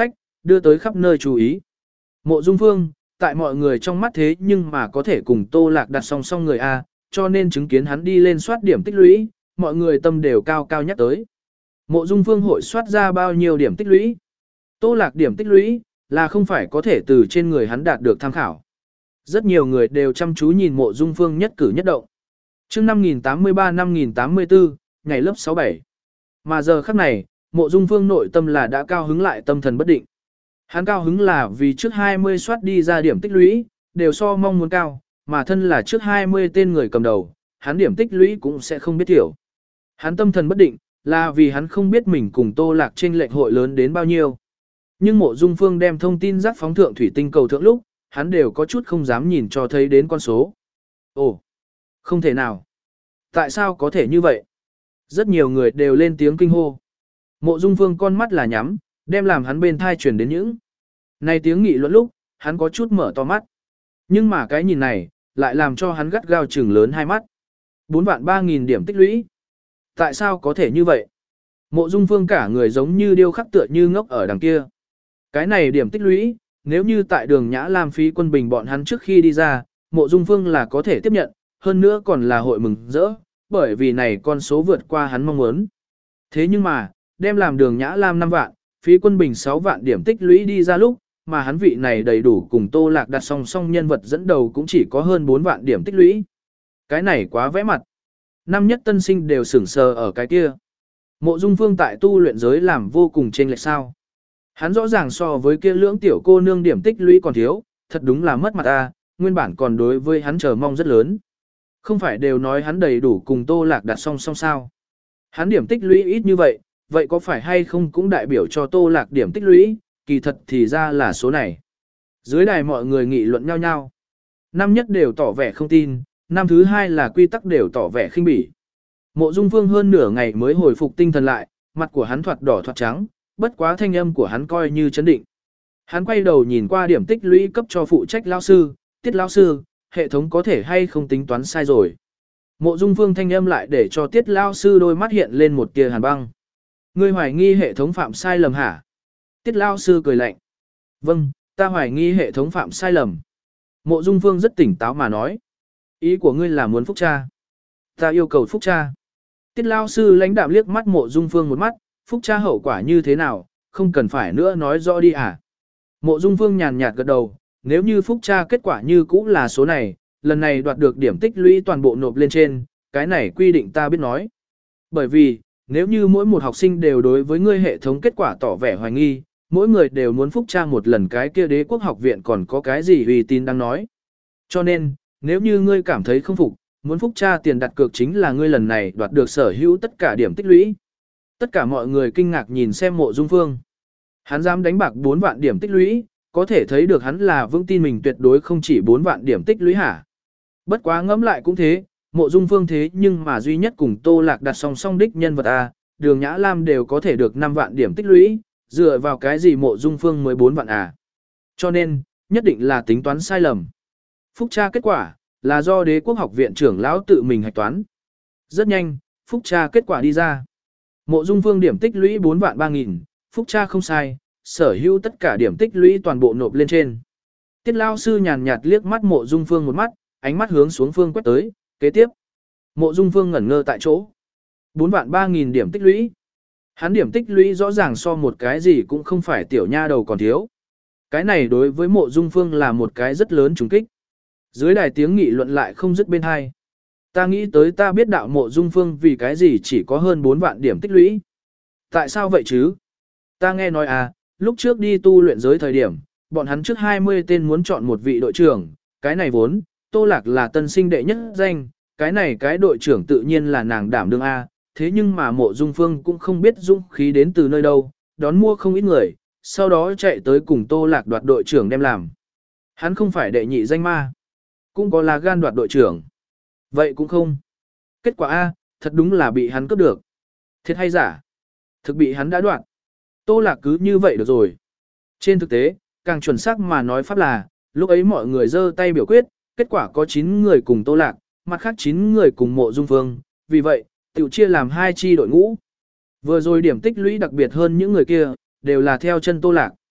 đưa tới khắp nơi chú ý. Mộ Dung Phương, tại mọi người trong mắt thế nhưng mà có thể cùng Tô Lạc đặt song song người A, cho nên chứng kiến hắn đi lên soát điểm tích lũy, mọi người tâm đều cao cao nhắc tới. Mộ Dung Phương hội soát ra bao nhiêu điểm tích lũy? Tô Lạc điểm tích lũy, là không phải có thể từ trên người hắn đạt được tham khảo. Rất nhiều người đều chăm chú nhìn Mộ Dung Phương nhất cử nhất động. Chương năm nghìn tám mươi ba năm nghìn tám mươi tư, ngày lớp sáu bảy. Mà giờ khắc này, Mộ Dung Phương nội tâm là đã cao hứng lại tâm thần bất định. Hắn cao hứng là vì trước hai mươi soát đi ra điểm tích lũy, đều so mong muốn cao, mà thân là trước hai mươi tên người cầm đầu, hắn điểm tích lũy cũng sẽ không biết thiểu. Hắn tâm thần bất định, là vì hắn không biết mình cùng Tô Lạc chênh lệch hội lớn đến bao nhiêu. Nhưng Mộ Dung Phương đem thông tin rắc phóng thượng thủy tinh cầu thượng lúc, hắn đều có chút không dám nhìn cho thấy đến con số. Ồ, không thể nào. Tại sao có thể như vậy? Rất nhiều người đều lên tiếng kinh hô. Mộ Dung Phương con mắt là nhắm, đem làm hắn bên thai truyền đến những. Này tiếng nghị luận lúc, hắn có chút mở to mắt. Nhưng mà cái nhìn này, lại làm cho hắn gắt gao trừng lớn hai mắt. bốn vạn ba nghìn điểm tích lũy. Tại sao có thể như vậy? Mộ Dung Phương cả người giống như điêu khắc tựa như ngốc ở đằng kia. Cái này điểm tích lũy, nếu như tại đường Nhã Lam phí quân bình bọn hắn trước khi đi ra, Mộ Dung Phương là có thể tiếp nhận, hơn nữa còn là hội mừng rỡ, bởi vì này con số vượt qua hắn mong muốn. Thế nhưng mà, đem làm đường Nhã Lam năm vạn, phí quân bình sáu vạn điểm tích lũy đi ra lúc, mà hắn vị này đầy đủ cùng Tô Lạc đặt song song nhân vật dẫn đầu cũng chỉ có hơn bốn vạn điểm tích lũy. Cái này quá vẽ mặt. Năm nhất tân sinh đều sửng sờ ở cái kia. Mộ Dung Phương tại tu luyện giới làm vô cùng chênh lệch sao. Hắn rõ ràng so với kia lưỡng tiểu cô nương điểm tích lũy còn thiếu, thật đúng là mất mặt ta, nguyên bản còn đối với hắn chờ mong rất lớn. Không phải đều nói hắn đầy đủ cùng Tô Lạc đặt song song sao. Hắn điểm tích lũy ít như vậy, vậy có phải hay không cũng đại biểu cho Tô Lạc điểm tích lũy, kỳ thật thì ra là số này. Dưới đài mọi người nghị luận nhau nhau. Năm nhất đều tỏ vẻ không tin, năm thứ hai là quy tắc đều tỏ vẻ khinh bỉ. Mộ Dung Phương hơn nửa ngày mới hồi phục tinh thần lại, mặt của hắn thoạt đỏ thoạt trắng, bất quá thanh âm của hắn coi như chấn định. Hắn quay đầu nhìn qua điểm tích lũy cấp cho phụ trách lão sư, Tiết lão sư, hệ thống có thể hay không tính toán sai rồi. Mộ Dung Phương thanh âm lại để cho Tiết lão sư đôi mắt hiện lên một tia hàn băng. Ngươi hoài nghi hệ thống phạm sai lầm hả? Tiết lão sư cười lạnh. Vâng, ta hoài nghi hệ thống phạm sai lầm. Mộ Dung Phương rất tỉnh táo mà nói. Ý của ngươi là muốn phúc tra. Ta yêu cầu phúc tra. Tiết lão sư lãnh đạm liếc mắt Mộ Dung Phương một mắt, phúc tra hậu quả như thế nào, không cần phải nữa nói rõ đi à. Mộ Dung Phương nhàn nhạt gật đầu, nếu như phúc tra kết quả như cũ là số này, lần này đoạt được điểm tích lũy toàn bộ nộp lên trên, cái này quy định ta biết nói. Bởi vì, nếu như mỗi một học sinh đều đối với ngươi hệ thống kết quả tỏ vẻ hoài nghi, mỗi người đều muốn phúc tra một lần cái kia Đế Quốc học viện còn có cái gì uy tín đang nói. Cho nên, nếu như ngươi cảm thấy không phục, muốn phúc tra tiền đặt cược chính là ngươi lần này đoạt được sở hữu tất cả điểm tích lũy. Tất cả mọi người kinh ngạc nhìn xem Mộ Dung Phương. Hắn dám đánh bạc bốn vạn điểm tích lũy, có thể thấy được hắn là vững tin mình tuyệt đối không chỉ bốn vạn điểm tích lũy hả. Bất quá ngẫm lại cũng thế, Mộ Dung Phương thế nhưng mà duy nhất cùng Tô Lạc đặt song song đích nhân vật A, Đường Nhã Lam đều có thể được năm vạn điểm tích lũy, dựa vào cái gì Mộ Dung Phương mới bốn vạn à. Cho nên, nhất định là tính toán sai lầm. Phúc tra kết quả, là do Đế Quốc học viện trưởng lão tự mình hạch toán. Rất nhanh, phúc tra kết quả đi ra. Mộ Dung Phương điểm tích lũy bốn vạn ba nghìn, phúc tra không sai, sở hữu tất cả điểm tích lũy toàn bộ nộp lên trên. Tiết lão sư nhàn nhạt liếc mắt Mộ Dung Phương một mắt, ánh mắt hướng xuống phương quét tới, kế tiếp. Mộ Dung Phương ngẩn ngơ tại chỗ. bốn vạn ba nghìn điểm tích lũy. Hắn điểm tích lũy rõ ràng so một cái gì cũng không phải tiểu nha đầu còn thiếu. Cái này đối với Mộ Dung Phương là một cái rất lớn trùng kích. Dưới đài tiếng nghị luận lại không dứt bên hai. Ta nghĩ tới ta biết đạo Mộ Dung Phương vì cái gì chỉ có hơn bốn vạn điểm tích lũy. Tại sao vậy chứ? Ta nghe nói à, lúc trước đi tu luyện giới thời điểm, bọn hắn trước hai mươi tên muốn chọn một vị đội trưởng, cái này vốn, Tô Lạc là tân sinh đệ nhất danh, cái này cái đội trưởng tự nhiên là nàng đảm đương A, thế nhưng mà Mộ Dung Phương cũng không biết dũng khí đến từ nơi đâu, đón mua không ít người, sau đó chạy tới cùng Tô Lạc đoạt đội trưởng đem làm. Hắn không phải đệ nhị danh ma, cũng có là gan đoạt đội trưởng. Vậy cũng không. Kết quả A, thật đúng là bị hắn cướp được. Thiệt hay giả? Thực bị hắn đã đoạt. Tô Lạc cứ như vậy được rồi. Trên thực tế, càng chuẩn xác mà nói pháp là, lúc ấy mọi người giơ tay biểu quyết, kết quả có chín người cùng Tô Lạc, mặt khác chín người cùng Mộ Dung Phương, vì vậy, tiểu chia làm hai chi đội ngũ. Vừa rồi điểm tích lũy đặc biệt hơn những người kia, đều là theo chân Tô Lạc.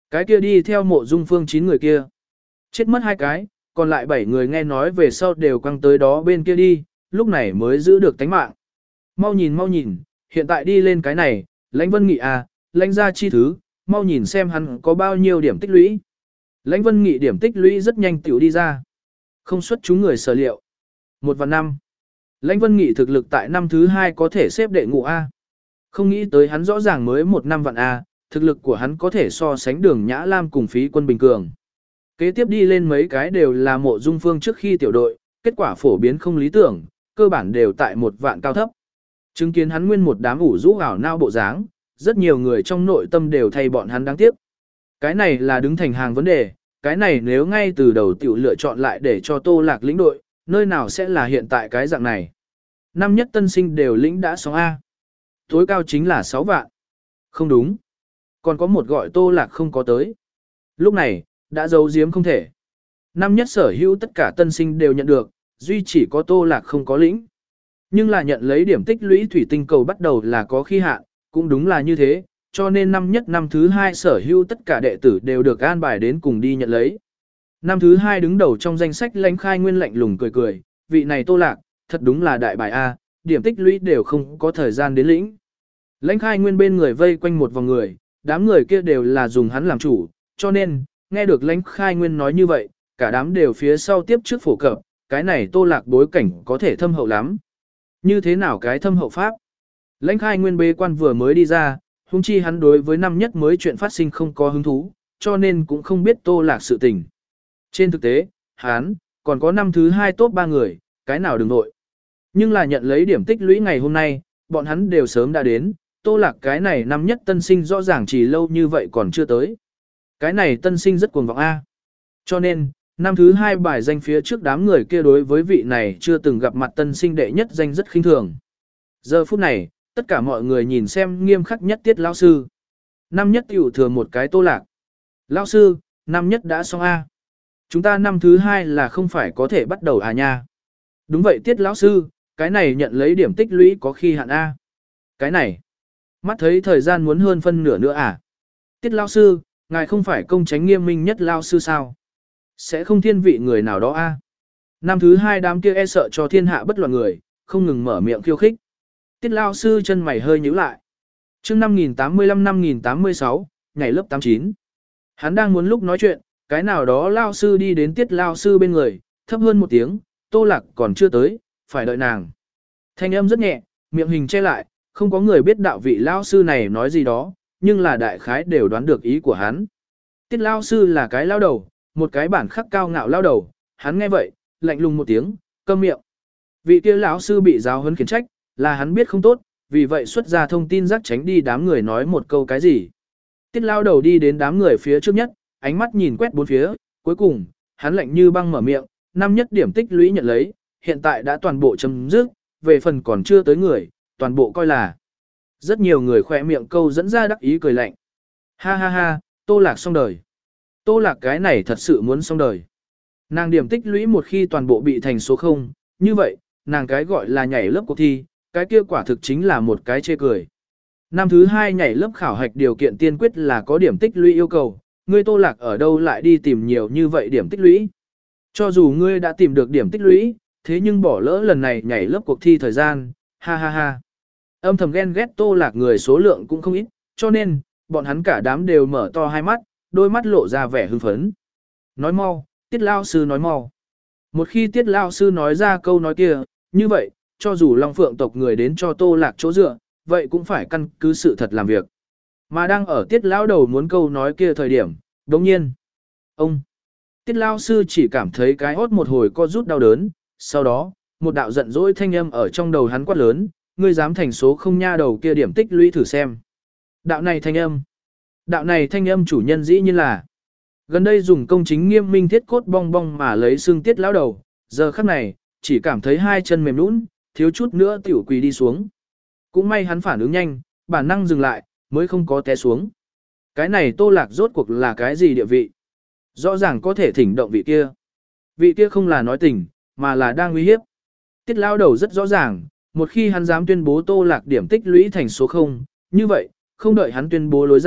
Cái kia đi theo mộ dung phương chín người kia. Chết mất hai cái, còn lại bảy người nghe nói về sau đều quăng tới đó bên kia đi, lúc này mới giữ được tánh mạng. Mau nhìn mau nhìn, hiện tại đi lên cái này, Lãnh Vân Nghị à, lãnh ra chi thứ, mau nhìn xem hắn có bao nhiêu điểm tích lũy. Lãnh Vân Nghị điểm tích lũy rất nhanh tiểu đi ra. Không xuất chúng người sở liệu. Một và năm. Lãnh Vân Nghị thực lực tại năm thứ hai có thể xếp đệ ngũ A. Không nghĩ tới hắn rõ ràng mới một năm vạn A, thực lực của hắn có thể so sánh Đường Nhã Lam cùng Phí Quân bình cường. Kế tiếp đi lên mấy cái đều là mộ dung phương trước khi tiểu đội, kết quả phổ biến không lý tưởng, cơ bản đều tại một vạn cao thấp. Chứng kiến hắn nguyên một đám ủ rũ ảo nao bộ dáng, rất nhiều người trong nội tâm đều thay bọn hắn đáng tiếc. Cái này là đứng thành hàng vấn đề, cái này nếu ngay từ đầu tiểu lựa chọn lại để cho Tô Lạc lĩnh đội, nơi nào sẽ là hiện tại cái dạng này. Năm nhất tân sinh đều lĩnh đã xong A. Tối cao chính là sáu vạn. Không đúng. Còn có một gọi Tô Lạc không có tới. Lúc này, đã giấu giếm không thể. Năm nhất sở hữu tất cả tân sinh đều nhận được, duy chỉ có Tô Lạc không có lĩnh. Nhưng là nhận lấy điểm tích lũy thủy tinh cầu bắt đầu là có khi hạn, cũng đúng là như thế, cho nên năm nhất năm thứ hai sở hữu tất cả đệ tử đều được an bài đến cùng đi nhận lấy. Năm thứ hai đứng đầu trong danh sách Lãnh Khai Nguyên lạnh lùng cười cười, vị này Tô Lạc, thật đúng là đại bài A, điểm tích lũy đều không có thời gian đến lĩnh. Lãnh Khai Nguyên bên người vây quanh một vòng người, đám người kia đều là dùng hắn làm chủ, cho nên, nghe được Lãnh Khai Nguyên nói như vậy, cả đám đều phía sau tiếp trước phổ cập, cái này Tô Lạc bối cảnh có thể thâm hậu lắm. Như thế nào cái thâm hậu pháp? Lãnh Khai Nguyên bế quan vừa mới đi ra, huống chi hắn đối với năm nhất mới chuyện phát sinh không có hứng thú, cho nên cũng không biết Tô Lạc sự tình. Trên thực tế, hắn còn có năm thứ hai top ba người, cái nào đừng nội. Nhưng là nhận lấy điểm tích lũy ngày hôm nay, bọn hắn đều sớm đã đến, Tô Lạc cái này năm nhất tân sinh rõ ràng chỉ lâu như vậy còn chưa tới. Cái này tân sinh rất cuồng vọng A. Cho nên, năm thứ hai bài danh phía trước đám người kia đối với vị này chưa từng gặp mặt tân sinh đệ nhất danh rất khinh thường. Giờ phút này, tất cả mọi người nhìn xem nghiêm khắc nhất Tiết lão sư. Năm nhất tiểu thừa một cái Tô Lạc. Lão sư, năm nhất đã xong A. Chúng ta năm thứ hai là không phải có thể bắt đầu à nha. Đúng vậy Tiết lão sư, cái này nhận lấy điểm tích lũy có khi hạn A. Cái này, mắt thấy thời gian muốn hơn phân nửa nữa à. Tiết lão sư, ngài không phải công chánh nghiêm minh nhất lão sư sao? Sẽ không thiên vị người nào đó a. Năm thứ hai đám kia e sợ cho thiên hạ bất loạn người, không ngừng mở miệng khiêu khích. Tiết lão sư chân mày hơi nhíu lại. Chương năm nghìn tám mươi lăm năm nghìn tám mươi sáu, ngày lớp tám chín. Hắn đang muốn lúc nói chuyện, cái nào đó lão sư đi đến Tiết lão sư bên người, thấp hơn một tiếng, Tô Lạc còn chưa tới, phải đợi nàng. Thanh âm rất nhẹ, miệng hình che lại, không có người biết đạo vị lão sư này nói gì đó, nhưng là đại khái đều đoán được ý của hắn. Tiết lão sư là cái lão đầu, một cái bản khắc cao ngạo lão đầu, hắn nghe vậy, lạnh lùng một tiếng, câm miệng. Vị kia lão sư bị giáo huấn khiển trách, là hắn biết không tốt, vì vậy xuất ra thông tin rắc tránh đi đám người nói một câu cái gì. Tiết lão đầu đi đến đám người phía trước nhất, ánh mắt nhìn quét bốn phía, cuối cùng, hắn lạnh như băng mở miệng, năm nhất điểm tích lũy nhận lấy, hiện tại đã toàn bộ chấm dứt, về phần còn chưa tới người, toàn bộ coi là. Rất nhiều người khỏe miệng câu dẫn ra đắc ý cười lạnh. Ha ha ha, Tô Lạc xong đời. Tô Lạc cái này thật sự muốn xong đời. Nàng điểm tích lũy một khi toàn bộ bị thành số không, như vậy, nàng cái gọi là nhảy lớp cuộc thi, cái kia quả thực chính là một cái chê cười. Năm thứ hai nhảy lớp khảo hạch điều kiện tiên quyết là có điểm tích lũy yêu cầu, ngươi Tô Lạc ở đâu lại đi tìm nhiều như vậy điểm tích lũy. Cho dù ngươi đã tìm được điểm tích lũy, thế nhưng bỏ lỡ lần này nhảy lớp cuộc thi thời gian, ha ha ha. Âm thầm ghen ghét Tô Lạc người số lượng cũng không ít, cho nên, bọn hắn cả đám đều mở to hai mắt, đôi mắt lộ ra vẻ hưng phấn. Nói mau, Tiết lão sư nói mau. Một khi Tiết lão sư nói ra câu nói kia, như vậy, cho dù Long Phượng tộc người đến cho Tô Lạc chỗ dựa, vậy cũng phải căn cứ sự thật làm việc. Mà đang ở Tiết lão đầu muốn câu nói kia thời điểm, đồng nhiên, ông, Tiết lão sư chỉ cảm thấy cái hốt một hồi co rút đau đớn, sau đó, một đạo giận dỗi thanh âm ở trong đầu hắn quát lớn, ngươi dám thành số không nha đầu kia điểm tích lũy thử xem. Đạo này thanh âm, đạo này thanh âm chủ nhân dĩ nhiên là gần đây dùng công chính nghiêm minh thiết cốt bong bong mà lấy xương Tiết lão đầu, giờ khắc này, chỉ cảm thấy hai chân mềm nhũn, thiếu chút nữa tiểu quỳ đi xuống. Cũng may hắn phản ứng nhanh, bản năng dừng lại, mới không có té xuống. Cái này Tô Lạc rốt cuộc là cái gì địa vị? Rõ ràng có thể thỉnh động vị kia. Vị kia không là nói tình, mà là đang uy hiếp. Tiết lão đầu rất rõ ràng, một khi hắn dám tuyên bố Tô Lạc điểm tích lũy thành số không, như vậy, không đợi hắn tuyên bố lối ra,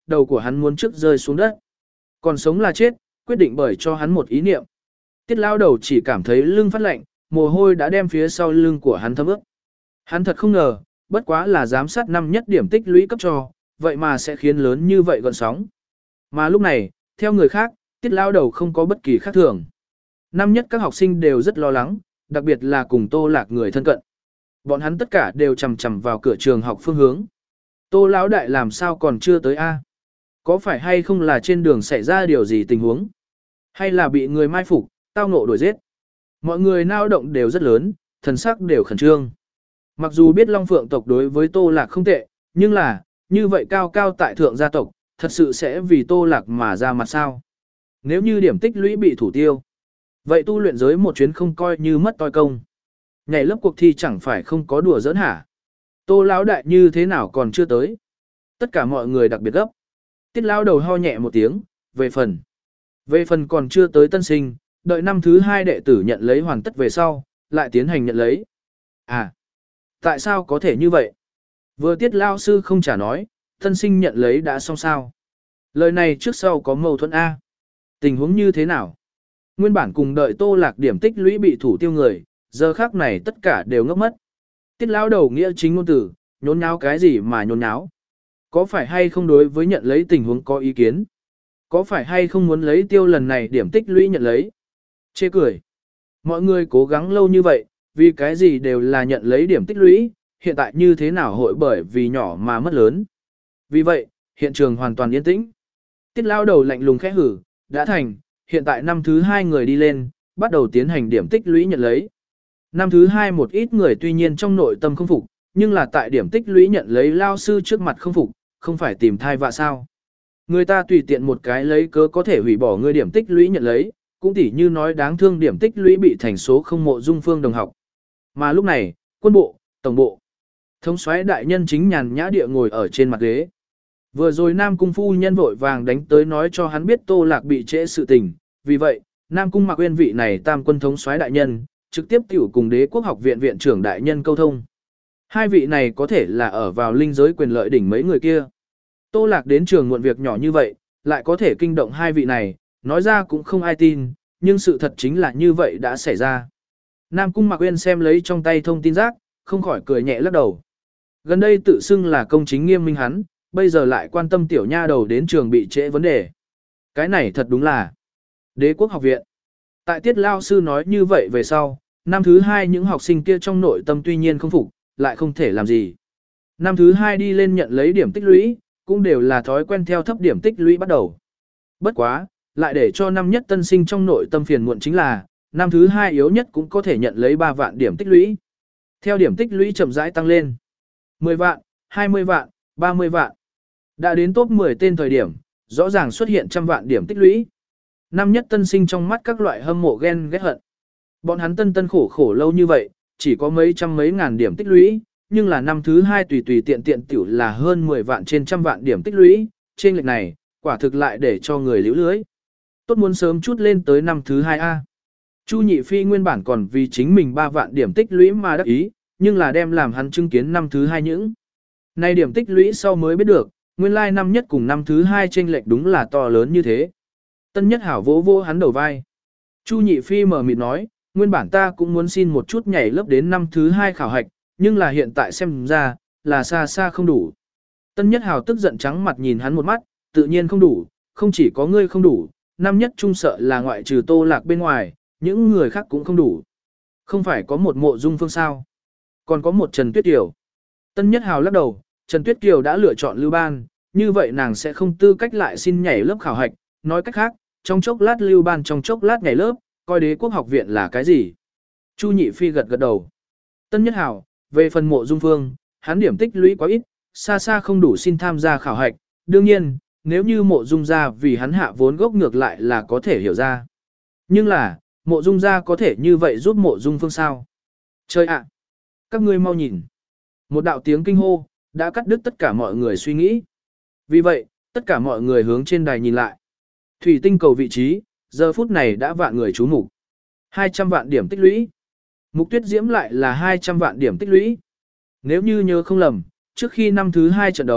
đầu của hắn muốn trước rơi xuống đất. Còn sống là chết, quyết định bởi cho hắn một ý niệm. Tiết lao đầu chỉ cảm thấy lưng phát lạnh, mồ hôi đã đem phía sau lưng của hắn thấm ướt. Hắn thật không ngờ, bất quá là giám sát năm nhất điểm tích lũy cấp cho, vậy mà sẽ khiến lớn như vậy gọn sóng. Mà lúc này, theo người khác, tiết lao đầu không có bất kỳ khác thường. Năm nhất các học sinh đều rất lo lắng, đặc biệt là cùng Tô Lạc người thân cận. Bọn hắn tất cả đều chằm chằm vào cửa trường học phương hướng. Tô lão đại làm sao còn chưa tới a? Có phải hay không là trên đường xảy ra điều gì tình huống? Hay là bị người mai phục, tao ngộ đuổi giết? Mọi người nao động đều rất lớn, thần sắc đều khẩn trương. Mặc dù biết Long Phượng tộc đối với Tô Lạc không tệ, nhưng là, như vậy cao cao tại thượng gia tộc, thật sự sẽ vì Tô Lạc mà ra mặt sao? Nếu như điểm tích lũy bị thủ tiêu, vậy tu luyện giới một chuyến không coi như mất toi công. Nhảy lớp cuộc thi chẳng phải không có đùa giỡn hả? Tô lão đại như thế nào còn chưa tới? Tất cả mọi người đặc biệt gấp. Tiết lão đầu ho nhẹ một tiếng, về phần. Về phần còn chưa tới tân sinh, đợi năm thứ hai đệ tử nhận lấy hoàn tất về sau, lại tiến hành nhận lấy. À, tại sao có thể như vậy? Vừa tiết lao sư không trả nói, tân sinh nhận lấy đã xong sao? Lời này trước sau có mâu thuẫn A. Tình huống như thế nào? Nguyên bản cùng đợi Tô Lạc điểm tích lũy bị thủ tiêu người, giờ khác này tất cả đều ngốc mất. Tiết lão đầu nghĩa chính ngôn tử, nhốn nháo cái gì mà nhốn nháo? Có phải hay không đối với nhận lấy tình huống có ý kiến? Có phải hay không muốn lấy tiêu lần này điểm tích lũy nhận lấy? Chê cười. Mọi người cố gắng lâu như vậy, vì cái gì đều là nhận lấy điểm tích lũy, hiện tại như thế nào hội bởi vì nhỏ mà mất lớn. Vì vậy, hiện trường hoàn toàn yên tĩnh. Tiết lao đầu lạnh lùng khẽ hử, đã thành, hiện tại năm thứ hai người đi lên, bắt đầu tiến hành điểm tích lũy nhận lấy. Năm thứ hai một ít người tuy nhiên trong nội tâm không phục, nhưng là tại điểm tích lũy nhận lấy lao sư trước mặt không phục, không phải tìm thai vạ sao. Người ta tùy tiện một cái lấy cớ có thể hủy bỏ người điểm tích lũy nhận lấy, cũng tỉ như nói đáng thương điểm tích lũy bị thành số không mộ dung phương đồng học. Mà lúc này, quân bộ, tổng bộ, thống soái đại nhân chính nhàn nhã địa ngồi ở trên mặt ghế. Vừa rồi Nam Cung phu nhân vội vàng đánh tới nói cho hắn biết Tô Lạc bị trễ sự tình, vì vậy, Nam Cung Mạc Uyên vị này tam quân thống soái đại nhân, trực tiếp tiểu cùng Đế quốc học viện viện trưởng đại nhân câu thông. Hai vị này có thể là ở vào linh giới quyền lợi đỉnh mấy người kia. Tô Lạc đến trường muộn việc nhỏ như vậy, lại có thể kinh động hai vị này, nói ra cũng không ai tin, nhưng sự thật chính là như vậy đã xảy ra. Nam Cung Mạc Uyên xem lấy trong tay thông tin rác, không khỏi cười nhẹ lắc đầu. Gần đây tự xưng là công chính nghiêm minh hắn, bây giờ lại quan tâm tiểu nha đầu đến trường bị trễ vấn đề. Cái này thật đúng là Đế quốc học viện. Tại tiết lao sư nói như vậy về sau, năm thứ hai những học sinh kia trong nội tâm tuy nhiên không phục, lại không thể làm gì. Năm thứ hai đi lên nhận lấy điểm tích lũy, cũng đều là thói quen theo thấp điểm tích lũy bắt đầu. Bất quá, lại để cho năm nhất tân sinh trong nội tâm phiền muộn chính là, năm thứ hai yếu nhất cũng có thể nhận lấy ba vạn điểm tích lũy. Theo điểm tích lũy chậm rãi tăng lên. mười vạn, hai mươi vạn, ba mươi vạn. Đã đến top mười tên thời điểm, rõ ràng xuất hiện trăm vạn điểm tích lũy. Năm nhất tân sinh trong mắt các loại hâm mộ ghen ghét hận. Bọn hắn tân tân khổ khổ lâu như vậy, chỉ có mấy trăm mấy ngàn điểm tích lũy, nhưng là năm thứ hai tùy tùy tiện tiện tiểu là hơn mười vạn trên trăm vạn điểm tích lũy, trên lệch này, quả thực lại để cho người liễu lưới. Tốt muốn sớm chút lên tới năm thứ hai A. Chu Nhị Phi nguyên bản còn vì chính mình ba vạn điểm tích lũy mà đắc ý, nhưng là đem làm hắn chứng kiến năm thứ hai những. Nay điểm tích lũy sau mới biết được, nguyên lai năm nhất cùng năm thứ hai chênh lệch đúng là to lớn như thế. Tân nhất hảo vỗ vỗ hắn đầu vai. Chu Nhị Phi mở mịt nói, nguyên bản ta cũng muốn xin một chút nhảy lớp đến năm thứ hai khảo hạch, nhưng là hiện tại xem ra, là xa xa không đủ. Tân nhất hảo tức giận trắng mặt nhìn hắn một mắt, tự nhiên không đủ, không chỉ có ngươi không đủ, năm nhất trung sợ là ngoại trừ Tô Lạc bên ngoài, những người khác cũng không đủ. Không phải có một mộ dung phương sao, còn có một Trần Tuyết Kiều. Tân nhất hảo lắc đầu, Trần Tuyết Kiều đã lựa chọn lưu ban, như vậy nàng sẽ không tư cách lại xin nhảy lớp khảo hạch, nói cách khác, trong chốc lát lưu ban trong chốc lát nhảy lớp, coi Đế quốc học viện là cái gì. Chu Nhị Phi gật gật đầu. Tân nhất hảo, về phần mộ dung phương, hắn điểm tích lũy quá ít, xa xa không đủ xin tham gia khảo hạch, đương nhiên, nếu như mộ dung ra vì hắn hạ vốn gốc ngược lại là có thể hiểu ra. Nhưng là, mộ dung ra có thể như vậy giúp mộ dung phương sao? Chơi ạ! Các ngươi mau nhìn. Một đạo tiếng kinh hô, đã cắt đứt tất cả mọi người suy nghĩ. Vì vậy, tất cả mọi người hướng trên đài nhìn lại. Thủy tinh cầu vị trí, giờ phút này đã vạn người chú mục hai trăm vạn điểm tích lũy. Mục Tuyết Diễm lại là hai trăm vạn điểm tích lũy. Nếu như nhớ không lầm, trước khi năm thứ hai trận đấu,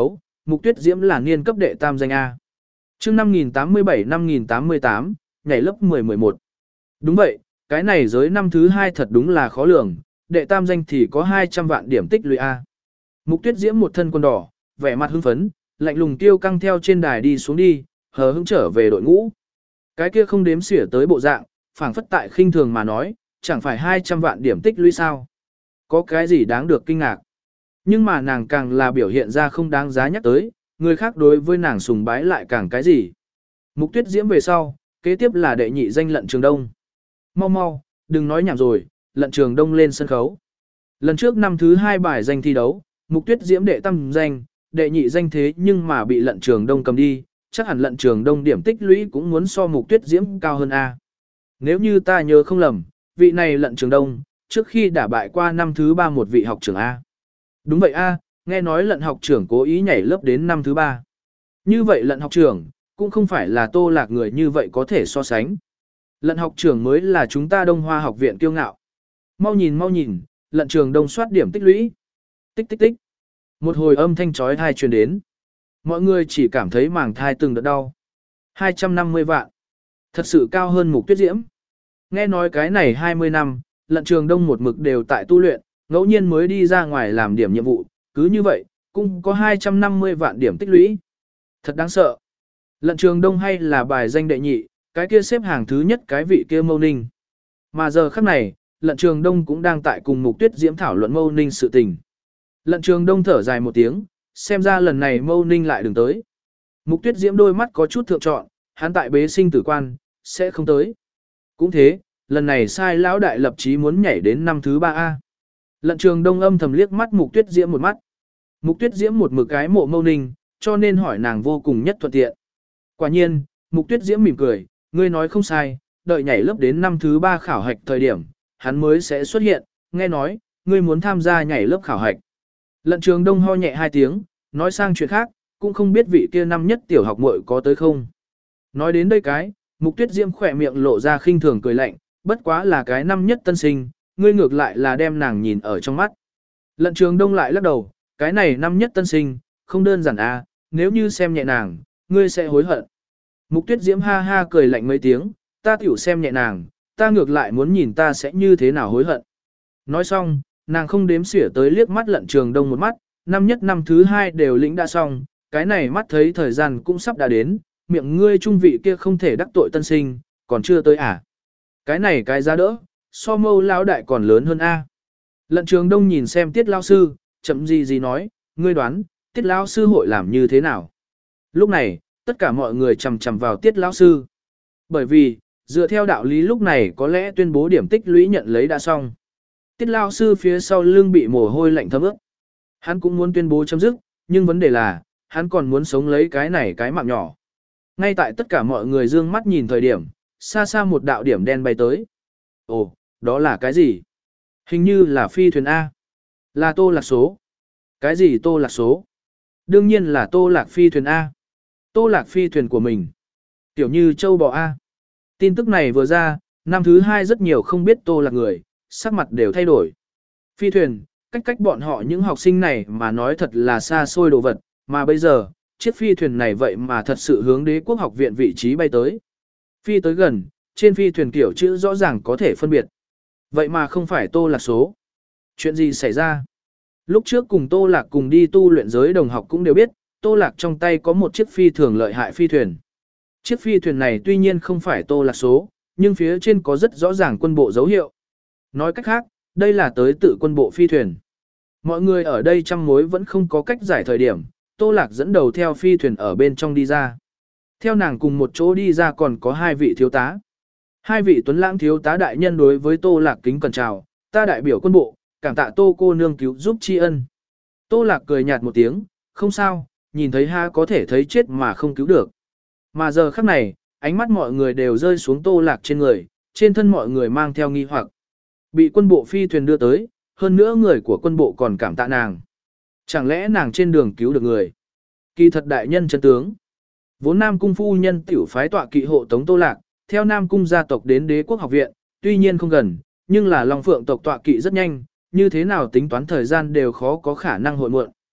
Mục Tuyết Diễm là niên cấp đệ tam danh A. chương năm nghìn tám mươi bảy năm nghìn tám mươi tám, nhảy lớp mười mười một. Đúng vậy, cái này giới năm thứ hai thật đúng là khó lường, đệ tam danh thì có hai trăm vạn điểm tích lũy A. Mục Tuyết Diễm một thân quần đỏ, vẻ mặt hưng phấn, lạnh lùng tiêu căng theo trên đài đi xuống đi, hờ hững trở về đội ngũ. Cái kia không đếm xỉa tới bộ dạng, phảng phất tại khinh thường mà nói, chẳng phải hai trăm vạn điểm tích lũy sao? Có cái gì đáng được kinh ngạc? Nhưng mà nàng càng là biểu hiện ra không đáng giá nhắc tới, người khác đối với nàng sùng bái lại càng cái gì? Mục Tuyết Diễm về sau, kế tiếp là đệ nhị danh Lận Trường Đông. Mau mau, đừng nói nhảm rồi, Lận Trường Đông lên sân khấu. Lần trước năm thứ hai bài danh thi đấu, Mục Tuyết Diễm đệ tam danh, đệ nhị danh thế nhưng mà bị Lận Trường Đông cầm đi, chắc hẳn Lận Trường Đông điểm tích lũy cũng muốn so Mục Tuyết Diễm cao hơn A. Nếu như ta nhớ không lầm, vị này Lận Trường Đông, trước khi đả bại qua năm thứ ba một vị học trưởng A. Đúng vậy A, nghe nói Lận học trưởng cố ý nhảy lớp đến năm thứ ba. Như vậy Lận học trưởng, cũng không phải là Tô Lạc người như vậy có thể so sánh. Lận học trưởng mới là chúng ta Đông Hoa học viện kiêu ngạo. Mau nhìn mau nhìn, Lận Trường Đông soát điểm tích lũy. Tích tích tích. Một hồi âm thanh chói tai truyền đến. Mọi người chỉ cảm thấy màng thai từng đợt đau. hai trăm năm mươi vạn. Thật sự cao hơn Mục Tuyết Diễm. Nghe nói cái này hai mươi năm, Lận Trường Đông một mực đều tại tu luyện, ngẫu nhiên mới đi ra ngoài làm điểm nhiệm vụ, cứ như vậy, cũng có hai trăm năm mươi vạn điểm tích lũy. Thật đáng sợ. Lận Trường Đông hay là bài danh đệ nhị, cái kia xếp hàng thứ nhất cái vị kia Mâu Ninh. Mà giờ khắc này, Lận Trường Đông cũng đang tại cùng Mục Tuyết Diễm thảo luận Mâu Ninh sự tình. Lận Trường Đông thở dài một tiếng, xem ra lần này Mâu Ninh lại đừng tới. Mục Tuyết Diễm đôi mắt có chút thượng trọn, hắn tại bế sinh tử quan, sẽ không tới. Cũng thế, lần này sai lão đại lập chí muốn nhảy đến năm thứ ba A. Lận Trường Đông âm thầm liếc mắt Mục Tuyết Diễm một mắt. Mục Tuyết Diễm một mực cái mộ Mâu Ninh, cho nên hỏi nàng vô cùng nhất thuận tiện. Quả nhiên, Mục Tuyết Diễm mỉm cười, ngươi nói không sai, đợi nhảy lớp đến năm thứ ba khảo hạch thời điểm, hắn mới sẽ xuất hiện, nghe nói, ngươi muốn tham gia nhảy lớp khảo hạch. Lận Trường Đông ho nhẹ hai tiếng, nói sang chuyện khác, cũng không biết vị kia năm nhất tiểu học muội có tới không. Nói đến đây cái, Mục Tuyết Diễm khỏe miệng lộ ra khinh thường cười lạnh, bất quá là cái năm nhất tân sinh, ngươi ngược lại là đem nàng nhìn ở trong mắt. Lận Trường Đông lại lắc đầu, cái này năm nhất tân sinh, không đơn giản à, nếu như xem nhẹ nàng, ngươi sẽ hối hận. Mục Tuyết Diễm ha ha cười lạnh mấy tiếng, ta tiểu xem nhẹ nàng, ta ngược lại muốn nhìn ta sẽ như thế nào hối hận. Nói xong, nàng không đếm xỉa tới liếc mắt Lận Trường Đông một mắt, năm nhất năm thứ hai đều lĩnh đã xong, cái này mắt thấy thời gian cũng sắp đã đến, miệng ngươi trung vị kia không thể đắc tội tân sinh, còn chưa tới à. Cái này cái giá đỡ, so Mâu lão đại còn lớn hơn a. Lận Trường Đông nhìn xem Tiết lão sư, chậm gì gì nói, ngươi đoán, Tiết lão sư hội làm như thế nào? Lúc này, tất cả mọi người chằm chằm vào Tiết lão sư. Bởi vì, dựa theo đạo lý lúc này có lẽ tuyên bố điểm tích lũy nhận lấy đã xong. Tiết lão sư phía sau lưng bị mồ hôi lạnh thấm ướt. Hắn cũng muốn tuyên bố chấm dứt, nhưng vấn đề là, hắn còn muốn sống lấy cái này cái mạng nhỏ. Ngay tại tất cả mọi người dương mắt nhìn thời điểm, xa xa một đạo điểm đen bay tới. Ồ, đó là cái gì? Hình như là phi thuyền A. Là Tô Lạc số. Cái gì Tô Lạc số? Đương nhiên là Tô Lạc phi thuyền A. Tô Lạc phi thuyền của mình. Tiểu như châu bò A. Tin tức này vừa ra, năm thứ hai rất nhiều không biết Tô Lạc người, sắc mặt đều thay đổi. Phi thuyền, cách cách bọn họ những học sinh này mà nói thật là xa xôi đồ vật, mà bây giờ, chiếc phi thuyền này vậy mà thật sự hướng Đế quốc học viện vị trí bay tới. Phi tới gần, trên phi thuyền kiểu chữ rõ ràng có thể phân biệt. Vậy mà không phải Tô Lạc số. Chuyện gì xảy ra? Lúc trước cùng Tô Lạc cùng đi tu luyện giới đồng học cũng đều biết, Tô Lạc trong tay có một chiếc phi thường lợi hại phi thuyền. Chiếc phi thuyền này tuy nhiên không phải Tô Lạc số, nhưng phía trên có rất rõ ràng quân bộ dấu hiệu. Nói cách khác, đây là tới tự quân bộ phi thuyền. Mọi người ở đây trăm mối vẫn không có cách giải thời điểm, Tô Lạc dẫn đầu theo phi thuyền ở bên trong đi ra. Theo nàng cùng một chỗ đi ra còn có hai vị thiếu tá. Hai vị tuấn lãng thiếu tá đại nhân đối với Tô Lạc kính cẩn chào, ta đại biểu quân bộ, cảm tạ Tô cô nương cứu giúp tri ân. Tô Lạc cười nhạt một tiếng, không sao, nhìn thấy ha có thể thấy chết mà không cứu được. Mà giờ khắc này, ánh mắt mọi người đều rơi xuống Tô Lạc trên người, trên thân mọi người mang theo nghi hoặc. Bị quân bộ phi thuyền đưa tới, hơn nữa người của quân bộ còn cảm tạ nàng. Chẳng lẽ nàng trên đường cứu được người? Kỳ thật đại nhân chân tướng. Vốn Nam Cung phu nhân tiểu phái tọa kỵ hộ tống Tô Lạc, theo Nam Cung gia tộc đến Đế quốc học viện, tuy nhiên không gần, nhưng là Long Phượng tộc tọa kỵ rất nhanh, như thế nào tính toán thời gian đều khó có khả năng hội muộn.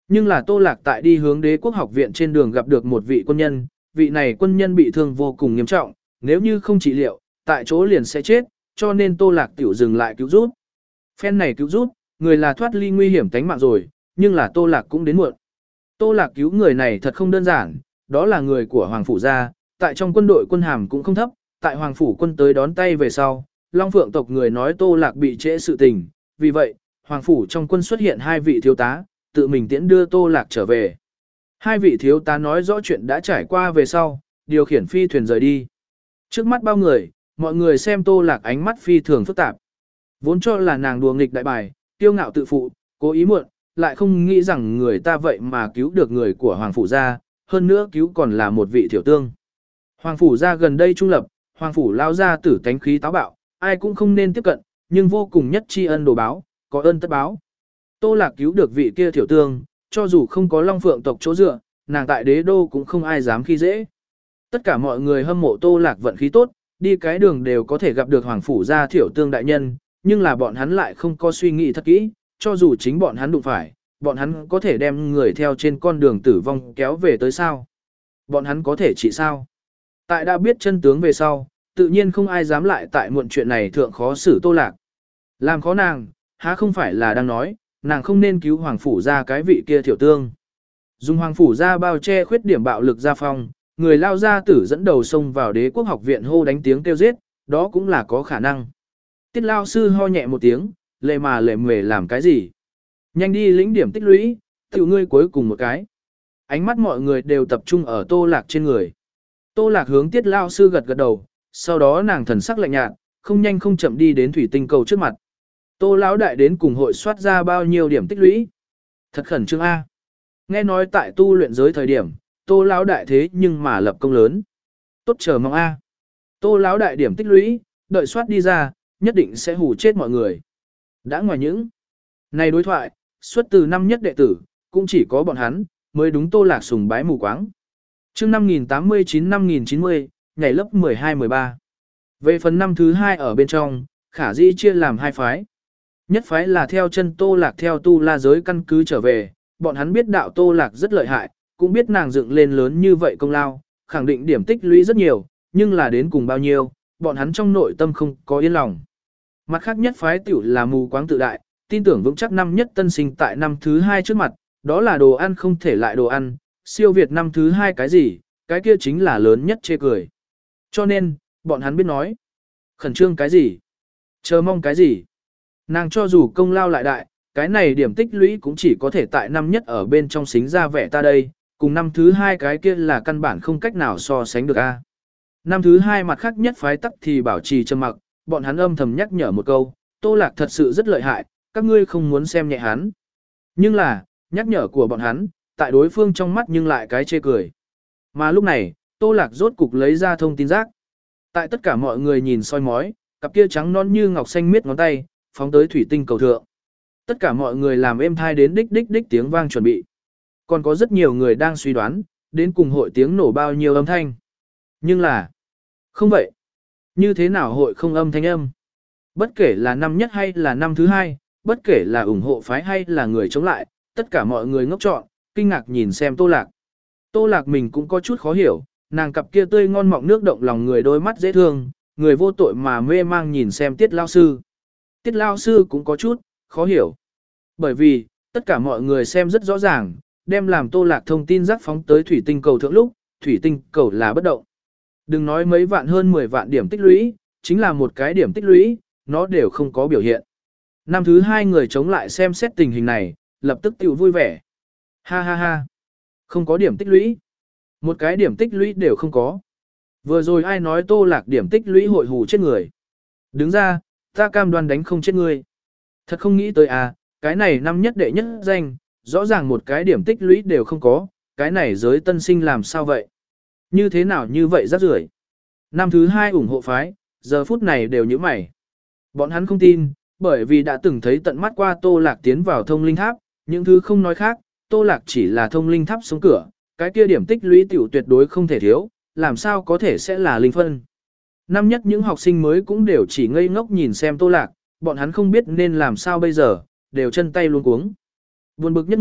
Nhưng là Tô Lạc tại đi hướng Đế quốc học viện trên đường gặp được một vị quân nhân, vị này quân nhân bị thương vô cùng nghiêm trọng, nếu như không trị liệu, tại chỗ liền sẽ chết, cho nên Tô Lạc tiểu dừng lại cứu giúp. Phen này cứu giúp, người là thoát ly nguy hiểm tánh mạng rồi, nhưng là Tô Lạc cũng đến muộn. Tô Lạc cứu người này thật không đơn giản, đó là người của Hoàng Phủ gia, tại trong quân đội quân hàm cũng không thấp, tại Hoàng Phủ quân tới đón tay về sau, Long Phượng tộc người nói Tô Lạc bị trễ sự tình, vì vậy, Hoàng Phủ trong quân xuất hiện hai vị thiếu tá, tự mình tiễn đưa Tô Lạc trở về. Hai vị thiếu tá nói rõ chuyện đã trải qua về sau, điều khiển phi thuyền rời đi. Trước mắt bao người, mọi người xem Tô Lạc ánh mắt phi thường phức tạp. Vốn cho là nàng đùa nghịch đại bài, kiêu ngạo tự phụ, cố ý muộn, lại không nghĩ rằng người ta vậy mà cứu được người của Hoàng Phủ gia, hơn nữa cứu còn là một vị thiểu tương. Hoàng Phủ gia gần đây trung lập, Hoàng Phủ lao ra tử tánh khí táo bạo, ai cũng không nên tiếp cận, nhưng vô cùng nhất tri ân đồ báo, có ơn tất báo. Tô Lạc cứu được vị kia thiểu tương, cho dù không có Long Phượng tộc chỗ dựa, nàng tại đế đô cũng không ai dám khi dễ. Tất cả mọi người hâm mộ Tô Lạc vận khí tốt, đi cái đường đều có thể gặp được Hoàng Phủ gia thiểu tương đại nhân, nhưng là bọn hắn lại không có suy nghĩ thật kỹ, cho dù chính bọn hắn đụng phải, bọn hắn có thể đem người theo trên con đường tử vong kéo về tới sao? Bọn hắn có thể trị sao? Tại đã biết chân tướng về sau, tự nhiên không ai dám lại tại muộn chuyện này thượng khó xử Tô Lạc. Làm khó nàng, há không phải là đang nói, nàng không nên cứu Hoàng Phủ gia cái vị kia thiểu tương. Dùng Hoàng Phủ gia bao che khuyết điểm bạo lực gia phong, người lao gia tử dẫn đầu xông vào Đế quốc học viện hô đánh tiếng kêu giết, đó cũng là có khả năng. Tiết lao sư ho nhẹ một tiếng, lệ mà lệ mề làm cái gì? Nhanh đi lĩnh điểm tích lũy, tiểu ngươi cuối cùng một cái. Ánh mắt mọi người đều tập trung ở Tô Lạc trên người. Tô Lạc hướng Tiết lao sư gật gật đầu, sau đó nàng thần sắc lạnh nhạt, không nhanh không chậm đi đến thủy tinh cầu trước mặt. Tô lão đại đến cùng hội soát ra bao nhiêu điểm tích lũy? Thật khẩn trương a. Nghe nói tại tu luyện giới thời điểm, Tô lão đại thế nhưng mà lập công lớn. Tốt chờ mong a. Tô lão đại điểm tích lũy, đợi soát đi ra, nhất định sẽ hù chết mọi người. Đã ngoài những này đối thoại, xuất từ năm nhất đệ tử, cũng chỉ có bọn hắn mới đúng Tô Lạc sùng bái mù quáng. Chương năm nghìn tám mươi chín năm nghìn chín mươi, nhảy lớp mười hai mười ba. Về phần năm thứ hai ở bên trong, khả dĩ chia làm hai phái. Nhất phái là theo chân Tô Lạc theo tu la giới căn cứ trở về, bọn hắn biết đạo Tô Lạc rất lợi hại, cũng biết nàng dựng lên lớn như vậy công lao, khẳng định điểm tích lũy rất nhiều, nhưng là đến cùng bao nhiêu, bọn hắn trong nội tâm không có yên lòng. Mặt khác nhất phái tiểu là mù quáng tự đại, tin tưởng vững chắc năm nhất tân sinh tại năm thứ hai trước mặt, đó là đồ ăn không thể lại đồ ăn, siêu việt năm thứ hai cái gì, cái kia chính là lớn nhất chê cười. Cho nên, bọn hắn biết nói, khẩn trương cái gì, chờ mong cái gì. Nàng cho dù công lao lại đại, cái này điểm tích lũy cũng chỉ có thể tại năm nhất ở bên trong xính ra vẻ ta đây, cùng năm thứ hai cái kia là căn bản không cách nào so sánh được a. Năm thứ hai mặt khác nhất phái tắc thì bảo trì trầm mặc, bọn hắn âm thầm nhắc nhở một câu, Tô Lạc thật sự rất lợi hại, các ngươi không muốn xem nhẹ hắn. Nhưng là, nhắc nhở của bọn hắn, tại đối phương trong mắt nhưng lại cái chê cười. Mà lúc này, Tô Lạc rốt cục lấy ra thông tin rác. Tại tất cả mọi người nhìn soi mói, cặp kia trắng non như ngọc xanh miết ngón tay, phóng tới thủy tinh cầu thượng. Tất cả mọi người làm êm thai đến đích đích đích tiếng vang chuẩn bị. Còn có rất nhiều người đang suy đoán, đến cùng hội tiếng nổ bao nhiêu âm thanh. Nhưng là, không vậy. Như thế nào hội không âm thanh âm? Bất kể là năm nhất hay là năm thứ hai, bất kể là ủng hộ phái hay là người chống lại, tất cả mọi người ngốc trọn, kinh ngạc nhìn xem Tô Lạc. Tô Lạc mình cũng có chút khó hiểu, nàng cặp kia tươi ngon mọng nước động lòng người đôi mắt dễ thương, người vô tội mà mê mang nhìn xem Tiết lao sư. Tiết lao sư cũng có chút khó hiểu. Bởi vì, tất cả mọi người xem rất rõ ràng, đem làm Tô Lạc thông tin rác phóng tới thủy tinh cầu thượng lúc, thủy tinh cầu là bất động. Đừng nói mấy vạn hơn mười vạn điểm tích lũy, chính là một cái điểm tích lũy, nó đều không có biểu hiện. Năm thứ hai người chống lại xem xét tình hình này, lập tức tiểu vui vẻ. Ha ha ha, không có điểm tích lũy. Một cái điểm tích lũy đều không có. Vừa rồi ai nói Tô Lạc điểm tích lũy hội hù chết người. Đứng ra, ta cam đoan đánh không chết người. Thật không nghĩ tới à, cái này năm nhất đệ nhất danh, rõ ràng một cái điểm tích lũy đều không có, cái này giới tân sinh làm sao vậy? Như thế nào như vậy rác rưởi? Năm thứ hai ủng hộ phái, giờ phút này đều như mày. Bọn hắn không tin, bởi vì đã từng thấy tận mắt qua Tô Lạc tiến vào thông linh tháp, những thứ không nói khác, Tô Lạc chỉ là thông linh tháp sống cửa, cái kia điểm tích lũy tiểu tuyệt đối không thể thiếu, làm sao có thể sẽ là linh phân. Năm nhất những học sinh mới cũng đều chỉ ngây ngốc nhìn xem Tô Lạc, bọn hắn không biết nên làm sao bây giờ, đều chân tay luống cuống. Buồn bực nhất người,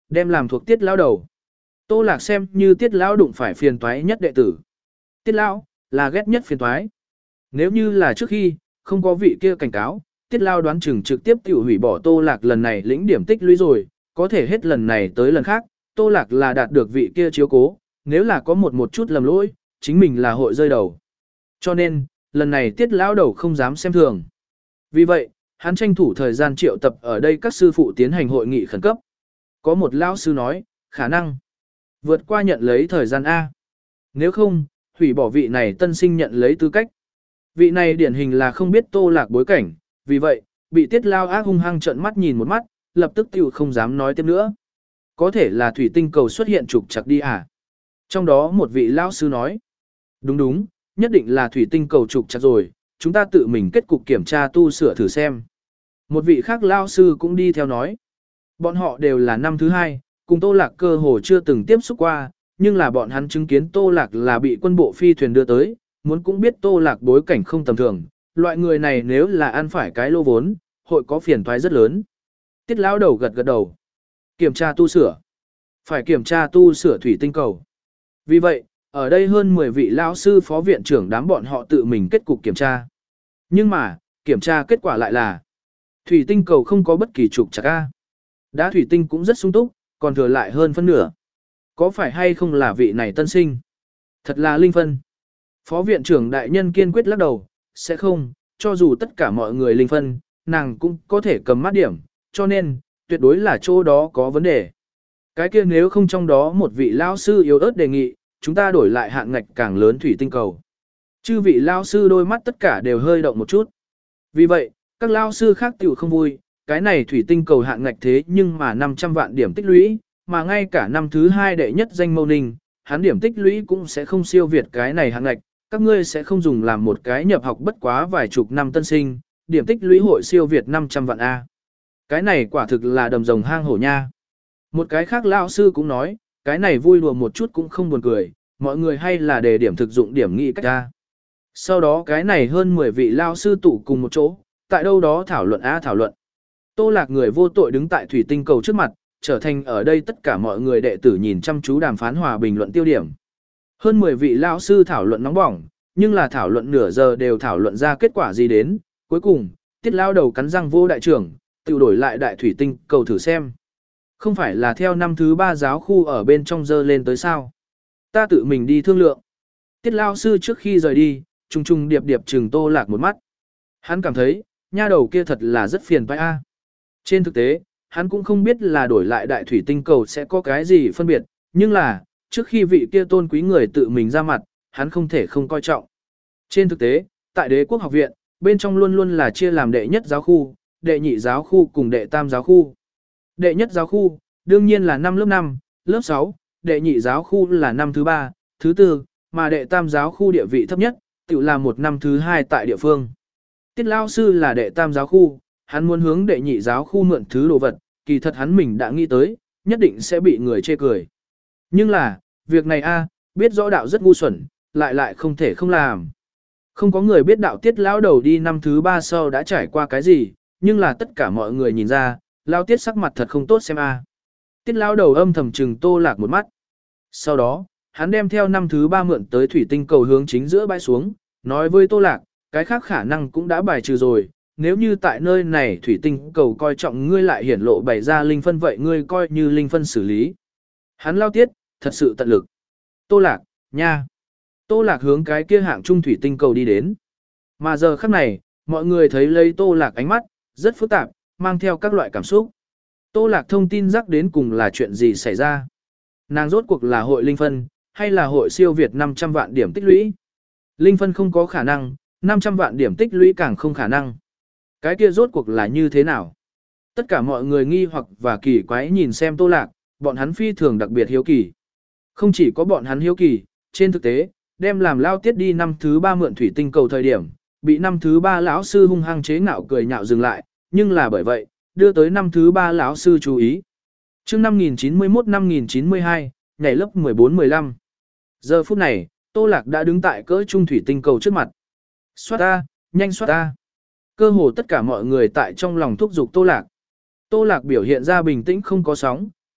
đem làm thuộc Tiết lão đầu. Tô Lạc xem như Tiết lão đụng phải phiền toái nhất đệ tử. Tiết lão là ghét nhất phiền toái. Nếu như là trước khi, không có vị kia cảnh cáo, Tiết lão đoán chừng trực tiếp tiểu hủy bỏ Tô Lạc lần này lĩnh điểm tích lũy rồi, có thể hết lần này tới lần khác, Tô Lạc là đạt được vị kia chiếu cố, nếu là có một một chút lầm lỗi, chính mình là hội rơi đầu. Cho nên, lần này Tiết lão đầu không dám xem thường. Vì vậy, hắn tranh thủ thời gian triệu tập ở đây các sư phụ tiến hành hội nghị khẩn cấp. Có một lão sư nói, khả năng vượt qua nhận lấy thời gian A. Nếu không, hủy bỏ vị này tân sinh nhận lấy tư cách. Vị này điển hình là không biết Tô Lạc bối cảnh, vì vậy, bị Tiết Lao ác hung hăng trợn mắt nhìn một mắt, lập tức tiểu không dám nói tiếp nữa. Có thể là thủy tinh cầu xuất hiện trục trặc đi à? Trong đó một vị lão sư nói, đúng đúng, nhất định là thủy tinh cầu trục trặc rồi, chúng ta tự mình kết cục kiểm tra tu sửa thử xem. Một vị khác lão sư cũng đi theo nói, bọn họ đều là năm thứ hai, cùng Tô Lạc cơ hồ chưa từng tiếp xúc qua, nhưng là bọn hắn chứng kiến Tô Lạc là bị quân bộ phi thuyền đưa tới, muốn cũng biết Tô Lạc bối cảnh không tầm thường, loại người này nếu là ăn phải cái lô vốn, hội có phiền toái rất lớn. Tiết lão đầu gật gật đầu. Kiểm tra tu sửa. Phải kiểm tra tu sửa thủy tinh cầu. Vì vậy, ở đây hơn mười vị lão sư phó viện trưởng đám bọn họ tự mình kết cục kiểm tra. Nhưng mà, kiểm tra kết quả lại là thủy tinh cầu không có bất kỳ trục trặc a. Đá thủy tinh cũng rất sung túc, còn thừa lại hơn phân nửa. Có phải hay không là vị này tân sinh? Thật là linh phân. Phó viện trưởng đại nhân kiên quyết lắc đầu, sẽ không, cho dù tất cả mọi người linh phân, nàng cũng có thể cầm mát điểm, cho nên, tuyệt đối là chỗ đó có vấn đề. Cái kia nếu không trong đó một vị lao sư yếu ớt đề nghị, chúng ta đổi lại hạn ngạch càng lớn thủy tinh cầu. Chư vị lao sư đôi mắt tất cả đều hơi động một chút. Vì vậy, các lao sư khác tiểu không vui, cái này thủy tinh cầu hạn ngạch thế nhưng mà năm trăm vạn điểm tích lũy, mà ngay cả năm thứ hai đệ nhất danh Mâu Ninh, hắn điểm tích lũy cũng sẽ không siêu việt cái này hạn ngạch, các ngươi sẽ không dùng làm một cái nhập học bất quá vài chục năm tân sinh, điểm tích lũy hội siêu việt năm trăm vạn A. Cái này quả thực là đầm rồng hang hổ nha. Một cái khác lão sư cũng nói, cái này vui đùa một chút cũng không buồn cười, mọi người hay là để điểm thực dụng điểm nghĩ cách ra. Sau đó cái này hơn mười vị lão sư tụ cùng một chỗ, tại đâu đó thảo luận A thảo luận. Tô Lạc người vô tội đứng tại thủy tinh cầu trước mặt, trở thành ở đây tất cả mọi người đệ tử nhìn chăm chú đàm phán hòa bình luận tiêu điểm. Hơn mười vị lão sư thảo luận nóng bỏng, nhưng là thảo luận nửa giờ đều thảo luận ra kết quả gì đến, cuối cùng, Tiết lao đầu cắn răng vô đại trưởng, tự đổi lại đại thủy tinh cầu thử xem. Không phải là theo năm thứ ba giáo khu ở bên trong dơ lên tới sao. Ta tự mình đi thương lượng. Tiết lao sư trước khi rời đi, trùng trùng điệp điệp trừng Tô Lạc một mắt. Hắn cảm thấy, nha đầu kia thật là rất phiền phải a. Trên thực tế, hắn cũng không biết là đổi lại đại thủy tinh cầu sẽ có cái gì phân biệt, nhưng là, trước khi vị kia tôn quý người tự mình ra mặt, hắn không thể không coi trọng. Trên thực tế, tại đế quốc học viện, bên trong luôn luôn là chia làm đệ nhất giáo khu, đệ nhị giáo khu cùng đệ tam giáo khu. Đệ nhất giáo khu, đương nhiên là năm lớp năm, lớp sáu, đệ nhị giáo khu là năm thứ ba, thứ tư, mà đệ tam giáo khu địa vị thấp nhất, tự là một năm thứ hai tại địa phương. Tiết lao sư là đệ tam giáo khu, hắn muốn hướng đệ nhị giáo khu mượn thứ đồ vật, kỳ thật hắn mình đã nghĩ tới, nhất định sẽ bị người chê cười. Nhưng là, việc này a, biết rõ đạo rất ngu xuẩn, lại lại không thể không làm. Không có người biết đạo Tiết lão đầu đi năm thứ ba sau đã trải qua cái gì, nhưng là tất cả mọi người nhìn ra, lao Tiết sắc mặt thật không tốt xem a. Tiết lão đầu âm thầm trừng Tô Lạc một mắt. Sau đó, hắn đem theo năm thứ ba mượn tới thủy tinh cầu hướng chính giữa bãi xuống, nói với Tô Lạc, cái khác khả năng cũng đã bài trừ rồi, nếu như tại nơi này thủy tinh cầu coi trọng ngươi lại hiển lộ bày ra linh phân vậy ngươi coi như linh phân xử lý. Hắn lao Tiết, thật sự tận lực. Tô Lạc, nha. Tô Lạc hướng cái kia hạng trung thủy tinh cầu đi đến. Mà giờ khắc này, mọi người thấy lấy Tô Lạc ánh mắt, rất phức tạp, mang theo các loại cảm xúc. Tô Lạc thông tin rắc đến cùng là chuyện gì xảy ra. Nàng rốt cuộc là hội linh phân, hay là hội siêu việt năm trăm vạn điểm tích lũy. Linh phân không có khả năng, năm trăm vạn điểm tích lũy càng không khả năng. Cái kia rốt cuộc là như thế nào? Tất cả mọi người nghi hoặc và kỳ quái nhìn xem Tô Lạc, bọn hắn phi thường đặc biệt hiếu kỳ. Không chỉ có bọn hắn hiếu kỳ, trên thực tế, đem làm lao Tiết đi năm thứ ba mượn thủy tinh cầu thời điểm, bị năm thứ ba lão sư hung hăng chế ngạo cười nhạo dừng lại, nhưng là bởi vậy, đưa tới năm thứ ba lão sư chú ý. Chương năm nghìn chín mươi mốt năm nghìn chín mươi hai, nhảy lớp mười bốn mười lăm. Giờ phút này, Tô Lạc đã đứng tại cỡ trung thủy tinh cầu trước mặt. Xoát ta, nhanh xoát ta. Cơ hồ tất cả mọi người tại trong lòng thúc giục Tô Lạc. Tô Lạc biểu hiện ra bình tĩnh không có sóng,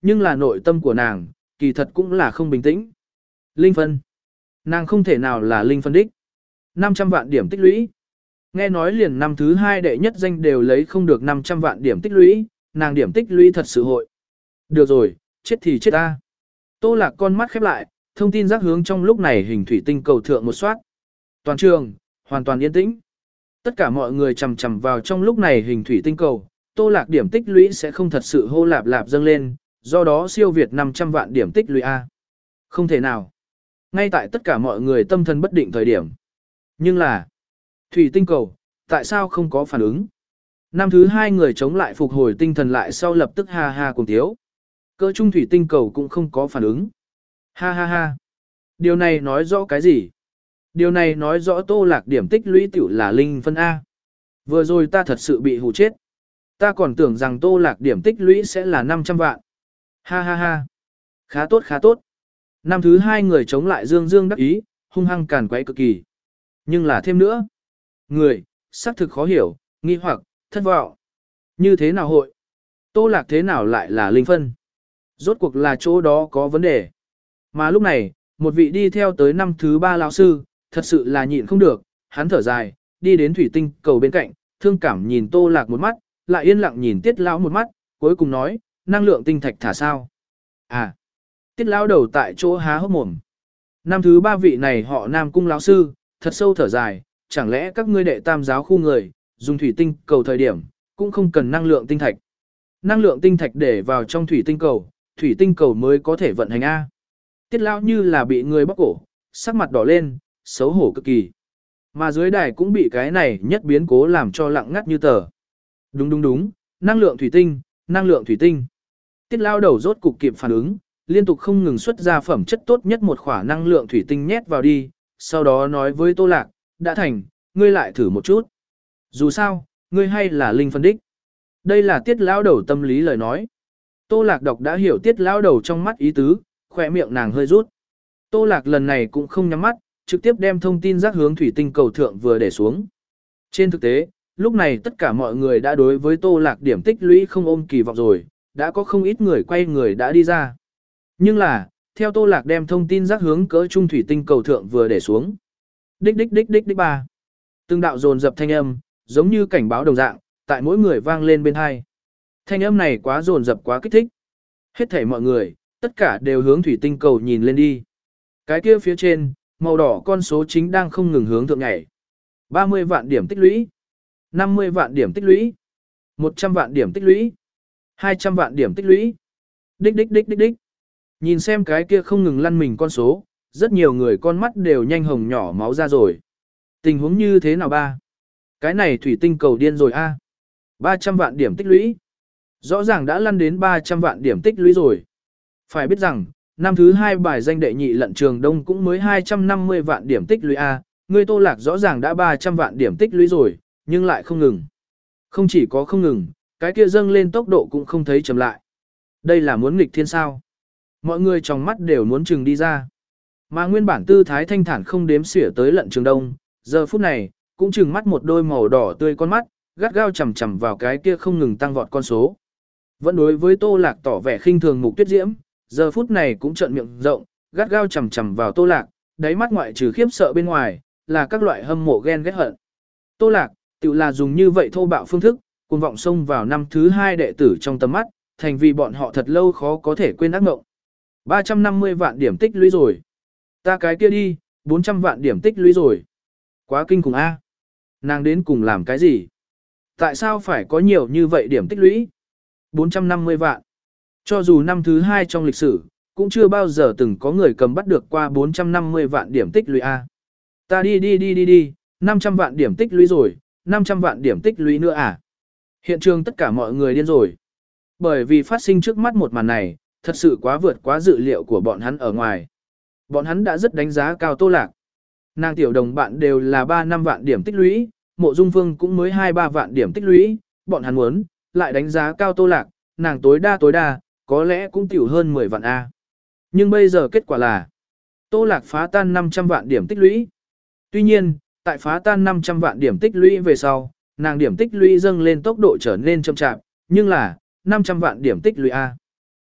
nhưng là nội tâm của nàng, kỳ thật cũng là không bình tĩnh. Linh phân. Nàng không thể nào là linh phân đích. năm trăm vạn điểm tích lũy. Nghe nói liền năm thứ hai đệ nhất danh đều lấy không được năm trăm vạn điểm tích lũy, nàng điểm tích lũy thật sự hội. Được rồi, chết thì chết ta. Tô Lạc con mắt khép lại, thông tin giác hướng trong lúc này hình thủy tinh cầu thượng một soát. Toàn trường, hoàn toàn yên tĩnh. Tất cả mọi người chầm chầm vào trong lúc này hình thủy tinh cầu, Tô Lạc điểm tích lũy sẽ không thật sự hô lạp lạp dâng lên, do đó siêu việt năm trăm vạn điểm tích lũy A. Không thể nào. Ngay tại tất cả mọi người tâm thần bất định thời điểm. Nhưng là, thủy tinh cầu, tại sao không có phản ứng? Năm thứ hai người chống lại phục hồi tinh thần lại sau lập tức ha ha cùng thiếu. Cỡ trung thủy tinh cầu cũng không có phản ứng. Ha ha ha. Điều này nói rõ cái gì? Điều này nói rõ Tô Lạc điểm tích lũy tiểu là linh phân A. Vừa rồi ta thật sự bị hù chết. Ta còn tưởng rằng Tô Lạc điểm tích lũy sẽ là năm trăm vạn. Ha ha ha. Khá tốt khá tốt. Năm thứ hai người chống lại dương dương đắc ý, hung hăng càn quấy cực kỳ. Nhưng là thêm nữa. Người, xác thực khó hiểu, nghi hoặc, thất vọng. Như thế nào hội? Tô Lạc thế nào lại là linh phân? Rốt cuộc là chỗ đó có vấn đề. Mà lúc này, một vị đi theo tới năm thứ ba lão sư, thật sự là nhịn không được, hắn thở dài, đi đến thủy tinh cầu bên cạnh, thương cảm nhìn Tô Lạc một mắt, lại yên lặng nhìn Tiết lão một mắt, cuối cùng nói, năng lượng tinh thạch thả sao? À, Tiết lão đầu tại chỗ há hốc mồm. Năm thứ ba vị này họ Nam cung lão sư, thật sâu thở dài, chẳng lẽ các ngươi đệ tam giáo khu người, dùng thủy tinh cầu thời điểm, cũng không cần năng lượng tinh thạch. Năng lượng tinh thạch để vào trong thủy tinh cầu, thủy tinh cầu mới có thể vận hành A. Tiết lão như là bị người bóc cổ, sắc mặt đỏ lên, xấu hổ cực kỳ. Mà dưới đài cũng bị cái này nhất biến cố làm cho lặng ngắt như tờ. Đúng đúng đúng, năng lượng thủy tinh, năng lượng thủy tinh. Tiết lão đầu rốt cục kịp phản ứng, liên tục không ngừng xuất ra phẩm chất tốt nhất một khỏa năng lượng thủy tinh nhét vào đi, sau đó nói với Tô Lạc, đã thành, ngươi lại thử một chút. Dù sao, ngươi hay là linh phân đích. Đây là Tiết lão đầu tâm lý lời nói. Tô Lạc đọc đã hiểu Tiết lão đầu trong mắt ý tứ, khỏe miệng nàng hơi rút. Tô Lạc lần này cũng không nhắm mắt, trực tiếp đem thông tin giác hướng thủy tinh cầu thượng vừa để xuống. Trên thực tế, lúc này tất cả mọi người đã đối với Tô Lạc điểm tích lũy không ôm kỳ vọng rồi, đã có không ít người quay người đã đi ra. Nhưng là, theo Tô Lạc đem thông tin giác hướng cỡ trung thủy tinh cầu thượng vừa để xuống. Đích đích đích đích đích ba. Từng đạo dồn dập thanh âm, giống như cảnh báo đồng dạng, tại mỗi người vang lên bên hai. Thanh âm này quá dồn dập quá kích thích. Hết thảy mọi người, tất cả đều hướng thủy tinh cầu nhìn lên đi. Cái kia phía trên, màu đỏ con số chính đang không ngừng hướng thượng nhảy. ba mươi vạn điểm tích lũy, năm mươi vạn điểm tích lũy, một trăm vạn điểm tích lũy, hai trăm vạn điểm tích lũy. Đích đích đích đích đích. Nhìn xem cái kia không ngừng lăn mình con số, rất nhiều người con mắt đều nhanh hồng nhỏ máu ra rồi. Tình huống như thế nào ba? Cái này thủy tinh cầu điên rồi a. ba trăm vạn điểm tích lũy. Rõ ràng đã lăn đến ba trăm vạn điểm tích lũy rồi. Phải biết rằng, năm thứ hai bài danh đệ nhị lận trường đông cũng mới hai trăm năm mươi vạn điểm tích lũy a, người Tô Lạc rõ ràng đã ba trăm vạn điểm tích lũy rồi, nhưng lại không ngừng. Không chỉ có không ngừng, cái kia dâng lên tốc độ cũng không thấy chậm lại. Đây là muốn nghịch thiên sao? Mọi người trong mắt đều muốn chừng đi ra. Mà nguyên bản tư thái thanh thản không đếm xỉa tới lận trường đông, giờ phút này, cũng chừng mắt một đôi màu đỏ tươi con mắt, gắt gao chầm chầm vào cái kia không ngừng tăng vọt con số. Vẫn đối với Tô Lạc tỏ vẻ khinh thường Mục Tuyết Diễm, giờ phút này cũng trợn miệng rộng, gắt gao chầm chầm vào Tô Lạc, đáy mắt ngoại trừ khiếp sợ bên ngoài, là các loại hâm mộ ghen ghét hận. Tô Lạc, tự là dùng như vậy thô bạo phương thức, cuồng vọng xông vào năm thứ hai đệ tử trong tầm mắt, thành vì bọn họ thật lâu khó có thể quên ác mộng. ba trăm năm mươi vạn điểm tích lũy rồi. Ta cái kia đi, bốn trăm vạn điểm tích lũy rồi. Quá kinh khủng a. Nàng đến cùng làm cái gì? Tại sao phải có nhiều như vậy điểm tích lũy? bốn trăm năm mươi vạn. Cho dù năm thứ hai trong lịch sử, cũng chưa bao giờ từng có người cầm bắt được qua bốn trăm năm mươi vạn điểm tích lũy a. Ta đi đi đi đi đi, năm trăm vạn điểm tích lũy rồi, năm trăm vạn điểm tích lũy nữa à? Hiện trường tất cả mọi người điên rồi. Bởi vì phát sinh trước mắt một màn này, thật sự quá vượt quá dự liệu của bọn hắn ở ngoài. Bọn hắn đã rất đánh giá cao Tô Lạc. Nàng tiểu đồng bạn đều là ba năm vạn điểm tích lũy, Mộ Dung Phương cũng mới hai ba vạn điểm tích lũy, bọn hắn muốn, lại đánh giá cao Tô Lạc, nàng tối đa tối đa, có lẽ cũng tiểu hơn mười vạn A. Nhưng bây giờ kết quả là, Tô Lạc phá tan năm trăm vạn điểm tích lũy. Tuy nhiên, tại phá tan năm trăm vạn điểm tích lũy về sau, nàng điểm tích lũy dâng lên tốc độ trở nên chậm chạp, nhưng là, năm trăm vạn điểm tích lũy A.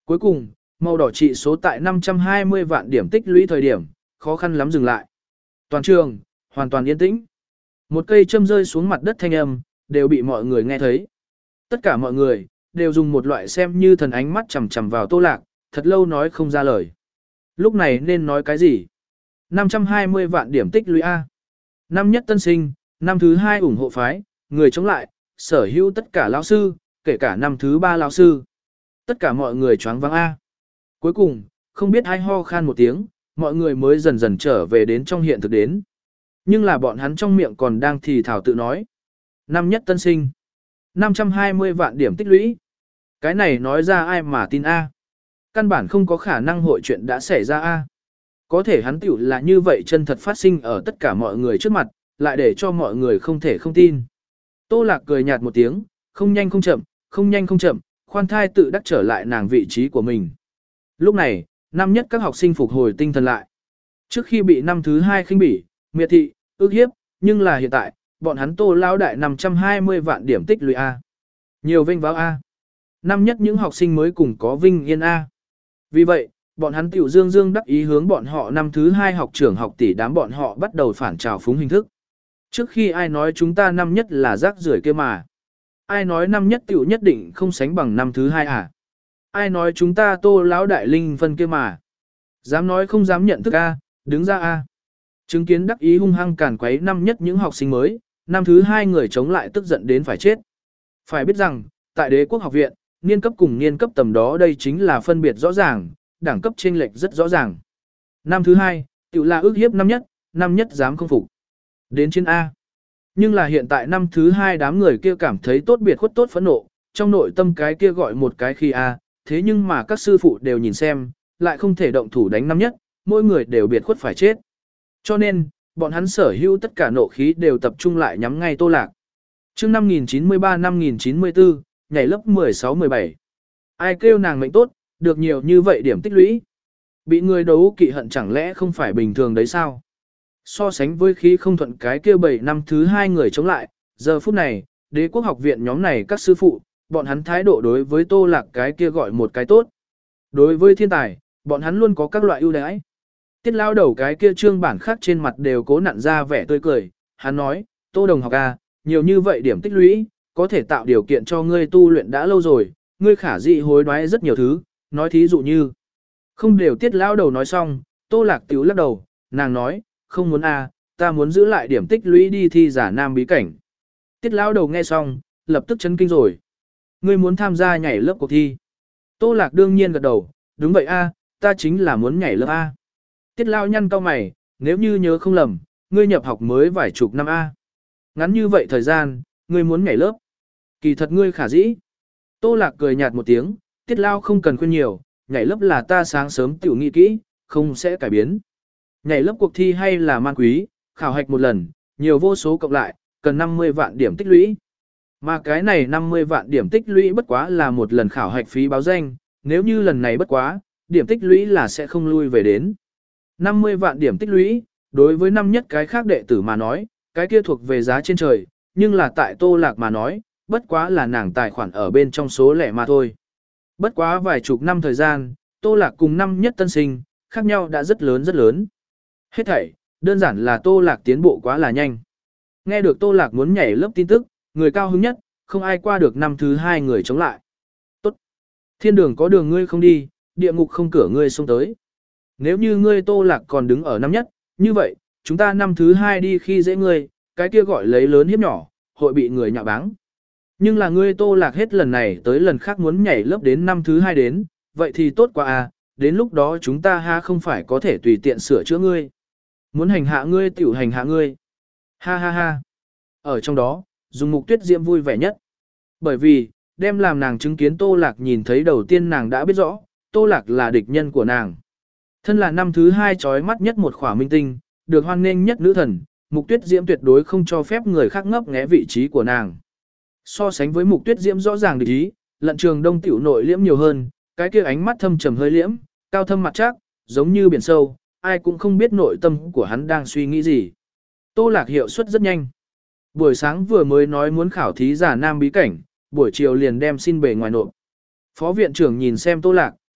Cuối cùng, màu đỏ trị số tại năm trăm hai mươi vạn điểm tích lũy thời điểm, khó khăn lắm dừng lại. Toàn trường, hoàn toàn yên tĩnh. Một cây châm rơi xuống mặt đất thanh âm, đều bị mọi người nghe thấy. Tất cả mọi người, đều dùng một loại xem như thần ánh mắt chằm chằm vào Tô Lạc, thật lâu nói không ra lời. Lúc này nên nói cái gì? năm trăm hai mươi vạn điểm tích lũy A. Năm nhất tân sinh, năm thứ hai ủng hộ phái, người chống lại, sở hữu tất cả lão sư, kể cả năm thứ ba lão sư. Tất cả mọi người choáng váng A. Cuối cùng, không biết ai ho khan một tiếng, mọi người mới dần dần trở về đến trong hiện thực đến. Nhưng là bọn hắn trong miệng còn đang thì thảo tự nói. Năm nhất tân sinh, năm trăm hai mươi vạn điểm tích lũy. Cái này nói ra ai mà tin A. Căn bản không có khả năng hội chuyện đã xảy ra A. Có thể hắn tiểu là như vậy chân thật phát sinh ở tất cả mọi người trước mặt, lại để cho mọi người không thể không tin. Tô Lạc cười nhạt một tiếng, không nhanh không chậm, không nhanh không chậm, khoan thai tự đắc trở lại nàng vị trí của mình. Lúc này, năm nhất các học sinh phục hồi tinh thần lại. Trước khi bị năm thứ hai khinh bỉ, miệt thị, ức hiếp, nhưng là hiện tại, bọn hắn Tô lão đại năm trăm hai mươi vạn điểm tích lũy A. Nhiều vinh báo A. Năm nhất những học sinh mới cùng có vinh yên A. Vì vậy, bọn hắn tiểu dương dương đắc ý hướng bọn họ năm thứ hai học trưởng học tỷ đám bọn họ bắt đầu phản trào phúng hình thức. Trước khi ai nói chúng ta năm nhất là rác rưởi kia mà. Ai nói năm nhất tiểu nhất định không sánh bằng năm thứ hai à? Ai nói chúng ta Tô lão đại linh phân kia mà. Dám nói không dám nhận thức A, đứng ra A. Chứng kiến đắc ý hung hăng càn quấy năm nhất những học sinh mới, năm thứ hai người chống lại tức giận đến phải chết. Phải biết rằng, tại Đế quốc học viện, niên cấp cùng niên cấp tầm đó đây chính là phân biệt rõ ràng, đẳng cấp chênh lệch rất rõ ràng. Năm thứ hai, tiểu là ước hiếp năm nhất, năm nhất dám không phục. Đến trên A. Nhưng là hiện tại năm thứ hai đám người kia cảm thấy tốt biệt khuất tốt phẫn nộ, trong nội tâm cái kia gọi một cái khi A, thế nhưng mà các sư phụ đều nhìn xem, lại không thể động thủ đánh năm nhất, mỗi người đều biệt khuất phải chết. Cho nên, bọn hắn sở hữu tất cả nộ khí đều tập trung lại nhắm ngay Tô Lạc. Chương năm nghìn chín mươi ba năm nghìn chín mươi tư, nhảy lớp mười sáu mười bảy. Ai kêu nàng mệnh tốt, được nhiều như vậy điểm tích lũy. Bị người đấu kỵ hận chẳng lẽ không phải bình thường đấy sao? So sánh với khí không thuận cái kia bảy năm thứ hai người chống lại, giờ phút này, Đế quốc học viện nhóm này các sư phụ, bọn hắn thái độ đối với Tô Lạc cái kia gọi một cái tốt. Đối với thiên tài, bọn hắn luôn có các loại ưu đãi. Tiết lao đầu cái kia trương bản khác trên mặt đều cố nặn ra vẻ tươi cười, hắn nói, Tô đồng học à, nhiều như vậy điểm tích lũy, có thể tạo điều kiện cho ngươi tu luyện đã lâu rồi, ngươi khả dị hối đoái rất nhiều thứ, nói thí dụ như. Không đều tiết lao đầu nói xong, Tô Lạc tiểu lắc đầu, nàng nói, không muốn à, ta muốn giữ lại điểm tích lũy đi thi giả nam bí cảnh. Tiết lao đầu nghe xong, lập tức chấn kinh rồi. Ngươi muốn tham gia nhảy lớp cuộc thi. Tô Lạc đương nhiên gật đầu, đúng vậy a, ta chính là muốn nhảy lớp A. Tiết lao nhăn cau mày, nếu như nhớ không lầm, ngươi nhập học mới vài chục năm A. Ngắn như vậy thời gian, ngươi muốn nhảy lớp. Kỳ thật ngươi khả dĩ. Tô Lạc cười nhạt một tiếng, tiết lao không cần khuyên nhiều, nhảy lớp là ta sáng sớm tiểu nghĩ kỹ, không sẽ cải biến. Nhảy lớp cuộc thi hay là man quý, khảo hạch một lần, nhiều vô số cộng lại, cần năm mươi vạn điểm tích lũy. Mà cái này năm mươi vạn điểm tích lũy bất quá là một lần khảo hạch phí báo danh, nếu như lần này bất quá, điểm tích lũy là sẽ không lui về đến. năm mươi vạn điểm tích lũy, đối với năm nhất cái khác đệ tử mà nói, cái kia thuộc về giá trên trời, nhưng là tại Tô Lạc mà nói, bất quá là nàng tài khoản ở bên trong số lẻ mà thôi. Bất quá vài chục năm thời gian, Tô Lạc cùng năm nhất tân sinh, khác nhau đã rất lớn rất lớn. Hết thảy, đơn giản là Tô Lạc tiến bộ quá là nhanh. Nghe được Tô Lạc muốn nhảy lớp tin tức, người cao hứng nhất, không ai qua được năm thứ hai người chống lại. Tốt. Thiên đường có đường ngươi không đi, địa ngục không cửa ngươi xông tới. Nếu như ngươi Tô Lạc còn đứng ở năm nhất, như vậy, chúng ta năm thứ hai đi khi dễ ngươi, cái kia gọi lấy lớn hiếp nhỏ, hội bị người nhạo báng. Nhưng là ngươi Tô Lạc hết lần này tới lần khác muốn nhảy lớp đến năm thứ hai đến, vậy thì tốt quá à, đến lúc đó chúng ta ha không phải có thể tùy tiện sửa chữa ngươi. Muốn hành hạ ngươi tiểu hành hạ ngươi. Ha ha ha. Ở trong đó, Dung Mục Tuyết Diễm vui vẻ nhất. Bởi vì, đem làm nàng chứng kiến Tô Lạc nhìn thấy đầu tiên nàng đã biết rõ, Tô Lạc là địch nhân của nàng. Thân là năm thứ hai chói mắt nhất một khỏa minh tinh, được hoan nghênh nhất nữ thần, Mục Tuyết Diễm tuyệt đối không cho phép người khác ngấp nghé vị trí của nàng. So sánh với Mục Tuyết Diễm rõ ràng địch ý, Lận Trường Đông tiểu nội liễm nhiều hơn, cái kia ánh mắt thâm trầm hơi liễm, cao thâm mặt chắc, giống như biển sâu, ai cũng không biết nội tâm của hắn đang suy nghĩ gì. Tô Lạc hiệu suất rất nhanh. Buổi sáng vừa mới nói muốn khảo thí giả nam bí cảnh, buổi chiều liền đem xin bề ngoài nộp. Phó viện trưởng nhìn xem Tô Lạc,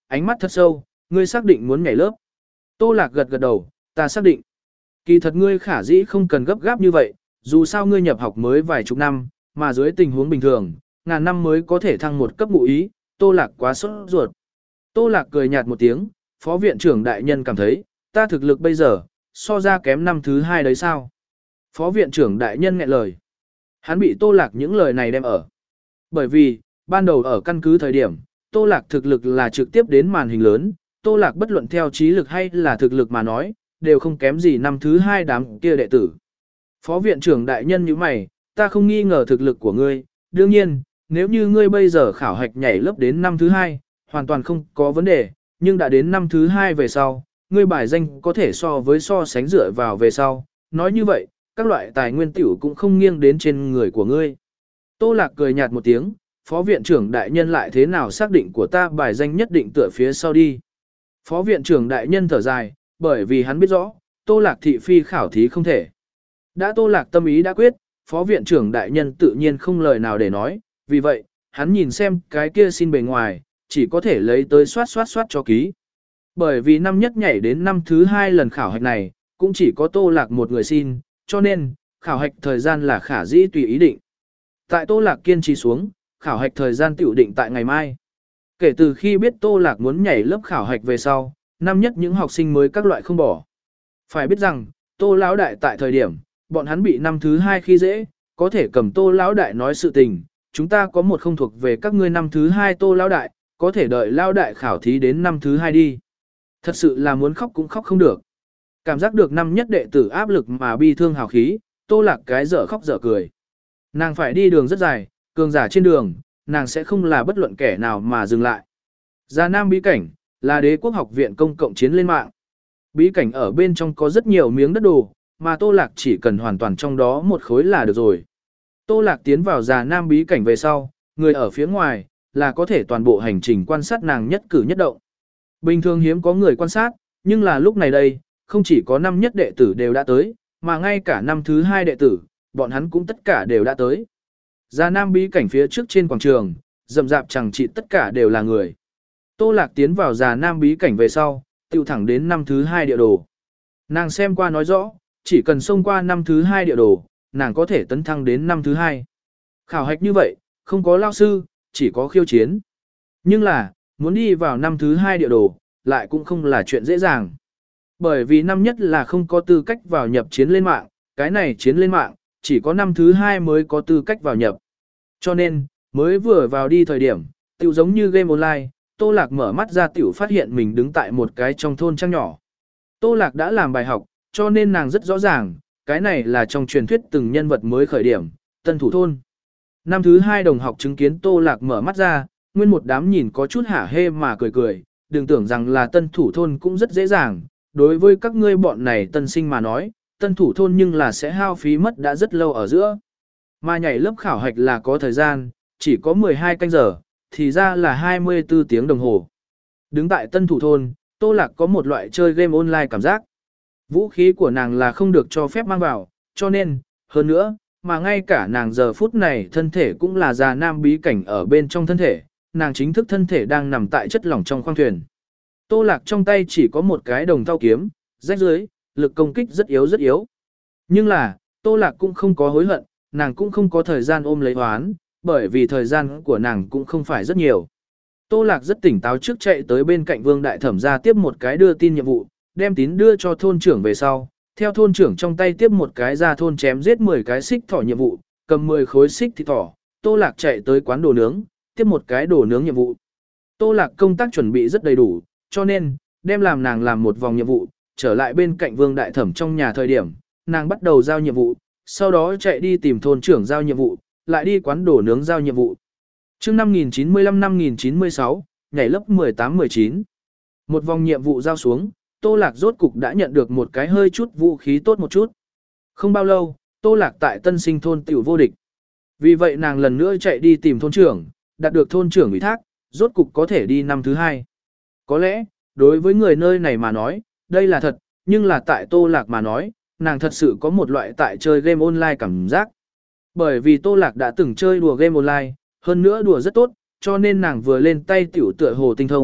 ánh mắt thật sâu, ngươi xác định muốn nhảy lớp. Tô Lạc gật gật đầu, ta xác định. Kỳ thật ngươi khả dĩ không cần gấp gáp như vậy, dù sao ngươi nhập học mới vài chục năm, mà dưới tình huống bình thường, ngàn năm mới có thể thăng một cấp ngụ ý, Tô Lạc quá sốt ruột. Tô Lạc cười nhạt một tiếng, phó viện trưởng đại nhân cảm thấy, ta thực lực bây giờ, so ra kém năm thứ hai đấy sao? Phó viện trưởng đại nhân nghẹn lời. Hắn bị Tô Lạc những lời này đem ở. Bởi vì, ban đầu ở căn cứ thời điểm, Tô Lạc thực lực là trực tiếp đến màn hình lớn, Tô Lạc bất luận theo trí lực hay là thực lực mà nói, đều không kém gì năm thứ hai đám kia đệ tử. Phó viện trưởng đại nhân như mày, ta không nghi ngờ thực lực của ngươi, đương nhiên, nếu như ngươi bây giờ khảo hạch nhảy lớp đến năm thứ hai, hoàn toàn không có vấn đề, nhưng đã đến năm thứ hai về sau, ngươi bài danh có thể so với so sánh dựa vào về sau, nói như vậy, các loại tài nguyên tiểu cũng không nghiêng đến trên người của ngươi. Tô Lạc cười nhạt một tiếng, phó viện trưởng đại nhân lại thế nào xác định của ta bài danh nhất định tựa phía sau đi. Phó viện trưởng đại nhân thở dài, bởi vì hắn biết rõ, Tô Lạc thị phi khảo thí không thể. Đã Tô Lạc tâm ý đã quyết, phó viện trưởng đại nhân tự nhiên không lời nào để nói, vì vậy, hắn nhìn xem cái kia xin bề ngoài, chỉ có thể lấy tới soát soát soát cho ký. Bởi vì năm nhất nhảy đến năm thứ hai lần khảo hạch này, cũng chỉ có Tô Lạc một người xin, cho nên, khảo hạch thời gian là khả dĩ tùy ý định. Tại Tô Lạc kiên trì xuống, khảo hạch thời gian tiểu định tại ngày mai. Kể từ khi biết Tô Lạc muốn nhảy lớp khảo hạch về sau, năm nhất những học sinh mới các loại không bỏ. Phải biết rằng, Tô Lão Đại tại thời điểm, bọn hắn bị năm thứ hai khi dễ, có thể cầm Tô Lão Đại nói sự tình, chúng ta có một không thuộc về các ngươi năm thứ hai Tô Lão Đại, có thể đợi Lão Đại khảo thí đến năm thứ hai đi. Thật sự là muốn khóc cũng khóc không được. Cảm giác được năm nhất đệ tử áp lực mà bi thương hào khí, Tô Lạc cái dở khóc dở cười. Nàng phải đi đường rất dài, cường giả trên đường, nàng sẽ không là bất luận kẻ nào mà dừng lại. Già Nam bí cảnh, là đế quốc học viện công cộng chiến lên mạng. Bí cảnh ở bên trong có rất nhiều miếng đất đồ, mà Tô Lạc chỉ cần hoàn toàn trong đó một khối là được rồi. Tô Lạc tiến vào Già Nam bí cảnh về sau, người ở phía ngoài, là có thể toàn bộ hành trình quan sát nàng nhất cử nhất động. Bình thường hiếm có người quan sát, nhưng là lúc này đây, không chỉ có năm nhất đệ tử đều đã tới, mà ngay cả năm thứ hai đệ tử, bọn hắn cũng tất cả đều đã tới. Già Nam bí cảnh phía trước trên quảng trường, rậm rạp chẳng trị tất cả đều là người. Tô Lạc tiến vào Già Nam bí cảnh về sau, tiêu thẳng đến năm thứ hai địa đồ. Nàng xem qua nói rõ, chỉ cần xông qua năm thứ hai địa đồ, nàng có thể tấn thăng đến năm thứ hai. Khảo hạch như vậy, không có lao sư, chỉ có khiêu chiến. Nhưng là, muốn đi vào năm thứ hai địa đồ, lại cũng không là chuyện dễ dàng. Bởi vì năm nhất là không có tư cách vào nhập chiến lên mạng, cái này chiến lên mạng, chỉ có năm thứ hai mới có tư cách vào nhập. Cho nên, mới vừa vào đi thời điểm, tiểu giống như game online, Tô Lạc mở mắt ra tiểu phát hiện mình đứng tại một cái trong thôn trang nhỏ. Tô Lạc đã làm bài học, cho nên nàng rất rõ ràng, cái này là trong truyền thuyết từng nhân vật mới khởi điểm, tân thủ thôn. Năm thứ hai đồng học chứng kiến Tô Lạc mở mắt ra, nguyên một đám nhìn có chút hả hê mà cười cười, đừng tưởng rằng là tân thủ thôn cũng rất dễ dàng, đối với các ngươi bọn này tân sinh mà nói, tân thủ thôn nhưng là sẽ hao phí mất đã rất lâu ở giữa. Mà nhảy lớp khảo hạch là có thời gian, chỉ có mười hai canh giờ, thì ra là hai mươi tư tiếng đồng hồ. Đứng tại tân thủ thôn, Tô Lạc có một loại chơi game online cảm giác. Vũ khí của nàng là không được cho phép mang vào, cho nên, hơn nữa, mà ngay cả nàng giờ phút này thân thể cũng là Già Nam bí cảnh ở bên trong thân thể, nàng chính thức thân thể đang nằm tại chất lỏng trong khoang thuyền. Tô Lạc trong tay chỉ có một cái đồng thau kiếm, rách dưới, lực công kích rất yếu rất yếu. Nhưng là, Tô Lạc cũng không có hối hận, nàng cũng không có thời gian ôm lấy hoán, bởi vì thời gian của nàng cũng không phải rất nhiều. Tô Lạc rất tỉnh táo trước chạy tới bên cạnh Vương Đại Thẩm ra tiếp một cái đưa tin nhiệm vụ, đem tín đưa cho thôn trưởng về sau, theo thôn trưởng trong tay tiếp một cái ra thôn chém giết mười cái xích thỏ nhiệm vụ, cầm mười khối xích thịt thỏ, Tô Lạc chạy tới quán đồ nướng, tiếp một cái đồ nướng nhiệm vụ. Tô Lạc công tác chuẩn bị rất đầy đủ, cho nên, đem làm nàng làm một vòng nhiệm vụ, trở lại bên cạnh Vương Đại Thẩm trong nhà thời điểm, nàng bắt đầu giao nhiệm vụ, sau đó chạy đi tìm thôn trưởng giao nhiệm vụ, lại đi quán đồ nướng giao nhiệm vụ. Chương năm nghìn chín mươi lăm năm nghìn chín mươi sáu, nhảy lớp mười tám mười chín. Một vòng nhiệm vụ giao xuống, Tô Lạc rốt cục đã nhận được một cái hơi chút vũ khí tốt một chút. Không bao lâu, Tô Lạc tại Tân Sinh thôn tiểu vô địch. Vì vậy nàng lần nữa chạy đi tìm thôn trưởng, đạt được thôn trưởng ủy thác, rốt cục có thể đi năm thứ hai. Có lẽ, đối với người nơi này mà nói, đây là thật, nhưng là tại Tô Lạc mà nói, nàng thật sự có một loại tại chơi game online cảm giác. Bởi vì Tô Lạc đã từng chơi đùa game online, hơn nữa đùa rất tốt, cho nên nàng vừa lên tay tiểu tựa hồ tinh thông,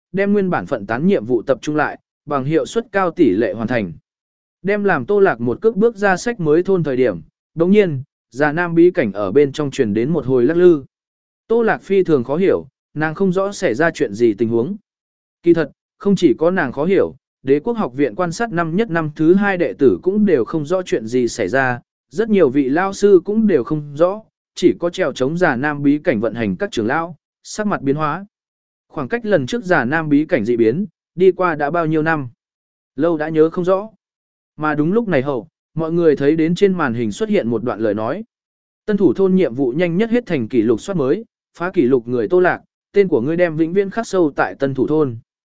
đem nguyên bản phận tán nhiệm vụ tập trung lại, bằng hiệu suất cao tỷ lệ hoàn thành. Đem làm Tô Lạc một cước bước ra sách mới thôn thời điểm, đồng nhiên, già nam bí cảnh ở bên trong truyền đến một hồi lắc lư. Tô Lạc phi thường khó hiểu, nàng không rõ xảy ra chuyện gì tình huống. Kỳ thật, không chỉ có nàng khó hiểu, đế quốc học viện quan sát năm nhất năm thứ hai đệ tử cũng đều không rõ chuyện gì xảy ra, rất nhiều vị lao sư cũng đều không rõ, chỉ có trèo chống giả nam bí cảnh vận hành các trưởng lão, sắc mặt biến hóa. Khoảng cách lần trước giả nam bí cảnh dị biến, đi qua đã bao nhiêu năm. Lâu đã nhớ không rõ. Mà đúng lúc này hậu, mọi người thấy đến trên màn hình xuất hiện một đoạn lời nói. Tân thủ thôn nhiệm vụ nhanh nhất hết thành kỷ lục soát mới, phá kỷ lục người Tô Lạc, tên của ngươi đem vĩnh viễn khắc sâu tại tân thủ thôn.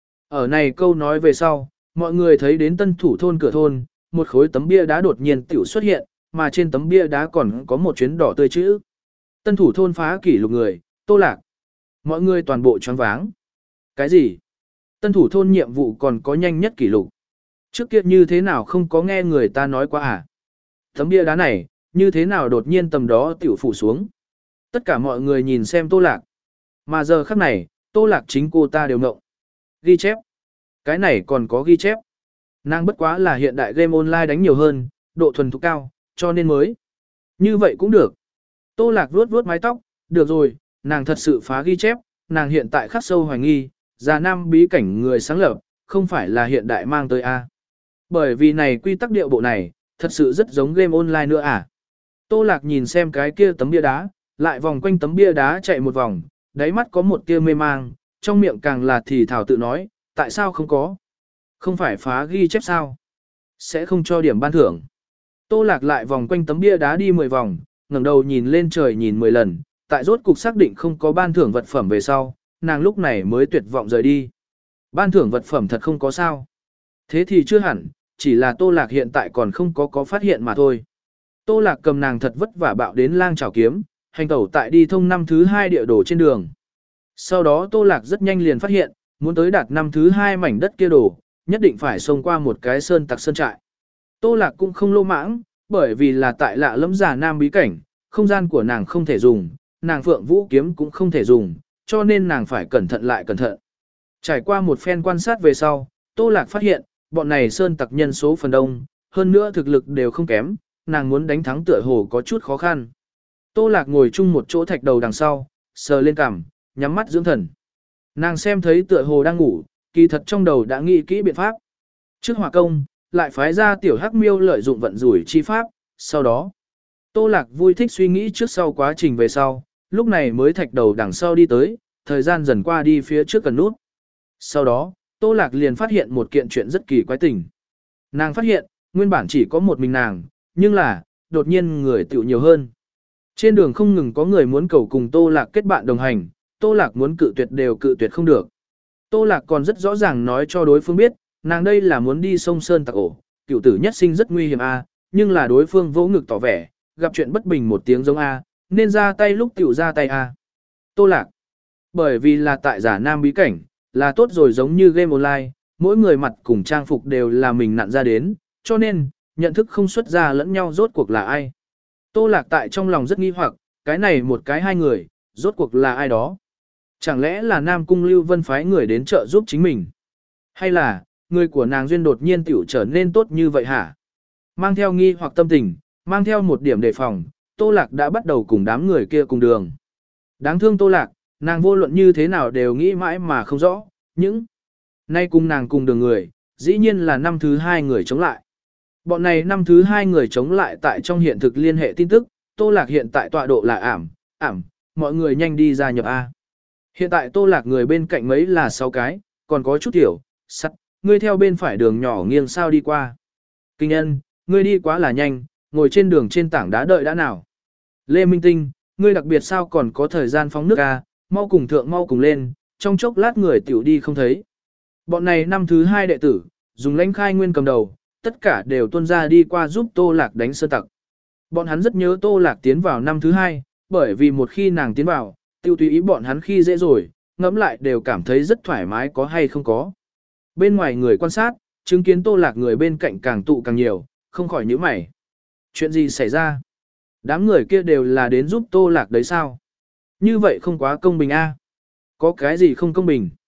Ở này câu nói về sau, mọi người thấy đến tân thủ thôn cửa thôn, một khối tấm bia đá đột nhiên tiểu xuất hiện, mà trên tấm bia đá còn có một chuyến đỏ tươi chữ. Tân thủ thôn phá kỷ lục người, Tô Lạc. Mọi người toàn bộ choáng váng. Cái gì? Tân thủ thôn nhiệm vụ còn có nhanh nhất kỷ lục. Trước kia như thế nào không có nghe người ta nói qua à? Tấm bia đá này, như thế nào đột nhiên tầm đó tiểu phủ xuống? Tất cả mọi người nhìn xem Tô Lạc. Mà giờ khắc này, Tô Lạc chính cô ta đều ngộng. Ghi chép. Cái này còn có ghi chép. Nàng bất quá là hiện đại game online đánh nhiều hơn, độ thuần thục cao, cho nên mới. Như vậy cũng được. Tô Lạc vuốt vuốt mái tóc, được rồi, nàng thật sự phá ghi chép, nàng hiện tại khắc sâu hoài nghi, già nam bí cảnh người sáng lập, không phải là hiện đại mang tới A. Bởi vì này quy tắc điệu bộ này, thật sự rất giống game online nữa à. Tô Lạc nhìn xem cái kia tấm bia đá, lại vòng quanh tấm bia đá chạy một vòng, đáy mắt có một tia mê mang, trong miệng càng là thì thảo tự nói, tại sao không có? Không phải phá ghi chép sao? Sẽ không cho điểm ban thưởng. Tô Lạc lại vòng quanh tấm bia đá đi mười vòng, ngẩng đầu nhìn lên trời nhìn mười lần, tại rốt cục xác định không có ban thưởng vật phẩm về sau, nàng lúc này mới tuyệt vọng rời đi. Ban thưởng vật phẩm thật không có sao. Thế thì chưa hẳn, chỉ là Tô Lạc hiện tại còn không có có phát hiện mà thôi. Tô Lạc cầm nàng thật vất vả bạo đến lang chảo kiếm, hành tẩu tại đi thông năm thứ hai địa đồ trên đường. Sau đó Tô Lạc rất nhanh liền phát hiện, muốn tới đạt năm thứ hai mảnh đất kia đồ, nhất định phải xông qua một cái sơn tặc sơn trại. Tô Lạc cũng không lô mãng, bởi vì là tại lạ lẫm giả nam bí cảnh, không gian của nàng không thể dùng, nàng phượng vũ kiếm cũng không thể dùng, cho nên nàng phải cẩn thận lại cẩn thận. Trải qua một phen quan sát về sau, Tô Lạc phát hiện, bọn này sơn tặc nhân số phần đông, hơn nữa thực lực đều không kém, nàng muốn đánh thắng tựa hồ có chút khó khăn. Tô Lạc ngồi chung một chỗ thạch đầu đằng sau, sờ lên cằm, nhắm mắt dưỡng thần. Nàng xem thấy tựa hồ đang ngủ, kỳ thật trong đầu đã nghĩ kỹ biện pháp. Trước hỏa công, lại phái ra tiểu hắc miêu lợi dụng vận rủi chi pháp, sau đó. Tô Lạc vui thích suy nghĩ trước sau quá trình về sau, lúc này mới thạch đầu đằng sau đi tới, thời gian dần qua đi phía trước gần nút. Sau đó, Tô Lạc liền phát hiện một kiện chuyện rất kỳ quái tình. Nàng phát hiện, nguyên bản chỉ có một mình nàng, nhưng là, đột nhiên người tiểu nhiều hơn. Trên đường không ngừng có người muốn cầu cùng Tô Lạc kết bạn đồng hành, Tô Lạc muốn cự tuyệt đều cự tuyệt không được. Tô Lạc còn rất rõ ràng nói cho đối phương biết, nàng đây là muốn đi sông Sơn tặc ổ, cựu tử nhất sinh rất nguy hiểm a, nhưng là đối phương vỗ ngực tỏ vẻ, gặp chuyện bất bình một tiếng giống a, nên ra tay lúc tiểu ra tay a. Tô Lạc, bởi vì là tại giả nam bí cảnh, là tốt rồi giống như game online, mỗi người mặt cùng trang phục đều là mình nặn ra đến, cho nên, nhận thức không xuất ra lẫn nhau rốt cuộc là ai. Tô Lạc tại trong lòng rất nghi hoặc, cái này một cái hai người, rốt cuộc là ai đó. Chẳng lẽ là Nam Cung Lưu Vân phái người đến trợ giúp chính mình? Hay là, người của nàng duyên đột nhiên tiểu trở nên tốt như vậy hả? Mang theo nghi hoặc tâm tình, mang theo một điểm đề phòng, Tô Lạc đã bắt đầu cùng đám người kia cùng đường. Đáng thương Tô Lạc, nàng vô luận như thế nào đều nghĩ mãi mà không rõ, những nay cùng nàng cùng đường người, dĩ nhiên là năm thứ hai người chống lại. Bọn này năm thứ hai người chống lại tại trong hiện thực liên hệ tin tức, Tô Lạc hiện tại tọa độ là ảm, ảm, mọi người nhanh đi ra nhập A. Hiện tại Tô Lạc người bên cạnh mấy là sáu cái, còn có chút tiểu, sắt, ngươi theo bên phải đường nhỏ nghiêng sao đi qua. Kinh Nhân, ngươi đi quá là nhanh, ngồi trên đường trên tảng đá đợi đã nào. Lê Minh Tinh, ngươi đặc biệt sao còn có thời gian phóng nước A, mau cùng thượng mau cùng lên, trong chốc lát người tiểu đi không thấy. Bọn này năm thứ hai đệ tử, dùng lãnh khai nguyên cầm đầu, tất cả đều tuân ra đi qua giúp Tô Lạc đánh sơn tặc. Bọn hắn rất nhớ Tô Lạc tiến vào năm thứ hai, bởi vì một khi nàng tiến vào, tiêu tùy ý bọn hắn khi dễ rồi, ngẫm lại đều cảm thấy rất thoải mái có hay không có. Bên ngoài người quan sát, chứng kiến Tô Lạc người bên cạnh càng tụ càng nhiều, không khỏi nhíu mày. Chuyện gì xảy ra? Đám người kia đều là đến giúp Tô Lạc đấy sao? Như vậy không quá công bình a? Có cái gì không công bình?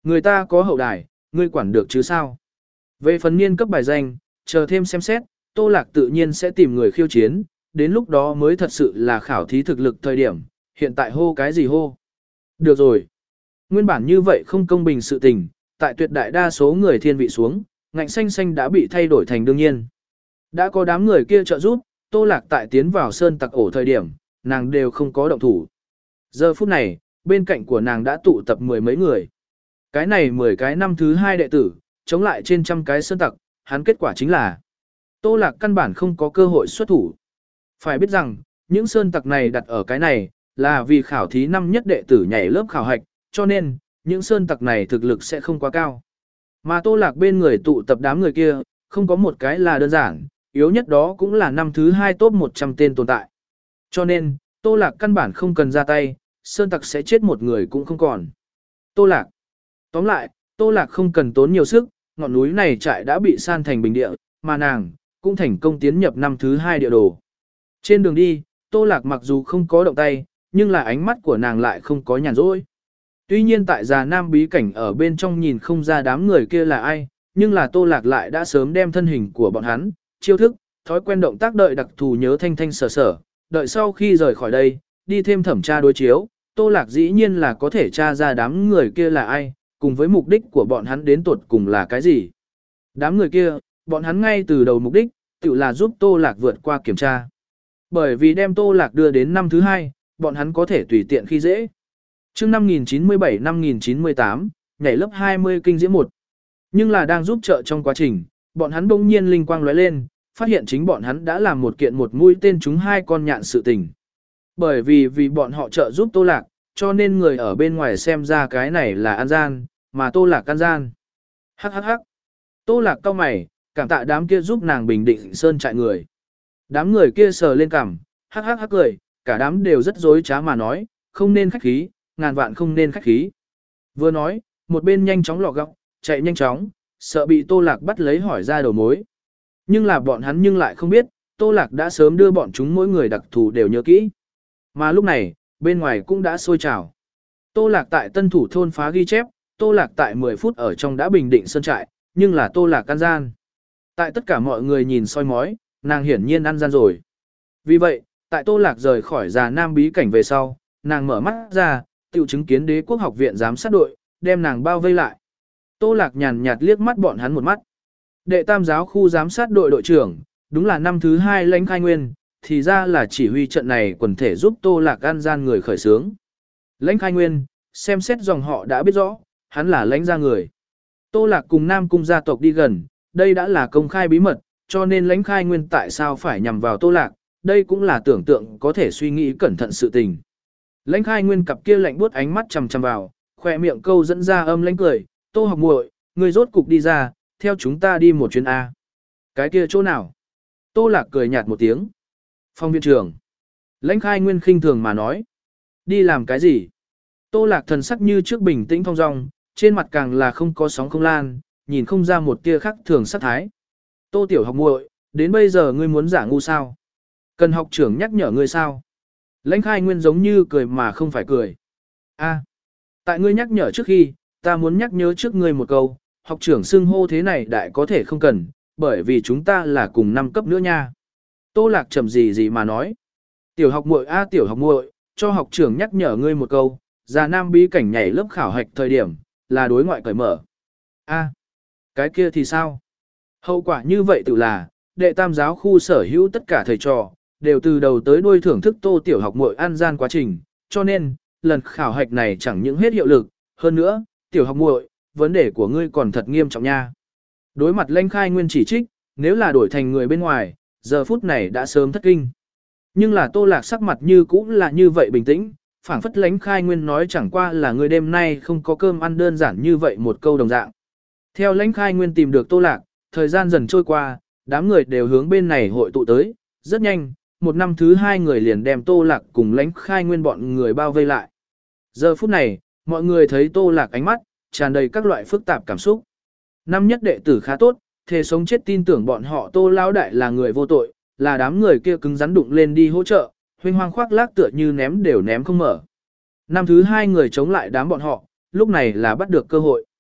Người ta có hậu đài, ngươi quản được chứ sao? Về phần niên cấp bài danh, chờ thêm xem xét, Tô Lạc tự nhiên sẽ tìm người khiêu chiến, đến lúc đó mới thật sự là khảo thí thực lực thời điểm, hiện tại hô cái gì hô. Được rồi. Nguyên bản như vậy không công bình sự tình, tại tuyệt đại đa số người thiên vị xuống, ngạnh xanh xanh đã bị thay đổi thành đương nhiên. Đã có đám người kia trợ giúp, Tô Lạc tại tiến vào sơn tặc ổ thời điểm, nàng đều không có động thủ. Giờ phút này, bên cạnh của nàng đã tụ tập mười mấy người. Cái này mười cái năm thứ hai đệ tử, chống lại trên trăm cái sơn tặc, hắn kết quả chính là Tô Lạc căn bản không có cơ hội xuất thủ. Phải biết rằng, những sơn tặc này đặt ở cái này, là vì khảo thí năm nhất đệ tử nhảy lớp khảo hạch, cho nên, những sơn tặc này thực lực sẽ không quá cao. Mà Tô Lạc bên người tụ tập đám người kia, không có một cái là đơn giản, yếu nhất đó cũng là năm thứ hai top một trăm tên tồn tại. Cho nên, Tô Lạc căn bản không cần ra tay, sơn tặc sẽ chết một người cũng không còn. Tô Lạc. Tóm lại, Tô Lạc không cần tốn nhiều sức, ngọn núi này trại đã bị san thành bình địa, mà nàng cũng thành công tiến nhập năm thứ hai địa đồ. Trên đường đi, Tô Lạc mặc dù không có động tay, nhưng là ánh mắt của nàng lại không có nhàn rỗi. Tuy nhiên tại Già Nam bí cảnh ở bên trong nhìn không ra đám người kia là ai, nhưng là Tô Lạc lại đã sớm đem thân hình của bọn hắn, chiêu thức, thói quen động tác đợi đặc thù nhớ thanh thanh sở sở, đợi sau khi rời khỏi đây, đi thêm thẩm tra đối chiếu, Tô Lạc dĩ nhiên là có thể tra ra đám người kia là ai, cùng với mục đích của bọn hắn đến tuột cùng là cái gì. Đám người kia, bọn hắn ngay từ đầu mục đích, tự là giúp Tô Lạc vượt qua kiểm tra. Bởi vì đem Tô Lạc đưa đến năm thứ hai, bọn hắn có thể tùy tiện khi dễ. Trước năm nghìn chín mươi bảy năm nghìn chín mươi tám, nhảy lớp hai mươi kinh diễm một. Nhưng là đang giúp trợ trong quá trình, bọn hắn bỗng nhiên linh quang lóe lên, phát hiện chính bọn hắn đã làm một kiện một mũi tên trúng hai con nhạn sự tình. Bởi vì vì bọn họ trợ giúp Tô Lạc, cho nên người ở bên ngoài xem ra cái này là ăn gian, mà Tô Lạc ăn gian. Hắc hắc hắc. Tô Lạc cau mày, cảm tạ đám kia giúp nàng bình định sơn trại người. Đám người kia sờ lên cằm, hắc hắc hắc cười, cả đám đều rất dối trá mà nói, không nên khách khí, ngàn vạn không nên khách khí. Vừa nói, một bên nhanh chóng lọ gọng, chạy nhanh chóng, sợ bị Tô Lạc bắt lấy hỏi ra đầu mối. Nhưng là bọn hắn nhưng lại không biết, Tô Lạc đã sớm đưa bọn chúng mỗi người đặc thù đều nhớ kỹ. Mà lúc này, bên ngoài cũng đã sôi trào. Tô Lạc tại Tân Thủ thôn phá ghi chép, Tô Lạc tại mười phút ở trong đã bình định sơn trại, nhưng là Tô Lạc ăn gian. Tại tất cả mọi người nhìn soi mói, nàng hiển nhiên ăn gian rồi. Vì vậy, tại Tô Lạc rời khỏi Già Nam bí cảnh về sau, nàng mở mắt ra, tiểu chứng kiến Đế quốc học viện giám sát đội, đem nàng bao vây lại. Tô Lạc nhàn nhạt liếc mắt bọn hắn một mắt. Đệ tam giáo khu giám sát đội đội trưởng, đúng là năm thứ hai Lãnh Khai Nguyên, thì ra là chỉ huy trận này quần thể giúp Tô Lạc ăn gian người khởi xướng. Lãnh Khai Nguyên, xem xét dòng họ đã biết rõ, hắn là lãnh gia người. Tô Lạc cùng Nam cung gia tộc đi gần, đây đã là công khai bí mật, cho nên Lãnh Khai Nguyên tại sao phải nhằm vào Tô Lạc, đây cũng là tưởng tượng có thể suy nghĩ cẩn thận sự tình. Lãnh Khai Nguyên cặp kia lạnh buốt ánh mắt chằm chằm vào, khỏe miệng câu dẫn ra âm lãnh cười, Tô học muội, người rốt cục đi ra, theo chúng ta đi một chuyến A. Cái kia chỗ nào? Tô Lạc cười nhạt một tiếng. Phong viện trưởng. Lãnh Khai Nguyên khinh thường mà nói. Đi làm cái gì? Tô Lạc thần sắc như trước bình tĩnh thong dong, trên mặt càng là không có sóng không lan, nhìn không ra một tia khác thường sắc thái. Tô tiểu học muội, đến bây giờ ngươi muốn giả ngu sao? Cần học trưởng nhắc nhở ngươi sao? Lãnh Khai Nguyên giống như cười mà không phải cười. A, tại ngươi nhắc nhở trước khi, ta muốn nhắc nhớ trước ngươi một câu, học trưởng xưng hô thế này đại có thể không cần, bởi vì chúng ta là cùng năm cấp nữa nha. Tô Lạc chậm gì gì mà nói. Tiểu học muội a tiểu học muội, cho học trưởng nhắc nhở ngươi một câu, Già Nam bí cảnh nhảy lớp khảo hạch thời điểm, là đối ngoại cởi mở. A, cái kia thì sao? Hậu quả như vậy tự là, đệ tam giáo khu sở hữu tất cả thầy trò, đều từ đầu tới đuôi thưởng thức Tô tiểu học muội ăn gian quá trình, cho nên, lần khảo hạch này chẳng những hết hiệu lực, hơn nữa, tiểu học muội, vấn đề của ngươi còn thật nghiêm trọng nha. Đối mặt Lãnh Khai Nguyên chỉ trích, nếu là đổi thành người bên ngoài, giờ phút này đã sớm thất kinh. Nhưng là Tô Lạc sắc mặt như cũng là như vậy bình tĩnh, phảng phất Lãnh Khai Nguyên nói chẳng qua là người đêm nay không có cơm ăn đơn giản như vậy một câu đồng dạng. Theo Lãnh Khai Nguyên tìm được Tô Lạc, thời gian dần trôi qua, đám người đều hướng bên này hội tụ tới, rất nhanh, một năm thứ hai người liền đem Tô Lạc cùng Lãnh Khai Nguyên bọn người bao vây lại. Giờ phút này, mọi người thấy Tô Lạc ánh mắt, tràn đầy các loại phức tạp cảm xúc. Năm nhất đệ tử khá tốt, thề sống chết tin tưởng bọn họ Tô lão đại là người vô tội, là đám người kia cứng rắn đụng lên đi hỗ trợ, huynh hoang khoác lác tựa như ném đều ném không mở. Năm thứ hai người chống lại đám bọn họ, lúc này là bắt được cơ hội.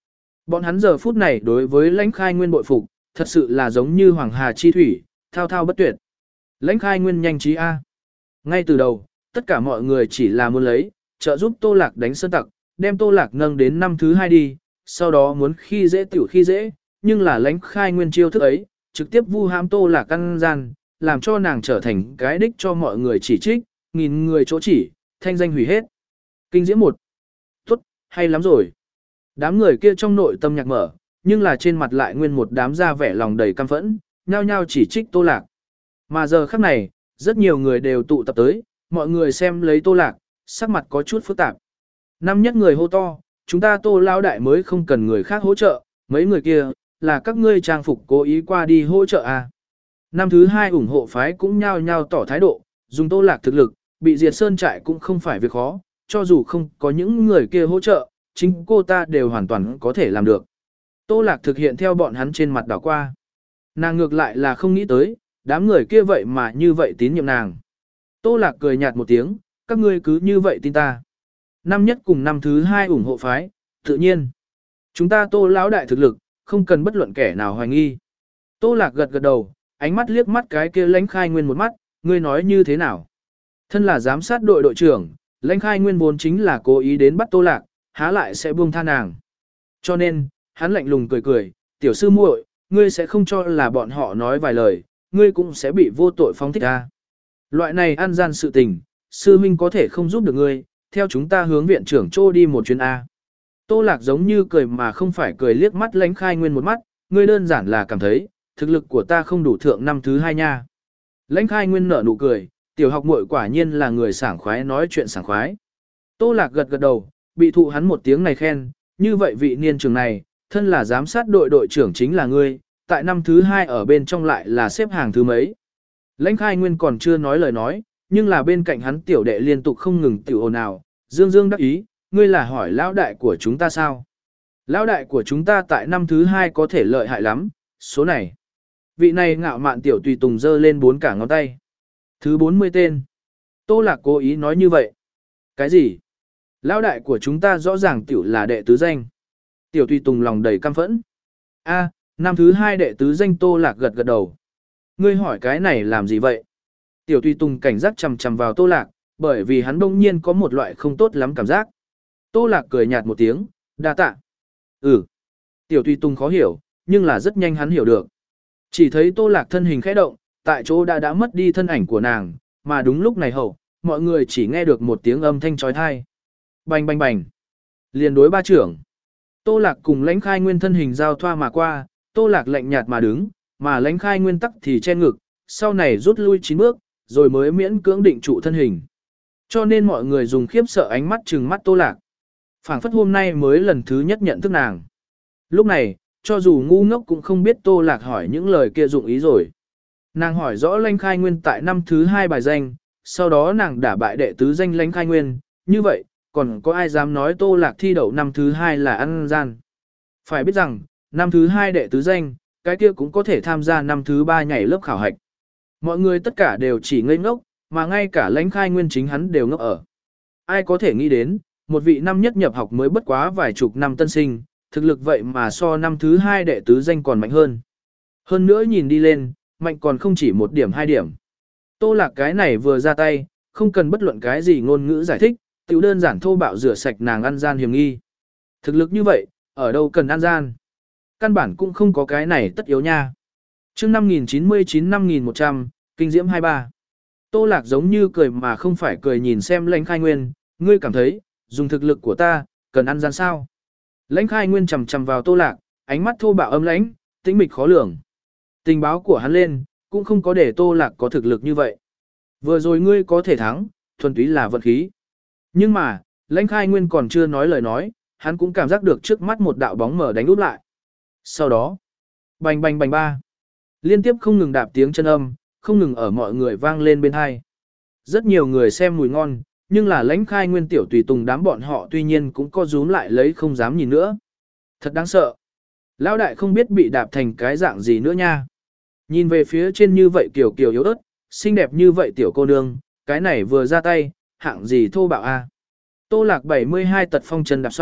Bọn hắn giờ phút này đối với Lãnh Khai Nguyên bội phục, thật sự là giống như hoàng hà chi thủy, thao thao bất tuyệt. Lãnh Khai Nguyên nhanh trí A. Ngay từ đầu, tất cả mọi người chỉ là muốn lấy, trợ giúp Tô Lạc đánh sơn tặc, đem Tô Lạc nâng đến năm thứ hai đi, sau đó muốn khi dễ tiểu khi dễ, nhưng là Lãnh Khai Nguyên chiêu thức ấy, trực tiếp vu hãm Tô Lạc căn gian, làm cho nàng trở thành cái đích cho mọi người chỉ trích, nghìn người chỗ chỉ, thanh danh hủy hết. Kinh diễm một. Tốt, hay lắm rồi. Đám người kia trong nội tâm nhạc mở, nhưng là trên mặt lại nguyên một đám da vẻ lòng đầy căm phẫn, nhao nhao chỉ trích Tô Lạc. Mà giờ khắc này, rất nhiều người đều tụ tập tới, mọi người xem lấy Tô Lạc, sắc mặt có chút phức tạp. Năm nhất người hô to, chúng ta Tô Lão đại mới không cần người khác hỗ trợ, mấy người kia, là các ngươi trang phục cố ý qua đi hỗ trợ à. Năm thứ hai ủng hộ phái cũng nhao nhao tỏ thái độ, dùng Tô Lạc thực lực, bị diệt sơn trại cũng không phải việc khó, cho dù không có những người kia hỗ trợ, chính cô ta đều hoàn toàn có thể làm được. Tô Lạc thực hiện theo bọn hắn trên mặt đảo qua. Nàng ngược lại là không nghĩ tới, đám người kia vậy mà như vậy tín nhiệm nàng. Tô Lạc cười nhạt một tiếng, các ngươi cứ như vậy tin ta. Năm nhất cùng năm thứ hai ủng hộ phái, tự nhiên. Chúng ta Tô Lão đại thực lực, không cần bất luận kẻ nào hoài nghi. Tô Lạc gật gật đầu, ánh mắt liếc mắt cái kia Lãnh Khai Nguyên một mắt, ngươi nói như thế nào? Thân là giám sát đội đội trưởng, Lãnh Khai Nguyên vốn chính là cố ý đến bắt Tô Lạc, há lại sẽ buông tha nàng. Cho nên, hắn lạnh lùng cười cười, tiểu sư muội, ngươi sẽ không cho là bọn họ nói vài lời, ngươi cũng sẽ bị vô tội phóng thích ra. Loại này ăn gian sự tình, sư huynh có thể không giúp được ngươi, theo chúng ta hướng viện trưởng Trô đi một chuyến A. Tô Lạc giống như cười mà không phải cười liếc mắt Lãnh Khai Nguyên một mắt, ngươi đơn giản là cảm thấy, thực lực của ta không đủ thượng năm thứ hai nha. Lãnh Khai Nguyên nở nụ cười, tiểu học muội quả nhiên là người sảng khoái nói chuyện sảng khoái. Tô Lạc gật gật đầu, bị thụ hắn một tiếng này khen, như vậy vị niên trường này, thân là giám sát đội đội trưởng chính là ngươi, tại năm thứ hai ở bên trong lại là xếp hàng thứ mấy. Lãnh Khai Nguyên còn chưa nói lời nói, nhưng là bên cạnh hắn tiểu đệ liên tục không ngừng tiểu ồn ào, dương dương đắc ý, ngươi là hỏi lão đại của chúng ta sao? Lão đại của chúng ta tại năm thứ hai có thể lợi hại lắm, số này. Vị này ngạo mạn tiểu tùy tùng giơ lên bốn cả ngón tay. Thứ bốn mươi tên. Tô Lạc cố ý nói như vậy. Cái gì? Lão đại của chúng ta rõ ràng tiểu là đệ tứ danh. Tiểu tùy tùng lòng đầy căm phẫn. A, năm thứ hai đệ tứ danh. Tô Lạc gật gật đầu. Ngươi hỏi cái này làm gì vậy? Tiểu tùy tùng cảnh giác chằm chằm vào Tô Lạc, bởi vì hắn đông nhiên có một loại không tốt lắm cảm giác. Tô Lạc cười nhạt một tiếng, đa tạ. Ừ. Tiểu tùy tùng khó hiểu, nhưng là rất nhanh hắn hiểu được. Chỉ thấy Tô Lạc thân hình khẽ động, tại chỗ đã đã mất đi thân ảnh của nàng, mà đúng lúc này hậu, mọi người chỉ nghe được một tiếng âm thanh chói tai. Bành bành bành. Liền đối ba trưởng. Tô Lạc cùng Lãnh Khai Nguyên thân hình giao thoa mà qua, Tô Lạc lạnh nhạt mà đứng, mà Lãnh Khai Nguyên tắc thì che ngực, sau này rút lui chín bước, rồi mới miễn cưỡng định trụ thân hình. Cho nên mọi người dùng khiếp sợ ánh mắt trừng mắt Tô Lạc. Phảng phất hôm nay mới lần thứ nhất nhận thức nàng. Lúc này, cho dù ngu ngốc cũng không biết Tô Lạc hỏi những lời kia dụng ý rồi. Nàng hỏi rõ Lãnh Khai Nguyên tại năm thứ hai bài danh, sau đó nàng đả bại đệ tứ danh Lãnh Khai Nguyên, như vậy, còn có ai dám nói Tô Lạc thi đậu năm thứ hai là ăn gian. Phải biết rằng, năm thứ hai đệ tứ danh, cái kia cũng có thể tham gia năm thứ ba nhảy lớp khảo hạch. Mọi người tất cả đều chỉ ngây ngốc, mà ngay cả Lãnh Khai Nguyên chính hắn đều ngốc ở. Ai có thể nghĩ đến, một vị năm nhất nhập học mới bất quá vài chục năm tân sinh, thực lực vậy mà so năm thứ hai đệ tứ danh còn mạnh hơn. Hơn nữa nhìn đi lên, mạnh còn không chỉ một điểm hai điểm. Tô Lạc cái này vừa ra tay, không cần bất luận cái gì ngôn ngữ giải thích, tiểu đơn giản thô bạo rửa sạch nàng ăn gian hiểm nghi. Thực lực như vậy, ở đâu cần ăn gian? Căn bản cũng không có cái này tất yếu nha. Chương năm nghìn chín mươi chín năm nghìn một trăm, kinh diễm hai mươi ba. Tô Lạc giống như cười mà không phải cười nhìn xem Lãnh Khai Nguyên, ngươi cảm thấy, dùng thực lực của ta, cần ăn gian sao? Lãnh Khai Nguyên chằm chằm vào Tô Lạc, ánh mắt thô bạo âm lãnh, tĩnh mịch khó lường. Tình báo của hắn lên, cũng không có để Tô Lạc có thực lực như vậy. Vừa rồi ngươi có thể thắng, thuần túy là vận khí. Nhưng mà, Lãnh Khai Nguyên còn chưa nói lời nói, hắn cũng cảm giác được trước mắt một đạo bóng mở đánh úp lại. Sau đó, bành bành bành ba. Liên tiếp không ngừng đạp tiếng chân âm, không ngừng ở mọi người vang lên bên hai. Rất nhiều người xem mùi ngon, nhưng là Lãnh Khai Nguyên tiểu tùy tùng đám bọn họ tuy nhiên cũng có rúm lại lấy không dám nhìn nữa. Thật đáng sợ. Lão đại không biết bị đạp thành cái dạng gì nữa nha. Nhìn về phía trên như vậy kiểu kiểu yếu ớt, xinh đẹp như vậy tiểu cô nương, cái này vừa ra tay, hạng gì thô bạo a. Tô Lạc bảy mươi hai tật phong chân đạp xong,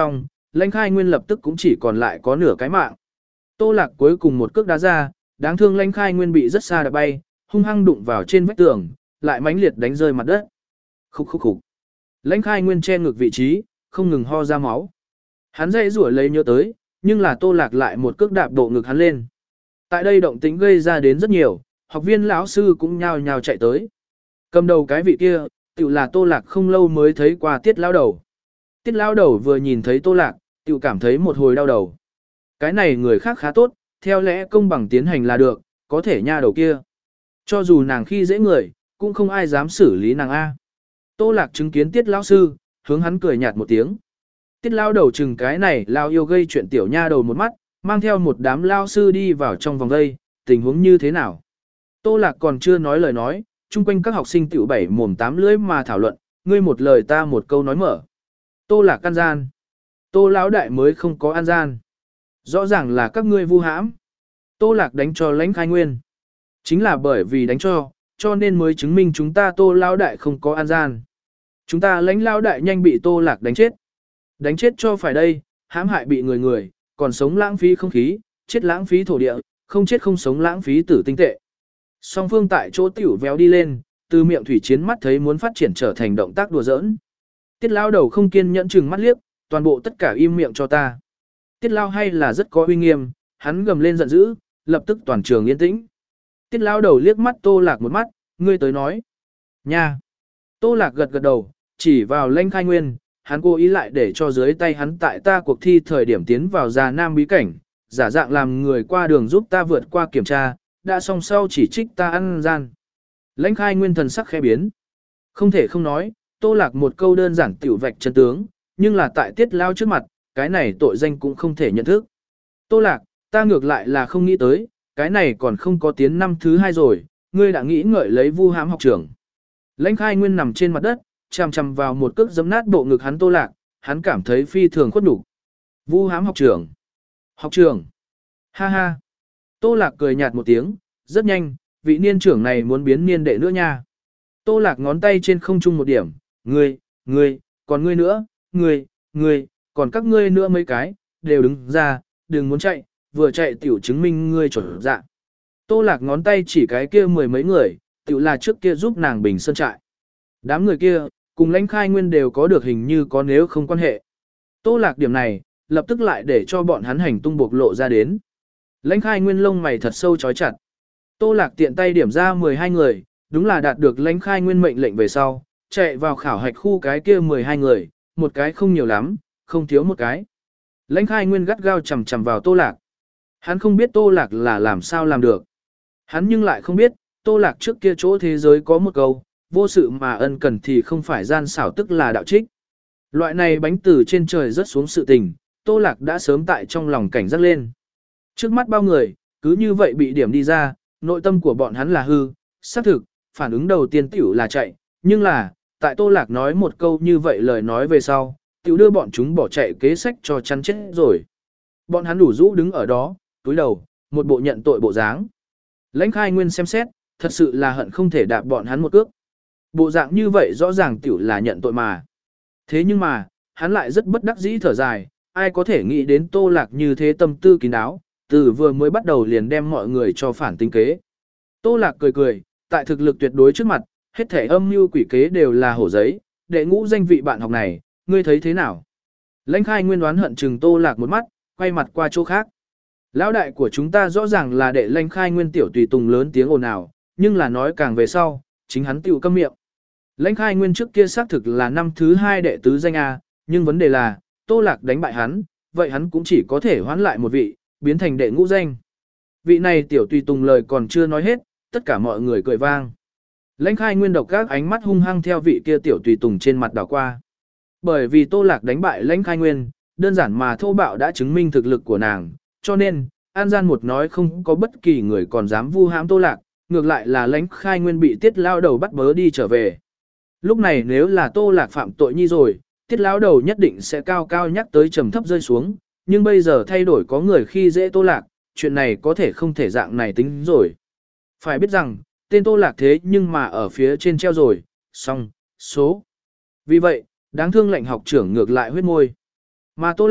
Lãnh Khai Nguyên lập tức cũng chỉ còn lại có nửa cái mạng. Tô Lạc cuối cùng một cước đá ra, đáng thương Lãnh Khai Nguyên bị rất xa đá bay, hung hăng đụng vào trên vách tường, lại mãnh liệt đánh rơi mặt đất. Khúc khúc khúc. Lãnh Khai Nguyên che ngực vị trí, không ngừng ho ra máu. Hắn dãy rủa lấy nhớ tới, nhưng là Tô Lạc lại một cước đạp độ ngực hắn lên. Tại đây động tĩnh gây ra đến rất nhiều, học viên lão sư cũng nhao nhao chạy tới. Cầm đầu cái vị kia, tự là Tô Lạc không lâu mới thấy qua Tiết lão đầu. Tiết lão đầu vừa nhìn thấy Tô Lạc, tự cảm thấy một hồi đau đầu. Cái này người khác khá tốt, theo lẽ công bằng tiến hành là được, có thể nha đầu kia. Cho dù nàng khi dễ người, cũng không ai dám xử lý nàng A. Tô Lạc chứng kiến Tiết lão sư, hướng hắn cười nhạt một tiếng. Tiết lão đầu chừng cái này lao yêu gây chuyện tiểu nha đầu một mắt, mang theo một đám lao sư đi vào trong vòng đây, tình huống như thế nào. Tô Lạc còn chưa nói lời nói, chung quanh các học sinh tiểu bảy mồm tám lưỡi mà thảo luận, ngươi một lời ta một câu nói mở. Tô Lạc ăn gian. Tô lão đại mới không có ăn gian. Rõ ràng là các ngươi vu hãm. Tô Lạc đánh cho Lãnh Khai Nguyên. Chính là bởi vì đánh cho, cho nên mới chứng minh chúng ta Tô lão đại không có ăn gian. Chúng ta Lãnh lão đại nhanh bị Tô Lạc đánh chết. Đánh chết cho phải đây, hãm hại bị người người, còn sống lãng phí không khí, chết lãng phí thổ địa, không chết không sống lãng phí tử tinh tệ. Song phương tại chỗ tiểu véo đi lên, từ miệng thủy chiến mắt thấy muốn phát triển trở thành động tác đùa giỡn. Tiết lao đầu không kiên nhẫn chừng mắt liếc, toàn bộ tất cả im miệng cho ta. Tiết lao hay là rất có uy nghiêm, hắn gầm lên giận dữ, lập tức toàn trường yên tĩnh. Tiết lao đầu liếc mắt Tô Lạc một mắt, ngươi tới nói. Nha! Tô Lạc gật gật đầu, chỉ vào Lãnh Khai Nguyên, hắn cố ý lại để cho dưới tay hắn tại ta cuộc thi thời điểm tiến vào già nam bí cảnh, giả dạng làm người qua đường giúp ta vượt qua kiểm tra, đã xong sau chỉ trích ta ăn gian. Lãnh Khai Nguyên thần sắc khẽ biến. Không thể không nói, Tô Lạc một câu đơn giản tiểu vạch chân tướng, nhưng là tại Tiết lao trước mặt, cái này tội danh cũng không thể nhận thức. Tô Lạc, ta ngược lại là không nghĩ tới, cái này còn không có tiến năm thứ hai rồi, ngươi đã nghĩ ngợi lấy vu hãm học trưởng. Lãnh Khai Nguyên nằm trên mặt đất, chằm chằm vào một cước giẫm nát bộ ngực hắn Tô Lạc, hắn cảm thấy phi thường khuất nhục. Vu hãm học trưởng. Học trưởng. Ha ha. Tô Lạc cười nhạt một tiếng, rất nhanh, vị niên trưởng này muốn biến niên đệ nữa nha. Tô Lạc ngón tay trên không trung một điểm, ngươi, ngươi, còn ngươi nữa, ngươi, ngươi, còn các ngươi nữa mấy cái, đều đứng ra, đừng muốn chạy, vừa chạy tiểu chứng minh ngươi chuẩn dạ. Tô Lạc ngón tay chỉ cái kia mười mấy người, tiểu là trước kia giúp nàng bình sơn trại. Đám người kia, cùng Lãnh Khai Nguyên đều có được hình như có nếu không quan hệ. Tô Lạc điểm này, lập tức lại để cho bọn hắn hành tung bộc lộ ra đến. Lãnh Khai Nguyên lông mày thật sâu chói chặt. Tô Lạc tiện tay điểm ra mười hai người, đúng là đạt được Lãnh Khai Nguyên mệnh lệnh về sau, chạy vào khảo hạch khu cái kia mười hai người, một cái không nhiều lắm, không thiếu một cái. Lãnh Khai Nguyên gắt gao chằm chằm vào Tô Lạc. Hắn không biết Tô Lạc là làm sao làm được. Hắn nhưng lại không biết, Tô Lạc trước kia chỗ thế giới có một câu, vô sự mà ân cần thì không phải gian xảo tức là đạo trích. Loại này bánh từ trên trời rớt xuống sự tình, Tô Lạc đã sớm tại trong lòng cảnh giác lên. Trước mắt bao người, cứ như vậy bị điểm đi ra, nội tâm của bọn hắn là hư, xác thực, phản ứng đầu tiên tiểu là chạy, nhưng là, tại Tô Lạc nói một câu như vậy lời nói về sau, tiểu đưa bọn chúng bỏ chạy kế sách cho chắn chết rồi. Bọn hắn đủ rũ đứng ở đó, túi đầu, một bộ nhận tội bộ dáng. Lãnh Khai Nguyên xem xét, thật sự là hận không thể đạp bọn hắn một cước. Bộ dạng như vậy rõ ràng tiểu là nhận tội mà. Thế nhưng mà, hắn lại rất bất đắc dĩ thở dài, ai có thể nghĩ đến Tô Lạc như thế tâm tư kín đáo, từ vừa mới bắt đầu liền đem mọi người cho phản tính kế. Tô Lạc cười cười, tại thực lực tuyệt đối trước mặt, hết thể âm mưu quỷ kế đều là hổ giấy, đệ ngũ danh vị bạn học này, ngươi thấy thế nào? Lãnh Khai Nguyên đoán hận chừng Tô Lạc một mắt, quay mặt qua chỗ khác. Lão đại của chúng ta rõ ràng là đệ Lãnh Khai Nguyên tiểu tùy tùng lớn tiếng ồn ào, nhưng là nói càng về sau, chính hắn tiểu câm miệng. Lãnh Khai Nguyên trước kia xác thực là năm thứ hai đệ tứ danh A, nhưng vấn đề là, Tô Lạc đánh bại hắn, vậy hắn cũng chỉ có thể hoán lại một vị, biến thành đệ ngũ danh. Vị này tiểu tùy tùng lời còn chưa nói hết, tất cả mọi người cười vang. Lãnh Khai Nguyên độc các ánh mắt hung hăng theo vị kia tiểu tùy tùng trên mặt đảo qua. Bởi vì Tô Lạc đánh bại Lãnh Khai Nguyên, đơn giản mà thô bạo đã chứng minh thực lực của nàng, cho nên, an gian một nói không có bất kỳ người còn dám vu hãm Tô Lạc, ngược lại là Lãnh Khai Nguyên bị Tiết lao đầu bắt bớ đi trở về. Lúc này nếu là Tô Lạc phạm tội nhi rồi, Tiết lão đầu nhất định sẽ cao cao nhắc tới trầm thấp rơi xuống, nhưng bây giờ thay đổi có người khi dễ Tô Lạc, chuyện này có thể không thể dạng này tính rồi. Phải biết rằng, tên Tô Lạc thế nhưng mà ở phía trên treo rồi, xong, số. Vì vậy, đáng thương lệnh học trưởng ngược lại huyết môi. Mà Tô Lạc,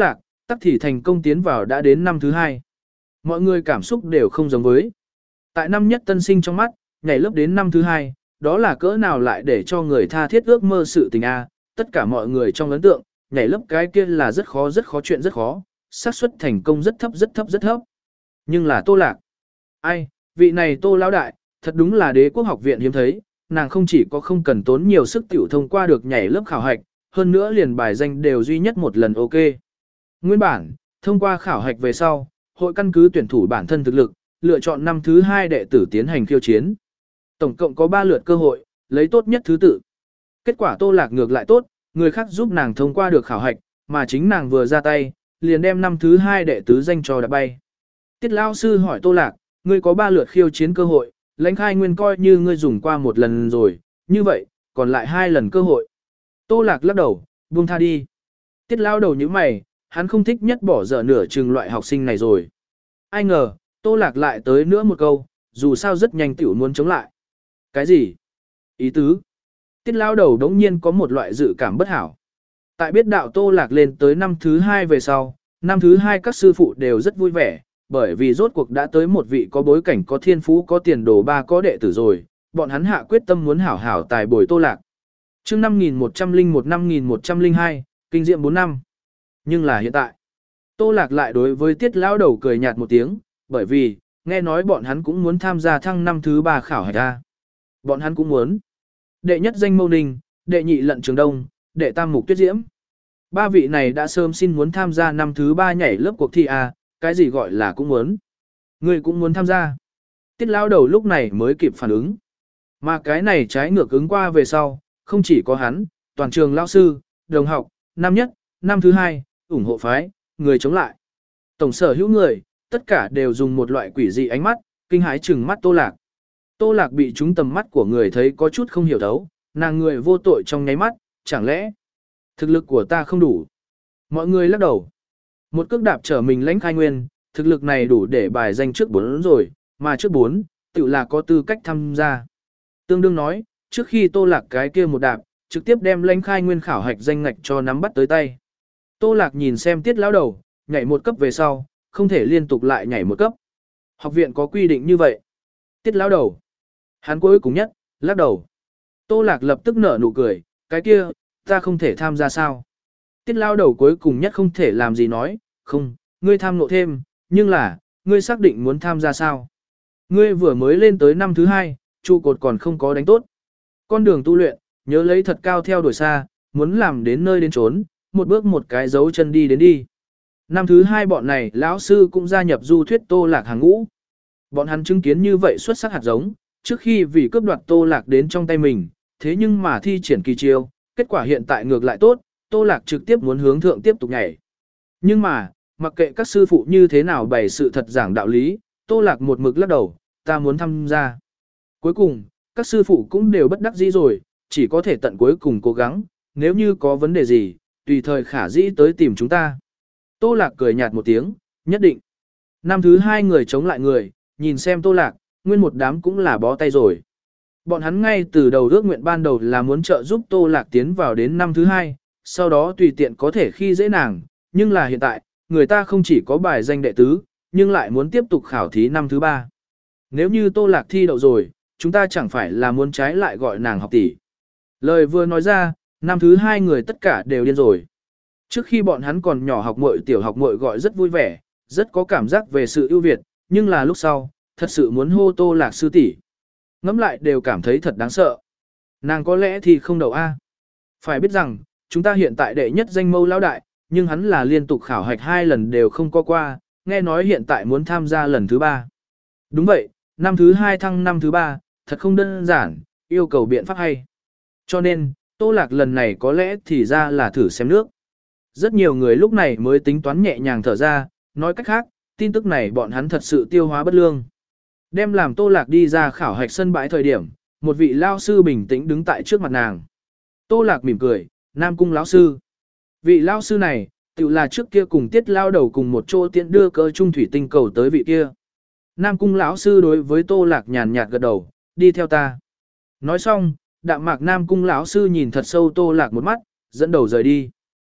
Tắc thì thành công tiến vào đã đến năm thứ hai. Mọi người cảm xúc đều không giống với. Tại năm nhất tân sinh trong mắt, nhảy lớp đến năm thứ hai, đó là cỡ nào lại để cho người tha thiết ước mơ sự tình a. Tất cả mọi người trong ấn tượng, nhảy lớp cái kia là rất khó rất khó chuyện rất khó, xác suất thành công rất thấp rất thấp rất thấp. Nhưng là Tô Lạc. Ai, vị này Tô lão đại, thật đúng là đế quốc học viện hiếm thấy, nàng không chỉ có không cần tốn nhiều sức tiểu thông qua được nhảy lớp khảo hạch, hơn nữa liền bài danh đều duy nhất một lần ok. Nguyên bản, thông qua khảo hạch về sau, hội căn cứ tuyển thủ bản thân thực lực, lựa chọn năm thứ hai đệ tử tiến hành khiêu chiến. Tổng cộng có ba lượt cơ hội, lấy tốt nhất thứ tự. Kết quả Tô Lạc ngược lại tốt, người khác giúp nàng thông qua được khảo hạch, mà chính nàng vừa ra tay, liền đem năm thứ hai đệ tứ danh cho đã bay. Tiết lão sư hỏi Tô Lạc, ngươi có ba lượt khiêu chiến cơ hội, Lãnh Khai Nguyên coi như ngươi dùng qua một lần rồi, như vậy, còn lại hai lần cơ hội. Tô Lạc lắc đầu, buông tha đi. Tiết lão đầu như mày, hắn không thích nhất bỏ dở nửa chừng loại học sinh này rồi. Ai ngờ, Tô Lạc lại tới nữa một câu, dù sao rất nhanh tiểu muốn chống lại. Cái gì? Ý tứ? Tiết lão đầu đống nhiên có một loại dự cảm bất hảo. Tại biết đạo Tô Lạc lên tới năm thứ hai về sau, năm thứ hai các sư phụ đều rất vui vẻ, bởi vì rốt cuộc đã tới một vị có bối cảnh có thiên phú có tiền đồ ba có đệ tử rồi, bọn hắn hạ quyết tâm muốn hảo hảo tài bồi Tô Lạc. Chương năm nghìn một trăm lẻ một năm nghìn một trăm lẻ hai, kinh nghiệm bốn năm. Nhưng là hiện tại, Tô Lạc lại đối với Tiết lão đầu cười nhạt một tiếng, bởi vì, nghe nói bọn hắn cũng muốn tham gia thăng năm thứ ba khảo hạch ra. Bọn hắn cũng muốn. Đệ nhất danh Mâu Ninh, đệ nhị Lận Trường Đông, đệ tam Mục Tuyết Diễm. Ba vị này đã sớm xin muốn tham gia năm thứ ba nhảy lớp cuộc thi A, cái gì gọi là cũng muốn. Người cũng muốn tham gia. Tiết lão đầu lúc này mới kịp phản ứng. Mà cái này trái ngược ứng qua về sau, không chỉ có hắn, toàn trường lão sư, đồng học, năm nhất, năm thứ hai, ủng hộ phái, người chống lại. Tổng sở hữu người, tất cả đều dùng một loại quỷ dị ánh mắt, kinh hãi trừng mắt Tô Lạc. Tô Lạc bị trúng tầm mắt của người thấy có chút không hiểu thấu, nàng người vô tội trong nháy mắt, chẳng lẽ thực lực của ta không đủ. Mọi người lắc đầu. Một cước đạp trở mình Lãnh Khai Nguyên, thực lực này đủ để bài danh trước bốn rồi, mà trước bốn, tự là có tư cách tham gia. Tương đương nói, trước khi Tô Lạc cái kia một đạp, trực tiếp đem Lãnh Khai Nguyên khảo hạch danh ngạch cho nắm bắt tới tay. Tô Lạc nhìn xem Tiết lão đầu, nhảy một cấp về sau, không thể liên tục lại nhảy một cấp. Học viện có quy định như vậy. Tiết lão đầu. Hắn cuối cùng nhất, lắc đầu. Tô Lạc lập tức nở nụ cười, cái kia, ta không thể tham gia sao. Tiết lão đầu cuối cùng nhất không thể làm gì nói, không, ngươi tham nộ thêm, nhưng là, ngươi xác định muốn tham gia sao. Ngươi vừa mới lên tới năm thứ hai, trụ cột còn không có đánh tốt. Con đường tu luyện, nhớ lấy thật cao theo đuổi xa, muốn làm đến nơi đến trốn, một bước một cái dấu chân đi đến đi. Năm thứ hai bọn này, lão sư cũng gia nhập du thuyết Tô Lạc hàng ngũ. Bọn hắn chứng kiến như vậy xuất sắc hạt giống, trước khi vì cướp đoạt Tô Lạc đến trong tay mình, thế nhưng mà thi triển kỳ chiêu, kết quả hiện tại ngược lại tốt, Tô Lạc trực tiếp muốn hướng thượng tiếp tục nhảy. Nhưng mà, mặc kệ các sư phụ như thế nào bày sự thật giảng đạo lý, Tô Lạc một mực lắc đầu, ta muốn tham gia. Cuối cùng, các sư phụ cũng đều bất đắc dĩ rồi, chỉ có thể tận cuối cùng cố gắng, nếu như có vấn đề gì, tùy thời khả dĩ tới tìm chúng ta. Tô Lạc cười nhạt một tiếng, nhất định. Năm thứ hai người chống lại người, nhìn xem Tô Lạc, nguyên một đám cũng là bó tay rồi. Bọn hắn ngay từ đầu ước nguyện ban đầu là muốn trợ giúp Tô Lạc tiến vào đến năm thứ hai, sau đó tùy tiện có thể khi dễ nàng, nhưng là hiện tại, người ta không chỉ có bài danh đệ tứ, nhưng lại muốn tiếp tục khảo thí năm thứ ba. Nếu như Tô Lạc thi đậu rồi, chúng ta chẳng phải là muốn trái lại gọi nàng học tỷ. Lời vừa nói ra, năm thứ hai người tất cả đều điên rồi. Trước khi bọn hắn còn nhỏ học muội tiểu học muội gọi rất vui vẻ, rất có cảm giác về sự ưu việt, nhưng là lúc sau, thật sự muốn hô Tô Lạc sư tỷ. Ngẫm lại đều cảm thấy thật đáng sợ. Nàng có lẽ thì không đậu A. Phải biết rằng, chúng ta hiện tại đệ nhất danh Mâu lão đại, nhưng hắn là liên tục khảo hạch hai lần đều không có qua, nghe nói hiện tại muốn tham gia lần thứ ba. Đúng vậy, năm thứ hai thăng năm thứ ba, thật không đơn giản, yêu cầu biện pháp hay. Cho nên, Tô Lạc lần này có lẽ thì ra là thử xem nước. Rất nhiều người lúc này mới tính toán nhẹ nhàng thở ra, nói cách khác, tin tức này bọn hắn thật sự tiêu hóa bất lương. Đem làm Tô Lạc đi ra khảo hạch sân bãi thời điểm, một vị lao sư bình tĩnh đứng tại trước mặt nàng. Tô Lạc mỉm cười, Nam Cung lão sư. Vị lao sư này, tự là trước kia cùng Tiết lao đầu cùng một chỗ tiện đưa cỡ trung thủy tinh cầu tới vị kia. Nam Cung lão sư đối với Tô Lạc nhàn nhạt gật đầu, đi theo ta. Nói xong, đạm mạc Nam Cung lão sư nhìn thật sâu Tô Lạc một mắt, dẫn đầu rời đi.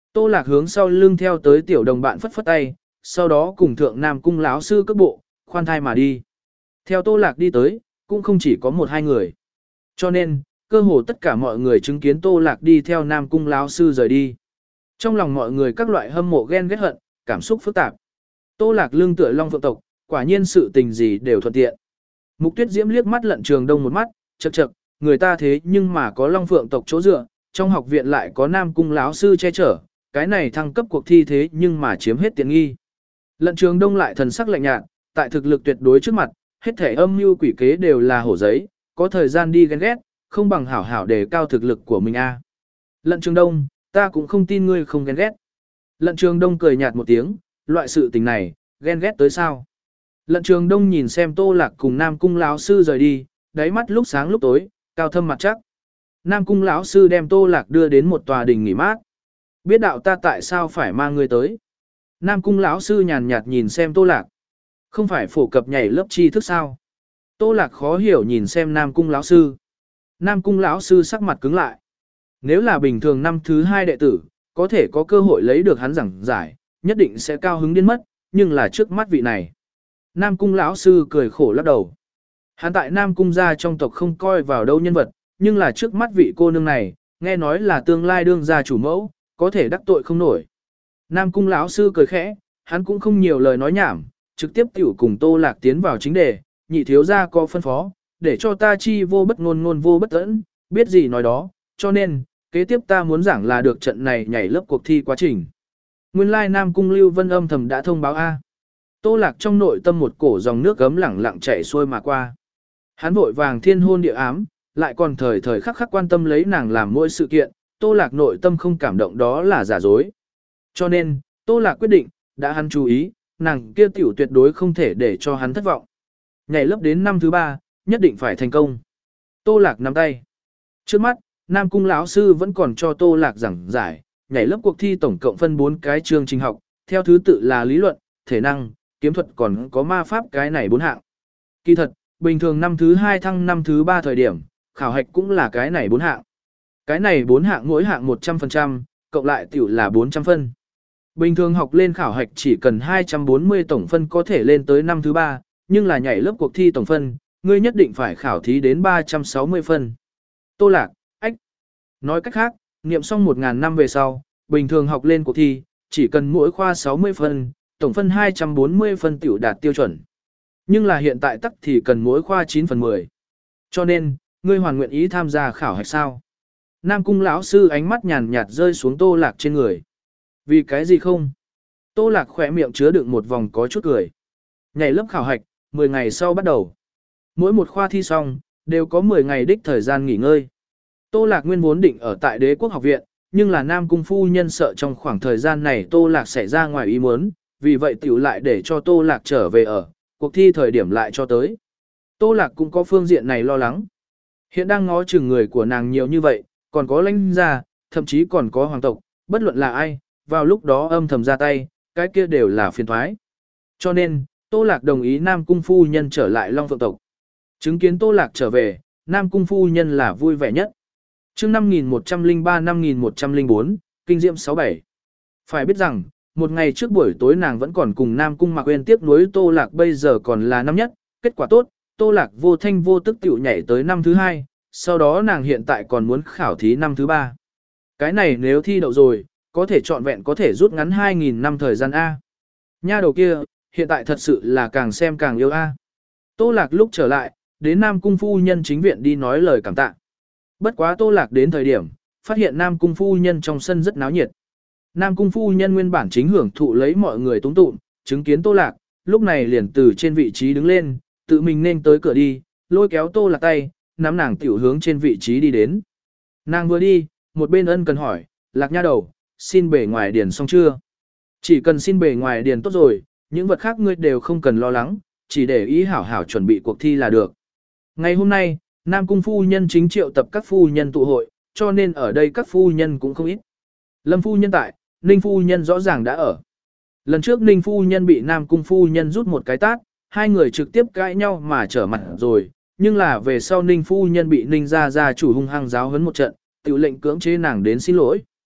Tô Lạc hướng sau lưng theo tới tiểu đồng bạn phất phất tay, sau đó cùng thượng Nam cung lão sư cước bộ, khoan thai mà đi. Theo Tô Lạc đi tới, cũng không chỉ có một hai người. Cho nên, cơ hồ tất cả mọi người chứng kiến Tô Lạc đi theo Nam cung lão sư rời đi. Trong lòng mọi người các loại hâm mộ ghen ghét hận, cảm xúc phức tạp. Tô Lạc lưng tựa Long Phượng tộc, quả nhiên sự tình gì đều thuận tiện. Mục Tuyết Diễm liếc mắt Lận Trường Đông một mắt, chậc chậc, người ta thế nhưng mà có Long Phượng tộc chỗ dựa, trong học viện lại có Nam cung lão sư che chở, cái này thăng cấp cuộc thi thế nhưng mà chiếm hết tiện nghi. Lận Trường Đông lại thần sắc lạnh nhạt, tại thực lực tuyệt đối trước mặt, hết thể âm mưu quỷ kế đều là hổ giấy, có thời gian đi ghen ghét, không bằng hảo hảo đề cao thực lực của mình a. Lận Trường Đông, ta cũng không tin ngươi không ghen ghét. Lận Trường Đông cười nhạt một tiếng, loại sự tình này, ghen ghét tới sao? Lận Trường Đông nhìn xem Tô Lạc cùng Nam cung lão sư rời đi, đáy mắt lúc sáng lúc tối, cao thâm mặt chắc. Nam cung lão sư đem Tô Lạc đưa đến một tòa đình nghỉ mát. Biết đạo ta tại sao phải mang ngươi tới? Nam cung lão sư nhàn nhạt nhìn xem Tô Lạc. Không phải phổ cập nhảy lớp tri thức sao? Tô Lạc khó hiểu nhìn xem Nam cung lão sư. Nam cung lão sư sắc mặt cứng lại. Nếu là bình thường năm thứ hai đệ tử, có thể có cơ hội lấy được hắn giảng giải, nhất định sẽ cao hứng điên mất, nhưng là trước mắt vị này. Nam cung lão sư cười khổ lắc đầu. Hắn tại Nam cung gia trong tộc không coi vào đâu nhân vật, nhưng là trước mắt vị cô nương này, nghe nói là tương lai đương gia chủ mẫu, có thể đắc tội không nổi. Nam cung lão sư cười khẽ, hắn cũng không nhiều lời nói nhảm, trực tiếp tiểu cùng Tô Lạc tiến vào chính đề, nhị thiếu gia có phân phó, để cho ta chi vô bất ngôn ngôn vô bất tẫn, biết gì nói đó, cho nên, kế tiếp ta muốn giảng là được trận này nhảy lớp cuộc thi quá trình. Nguyên lai Nam cung Lưu Vân âm thầm đã thông báo A. Tô Lạc trong nội tâm một cổ dòng nước gấm lẳng lặng chảy xuôi mà qua. Hắn vội vàng thiên hôn địa ám, lại còn thời thời khắc khắc quan tâm lấy nàng làm mỗi sự kiện, Tô Lạc nội tâm không cảm động đó là giả dối. Cho nên, Tô Lạc quyết định, đã hắn chú ý, nàng kia tiểu tuyệt đối không thể để cho hắn thất vọng. Nhảy lớp đến năm thứ ba, nhất định phải thành công. Tô Lạc nắm tay. Trước mắt, Nam cung lão sư vẫn còn cho Tô Lạc giảng giải, nhảy lớp cuộc thi tổng cộng phân bốn cái chương trình học, theo thứ tự là lý luận, thể năng, kiếm thuật còn có ma pháp cái này bốn hạng. Kỳ thật, bình thường năm thứ hai thăng năm thứ ba thời điểm, khảo hạch cũng là cái này bốn hạng. Cái này bốn hạng mỗi hạng một trăm phần trăm, cộng lại tiểu là bốn trăm phân. Bình thường học lên khảo hạch chỉ cần hai trăm bốn mươi tổng phân có thể lên tới năm thứ ba, nhưng là nhảy lớp cuộc thi tổng phân, ngươi nhất định phải khảo thí đến ba trăm sáu mươi phân. Tô Lạc, ách. Nói cách khác, niệm xong một nghìn năm về sau, bình thường học lên cuộc thi, chỉ cần mỗi khoa sáu mươi phân, tổng phân hai trăm bốn mươi phân tiểu đạt tiêu chuẩn. Nhưng là hiện tại tắc thì cần mỗi khoa chín phần mười. Cho nên, ngươi hoàn nguyện ý tham gia khảo hạch sao? Nam cung lão sư ánh mắt nhàn nhạt rơi xuống Tô Lạc trên người. Vì cái gì không? Tô Lạc khỏe miệng chứa đựng một vòng có chút cười. Nhảy lớp khảo hạch, mười ngày sau bắt đầu. Mỗi một khoa thi xong, đều có mười ngày đích thời gian nghỉ ngơi. Tô Lạc nguyên vốn định ở tại Đế Quốc học viện, nhưng là Nam cung phu nhân sợ trong khoảng thời gian này Tô Lạc sẽ ra ngoài ý muốn, vì vậy tiểu lại để cho Tô Lạc trở về ở, cuộc thi thời điểm lại cho tới. Tô Lạc cũng có phương diện này lo lắng. Hiện đang ngó chừng người của nàng nhiều như vậy, còn có lãnh gia, thậm chí còn có hoàng tộc, bất luận là ai, vào lúc đó âm thầm ra tay, cái kia đều là phiền thoái. Cho nên, Tô Lạc đồng ý Nam cung phu nhân trở lại Long Phượng tộc. Chứng kiến Tô Lạc trở về, Nam cung phu nhân là vui vẻ nhất. Chương năm nghìn một trăm lẻ ba năm nghìn một trăm lẻ bốn, kinh diệm sáu bảy. Phải biết rằng, một ngày trước buổi tối nàng vẫn còn cùng Nam cung Mạc Uyên tiếp nối Tô Lạc bây giờ còn là năm nhất, kết quả tốt, Tô Lạc vô thanh vô tức tiểu nhảy tới năm thứ hai, sau đó nàng hiện tại còn muốn khảo thí năm thứ ba. Cái này nếu thi đậu rồi, có thể trọn vẹn có thể rút ngắn hai nghìn năm thời gian A. Nha đầu kia, hiện tại thật sự là càng xem càng yêu A. Tô Lạc lúc trở lại, đến Nam cung phu nhân chính viện đi nói lời cảm tạ. Bất quá Tô Lạc đến thời điểm, phát hiện Nam cung phu nhân trong sân rất náo nhiệt. Nam cung phu nhân nguyên bản chính hưởng thụ lấy mọi người túng tụm, chứng kiến Tô Lạc, lúc này liền từ trên vị trí đứng lên, tự mình nên tới cửa đi, lôi kéo Tô Lạc tay, nắm nàng tiểu hướng trên vị trí đi đến. Nàng vừa đi, một bên ân cần hỏi, Lạc nha đầu, xin bề ngoài điền xong chưa? Chỉ cần xin bề ngoài điền tốt rồi, những vật khác ngươi đều không cần lo lắng, chỉ để ý hảo hảo chuẩn bị cuộc thi là được. Ngày hôm nay, Nam cung phu nhân chính triệu tập các phu nhân tụ hội, cho nên ở đây các phu nhân cũng không ít. Lâm phu nhân tại, Ninh phu nhân rõ ràng đã ở. Lần trước Ninh phu nhân bị Nam cung phu nhân rút một cái tát, hai người trực tiếp cãi nhau mà trở mặt rồi, nhưng là về sau Ninh phu nhân bị Ninh gia gia chủ hung hăng giáo huấn một trận, tự lệnh cưỡng chế nàng đến xin lỗi.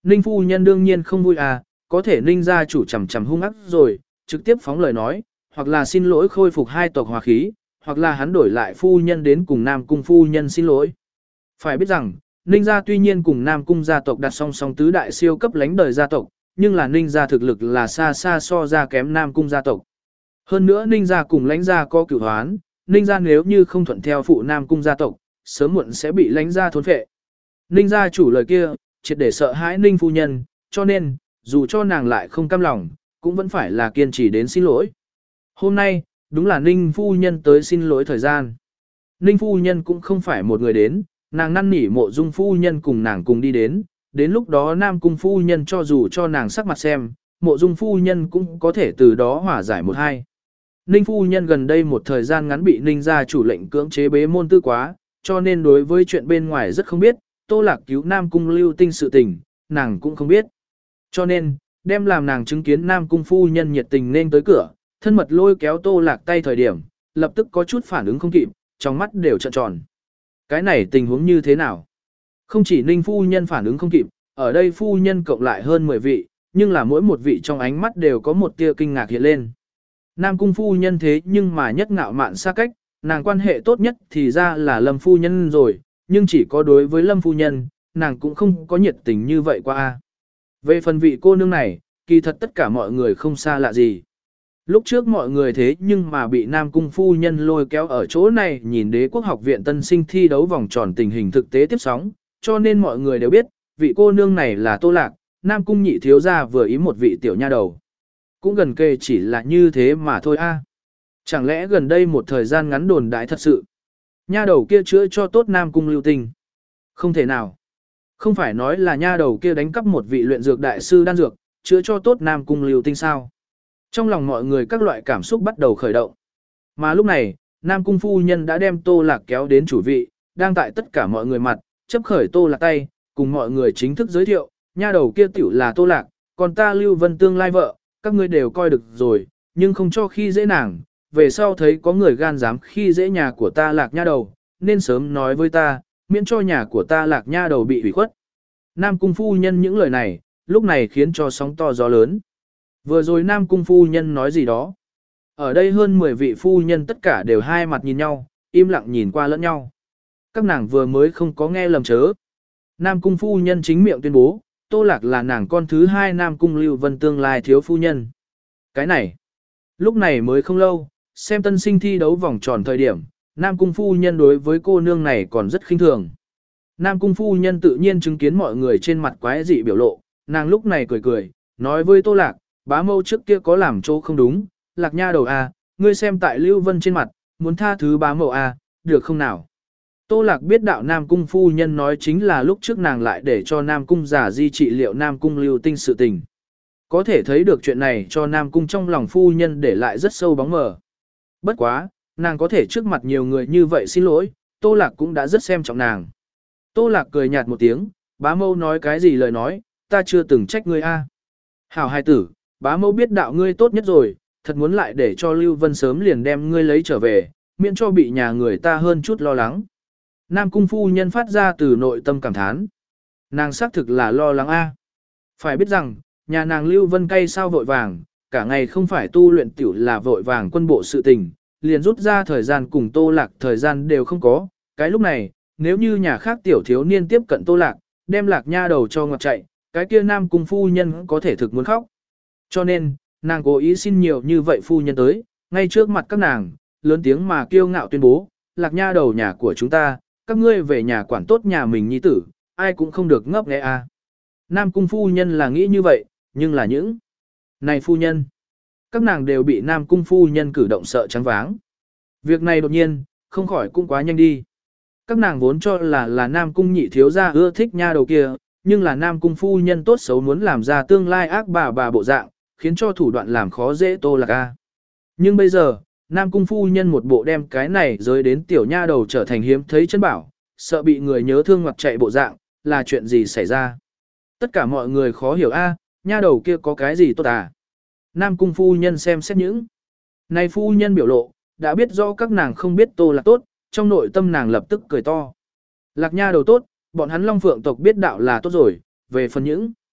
Ninh phu nhân đương nhiên không vui à, có thể Ninh gia chủ chầm chầm hung ác rồi, trực tiếp phóng lời nói, hoặc là xin lỗi khôi phục hai tộc hòa khí, hoặc là hắn đổi lại phu nhân đến cùng Nam cung phu nhân xin lỗi. Phải biết rằng, Ninh gia tuy nhiên cùng Nam cung gia tộc đặt song song tứ đại siêu cấp lãnh đời gia tộc, nhưng là Ninh gia thực lực là xa xa so ra kém Nam cung gia tộc. Hơn nữa Ninh gia cùng lãnh gia có cửu hoán, Ninh gia nếu như không thuận theo phụ Nam cung gia tộc, sớm muộn sẽ bị lãnh gia thôn phệ. Ninh gia chủ lời kia, triệt để sợ hãi Ninh phu nhân, cho nên, dù cho nàng lại không cam lòng, cũng vẫn phải là kiên trì đến xin lỗi. Hôm nay, đúng là Ninh phu nhân tới xin lỗi thời gian. Ninh phu nhân cũng không phải một người đến, nàng năn nỉ Mộ Dung phu nhân cùng nàng cùng đi đến, đến lúc đó Nam cung phu nhân cho dù cho nàng sắc mặt xem, Mộ Dung phu nhân cũng có thể từ đó hòa giải một hai. Ninh phu nhân gần đây một thời gian ngắn bị Ninh gia chủ lệnh cưỡng chế bế môn tư quá, cho nên đối với chuyện bên ngoài rất không biết, Tô Lạc cứu Nam cung Lưu Tinh sự tình, nàng cũng không biết. Cho nên, đem làm nàng chứng kiến Nam cung phu nhân nhiệt tình nên tới cửa, thân mật lôi kéo Tô Lạc tay thời điểm, lập tức có chút phản ứng không kịp, trong mắt đều trợn tròn. Cái này tình huống như thế nào? Không chỉ Ninh phu nhân phản ứng không kịp, ở đây phu nhân cộng lại hơn mười vị, nhưng là mỗi một vị trong ánh mắt đều có một tia kinh ngạc hiện lên. Nam cung phu nhân thế nhưng mà nhất ngạo mạn xa cách, nàng quan hệ tốt nhất thì ra là Lâm phu nhân rồi, nhưng chỉ có đối với Lâm phu nhân, nàng cũng không có nhiệt tình như vậy qua. Về phần vị cô nương này, kỳ thật tất cả mọi người không xa lạ gì. Lúc trước mọi người thế nhưng mà bị Nam cung phu nhân lôi kéo ở chỗ này nhìn Đế quốc học viện tân sinh thi đấu vòng tròn tình hình thực tế tiếp sóng, cho nên mọi người đều biết, vị cô nương này là Tô Lạc, Nam cung nhị thiếu gia vừa ý một vị tiểu nha đầu. Cũng gần kề chỉ là như thế mà thôi a. Chẳng lẽ gần đây một thời gian ngắn đồn đại thật sự, nha đầu kia chữa cho tốt Nam cung Lưu Tinh? Không thể nào. Không phải nói là nha đầu kia đánh cắp một vị luyện dược đại sư đan dược, chữa cho tốt Nam cung Lưu Tinh sao? Trong lòng mọi người các loại cảm xúc bắt đầu khởi động. Mà lúc này, Nam cung phu nhân đã đem Tô Lạc kéo đến chủ vị, đang tại tất cả mọi người mặt, chấp khởi Tô Lạc tay, cùng mọi người chính thức giới thiệu, nha đầu kia tiểu là Tô Lạc, còn ta Lưu Vân tương lai vợ, các ngươi đều coi được rồi, nhưng không cho khi dễ nàng, về sau thấy có người gan dám khi dễ nhà của ta Lạc nha đầu, nên sớm nói với ta, miễn cho nhà của ta Lạc nha đầu bị hủy khuất. Nam cung phu nhân những lời này, lúc này khiến cho sóng to gió lớn. Vừa rồi Nam cung phu nhân nói gì đó. Ở đây hơn mười vị phu nhân tất cả đều hai mặt nhìn nhau, im lặng nhìn qua lẫn nhau. Các nàng vừa mới không có nghe lầm chớ. Nam cung phu nhân chính miệng tuyên bố, Tô Lạc là nàng con thứ hai Nam cung Lưu Vân tương lai thiếu phu nhân. Cái này, lúc này mới không lâu, xem tân sinh thi đấu vòng tròn thời điểm, Nam cung phu nhân đối với cô nương này còn rất khinh thường. Nam cung phu nhân tự nhiên chứng kiến mọi người trên mặt quái dị biểu lộ, nàng lúc này cười cười, nói với Tô Lạc, bá mâu trước kia có làm chỗ không đúng, Lạc nha đầu à, ngươi xem tại Lưu Vân trên mặt, muốn tha thứ bá mâu à, được không nào? Tô Lạc biết đạo Nam cung phu nhân nói chính là lúc trước nàng lại để cho Nam cung giả di trị liệu Nam cung Lưu Tinh sự tình. Có thể thấy được chuyện này cho Nam cung trong lòng phu nhân để lại rất sâu bóng mờ. Bất quá, nàng có thể trước mặt nhiều người như vậy xin lỗi, Tô Lạc cũng đã rất xem trọng nàng. Tô Lạc cười nhạt một tiếng, bá mâu nói cái gì lời nói, ta chưa từng trách ngươi a. Hảo hài tử, bá mâu biết đạo ngươi tốt nhất rồi, thật muốn lại để cho Lưu Vân sớm liền đem ngươi lấy trở về, miễn cho bị nhà người ta hơn chút lo lắng. Nam cung phu nhân phát ra từ nội tâm cảm thán. Nàng xác thực là lo lắng a. Phải biết rằng, nhà nàng Lưu Vân cay sao vội vàng, cả ngày không phải tu luyện tiểu là vội vàng quân bộ sự tình, liền rút ra thời gian cùng Tô Lạc thời gian đều không có. Cái lúc này, nếu như nhà khác tiểu thiếu niên tiếp cận Tô Lạc, đem Lạc nha đầu cho ngọt chạy, cái kia Nam cung phu nhân có thể thực muốn khóc. Cho nên, nàng cố ý xin nhiều như vậy phu nhân tới, ngay trước mặt các nàng, lớn tiếng mà kiêu ngạo tuyên bố, Lạc nha đầu nhà của chúng ta, các ngươi về nhà quản tốt nhà mình nhi tử, ai cũng không được ngấp nghé a. Nam cung phu nhân là nghĩ như vậy, nhưng là những này phu nhân, các nàng đều bị Nam cung phu nhân cử động sợ trắng váng. Việc này đột nhiên, không khỏi cũng quá nhanh đi. Các nàng vốn cho là là Nam cung nhị thiếu gia ưa thích nha đầu kia, nhưng là Nam cung phu nhân tốt xấu muốn làm ra tương lai ác bà bà bộ dạng, khiến cho thủ đoạn làm khó dễ Tô Lạc a. Nhưng bây giờ, Nam cung phu nhân một bộ đem cái này rơi đến tiểu nha đầu trở thành hiếm thấy chân bảo, sợ bị người nhớ thương hoặc chạy bộ dạng, là chuyện gì xảy ra. Tất cả mọi người khó hiểu a, nha đầu kia có cái gì tốt à. Nam cung phu nhân xem xét những này phu nhân biểu lộ, đã biết rõ các nàng không biết Tô Lạc tốt, trong nội tâm nàng lập tức cười to. Lạc nha đầu tốt, bọn hắn Long Phượng tộc biết đạo là tốt rồi, về phần những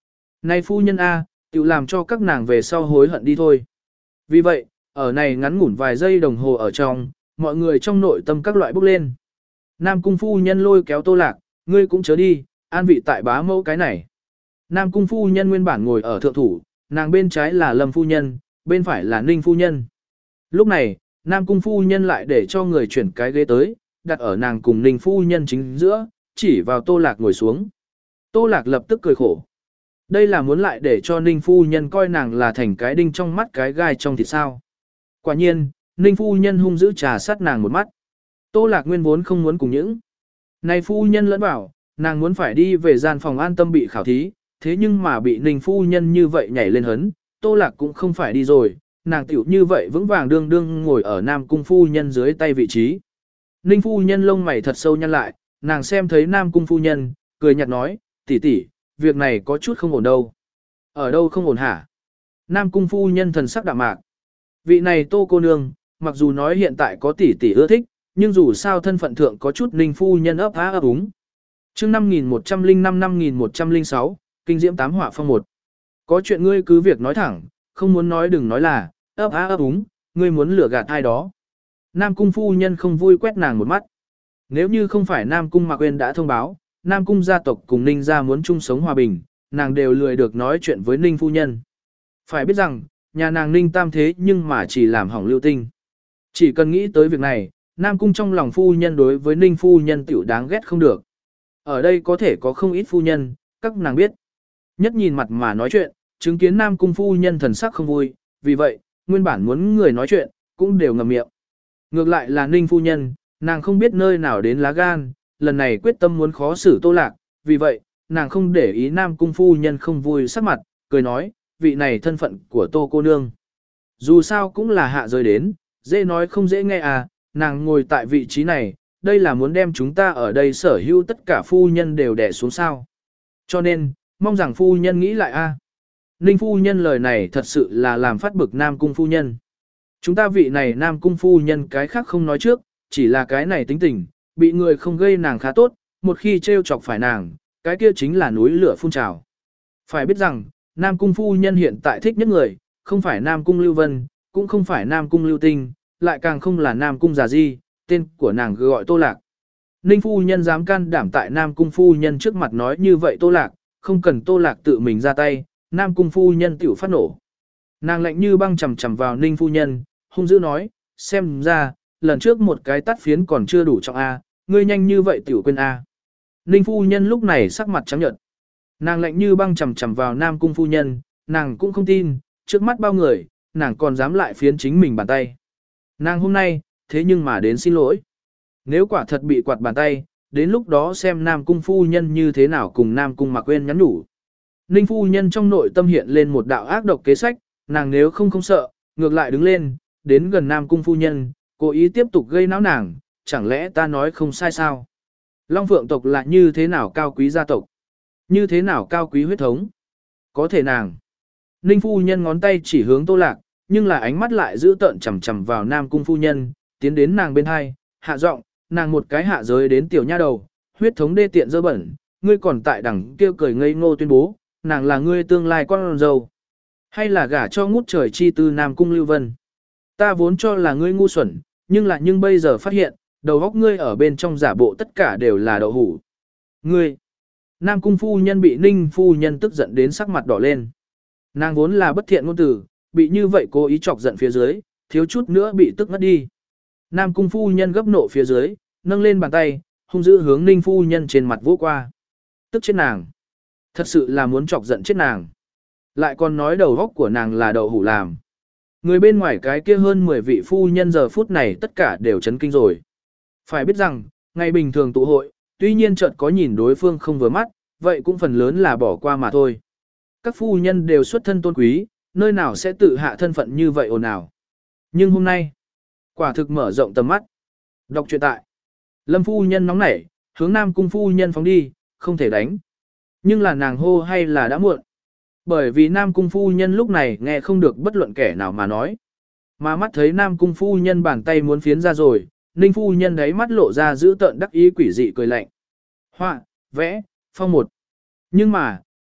Này phu nhân A, tự làm cho các nàng về sau hối hận đi thôi. Vì vậy, ở này ngắn ngủn vài giây đồng hồ ở trong, mọi người trong nội tâm các loại bốc lên. Nam cung phu nhân lôi kéo Tô Lạc, ngươi cũng chớ đi, an vị tại bá mẫu cái này. Nam cung phu nhân nguyên bản ngồi ở thượng thủ, nàng bên trái là Lâm phu nhân, bên phải là Ninh phu nhân. Lúc này, Nam cung phu nhân lại để cho người chuyển cái ghế tới, đặt ở nàng cùng Ninh phu nhân chính giữa, chỉ vào Tô Lạc ngồi xuống. Tô Lạc lập tức cười khổ. Đây là muốn lại để cho Ninh phu nhân coi nàng là thành cái đinh trong mắt cái gai trong thịt sao. Quả nhiên, Ninh phu nhân hung dữ trà sát nàng một mắt. Tô Lạc nguyên vốn không muốn cùng những. Này phu nhân lẫn bảo, nàng muốn phải đi về gian phòng an tâm bị khảo thí, thế nhưng mà bị Ninh phu nhân như vậy nhảy lên hấn, Tô Lạc cũng không phải đi rồi, nàng tiểu như vậy vững vàng đương đương ngồi ở Nam cung phu nhân dưới tay vị trí. Ninh phu nhân lông mày thật sâu nhăn lại, nàng xem thấy Nam cung phu nhân, cười nhạt nói, tỷ tỷ, việc này có chút không ổn đâu. Ở đâu không ổn hả? Nam cung phu nhân thần sắc đạm mạc. Vị này Tô cô nương, mặc dù nói hiện tại có tỷ tỷ ưa thích, nhưng dù sao thân phận thượng có chút Ninh phu nhân ấp á ấp úng. Chương năm nghìn một trăm lẻ năm năm nghìn một trăm lẻ sáu, kinh diễm tám họa phong một. Có chuyện ngươi cứ việc nói thẳng, không muốn nói đừng nói là, ấp á ấp úng, ngươi muốn lừa gạt ai đó. Nam cung phu nhân không vui quét nàng một mắt. Nếu như không phải Nam cung Mạc Uyên đã thông báo, Nam cung gia tộc cùng Ninh gia muốn chung sống hòa bình, nàng đều lười được nói chuyện với Ninh phu nhân. Phải biết rằng, nhà nàng Ninh tam thế nhưng mà chỉ làm hỏng lưu tinh. Chỉ cần nghĩ tới việc này, Nam cung trong lòng phu nhân đối với Ninh phu nhân tiểu đáng ghét không được. Ở đây có thể có không ít phu nhân, các nàng biết. Nhất nhìn mặt mà nói chuyện, chứng kiến Nam cung phu nhân thần sắc không vui, vì vậy, nguyên bản muốn người nói chuyện, cũng đều ngậm miệng. Ngược lại là Ninh phu nhân, nàng không biết nơi nào đến lá gan, lần này quyết tâm muốn khó xử Tô Lạc, vì vậy, nàng không để ý Nam cung phu nhân không vui sắc mặt, cười nói, vị này thân phận của Tô cô nương. Dù sao cũng là hạ rơi đến, dễ nói không dễ nghe à, nàng ngồi tại vị trí này, đây là muốn đem chúng ta ở đây sở hữu tất cả phu nhân đều đè xuống sao. Cho nên, mong rằng phu nhân nghĩ lại a. Ninh phu nhân lời này thật sự là làm phát bực Nam cung phu nhân. Chúng ta vị này Nam cung phu nhân cái khác không nói trước, chỉ là cái này tính tình, bị người không gây nàng khá tốt, một khi trêu chọc phải nàng, cái kia chính là núi lửa phun trào. Phải biết rằng, Nam cung phu nhân hiện tại thích nhất người, không phải Nam cung Lưu Vân, cũng không phải Nam cung Lưu Tinh, lại càng không là Nam cung Già Di, tên của nàng gọi Tô Lạc. Ninh phu nhân dám can đảm tại Nam cung phu nhân trước mặt nói như vậy Tô Lạc, không cần Tô Lạc tự mình ra tay, Nam cung phu nhân tiểu phát nổ. Nàng lạnh như băng chầm chầm vào Ninh phu nhân, hung dữ nói, xem ra, lần trước một cái tắt phiến còn chưa đủ trọng A, ngươi nhanh như vậy tiểu quên A. Ninh phu nhân lúc này sắc mặt trắng nhợt. Nàng lạnh như băng chầm chầm vào Nam cung phu nhân, nàng cũng không tin, trước mắt bao người, nàng còn dám lại phiến chính mình bàn tay. Nàng hôm nay, thế nhưng mà đến xin lỗi. Nếu quả thật bị quạt bàn tay, đến lúc đó xem Nam cung phu nhân như thế nào cùng Nam cung Mạc Uyên nhắn nhủ. Ninh phu nhân trong nội tâm hiện lên một đạo ác độc kế sách, nàng nếu không không sợ, ngược lại đứng lên, đến gần Nam cung phu nhân, cố ý tiếp tục gây náo nàng, chẳng lẽ ta nói không sai sao? Long Phượng tộc là như thế nào cao quý gia tộc? Như thế nào cao quý huyết thống? Có thể nàng. Ninh phu nhân ngón tay chỉ hướng Tô Lạc, nhưng là ánh mắt lại giữ tợn chằm chằm vào Nam cung phu nhân, tiến đến nàng bên hai, hạ giọng, nàng một cái hạ giới đến tiểu nha đầu, huyết thống đê tiện dơ bẩn, ngươi còn tại đằng kêu cười ngây ngô tuyên bố, nàng là ngươi tương lai con dâu. Hay là gả cho ngút trời chi tư Nam cung Lưu Vân. Ta vốn cho là ngươi ngu xuẩn, nhưng là nhưng bây giờ phát hiện, đầu óc ngươi ở bên trong giả bộ tất cả đều là đậu hủ. Ngươi. Nam cung phu nhân bị Ninh phu nhân tức giận đến sắc mặt đỏ lên. Nàng vốn là bất thiện ngôn từ, bị như vậy cố ý chọc giận phía dưới, thiếu chút nữa bị tức ngất đi. Nam cung phu nhân gấp nộ phía dưới, nâng lên bàn tay, hung dữ hướng Ninh phu nhân trên mặt vỗ qua. Tức chết nàng. Thật sự là muốn chọc giận chết nàng. Lại còn nói đầu góc của nàng là đậu hủ làm. Người bên ngoài cái kia hơn mười vị phu nhân giờ phút này tất cả đều chấn kinh rồi. Phải biết rằng, ngày bình thường tụ hội, tuy nhiên chợt có nhìn đối phương không vừa mắt, vậy cũng phần lớn là bỏ qua mà thôi. Các phu nhân đều xuất thân tôn quý, nơi nào sẽ tự hạ thân phận như vậy ồn ào. Nhưng hôm nay, quả thực mở rộng tầm mắt. Đọc truyện tại. Lâm phu nhân nóng nảy, hướng Nam cung phu nhân phóng đi, không thể đánh. Nhưng là nàng hô hay là đã muộn. Bởi vì Nam cung phu nhân lúc này nghe không được bất luận kẻ nào mà nói. Mà mắt thấy Nam cung phu nhân bàn tay muốn phiến ra rồi, Ninh phu nhân đấy mắt lộ ra giữ tợn đắc ý quỷ dị cười lạnh. Họa, vẽ, phong một. Nhưng mà,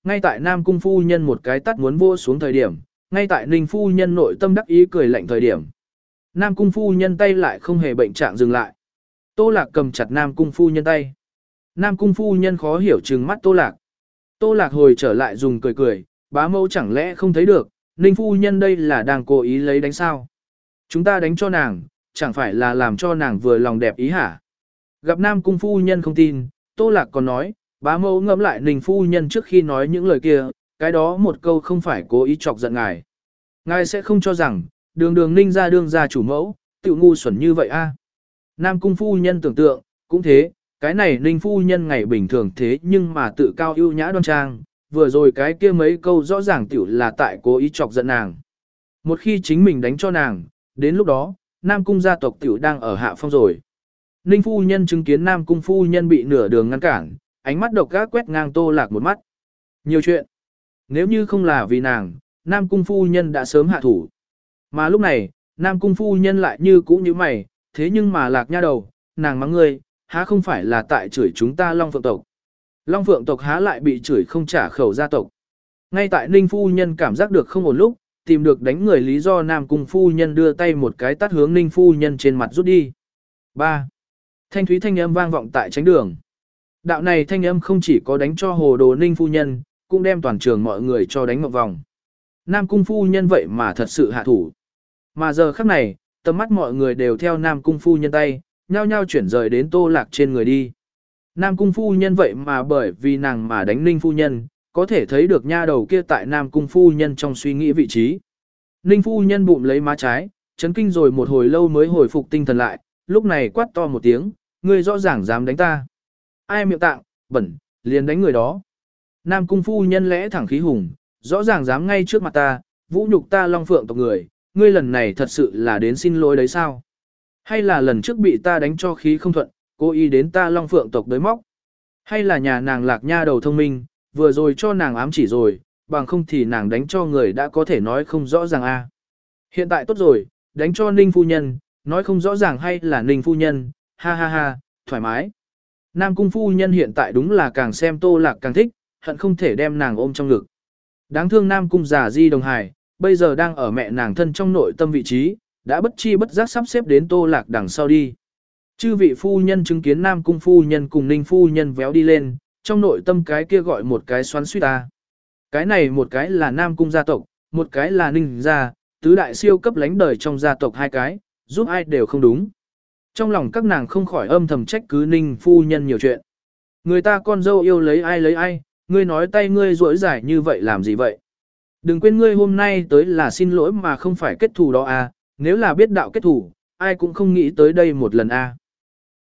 Ngay tại Nam Cung phu nhân một cái tắt muốn vô xuống thời điểm, ngay tại Ninh phu nhân nội tâm đắc ý cười lạnh thời điểm. Nam Cung phu nhân tay lại không hề bệnh trạng dừng lại. Tô Lạc cầm chặt Nam Cung phu nhân tay. Nam Cung phu nhân khó hiểu trừng mắt Tô Lạc. Tô Lạc hồi trở lại dùng cười cười, bá mẫu chẳng lẽ không thấy được, Ninh phu nhân đây là đang cố ý lấy đánh sao. Chúng ta đánh cho nàng, chẳng phải là làm cho nàng vừa lòng đẹp ý hả? Gặp Nam Cung phu nhân không tin, Tô Lạc còn nói, bá mẫu ngẫm lại Ninh phu nhân trước khi nói những lời kia, cái đó một câu không phải cố ý chọc giận ngài. Ngài sẽ không cho rằng, đường đường Ninh ra đương ra chủ mẫu, tự ngu xuẩn như vậy a? Nam Cung phu nhân tưởng tượng, cũng thế, cái này Ninh phu nhân ngày bình thường thế nhưng mà tự cao ưu nhã đoan trang, vừa rồi cái kia mấy câu rõ ràng tiểu là tại cố ý chọc giận nàng. Một khi chính mình đánh cho nàng, đến lúc đó, Nam Cung gia tộc tiểu đang ở hạ phong rồi. Ninh phu nhân chứng kiến Nam Cung phu nhân bị nửa đường ngăn cản, ánh mắt độc ác quét ngang Tô Lạc một mắt. Nhiều chuyện. Nếu như không là vì nàng, Nam Cung phu nhân đã sớm hạ thủ. Mà lúc này, Nam Cung phu nhân lại như cũ như mày, thế nhưng mà Lạc nha đầu, nàng mắng ngươi, há không phải là tại chửi chúng ta Long Phượng tộc. Long Phượng tộc há lại bị chửi không trả khẩu gia tộc. Ngay tại Ninh phu nhân cảm giác được không ổn lúc, tìm được đánh người lý do Nam Cung phu nhân đưa tay một cái tát hướng Ninh phu nhân trên mặt rút đi. ba. Thanh thúy thanh âm vang vọng tại tránh đường. Đạo này thanh âm không chỉ có đánh cho hồ đồ Ninh phu nhân, cũng đem toàn trường mọi người cho đánh một vòng. Nam Cung phu nhân vậy mà thật sự hạ thủ. Mà giờ khắc này, tầm mắt mọi người đều theo Nam Cung phu nhân tay, nhao nhao chuyển rời đến Tô Lạc trên người đi. Nam Cung phu nhân vậy mà bởi vì nàng mà đánh Ninh phu nhân, có thể thấy được nha đầu kia tại Nam Cung phu nhân trong suy nghĩ vị trí. Ninh phu nhân bụng lấy má trái, chấn kinh rồi một hồi lâu mới hồi phục tinh thần lại, lúc này quát to một tiếng, ngươi rõ ràng dám đánh ta. Ai miệng tạng, bẩn, liền đánh người đó. Nam Cung phu nhân lẽ thẳng khí hùng, rõ ràng dám ngay trước mặt ta, vũ nhục ta Long Phượng tộc người, ngươi lần này thật sự là đến xin lỗi đấy sao? Hay là lần trước bị ta đánh cho khí không thuận, cố ý đến ta Long Phượng tộc đối móc? Hay là nhà nàng Lạc nha đầu thông minh, vừa rồi cho nàng ám chỉ rồi, bằng không thì nàng đánh cho người đã có thể nói không rõ ràng a. Hiện tại tốt rồi, đánh cho Ninh phu nhân, nói không rõ ràng hay là Ninh phu nhân, ha ha ha, thoải mái. Nam Cung phu nhân hiện tại đúng là càng xem Tô Lạc càng thích, hận không thể đem nàng ôm trong ngực. Đáng thương Nam Cung già di đồng hải, bây giờ đang ở mẹ nàng thân trong nội tâm vị trí, đã bất chi bất giác sắp xếp đến Tô Lạc đằng sau đi. Chư vị phu nhân chứng kiến Nam Cung phu nhân cùng Ninh phu nhân véo đi lên, trong nội tâm cái kia gọi một cái xoắn suýt ta. Cái này một cái là Nam Cung gia tộc, một cái là Ninh gia, tứ đại siêu cấp lánh đời trong gia tộc hai cái, giúp ai đều không đúng. Trong lòng các nàng không khỏi âm thầm trách cứ Ninh phu nhân nhiều chuyện. Người ta con dâu yêu lấy ai lấy ai, ngươi nói tay ngươi rỗi dài như vậy làm gì vậy? Đừng quên ngươi hôm nay tới là xin lỗi mà không phải kết thù đó à, nếu là biết đạo kết thù, ai cũng không nghĩ tới đây một lần à.